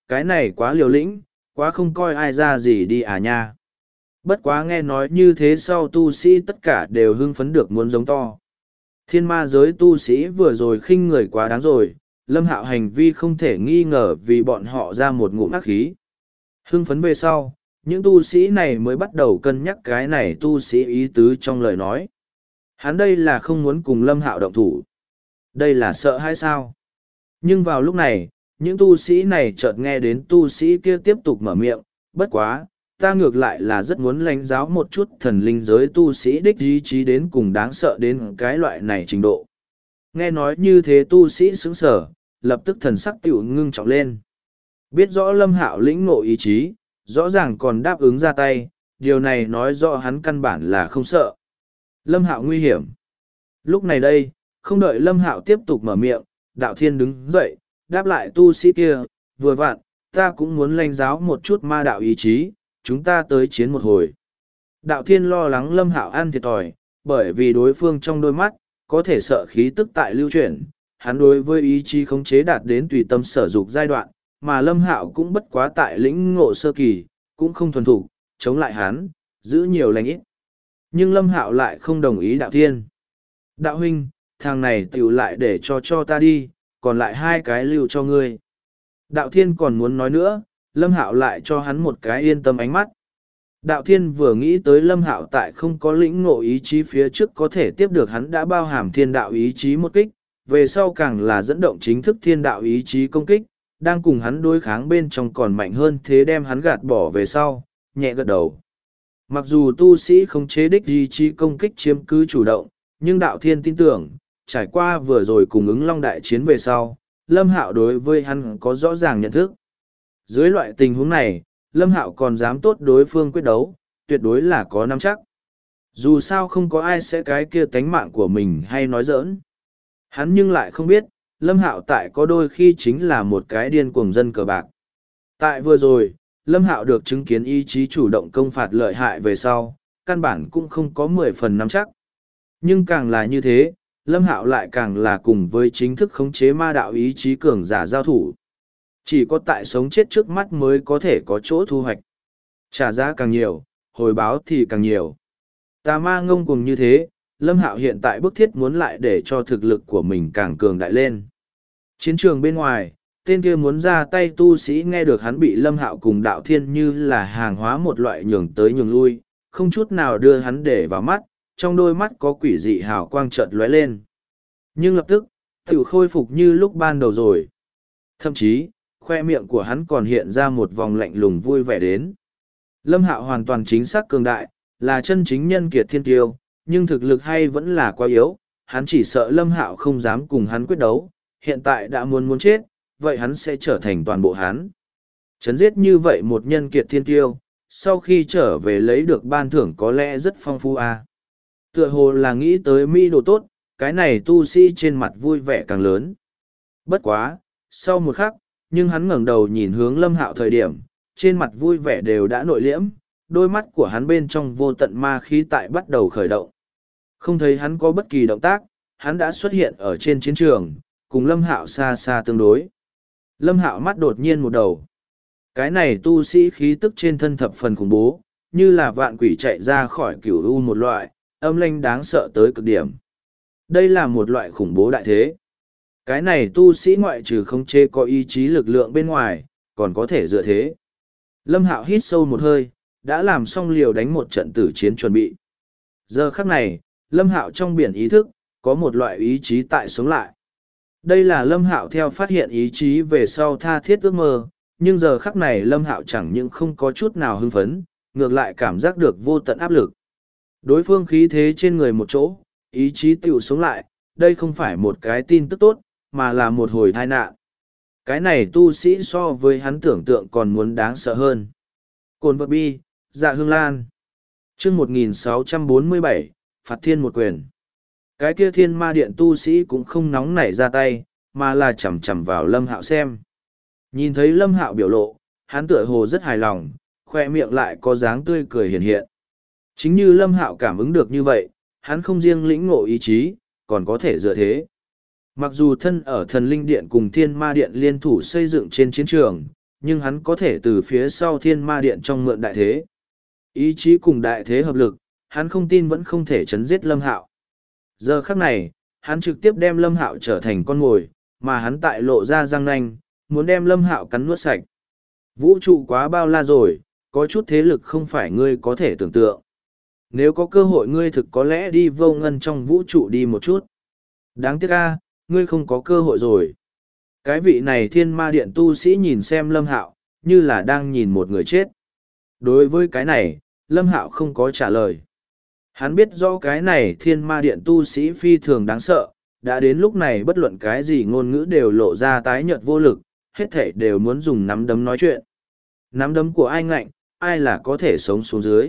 cái này quá liều lĩnh, quá không coi ai ra gì đi à nha. Bất quá nghe nói như thế sau tu sĩ tất cả đều hưng phấn được muốn giống to. Thiên ma giới tu sĩ vừa rồi khinh người quá đáng rồi, Lâm Hạo hành vi không thể nghi ngờ vì bọn họ ra một ngụm ác khí. Hưng phấn về sau, những tu sĩ này mới bắt đầu cân nhắc cái này tu sĩ ý tứ trong lời nói. Hắn đây là không muốn cùng Lâm Hạo động thủ. Đây là sợ hay sao? Nhưng vào lúc này, những tu sĩ này chợt nghe đến tu sĩ kia tiếp tục mở miệng, bất quá, ta ngược lại là rất muốn lãnh giáo một chút thần linh giới tu sĩ đích ý chí đến cùng đáng sợ đến cái loại này trình độ. Nghe nói như thế tu sĩ sững sở, lập tức thần sắc tiểu ngưng trọng lên. Biết rõ Lâm Hạo lĩnh ngộ ý chí, rõ ràng còn đáp ứng ra tay, điều này nói rõ hắn căn bản là không sợ. Lâm Hạo nguy hiểm. Lúc này đây, không đợi Lâm Hạo tiếp tục mở miệng, Đạo Thiên đứng dậy, đáp lại tu sĩ kia, vừa vặn, ta cũng muốn lãnh giáo một chút ma đạo ý chí, chúng ta tới chiến một hồi. Đạo Thiên lo lắng Lâm Hạo ăn thiệt thòi, bởi vì đối phương trong đôi mắt, có thể sợ khí tức tại lưu chuyển, hắn đối với ý chí khống chế đạt đến tùy tâm sở dục giai đoạn, mà Lâm Hạo cũng bất quá tại lĩnh ngộ sơ kỳ, cũng không thuần thủ, chống lại hắn, giữ nhiều lành ít. Nhưng Lâm Hạo lại không đồng ý Đạo Thiên. Đạo huynh, thằng này tiểu lại để cho ta đi, còn lại hai cái lưu cho ngươi. Đạo Thiên còn muốn nói nữa, Lâm Hạo lại cho hắn một cái yên tâm ánh mắt. Đạo Thiên vừa nghĩ tới Lâm Hạo tại không có lĩnh ngộ ý chí phía trước có thể tiếp được hắn đã bao hàm thiên đạo ý chí một kích, về sau càng là dẫn động chính thức thiên đạo ý chí công kích, đang cùng hắn đối kháng bên trong còn mạnh hơn thế đem hắn gạt bỏ về sau, nhẹ gật đầu. Mặc dù tu sĩ không chế đích ý chí công kích chiếm cứ chủ động, nhưng Đạo Thiên tin tưởng, trải qua vừa rồi cùng ứng long đại chiến về sau, Lâm Hạo đối với hắn có rõ ràng nhận thức. Dưới loại tình huống này, Lâm Hạo còn dám tốt đối phương quyết đấu, tuyệt đối là có nắm chắc. Dù sao không có ai sẽ cái kia tánh mạng của mình hay nói giỡn. Hắn nhưng lại không biết, Lâm Hạo tại có đôi khi chính là một cái điên cuồng dân cờ bạc. Tại vừa rồi, Lâm Hạo được chứng kiến ý chí chủ động công phạt lợi hại về sau, căn bản cũng không có 10 phần nắm chắc. Nhưng càng là như thế, Lâm Hạo lại càng là cùng với chính thức khống chế ma đạo ý chí cường giả giao thủ. Chỉ có tại sống chết trước mắt mới có thể có chỗ thu hoạch. Trả giá càng nhiều, hồi báo thì càng nhiều. Tà ma ngông cuồng như thế, Lâm Hạo hiện tại bức thiết muốn lại để cho thực lực của mình càng cường đại lên. Chiến trường bên ngoài, tên kia muốn ra tay tu sĩ nghe được hắn bị Lâm Hạo cùng Đạo Thiên như là hàng hóa một loại nhường tới nhường lui, không chút nào đưa hắn để vào mắt, trong đôi mắt có quỷ dị hào quang chợt lóe lên. Nhưng lập tức, tự khôi phục như lúc ban đầu rồi. Thậm chí, khoe miệng của hắn còn hiện ra một vòng lạnh lùng vui vẻ đến. Lâm Hạo hoàn toàn chính xác cường đại, là chân chính nhân kiệt thiên tiêu, nhưng thực lực hay vẫn là quá yếu, hắn chỉ sợ Lâm Hạo không dám cùng hắn quyết đấu, hiện tại đã muốn chết, vậy hắn sẽ trở thành toàn bộ hắn. Chấn giết như vậy một nhân kiệt thiên tiêu, sau khi trở về lấy được ban thưởng có lẽ rất phong phú à. Tựa hồ là nghĩ tới Mỹ đồ tốt, cái này tu sĩ trên mặt vui vẻ càng lớn. Bất quá, sau một khắc, nhưng hắn ngẩng đầu nhìn hướng Lâm Hạo thời điểm, trên mặt vui vẻ đều đã nội liễm, đôi mắt của hắn bên trong vô tận ma khí tại bắt đầu khởi động. Không thấy hắn có bất kỳ động tác, hắn đã xuất hiện ở trên chiến trường, cùng Lâm Hạo xa xa tương đối. Lâm Hạo mắt đột nhiên một đầu. Cái này tu sĩ khí tức trên thân thập phần khủng bố, như là vạn quỷ chạy ra khỏi cửu u một loại, âm lanh đáng sợ tới cực điểm. Đây là một loại khủng bố đại thế. Cái này tu sĩ ngoại trừ không chê có ý chí lực lượng bên ngoài, còn có thể dựa thế. Lâm Hạo hít sâu một hơi, đã làm xong liều đánh một trận tử chiến chuẩn bị. Giờ khắc này, Lâm Hạo trong biển ý thức, có một loại ý chí tại sống lại. Đây là Lâm Hạo theo phát hiện ý chí về sau tha thiết ước mơ, nhưng giờ khắc này Lâm Hạo chẳng những không có chút nào hưng phấn, ngược lại cảm giác được vô tận áp lực. Đối phương khí thế trên người một chỗ, ý chí tiểu sống lại, đây không phải một cái tin tức tốt, mà là một hồi tai nạn. Cái này tu sĩ so với hắn tưởng tượng còn muốn đáng sợ hơn. Cồn vật bi, dạ hương lan. chương 1647, phạt thiên một quyền. Cái kia thiên ma điện tu sĩ cũng không nóng nảy ra tay, mà là chầm chầm vào Lâm Hạo xem. Nhìn thấy Lâm Hạo biểu lộ, hắn tựa hồ rất hài lòng, khoe miệng lại có dáng tươi cười hiện hiện. Chính như Lâm Hạo cảm ứng được như vậy, hắn không riêng lĩnh ngộ ý chí, còn có thể dựa thế. Mặc dù thân ở thần linh điện cùng thiên ma điện liên thủ xây dựng trên chiến trường, nhưng hắn có thể từ phía sau thiên ma điện trong mượn đại thế. Ý chí cùng đại thế hợp lực, hắn không tin vẫn không thể chấn giết Lâm Hạo. Giờ khắc này, hắn trực tiếp đem Lâm Hạo trở thành con mồi, mà hắn tại lộ ra răng nanh, muốn đem Lâm Hạo cắn nuốt sạch. Vũ trụ quá bao la rồi, có chút thế lực không phải ngươi có thể tưởng tượng. Nếu có cơ hội ngươi thực có lẽ đi vô ngân trong vũ trụ đi một chút. Đáng tiếc a, ngươi không có cơ hội rồi. Cái vị này thiên ma điện tu sĩ nhìn xem Lâm Hạo, như là đang nhìn một người chết. Đối với cái này, Lâm Hạo không có trả lời. Hắn biết rõ cái này thiên ma điện tu sĩ phi thường đáng sợ, đã đến lúc này bất luận cái gì ngôn ngữ đều lộ ra tái nhợt vô lực, hết thảy đều muốn dùng nắm đấm nói chuyện. Nắm đấm của ai ngạnh, ai là có thể sống xuống dưới.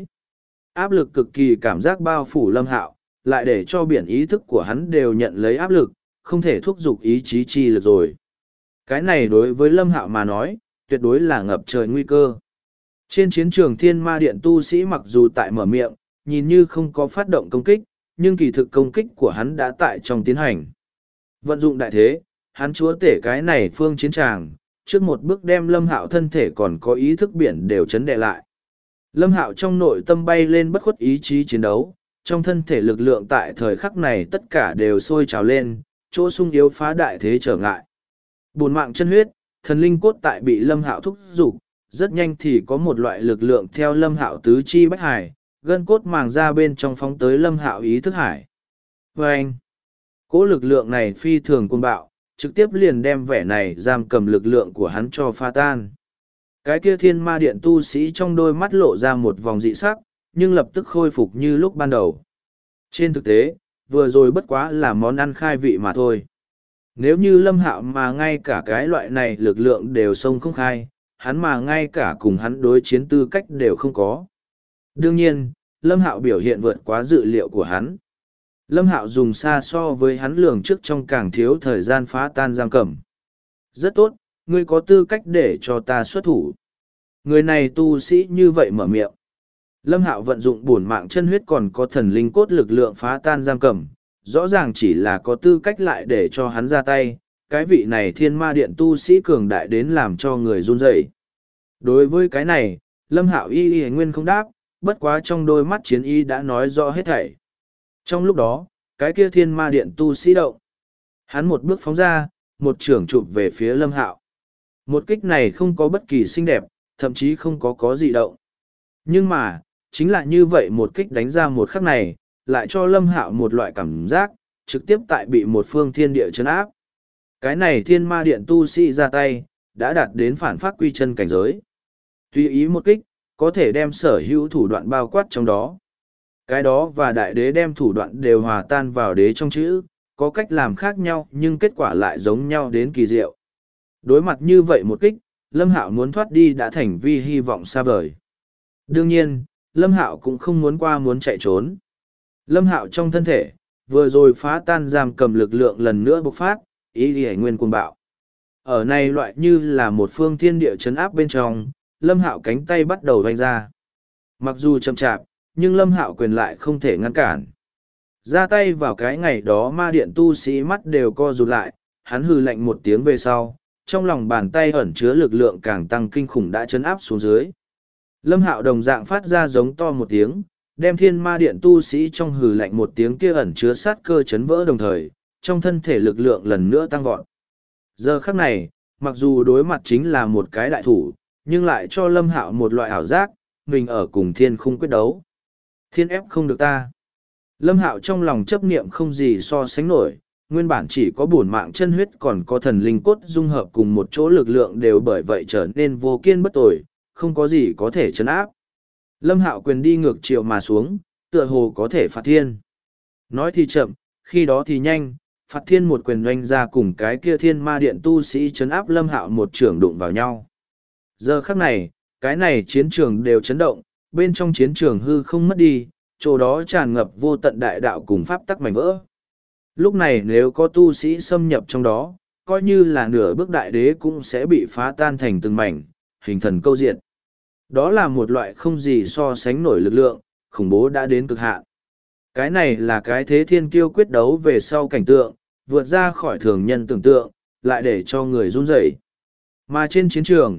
Áp lực cực kỳ cảm giác bao phủ Lâm Hạo, lại để cho biển ý thức của hắn đều nhận lấy áp lực, không thể thúc giục ý chí chi lực rồi. Cái này đối với Lâm Hạo mà nói, tuyệt đối là ngập trời nguy cơ. Trên chiến trường thiên ma điện tu sĩ mặc dù tại mở miệng, nhìn như không có phát động công kích, nhưng kỳ thực công kích của hắn đã tại trong tiến hành. Vận dụng đại thế, hắn chúa tể cái này phương chiến tràng, trước một bước đem Lâm Hạo thân thể còn có ý thức biển đều chấn đè lại. Lâm Hạo trong nội tâm bay lên bất khuất ý chí chiến đấu, trong thân thể lực lượng tại thời khắc này tất cả đều sôi trào lên, chỗ sung yếu phá đại thế trở ngại. Bổn mạng chân huyết, thần linh cốt tại bị Lâm Hạo thúc giục, rất nhanh thì có một loại lực lượng theo Lâm Hạo tứ chi bách hải, gân cốt màng ra bên trong phóng tới Lâm Hạo ý thức hải. Và anh, cỗ lực lượng này phi thường côn bạo, trực tiếp liền đem vẻ này giam cầm lực lượng của hắn cho pha tan. Cái kia thiên ma điện tu sĩ trong đôi mắt lộ ra một vòng dị sắc, nhưng lập tức khôi phục như lúc ban đầu. Trên thực tế, vừa rồi bất quá là món ăn khai vị mà thôi. Nếu như Lâm Hạo mà ngay cả cái loại này lực lượng đều xông không khai, hắn mà ngay cả cùng hắn đối chiến tư cách đều không có. Đương nhiên, Lâm Hạo biểu hiện vượt quá dự liệu của hắn. Lâm Hạo dùng xa so với hắn lường trước trong càng thiếu thời gian phá tan giam cầm. Rất tốt, ngươi có tư cách để cho ta xuất thủ. Người này tu sĩ như vậy mở miệng. Lâm Hạo vận dụng bổn mạng chân huyết còn có thần linh cốt lực lượng phá tan giam cầm, rõ ràng chỉ là có tư cách lại để cho hắn ra tay, cái vị này thiên ma điện tu sĩ cường đại đến làm cho người run rẩy. Đối với cái này, Lâm Hạo y nguyên không đáp, bất quá trong đôi mắt chiến y đã nói rõ hết thảy. Trong lúc đó, cái kia thiên ma điện tu sĩ động. Hắn một bước phóng ra, một chưởng chụp về phía Lâm Hạo. Một kích này không có bất kỳ xinh đẹp, thậm chí không có gì động. Nhưng mà, chính là như vậy một kích đánh ra một khắc này, lại cho Lâm Hạo một loại cảm giác, trực tiếp tại bị một phương thiên địa chấn áp. Cái này thiên ma điện tu sĩ ra tay, đã đạt đến phản phát quy chân cảnh giới. Tùy ý một kích, có thể đem sở hữu thủ đoạn bao quát trong đó. Cái đó và đại đế đem thủ đoạn đều hòa tan vào đế trong chữ, có cách làm khác nhau nhưng kết quả lại giống nhau đến kỳ diệu. Đối mặt như vậy một kích, Lâm Hạo muốn thoát đi đã thành vi hy vọng xa vời. Đương nhiên, Lâm Hạo cũng không muốn qua muốn chạy trốn. Lâm Hạo trong thân thể, vừa rồi phá tan giam cầm lực lượng lần nữa bộc phát, ý đi nguyên cuồng bạo. Ở này loại như là một phương thiên địa chấn áp bên trong, Lâm Hạo cánh tay bắt đầu vành ra. Mặc dù chậm chạp, nhưng Lâm Hạo quyền lại không thể ngăn cản. Ra tay vào cái ngày đó ma điện tu sĩ mắt đều co rụt lại, hắn hừ lạnh một tiếng về sau, trong lòng bàn tay ẩn chứa lực lượng càng tăng kinh khủng đã chấn áp xuống dưới. Lâm Hạo đồng dạng phát ra giống to một tiếng, đem thiên ma điện tu sĩ trong hừ lạnh một tiếng kia ẩn chứa sát cơ chấn vỡ đồng thời, trong thân thể lực lượng lần nữa tăng vọt. Giờ khắc này, mặc dù đối mặt chính là một cái đại thủ, nhưng lại cho Lâm Hạo một loại ảo giác, mình ở cùng thiên khung quyết đấu. Thiên ép không được ta. Lâm Hạo trong lòng chấp niệm không gì so sánh nổi, nguyên bản chỉ có bổn mạng chân huyết còn có thần linh cốt dung hợp cùng một chỗ lực lượng đều bởi vậy trở nên vô kiên bất tồi, không có gì có thể chấn áp. Lâm Hạo quyền đi ngược chiều mà xuống, tựa hồ có thể phạt thiên. Nói thì chậm, khi đó thì nhanh, phạt thiên một quyền doanh ra cùng cái kia thiên ma điện tu sĩ chấn áp Lâm Hạo một trưởng đụng vào nhau. Giờ khắc này, cái này chiến trường đều chấn động, bên trong chiến trường hư không mất đi, chỗ đó tràn ngập vô tận đại đạo cùng pháp tắc mảnh vỡ. Lúc này nếu có tu sĩ xâm nhập trong đó, coi như là nửa bước đại đế cũng sẽ bị phá tan thành từng mảnh, hình thần câu diệt. Đó là một loại không gì so sánh nổi lực lượng, khủng bố đã đến cực hạn. Cái này là cái thế thiên kiêu quyết đấu về sau cảnh tượng, vượt ra khỏi thường nhân tưởng tượng, lại để cho người run rẩy. Mà trên chiến trường,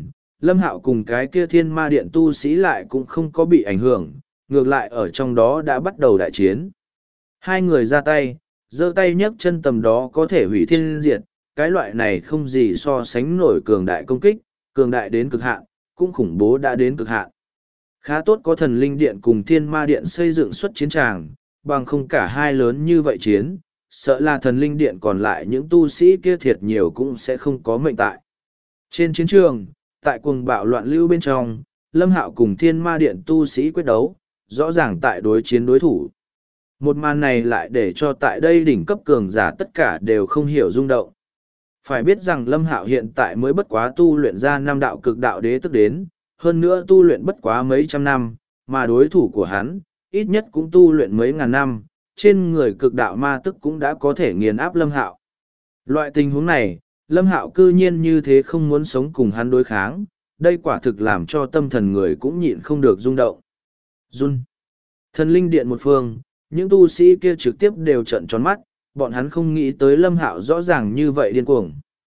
Lâm Hạo cùng cái kia thiên ma điện tu sĩ lại cũng không có bị ảnh hưởng, ngược lại ở trong đó đã bắt đầu đại chiến. Hai người ra tay, giơ tay nhấc chân tầm đó có thể hủy thiên diệt, cái loại này không gì so sánh nổi cường đại công kích, cường đại đến cực hạn, cũng khủng bố đã đến cực hạn. Khá tốt có thần linh điện cùng thiên ma điện xây dựng xuất chiến tràng, bằng không cả hai lớn như vậy chiến, sợ là thần linh điện còn lại những tu sĩ kia thiệt nhiều cũng sẽ không có mệnh tại. Trên chiến trường, tại cuồng bạo loạn lưu bên trong, Lâm Hạo cùng thiên ma điện tu sĩ quyết đấu, rõ ràng tại đối chiến đối thủ. Một màn này lại để cho tại đây đỉnh cấp cường giả tất cả đều không hiểu rung động. Phải biết rằng Lâm Hạo hiện tại mới bất quá tu luyện ra năm đạo cực đạo đế tức đến, hơn nữa tu luyện bất quá mấy trăm năm, mà đối thủ của hắn, ít nhất cũng tu luyện mấy ngàn năm, trên người cực đạo ma tức cũng đã có thể nghiền áp Lâm Hạo. Loại tình huống này, Lâm Hạo cư nhiên như thế không muốn sống cùng hắn đối kháng, đây quả thực làm cho tâm thần người cũng nhịn không được rung động. Run. Thần linh điện một phương, những tu sĩ kia trực tiếp đều trợn tròn mắt, bọn hắn không nghĩ tới Lâm Hạo rõ ràng như vậy điên cuồng.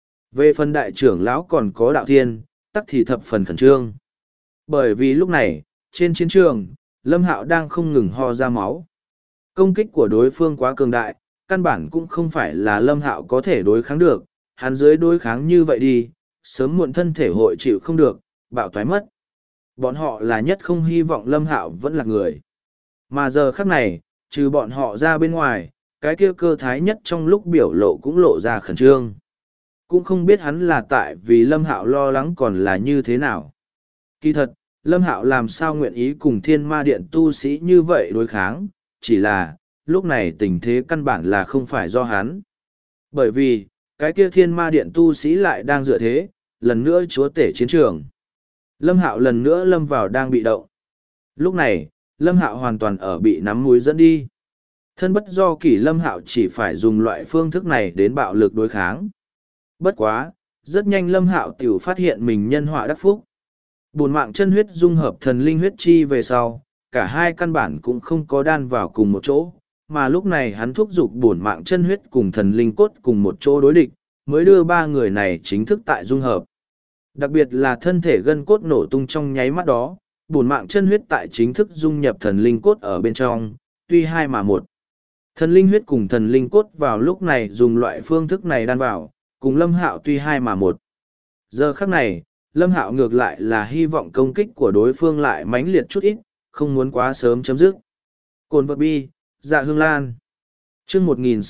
Về phần đại trưởng lão còn có đạo thiên, tắc thì thập phần khẩn trương. Bởi vì lúc này, trên chiến trường, Lâm Hạo đang không ngừng ho ra máu. Công kích của đối phương quá cường đại, căn bản cũng không phải là Lâm Hạo có thể đối kháng được, hắn dưới đối kháng như vậy đi, sớm muộn thân thể hội chịu không được, bạo toái mất. Bọn họ là nhất không hy vọng Lâm Hạo vẫn là người. Mà giờ khắc này, trừ bọn họ ra bên ngoài, cái kia cơ thái nhất trong lúc biểu lộ cũng lộ ra khẩn trương. Cũng không biết hắn là tại vì Lâm Hạo lo lắng còn là như thế nào. Kỳ thật, Lâm Hạo làm sao nguyện ý cùng thiên ma điện tu sĩ như vậy đối kháng, chỉ là, lúc này tình thế căn bản là không phải do hắn. Bởi vì, cái kia thiên ma điện tu sĩ lại đang dựa thế, lần nữa chúa tể chiến trường. Lâm Hạo lần nữa lâm vào đang bị động. Lúc này, Lâm Hạo hoàn toàn ở bị nắm mũi dẫn đi. Thân bất do kỷ Lâm Hạo chỉ phải dùng loại phương thức này đến bạo lực đối kháng. Bất quá, rất nhanh Lâm Hạo tiểu phát hiện mình nhân họa đắc phúc. Bổn mạng chân huyết dung hợp thần linh huyết chi về sau, cả hai căn bản cũng không có đan vào cùng một chỗ, mà lúc này hắn thúc giục bổn mạng chân huyết cùng thần linh cốt cùng một chỗ đối địch, mới đưa ba người này chính thức tại dung hợp. Đặc biệt là thân thể gân cốt nổ tung trong nháy mắt đó, bổn mạng chân huyết tại chính thức dung nhập thần linh cốt ở bên trong, tuy hai mà một. Thần linh huyết cùng thần linh cốt vào lúc này dùng loại phương thức này đan vào, cùng Lâm Hạo tuy hai mà một. Giờ khắc này, Lâm Hạo ngược lại là hy vọng công kích của đối phương lại mãnh liệt chút ít, không muốn quá sớm chấm dứt. Cồn vật bi, dạ hương lan. Chương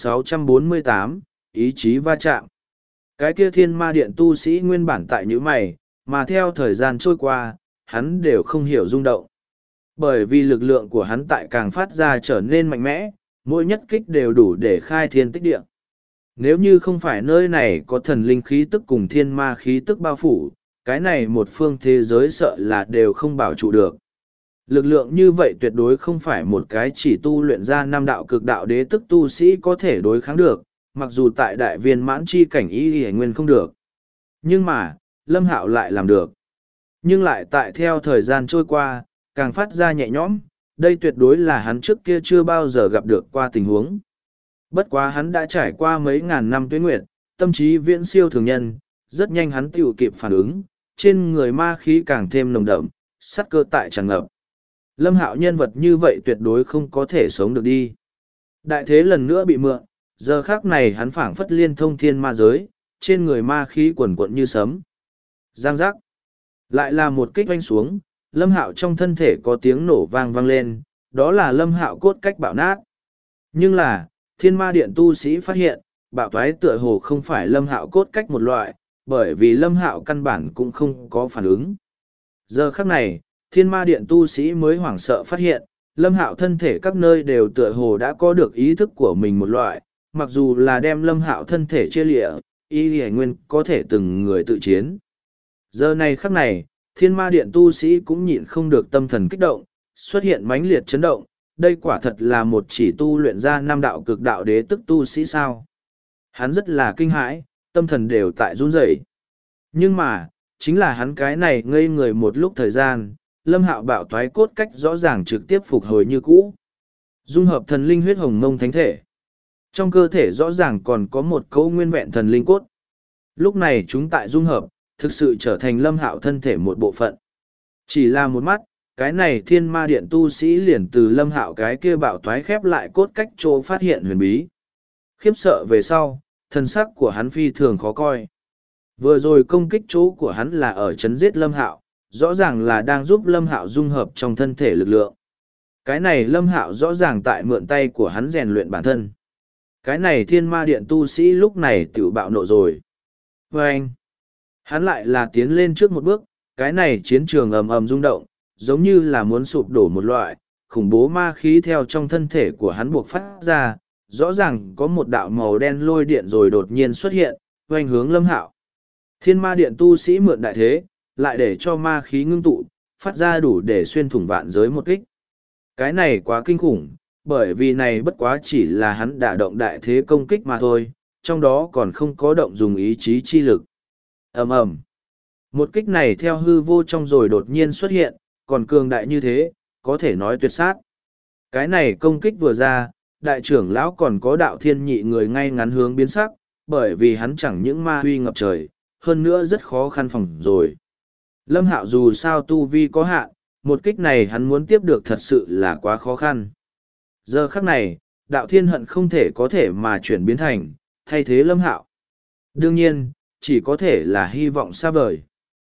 1648, ý chí va chạm. Cái kia thiên ma điện tu sĩ nguyên bản tại nhữ mày, mà theo thời gian trôi qua, hắn đều không hiểu rung động. Bởi vì lực lượng của hắn tại càng phát ra trở nên mạnh mẽ, mỗi nhất kích đều đủ để khai thiên tích địa. Nếu như không phải nơi này có thần linh khí tức cùng thiên ma khí tức bao phủ, cái này một phương thế giới sợ là đều không bảo trụ được. Lực lượng như vậy tuyệt đối không phải một cái chỉ tu luyện ra năm đạo cực đạo đế tức tu sĩ có thể đối kháng được, mặc dù tại đại viên mãn chi cảnh ý hề nguyên không được. Nhưng mà, Lâm Hạo lại làm được. Nhưng lại tại theo thời gian trôi qua, càng phát ra nhẹ nhõm, đây tuyệt đối là hắn trước kia chưa bao giờ gặp được qua tình huống. Bất quá hắn đã trải qua mấy ngàn năm tuế nguyệt, tâm trí viễn siêu thường nhân, rất nhanh hắn tiểu kịp phản ứng, trên người ma khí càng thêm nồng đậm, sát cơ tại tràn ngập. Lâm Hạo nhân vật như vậy tuyệt đối không có thể sống được đi. Đại thế lần nữa bị mượn, giờ khác này hắn phảng phất liên thông thiên ma giới, trên người ma khí quần quận như sấm. Giang giác. Lại là một kích oanh xuống, Lâm Hạo trong thân thể có tiếng nổ vang vang lên, đó là Lâm Hạo cốt cách bạo nát. Nhưng là, thiên ma điện tu sĩ phát hiện, bạo toái tựa hồ không phải Lâm Hạo cốt cách một loại, bởi vì Lâm Hạo căn bản cũng không có phản ứng. Giờ khắc này, thiên ma điện tu sĩ mới hoảng sợ phát hiện, Lâm Hạo thân thể các nơi đều tựa hồ đã có được ý thức của mình một loại, mặc dù là đem Lâm Hạo thân thể chia lịa, y lìa nguyên có thể từng người tự chiến. Giờ này khắc này, thiên ma điện tu sĩ cũng nhịn không được tâm thần kích động, xuất hiện mãnh liệt chấn động, đây quả thật là một chỉ tu luyện ra năm đạo cực đạo đế tức tu sĩ sao. Hắn rất là kinh hãi, tâm thần đều tại run rẩy. Nhưng mà, chính là hắn cái này ngây người một lúc thời gian, Lâm Hạo bạo toái cốt cách rõ ràng trực tiếp phục hồi như cũ. Dung hợp thần linh huyết hồng mông thánh thể. Trong cơ thể rõ ràng còn có một cấu nguyên vẹn thần linh cốt. Lúc này chúng tại dung hợp, thực sự trở thành Lâm Hạo thân thể một bộ phận. Chỉ là một mắt, cái này thiên ma điện tu sĩ liền từ Lâm Hạo cái kia bạo toái khép lại cốt cách chỗ phát hiện huyền bí. Khiếp sợ về sau, thân sắc của hắn phi thường khó coi. Vừa rồi công kích chỗ của hắn là ở chấn giết Lâm Hạo, rõ ràng là đang giúp Lâm Hạo dung hợp trong thân thể lực lượng. Cái này Lâm Hạo rõ ràng tại mượn tay của hắn rèn luyện bản thân. Cái này thiên ma điện tu sĩ lúc này tự bạo nộ rồi. Và anh, hắn lại là tiến lên trước một bước, cái này chiến trường ầm ầm rung động, giống như là muốn sụp đổ một loại, khủng bố ma khí theo trong thân thể của hắn buộc phát ra, rõ ràng có một đạo màu đen lôi điện rồi đột nhiên xuất hiện, hoành hướng Lâm Hạo. Thiên ma điện tu sĩ mượn đại thế, lại để cho ma khí ngưng tụ, phát ra đủ để xuyên thủng vạn giới một kích. Cái này quá kinh khủng, bởi vì này bất quá chỉ là hắn đả động đại thế công kích mà thôi, trong đó còn không có động dùng ý chí chi lực. Ầm ầm. Một kích này theo hư vô trong rồi đột nhiên xuất hiện, còn cường đại như thế, có thể nói tuyệt sát. Cái này công kích vừa ra, đại trưởng lão còn có đạo thiên nhị người ngay ngắn hướng biến sắc, bởi vì hắn chẳng những ma huy ngập trời, hơn nữa rất khó khăn phòng rồi. Lâm Hạo dù sao tu vi có hạn, một kích này hắn muốn tiếp được thật sự là quá khó khăn. Giờ khắc này, đạo thiên hận không thể có thể mà chuyển biến thành, thay thế Lâm Hạo. Đương nhiên, chỉ có thể là hy vọng xa vời.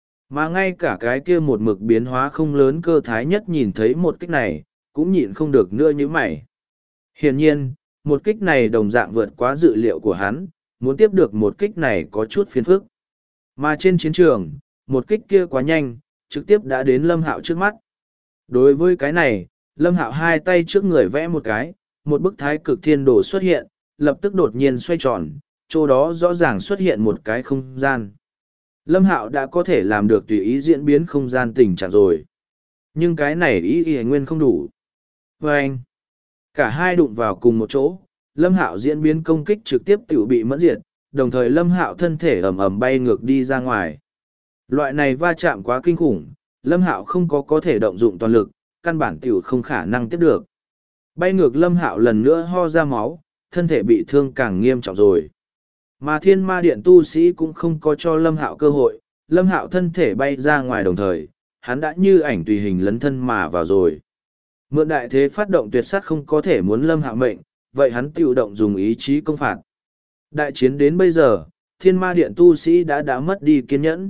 Mà ngay cả cái kia một mực biến hóa không lớn cơ thái nhất nhìn thấy một kích này, cũng nhịn không được nữa như mày. Hiển nhiên, một kích này đồng dạng vượt quá dự liệu của hắn, muốn tiếp được một kích này có chút phiền phức. Mà trên chiến trường, một kích kia quá nhanh, trực tiếp đã đến Lâm Hạo trước mắt. Đối với cái này, Lâm Hạo hai tay trước người vẽ một cái, một bức thái cực thiên đồ xuất hiện, lập tức đột nhiên xoay tròn, chỗ đó rõ ràng xuất hiện một cái không gian. Lâm Hạo đã có thể làm được tùy ý diễn biến không gian tình trạng rồi. Nhưng cái này ý nguyên không đủ. Và anh, cả hai đụng vào cùng một chỗ, Lâm Hạo diễn biến công kích trực tiếp tự bị mẫn diệt, đồng thời Lâm Hạo thân thể ầm ầm bay ngược đi ra ngoài. Loại này va chạm quá kinh khủng, Lâm Hạo không có thể động dụng toàn lực, căn bản tiểu không khả năng tiếp được. Bay ngược Lâm Hạo lần nữa ho ra máu, thân thể bị thương càng nghiêm trọng rồi. Mà thiên ma điện tu sĩ cũng không có cho Lâm Hạo cơ hội, Lâm Hạo thân thể bay ra ngoài đồng thời, hắn đã như ảnh tùy hình lấn thân mà vào rồi. Mượn đại thế phát động tuyệt sát không có thể muốn Lâm Hạo mệnh, vậy hắn tự động dùng ý chí công phạt. Đại chiến đến bây giờ, thiên ma điện tu sĩ đã mất đi kiên nhẫn.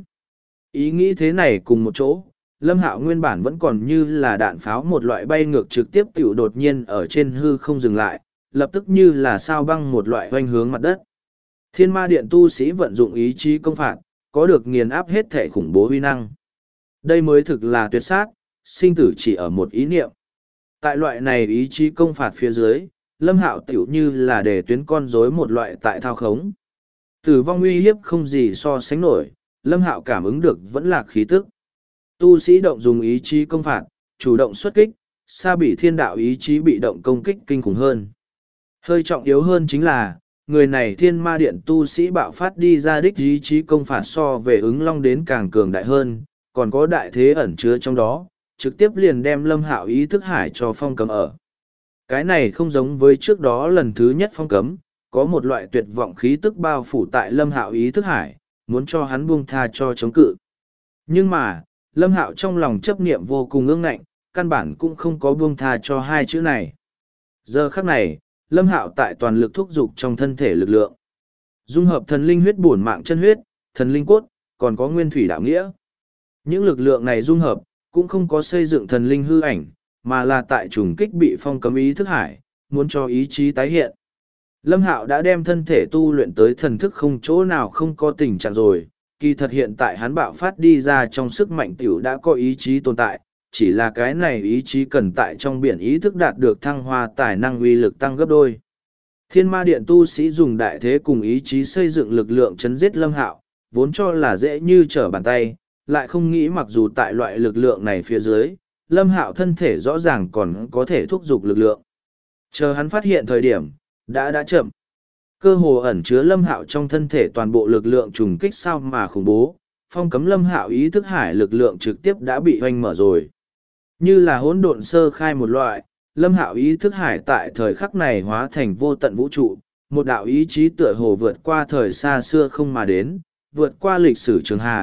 Ý nghĩ thế này cùng một chỗ, Lâm Hạo nguyên bản vẫn còn như là đạn pháo một loại bay ngược trực tiếp tiểu đột nhiên ở trên hư không dừng lại, lập tức như là sao băng một loại hoành hướng mặt đất. Thiên ma điện tu sĩ vận dụng ý chí công phạt, có được nghiền áp hết thể khủng bố huy năng. Đây mới thực là tuyệt sát, sinh tử chỉ ở một ý niệm. Tại loại này ý chí công phạt phía dưới, Lâm Hạo tiểu như là để tuyến con rối một loại tại thao khống. Tử vong uy hiếp không gì so sánh nổi, Lâm Hạo cảm ứng được vẫn là khí tức. Tu sĩ động dùng ý chí công phạt, chủ động xuất kích, xa bị thiên đạo ý chí bị động công kích kinh khủng hơn. Hơi trọng yếu hơn chính là, người này thiên ma điện tu sĩ bạo phát đi ra đích ý chí công phạt so về ứng long đến càng cường đại hơn, còn có đại thế ẩn chứa trong đó, trực tiếp liền đem Lâm Hạo ý thức hải cho phong cấm ở. Cái này không giống với trước đó lần thứ nhất phong cấm, có một loại tuyệt vọng khí tức bao phủ tại Lâm Hạo ý thức hải, muốn cho hắn buông tha cho chống cự. Nhưng mà, Lâm Hạo trong lòng chấp niệm vô cùng ương ngạnh, căn bản cũng không có buông tha cho hai chữ này. Giờ khắc này, Lâm Hạo tại toàn lực thúc giục trong thân thể lực lượng. Dung hợp thần linh huyết bổn mạng chân huyết, thần linh cốt, còn có nguyên thủy đạo nghĩa. Những lực lượng này dung hợp, cũng không có xây dựng thần linh hư ảnh, mà là tại trùng kích bị phong cấm ý thức hải, muốn cho ý chí tái hiện. Lâm Hạo đã đem thân thể tu luyện tới thần thức không chỗ nào không có tình trạng rồi, kỳ thật hiện tại hắn bạo phát đi ra trong sức mạnh tiểu đã có ý chí tồn tại, chỉ là cái này ý chí cần tại trong biển ý thức đạt được thăng hoa tài năng uy lực tăng gấp đôi. Thiên ma điện tu sĩ dùng đại thế cùng ý chí xây dựng lực lượng chấn giết Lâm Hạo, vốn cho là dễ như trở bàn tay, lại không nghĩ mặc dù tại loại lực lượng này phía dưới, Lâm Hạo thân thể rõ ràng còn có thể thúc giục lực lượng. Chờ hắn phát hiện thời điểm, đã chậm. Cơ hồ ẩn chứa Lâm Hạo trong thân thể toàn bộ lực lượng trùng kích sao mà khủng bố, phong cấm Lâm Hạo ý thức hải lực lượng trực tiếp đã bị hoành mở rồi. Như là hỗn độn sơ khai một loại, Lâm Hạo ý thức hải tại thời khắc này hóa thành vô tận vũ trụ, một đạo ý chí tựa hồ vượt qua thời xa xưa không mà đến, vượt qua lịch sử trường hà,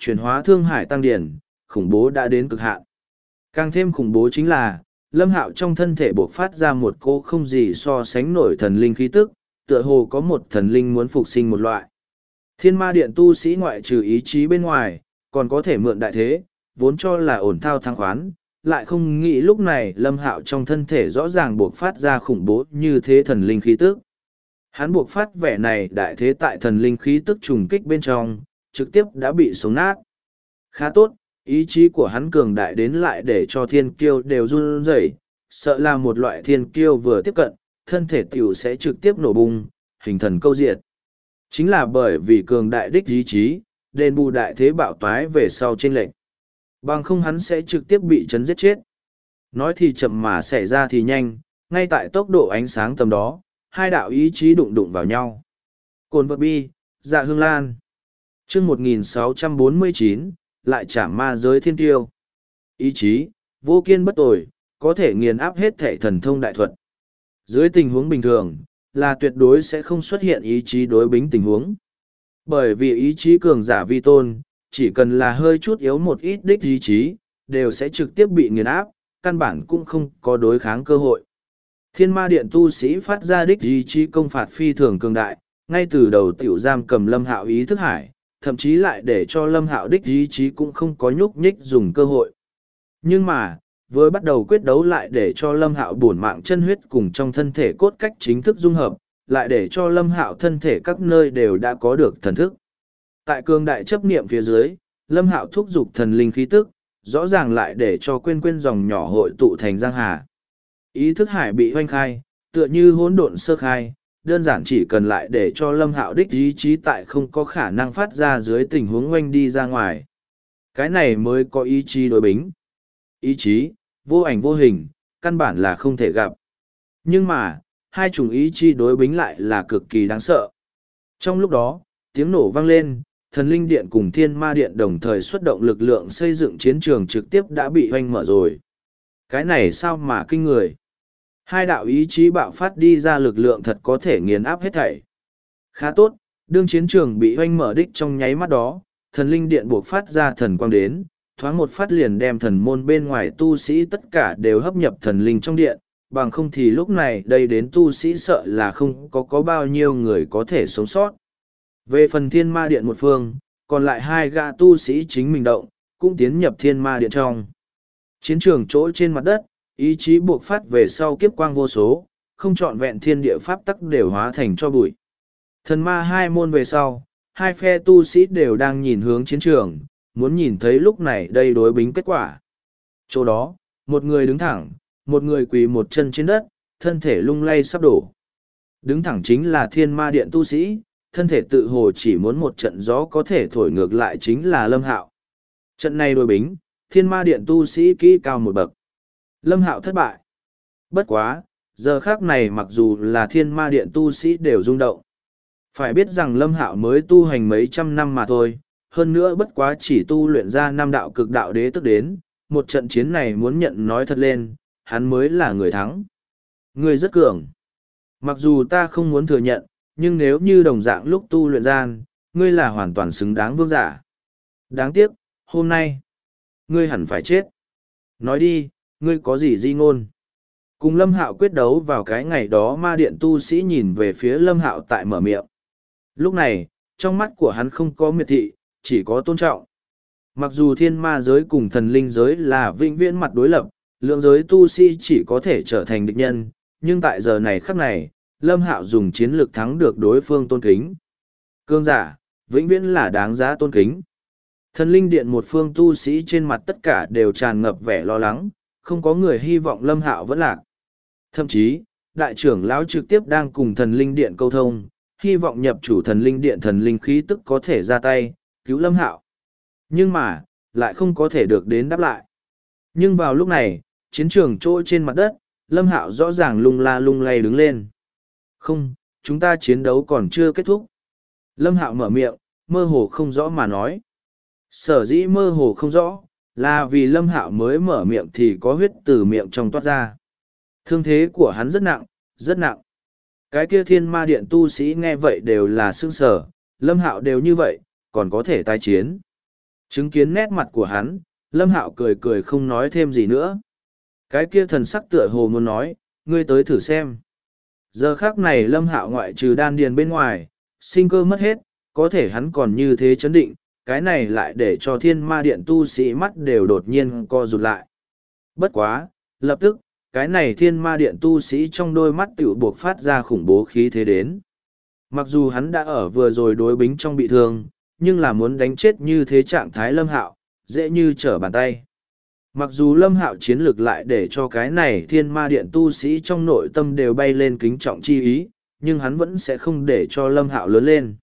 chuyển hóa thương hải tăng điển, khủng bố đã đến cực hạn. Càng thêm khủng bố chính là, Lâm Hạo trong thân thể bộc phát ra một cô không gì so sánh nổi thần linh khí tức, tựa hồ có một thần linh muốn phục sinh một loại. Thiên ma điện tu sĩ ngoại trừ ý chí bên ngoài, còn có thể mượn đại thế, vốn cho là ổn thao thăng khoán, lại không nghĩ lúc này Lâm Hạo trong thân thể rõ ràng bộc phát ra khủng bố như thế thần linh khí tức. Hắn bộc phát vẻ này đại thế tại thần linh khí tức trùng kích bên trong, trực tiếp đã bị sống nát. Khá tốt, ý chí của hắn cường đại đến lại để cho thiên kiêu đều run rẩy, sợ là một loại thiên kiêu vừa tiếp cận, thân thể tiểu sẽ trực tiếp nổ bung, hình thần câu diệt. Chính là bởi vì cường đại đích ý chí, đền bù đại thế bạo toái về sau trên lệnh. Bằng không hắn sẽ trực tiếp bị chấn giết chết. Nói thì chậm mà xảy ra thì nhanh, ngay tại tốc độ ánh sáng tầm đó, hai đạo ý chí đụng đụng vào nhau. Cồn vật bi, dạ hương lan. chương 1649, lại chạm ma giới thiên tiêu. Ý chí, vô kiên bất tồi, có thể nghiền áp hết thể thần thông đại thuật. Dưới tình huống bình thường, là tuyệt đối sẽ không xuất hiện ý chí đối bính tình huống. Bởi vì ý chí cường giả vi tôn, chỉ cần là hơi chút yếu một ít đích ý chí, đều sẽ trực tiếp bị nghiền áp, căn bản cũng không có đối kháng cơ hội. Thiên ma điện tu sĩ phát ra đích ý chí công phạt phi thường cường đại, ngay từ đầu tiểu giam cầm Lâm Hạo ý thức hải, thậm chí lại để cho Lâm Hạo đích ý chí cũng không có nhúc nhích dùng cơ hội. Nhưng mà, với bắt đầu quyết đấu lại để cho Lâm Hạo bổn mạng chân huyết cùng trong thân thể cốt cách chính thức dung hợp, lại để cho Lâm Hạo thân thể các nơi đều đã có được thần thức. Tại cường đại chấp niệm phía dưới, Lâm Hạo thúc giục thần linh khí tức, rõ ràng lại để cho quên dòng nhỏ hội tụ thành giang hà. Ý thức hải bị hoanh khai, tựa như hỗn độn sơ khai, đơn giản chỉ cần lại để cho Lâm Hạo đích ý chí tại không có khả năng phát ra dưới tình huống oanh đi ra ngoài. Cái này mới có ý chí đối bính. Ý chí, vô ảnh vô hình, căn bản là không thể gặp. Nhưng mà, hai chủng ý chí đối bính lại là cực kỳ đáng sợ. Trong lúc đó, tiếng nổ vang lên, thần linh điện cùng thiên ma điện đồng thời xuất động lực lượng xây dựng chiến trường trực tiếp đã bị hoanh mở rồi. Cái này sao mà kinh người. Hai đạo ý chí bạo phát đi ra lực lượng thật có thể nghiền áp hết thảy. Khá tốt, đương chiến trường bị hoanh mở đích trong nháy mắt đó, thần linh điện buộc phát ra thần quang đến, thoáng một phát liền đem thần môn bên ngoài tu sĩ tất cả đều hấp nhập thần linh trong điện, bằng không thì lúc này đây đến tu sĩ sợ là không có bao nhiêu người có thể sống sót. Về phần thiên ma điện một phương, còn lại hai gã tu sĩ chính mình động, cũng tiến nhập thiên ma điện trong. Chiến trường chỗ trên mặt đất, ý chí buộc phát về sau kiếp quang vô số, không trọn vẹn thiên địa pháp tắc đều hóa thành cho bụi. Thần ma hai môn về sau, hai phe tu sĩ đều đang nhìn hướng chiến trường, muốn nhìn thấy lúc này đây đối bính kết quả. Chỗ đó, một người đứng thẳng, một người quỳ một chân trên đất, thân thể lung lay sắp đổ. Đứng thẳng chính là thiên ma điện tu sĩ, thân thể tự hồ chỉ muốn một trận gió có thể thổi ngược lại chính là Lâm Hạo. Trận này đối bính, thiên ma điện tu sĩ kỹ cao một bậc. Lâm Hạo thất bại. Bất quá, giờ khác này mặc dù là thiên ma điện tu sĩ đều rung động. Phải biết rằng Lâm Hạo mới tu hành mấy trăm năm mà thôi, hơn nữa bất quá chỉ tu luyện ra 5 đạo cực đạo đế tức đến, một trận chiến này muốn nhận nói thật lên, hắn mới là người thắng. Người rất cường. Mặc dù ta không muốn thừa nhận, nhưng nếu như đồng dạng lúc tu luyện gian, ngươi là hoàn toàn xứng đáng vương giả. Đáng tiếc, hôm nay, ngươi hẳn phải chết. Nói đi, ngươi có gì di ngôn? Cùng Lâm Hạo quyết đấu vào cái ngày đó ma điện tu sĩ nhìn về phía Lâm Hạo tại mở miệng. Lúc này, trong mắt của hắn không có miệt thị, chỉ có tôn trọng. Mặc dù thiên ma giới cùng thần linh giới là vĩnh viễn mặt đối lập, lượng giới tu sĩ chỉ có thể trở thành địch nhân, nhưng tại giờ này khắc này, Lâm Hạo dùng chiến lược thắng được đối phương tôn kính. Cương giả, vĩnh viễn là đáng giá tôn kính. Thần linh điện một phương tu sĩ trên mặt tất cả đều tràn ngập vẻ lo lắng, không có người hy vọng Lâm Hạo vẫn lạc. Thậm chí, đại trưởng lão trực tiếp đang cùng thần linh điện câu thông, hy vọng nhập chủ thần linh điện thần linh khí tức có thể ra tay, cứu Lâm Hạo. Nhưng mà, lại không có thể được đến đáp lại. Nhưng vào lúc này, chiến trường trôi trên mặt đất, Lâm Hạo rõ ràng lung la lung lay đứng lên. Không, chúng ta chiến đấu còn chưa kết thúc. Lâm Hạo mở miệng, mơ hồ không rõ mà nói. Sở dĩ mơ hồ không rõ, là vì Lâm Hạo mới mở miệng thì có huyết từ miệng trong toát ra. Thương thế của hắn rất nặng, rất nặng. Cái kia thiên ma điện tu sĩ nghe vậy đều là sững sờ, Lâm Hạo đều như vậy, còn có thể tái chiến. Chứng kiến nét mặt của hắn, Lâm Hạo cười cười không nói thêm gì nữa. Cái kia thần sắc tựa hồ muốn nói, ngươi tới thử xem. Giờ khác này Lâm Hạo ngoại trừ đan điền bên ngoài, sinh cơ mất hết, có thể hắn còn như thế chấn định, cái này lại để cho thiên ma điện tu sĩ mắt đều đột nhiên co rụt lại. Bất quá, lập tức, cái này thiên ma điện tu sĩ trong đôi mắt tiểu buộc phát ra khủng bố khí thế đến. Mặc dù hắn đã ở vừa rồi đối bính trong bị thương, nhưng là muốn đánh chết như thế trạng thái Lâm Hạo, dễ như trở bàn tay. Mặc dù Lâm Hạo chiến lược lại để cho cái này thiên ma điện tu sĩ trong nội tâm đều bay lên kính trọng chi ý, nhưng hắn vẫn sẽ không để cho Lâm Hạo lớn lên.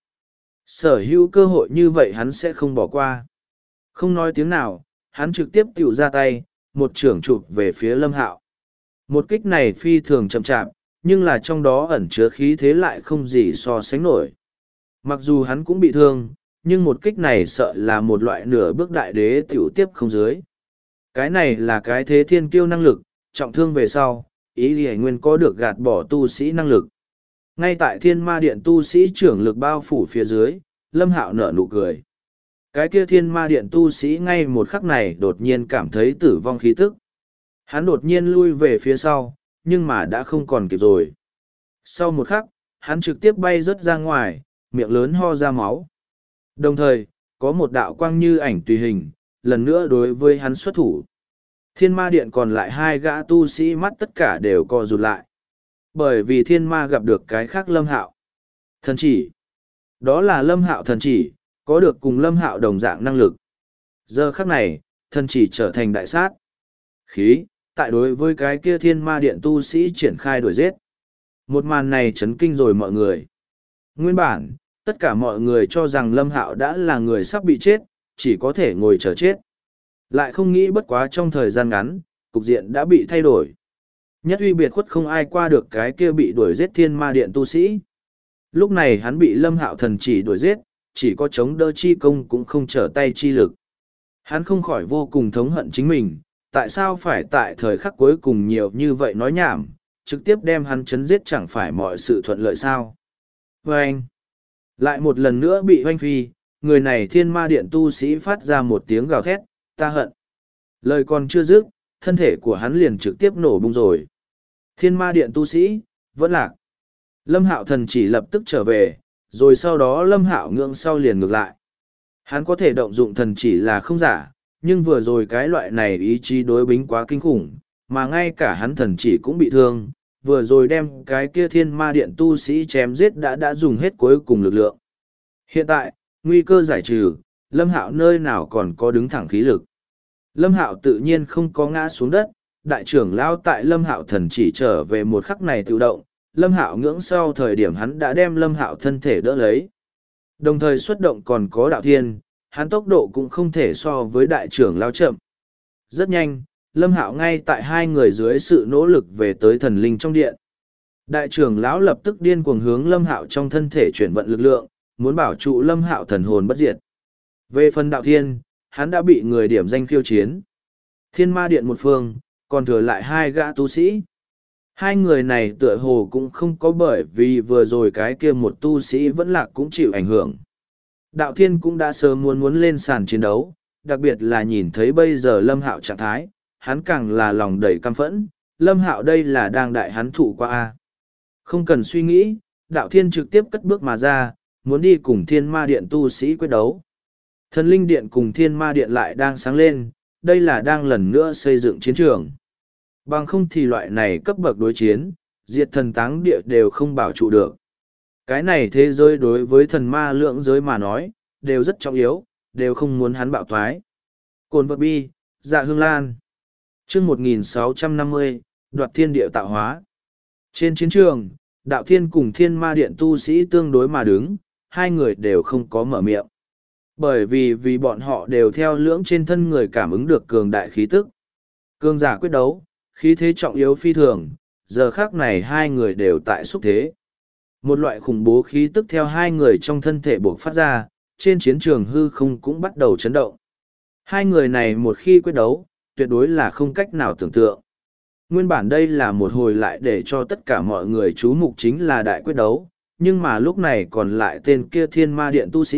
Sở hữu cơ hội như vậy hắn sẽ không bỏ qua. Không nói tiếng nào, hắn trực tiếp tiểu ra tay, một trưởng chụp về phía Lâm Hạo. Một kích này phi thường chậm chạp, nhưng là trong đó ẩn chứa khí thế lại không gì so sánh nổi. Mặc dù hắn cũng bị thương, nhưng một kích này sợ là một loại nửa bước đại đế tiểu tiếp không dưới. Cái này là cái thế thiên kiêu năng lực, trọng thương về sau, ý gì nguyên có được gạt bỏ tu sĩ năng lực. Ngay tại thiên ma điện tu sĩ trưởng lực bao phủ phía dưới, Lâm Hạo nở nụ cười. Cái kia thiên ma điện tu sĩ ngay một khắc này đột nhiên cảm thấy tử vong khí tức. Hắn đột nhiên lui về phía sau, nhưng mà đã không còn kịp rồi. Sau một khắc, hắn trực tiếp bay rớt ra ngoài, miệng lớn ho ra máu. Đồng thời, có một đạo quang như ảnh tùy hình, lần nữa đối với hắn xuất thủ. Thiên ma điện còn lại hai gã tu sĩ mắt tất cả đều co rụt lại. Bởi vì thiên ma gặp được cái khác Lâm Hạo. Thần chỉ. Đó là Lâm Hạo thần chỉ, có được cùng Lâm Hạo đồng dạng năng lực. Giờ khắc này, thần chỉ trở thành đại sát. Khí, tại đối với cái kia thiên ma điện tu sĩ triển khai đuổi giết. Một màn này chấn kinh rồi mọi người. Nguyên bản, tất cả mọi người cho rằng Lâm Hạo đã là người sắp bị chết, chỉ có thể ngồi chờ chết. Lại không nghĩ bất quá trong thời gian ngắn, cục diện đã bị thay đổi. Nhất uy biệt khuất không ai qua được cái kia bị đuổi giết thiên ma điện tu sĩ. Lúc này hắn bị Lâm Hạo thần chỉ đuổi giết, chỉ có chống đỡ chi công cũng không trở tay chi lực. Hắn không khỏi vô cùng thống hận chính mình, tại sao phải tại thời khắc cuối cùng nhiều như vậy nói nhảm, trực tiếp đem hắn chấn giết chẳng phải mọi sự thuận lợi sao. Và anh, lại một lần nữa bị hoanh phi, người này thiên ma điện tu sĩ phát ra một tiếng gào thét, ta hận. Lời còn chưa dứt, thân thể của hắn liền trực tiếp nổ bung rồi. Thiên ma điện tu sĩ, vẫn lạc. Lâm Hạo thần chỉ lập tức trở về, rồi sau đó Lâm Hạo ngưỡng sau liền ngược lại. Hắn có thể động dụng thần chỉ là không giả, nhưng vừa rồi cái loại này ý chí đối bính quá kinh khủng, mà ngay cả hắn thần chỉ cũng bị thương, vừa rồi đem cái kia thiên ma điện tu sĩ chém giết đã dùng hết cuối cùng lực lượng. Hiện tại, nguy cơ giải trừ, Lâm Hạo nơi nào còn có đứng thẳng khí lực. Lâm Hạo tự nhiên không có ngã xuống đất, đại trưởng lao tại Lâm Hạo thần chỉ trở về một khắc này tự động, Lâm Hạo ngưỡng sau thời điểm hắn đã đem Lâm Hạo thân thể đỡ lấy. Đồng thời xuất động còn có đạo thiên, hắn tốc độ cũng không thể so với đại trưởng lao chậm. Rất nhanh, Lâm Hạo ngay tại hai người dưới sự nỗ lực về tới thần linh trong điện. Đại trưởng lão lập tức điên cuồng hướng Lâm Hạo trong thân thể chuyển vận lực lượng, muốn bảo trụ Lâm Hạo thần hồn bất diệt. Về phần đạo thiên, hắn đã bị người điểm danh khiêu chiến. Thiên ma điện một phương, còn thừa lại hai gã tu sĩ. Hai người này tựa hồ cũng không có bởi vì vừa rồi cái kia một tu sĩ vẫn lạc cũng chịu ảnh hưởng. Đạo thiên cũng đã sớm muốn lên sàn chiến đấu, đặc biệt là nhìn thấy bây giờ Lâm Hạo trạng thái, hắn càng là lòng đầy căm phẫn, Lâm Hạo đây là đang đại hắn thụ qua a. Không cần suy nghĩ, đạo thiên trực tiếp cất bước mà ra, muốn đi cùng thiên ma điện tu sĩ quyết đấu. Thần linh điện cùng thiên ma điện lại đang sáng lên, đây là đang lần nữa xây dựng chiến trường. Bằng không thì loại này cấp bậc đối chiến, diệt thần táng địa đều không bảo trụ được. Cái này thế giới đối với thần ma lượng giới mà nói, đều rất trọng yếu, đều không muốn hắn bạo thoái. Cồn vật bi, dạ hương lan. Chương 1650, đoạt thiên địa tạo hóa. Trên chiến trường, đạo thiên cùng thiên ma điện tu sĩ tương đối mà đứng, hai người đều không có mở miệng. Bởi vì bọn họ đều theo lưỡng trên thân người cảm ứng được cường đại khí tức. Cường giả quyết đấu, khí thế trọng yếu phi thường, giờ khác này hai người đều tại xúc thế. Một loại khủng bố khí tức theo hai người trong thân thể buộc phát ra, trên chiến trường hư không cũng bắt đầu chấn động. Hai người này một khi quyết đấu, tuyệt đối là không cách nào tưởng tượng. Nguyên bản đây là một hồi lại để cho tất cả mọi người chú mục chính là đại quyết đấu, nhưng mà lúc này còn lại tên kia thiên ma điện tu sĩ,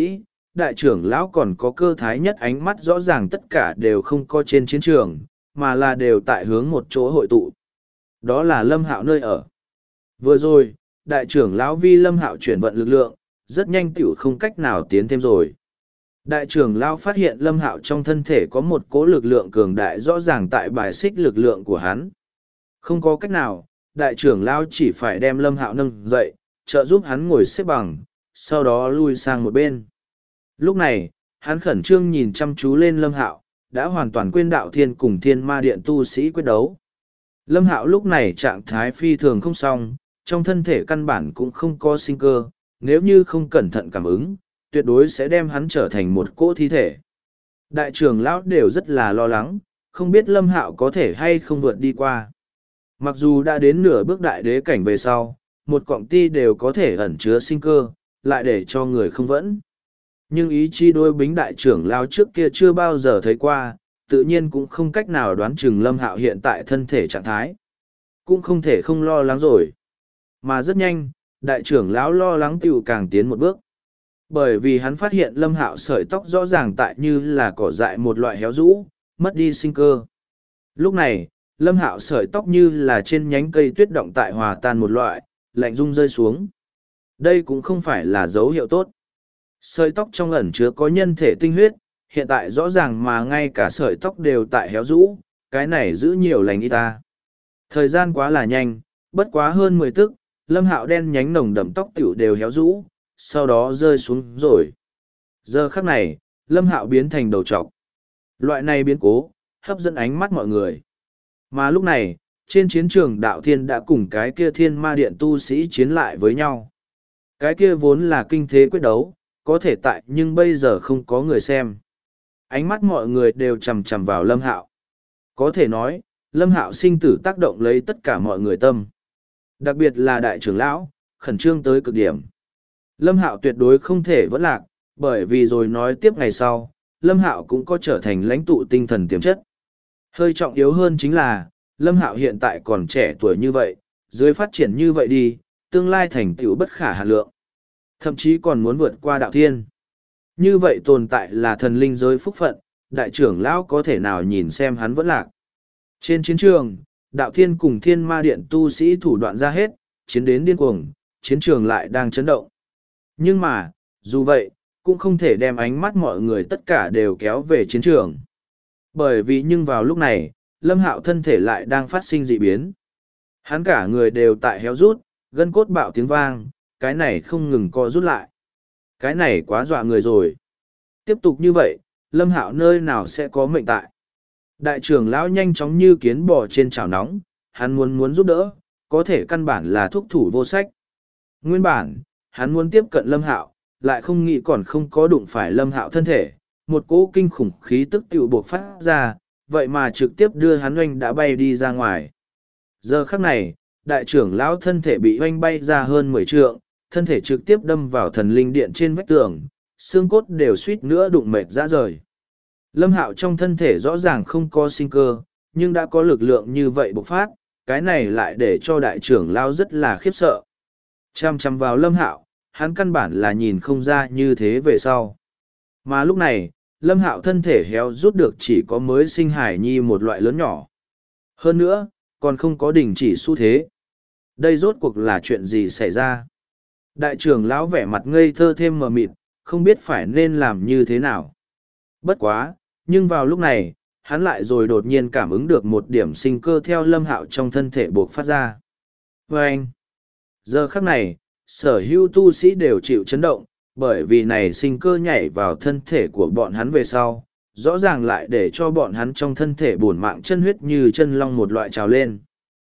đại trưởng lão còn có cơ thái nhất ánh mắt rõ ràng tất cả đều không có trên chiến trường, mà là đều tại hướng một chỗ hội tụ. Đó là Lâm Hạo nơi ở. Vừa rồi, đại trưởng lão vi Lâm Hạo chuyển vận lực lượng, rất nhanh tiểu không cách nào tiến thêm rồi. Đại trưởng lão phát hiện Lâm Hạo trong thân thể có một cỗ lực lượng cường đại rõ ràng tại bài xích lực lượng của hắn. Không có cách nào, đại trưởng lão chỉ phải đem Lâm Hạo nâng dậy, trợ giúp hắn ngồi xếp bằng, sau đó lui sang một bên. Lúc này, hắn khẩn trương nhìn chăm chú lên Lâm Hạo, đã hoàn toàn quên đạo thiên cùng thiên ma điện tu sĩ quyết đấu. Lâm Hạo lúc này trạng thái phi thường không xong, trong thân thể căn bản cũng không có sinh cơ, nếu như không cẩn thận cảm ứng, tuyệt đối sẽ đem hắn trở thành một cỗ thi thể. Đại trưởng lão đều rất là lo lắng, không biết Lâm Hạo có thể hay không vượt đi qua. Mặc dù đã đến nửa bước đại đế cảnh về sau, một cọng ti đều có thể ẩn chứa sinh cơ, lại để cho người không vẫn. Nhưng ý chí đối bính đại trưởng lão trước kia chưa bao giờ thấy qua, tự nhiên cũng không cách nào đoán chừng Lâm Hạo hiện tại thân thể trạng thái. Cũng không thể không lo lắng rồi. Mà rất nhanh, đại trưởng lão lo lắng tiểu càng tiến một bước. Bởi vì hắn phát hiện Lâm Hạo sợi tóc rõ ràng tại như là cỏ dại một loại héo rũ, mất đi sinh cơ. Lúc này, Lâm Hạo sợi tóc như là trên nhánh cây tuyết động tại hòa tan một loại, lạnh rung rơi xuống. Đây cũng không phải là dấu hiệu tốt. Sợi tóc trong ẩn chứa có nhân thể tinh huyết, hiện tại rõ ràng mà ngay cả sợi tóc đều tại héo rũ, cái này giữ nhiều lành y ta. Thời gian quá là nhanh, bất quá hơn 10 tức, Lâm Hạo đen nhánh nồng đậm tóc tiểu đều héo rũ, sau đó rơi xuống rồi. Giờ khắc này, Lâm Hạo biến thành đầu trọc. Loại này biến cố, hấp dẫn ánh mắt mọi người. Mà lúc này, trên chiến trường đạo thiên đã cùng cái kia thiên ma điện tu sĩ chiến lại với nhau. Cái kia vốn là kinh thế quyết đấu, có thể tại nhưng bây giờ không có người xem. Ánh mắt mọi người đều chằm chằm vào Lâm Hạo. Có thể nói, Lâm Hạo sinh tử tác động lấy tất cả mọi người tâm. Đặc biệt là đại trưởng lão, khẩn trương tới cực điểm. Lâm Hạo tuyệt đối không thể vẫn lạc, bởi vì rồi nói tiếp ngày sau, Lâm Hạo cũng có trở thành lãnh tụ tinh thần tiềm chất. Hơi trọng yếu hơn chính là, Lâm Hạo hiện tại còn trẻ tuổi như vậy, dưới phát triển như vậy đi, tương lai thành tựu bất khả hạn lượng. Thậm chí còn muốn vượt qua đạo thiên. Như vậy tồn tại là thần linh giới phúc phận, đại trưởng lão có thể nào nhìn xem hắn vẫn lạc. Trên chiến trường, đạo thiên cùng thiên ma điện tu sĩ thủ đoạn ra hết, chiến đến điên cuồng, chiến trường lại đang chấn động. Nhưng mà, dù vậy, cũng không thể đem ánh mắt mọi người tất cả đều kéo về chiến trường. Bởi vì nhưng vào lúc này, Lâm Hạo thân thể lại đang phát sinh dị biến. Hắn cả người đều tại héo rút, gân cốt bạo tiếng vang, cái này không ngừng co rút lại. Cái này quá dọa người rồi. Tiếp tục như vậy, Lâm Hạo nơi nào sẽ có mệnh tại. Đại trưởng lão nhanh chóng như kiến bò trên chảo nóng, hắn muốn giúp đỡ, có thể căn bản là thúc thủ vô sách. Nguyên bản, hắn muốn tiếp cận Lâm Hạo, lại không nghĩ còn không có đụng phải Lâm Hạo thân thể, một cỗ kinh khủng khí tức tiểu buộc phát ra, vậy mà trực tiếp đưa hắn oanh đã bay đi ra ngoài. Giờ khắc này, đại trưởng lão thân thể bị oanh bay ra hơn 10 trượng, thân thể trực tiếp đâm vào thần linh điện trên vách tường, xương cốt đều suýt nữa đụng mệt ra rời. Lâm Hạo trong thân thể rõ ràng không có sinh cơ, nhưng đã có lực lượng như vậy bộc phát, cái này lại để cho đại trưởng lão rất là khiếp sợ. Chăm chăm vào Lâm Hạo, hắn căn bản là nhìn không ra như thế về sau. Mà lúc này, Lâm Hạo thân thể héo rút được chỉ có mới sinh hải nhi một loại lớn nhỏ. Hơn nữa, còn không có đình chỉ xu thế. Đây rốt cuộc là chuyện gì xảy ra? Đại trưởng lão vẻ mặt ngây thơ thêm mờ mịt, không biết phải nên làm như thế nào. Bất quá, nhưng vào lúc này, hắn lại rồi đột nhiên cảm ứng được một điểm sinh cơ theo Lâm Hạo trong thân thể buộc phát ra. Và anh, giờ khắc này, sở hữu tu sĩ đều chịu chấn động, bởi vì này sinh cơ nhảy vào thân thể của bọn hắn về sau, rõ ràng lại để cho bọn hắn trong thân thể bổn mạng chân huyết như chân long một loại trào lên.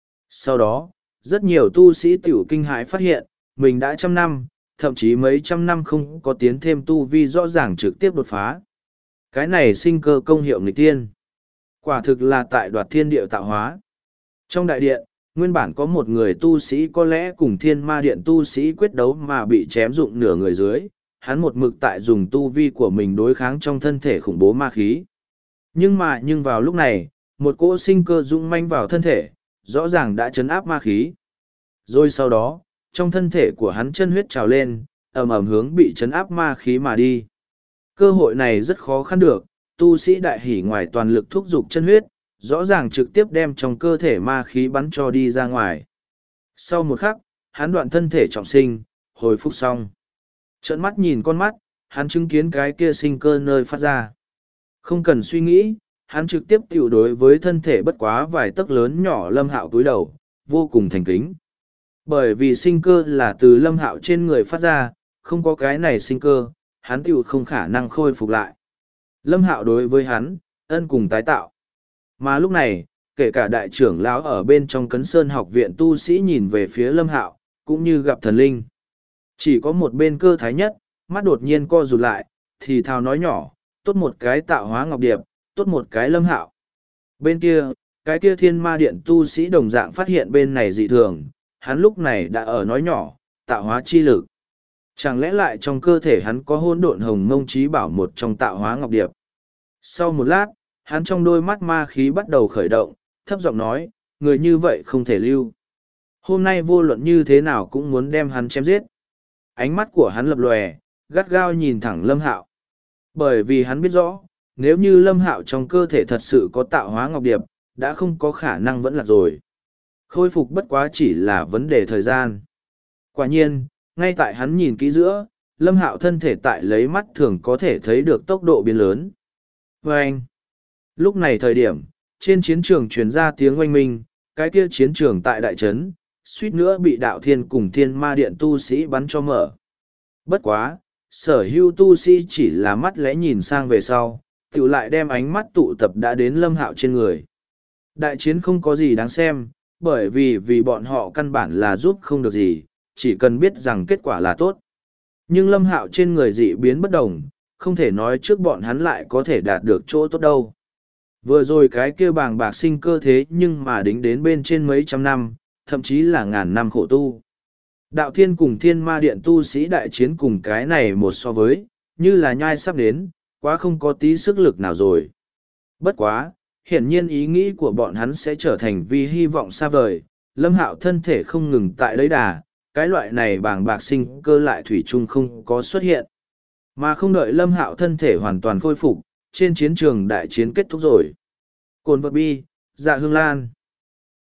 Sau đó, rất nhiều tu sĩ tiểu kinh hãi phát hiện, mình đã trăm năm, thậm chí mấy trăm năm không có tiến thêm tu vi rõ ràng trực tiếp đột phá. Cái này sinh cơ công hiệu nghịch tiên. Quả thực là tại đoạt thiên địa tạo hóa. Trong đại điện, nguyên bản có một người tu sĩ có lẽ cùng thiên ma điện tu sĩ quyết đấu mà bị chém dụng nửa người dưới, hắn một mực tại dùng tu vi của mình đối kháng trong thân thể khủng bố ma khí. Nhưng vào lúc này, một cỗ sinh cơ dũng manh vào thân thể, rõ ràng đã chấn áp ma khí. Rồi sau đó, trong thân thể của hắn chân huyết trào lên, ầm ầm hướng bị chấn áp ma khí mà đi. Cơ hội này rất khó khăn được, tu sĩ đại hỉ ngoài toàn lực thúc giục chân huyết, rõ ràng trực tiếp đem trong cơ thể ma khí bắn cho đi ra ngoài. Sau một khắc, hắn đoạn thân thể trọng sinh, hồi phục xong. Trợn mắt nhìn con mắt, hắn chứng kiến cái kia sinh cơ nơi phát ra. Không cần suy nghĩ, hắn trực tiếp tiểu đối với thân thể bất quá vài tấc lớn nhỏ Lâm Hạo cúi đầu, vô cùng thành kính. Bởi vì sinh cơ là từ Lâm Hạo trên người phát ra, không có cái này sinh cơ, hắn tiểu không khả năng khôi phục lại. Lâm Hạo đối với hắn, ân cùng tái tạo. Mà lúc này, kể cả đại trưởng lão ở bên trong Cấn Sơn học viện tu sĩ nhìn về phía Lâm Hạo, cũng như gặp thần linh. Chỉ có một bên Cơ Thái Nhất, mắt đột nhiên co rụt lại, thì thào nói nhỏ, tốt một cái Tạo Hóa Ngọc Điệp, tốt một cái Lâm Hạo. Bên kia, cái kia Thiên Ma Điện tu sĩ đồng dạng phát hiện bên này dị thường, hắn lúc này đã ở nói nhỏ, tạo hóa chi lực. Chẳng lẽ lại trong cơ thể hắn có hỗn độn hồng mông trí bảo một trong Tạo Hóa Ngọc Điệp. Sau một lát, hắn trong đôi mắt ma khí bắt đầu khởi động, thấp giọng nói, người như vậy không thể lưu. Hôm nay vô luận như thế nào cũng muốn đem hắn chém giết. Ánh mắt của hắn lập lòe, gắt gao nhìn thẳng Lâm Hạo. Bởi vì hắn biết rõ, nếu như Lâm Hạo trong cơ thể thật sự có Tạo Hóa Ngọc Điệp, đã không có khả năng vẫn là rồi. Khôi phục bất quá chỉ là vấn đề thời gian. Quả nhiên, ngay tại hắn nhìn kỹ giữa, Lâm Hạo thân thể tại lấy mắt thường có thể thấy được tốc độ biến lớn. Vâng! Lúc này thời điểm, trên chiến trường truyền ra tiếng oanh minh, cái kia chiến trường tại đại trấn, suýt nữa bị đạo thiên cùng thiên ma điện tu sĩ bắn cho mở. Bất quá, sở hữu tu sĩ chỉ là mắt lẽ nhìn sang về sau, tự lại đem ánh mắt tụ tập đã đến Lâm Hạo trên người. Đại chiến không có gì đáng xem, bởi vì bọn họ căn bản là giúp không được gì, chỉ cần biết rằng kết quả là tốt. Nhưng Lâm Hạo trên người dị biến bất đồng, không thể nói trước bọn hắn lại có thể đạt được chỗ tốt đâu. Vừa rồi cái kia bàng bạc sinh cơ thế nhưng mà đính đến bên trên mấy trăm năm, thậm chí là ngàn năm khổ tu. Đạo thiên cùng thiên ma điện tu sĩ đại chiến cùng cái này một so với, như là nhai sắp đến, quá không có tí sức lực nào rồi. Bất quá, hiển nhiên ý nghĩ của bọn hắn sẽ trở thành vì hy vọng xa vời, Lâm Hạo thân thể không ngừng tại đấy đà, cái loại này bàng bạc sinh cơ lại thủy chung không có xuất hiện. Mà không đợi Lâm Hạo thân thể hoàn toàn khôi phục, trên chiến trường đại chiến kết thúc rồi. Cồn vật bi, Dạ Hương Lan.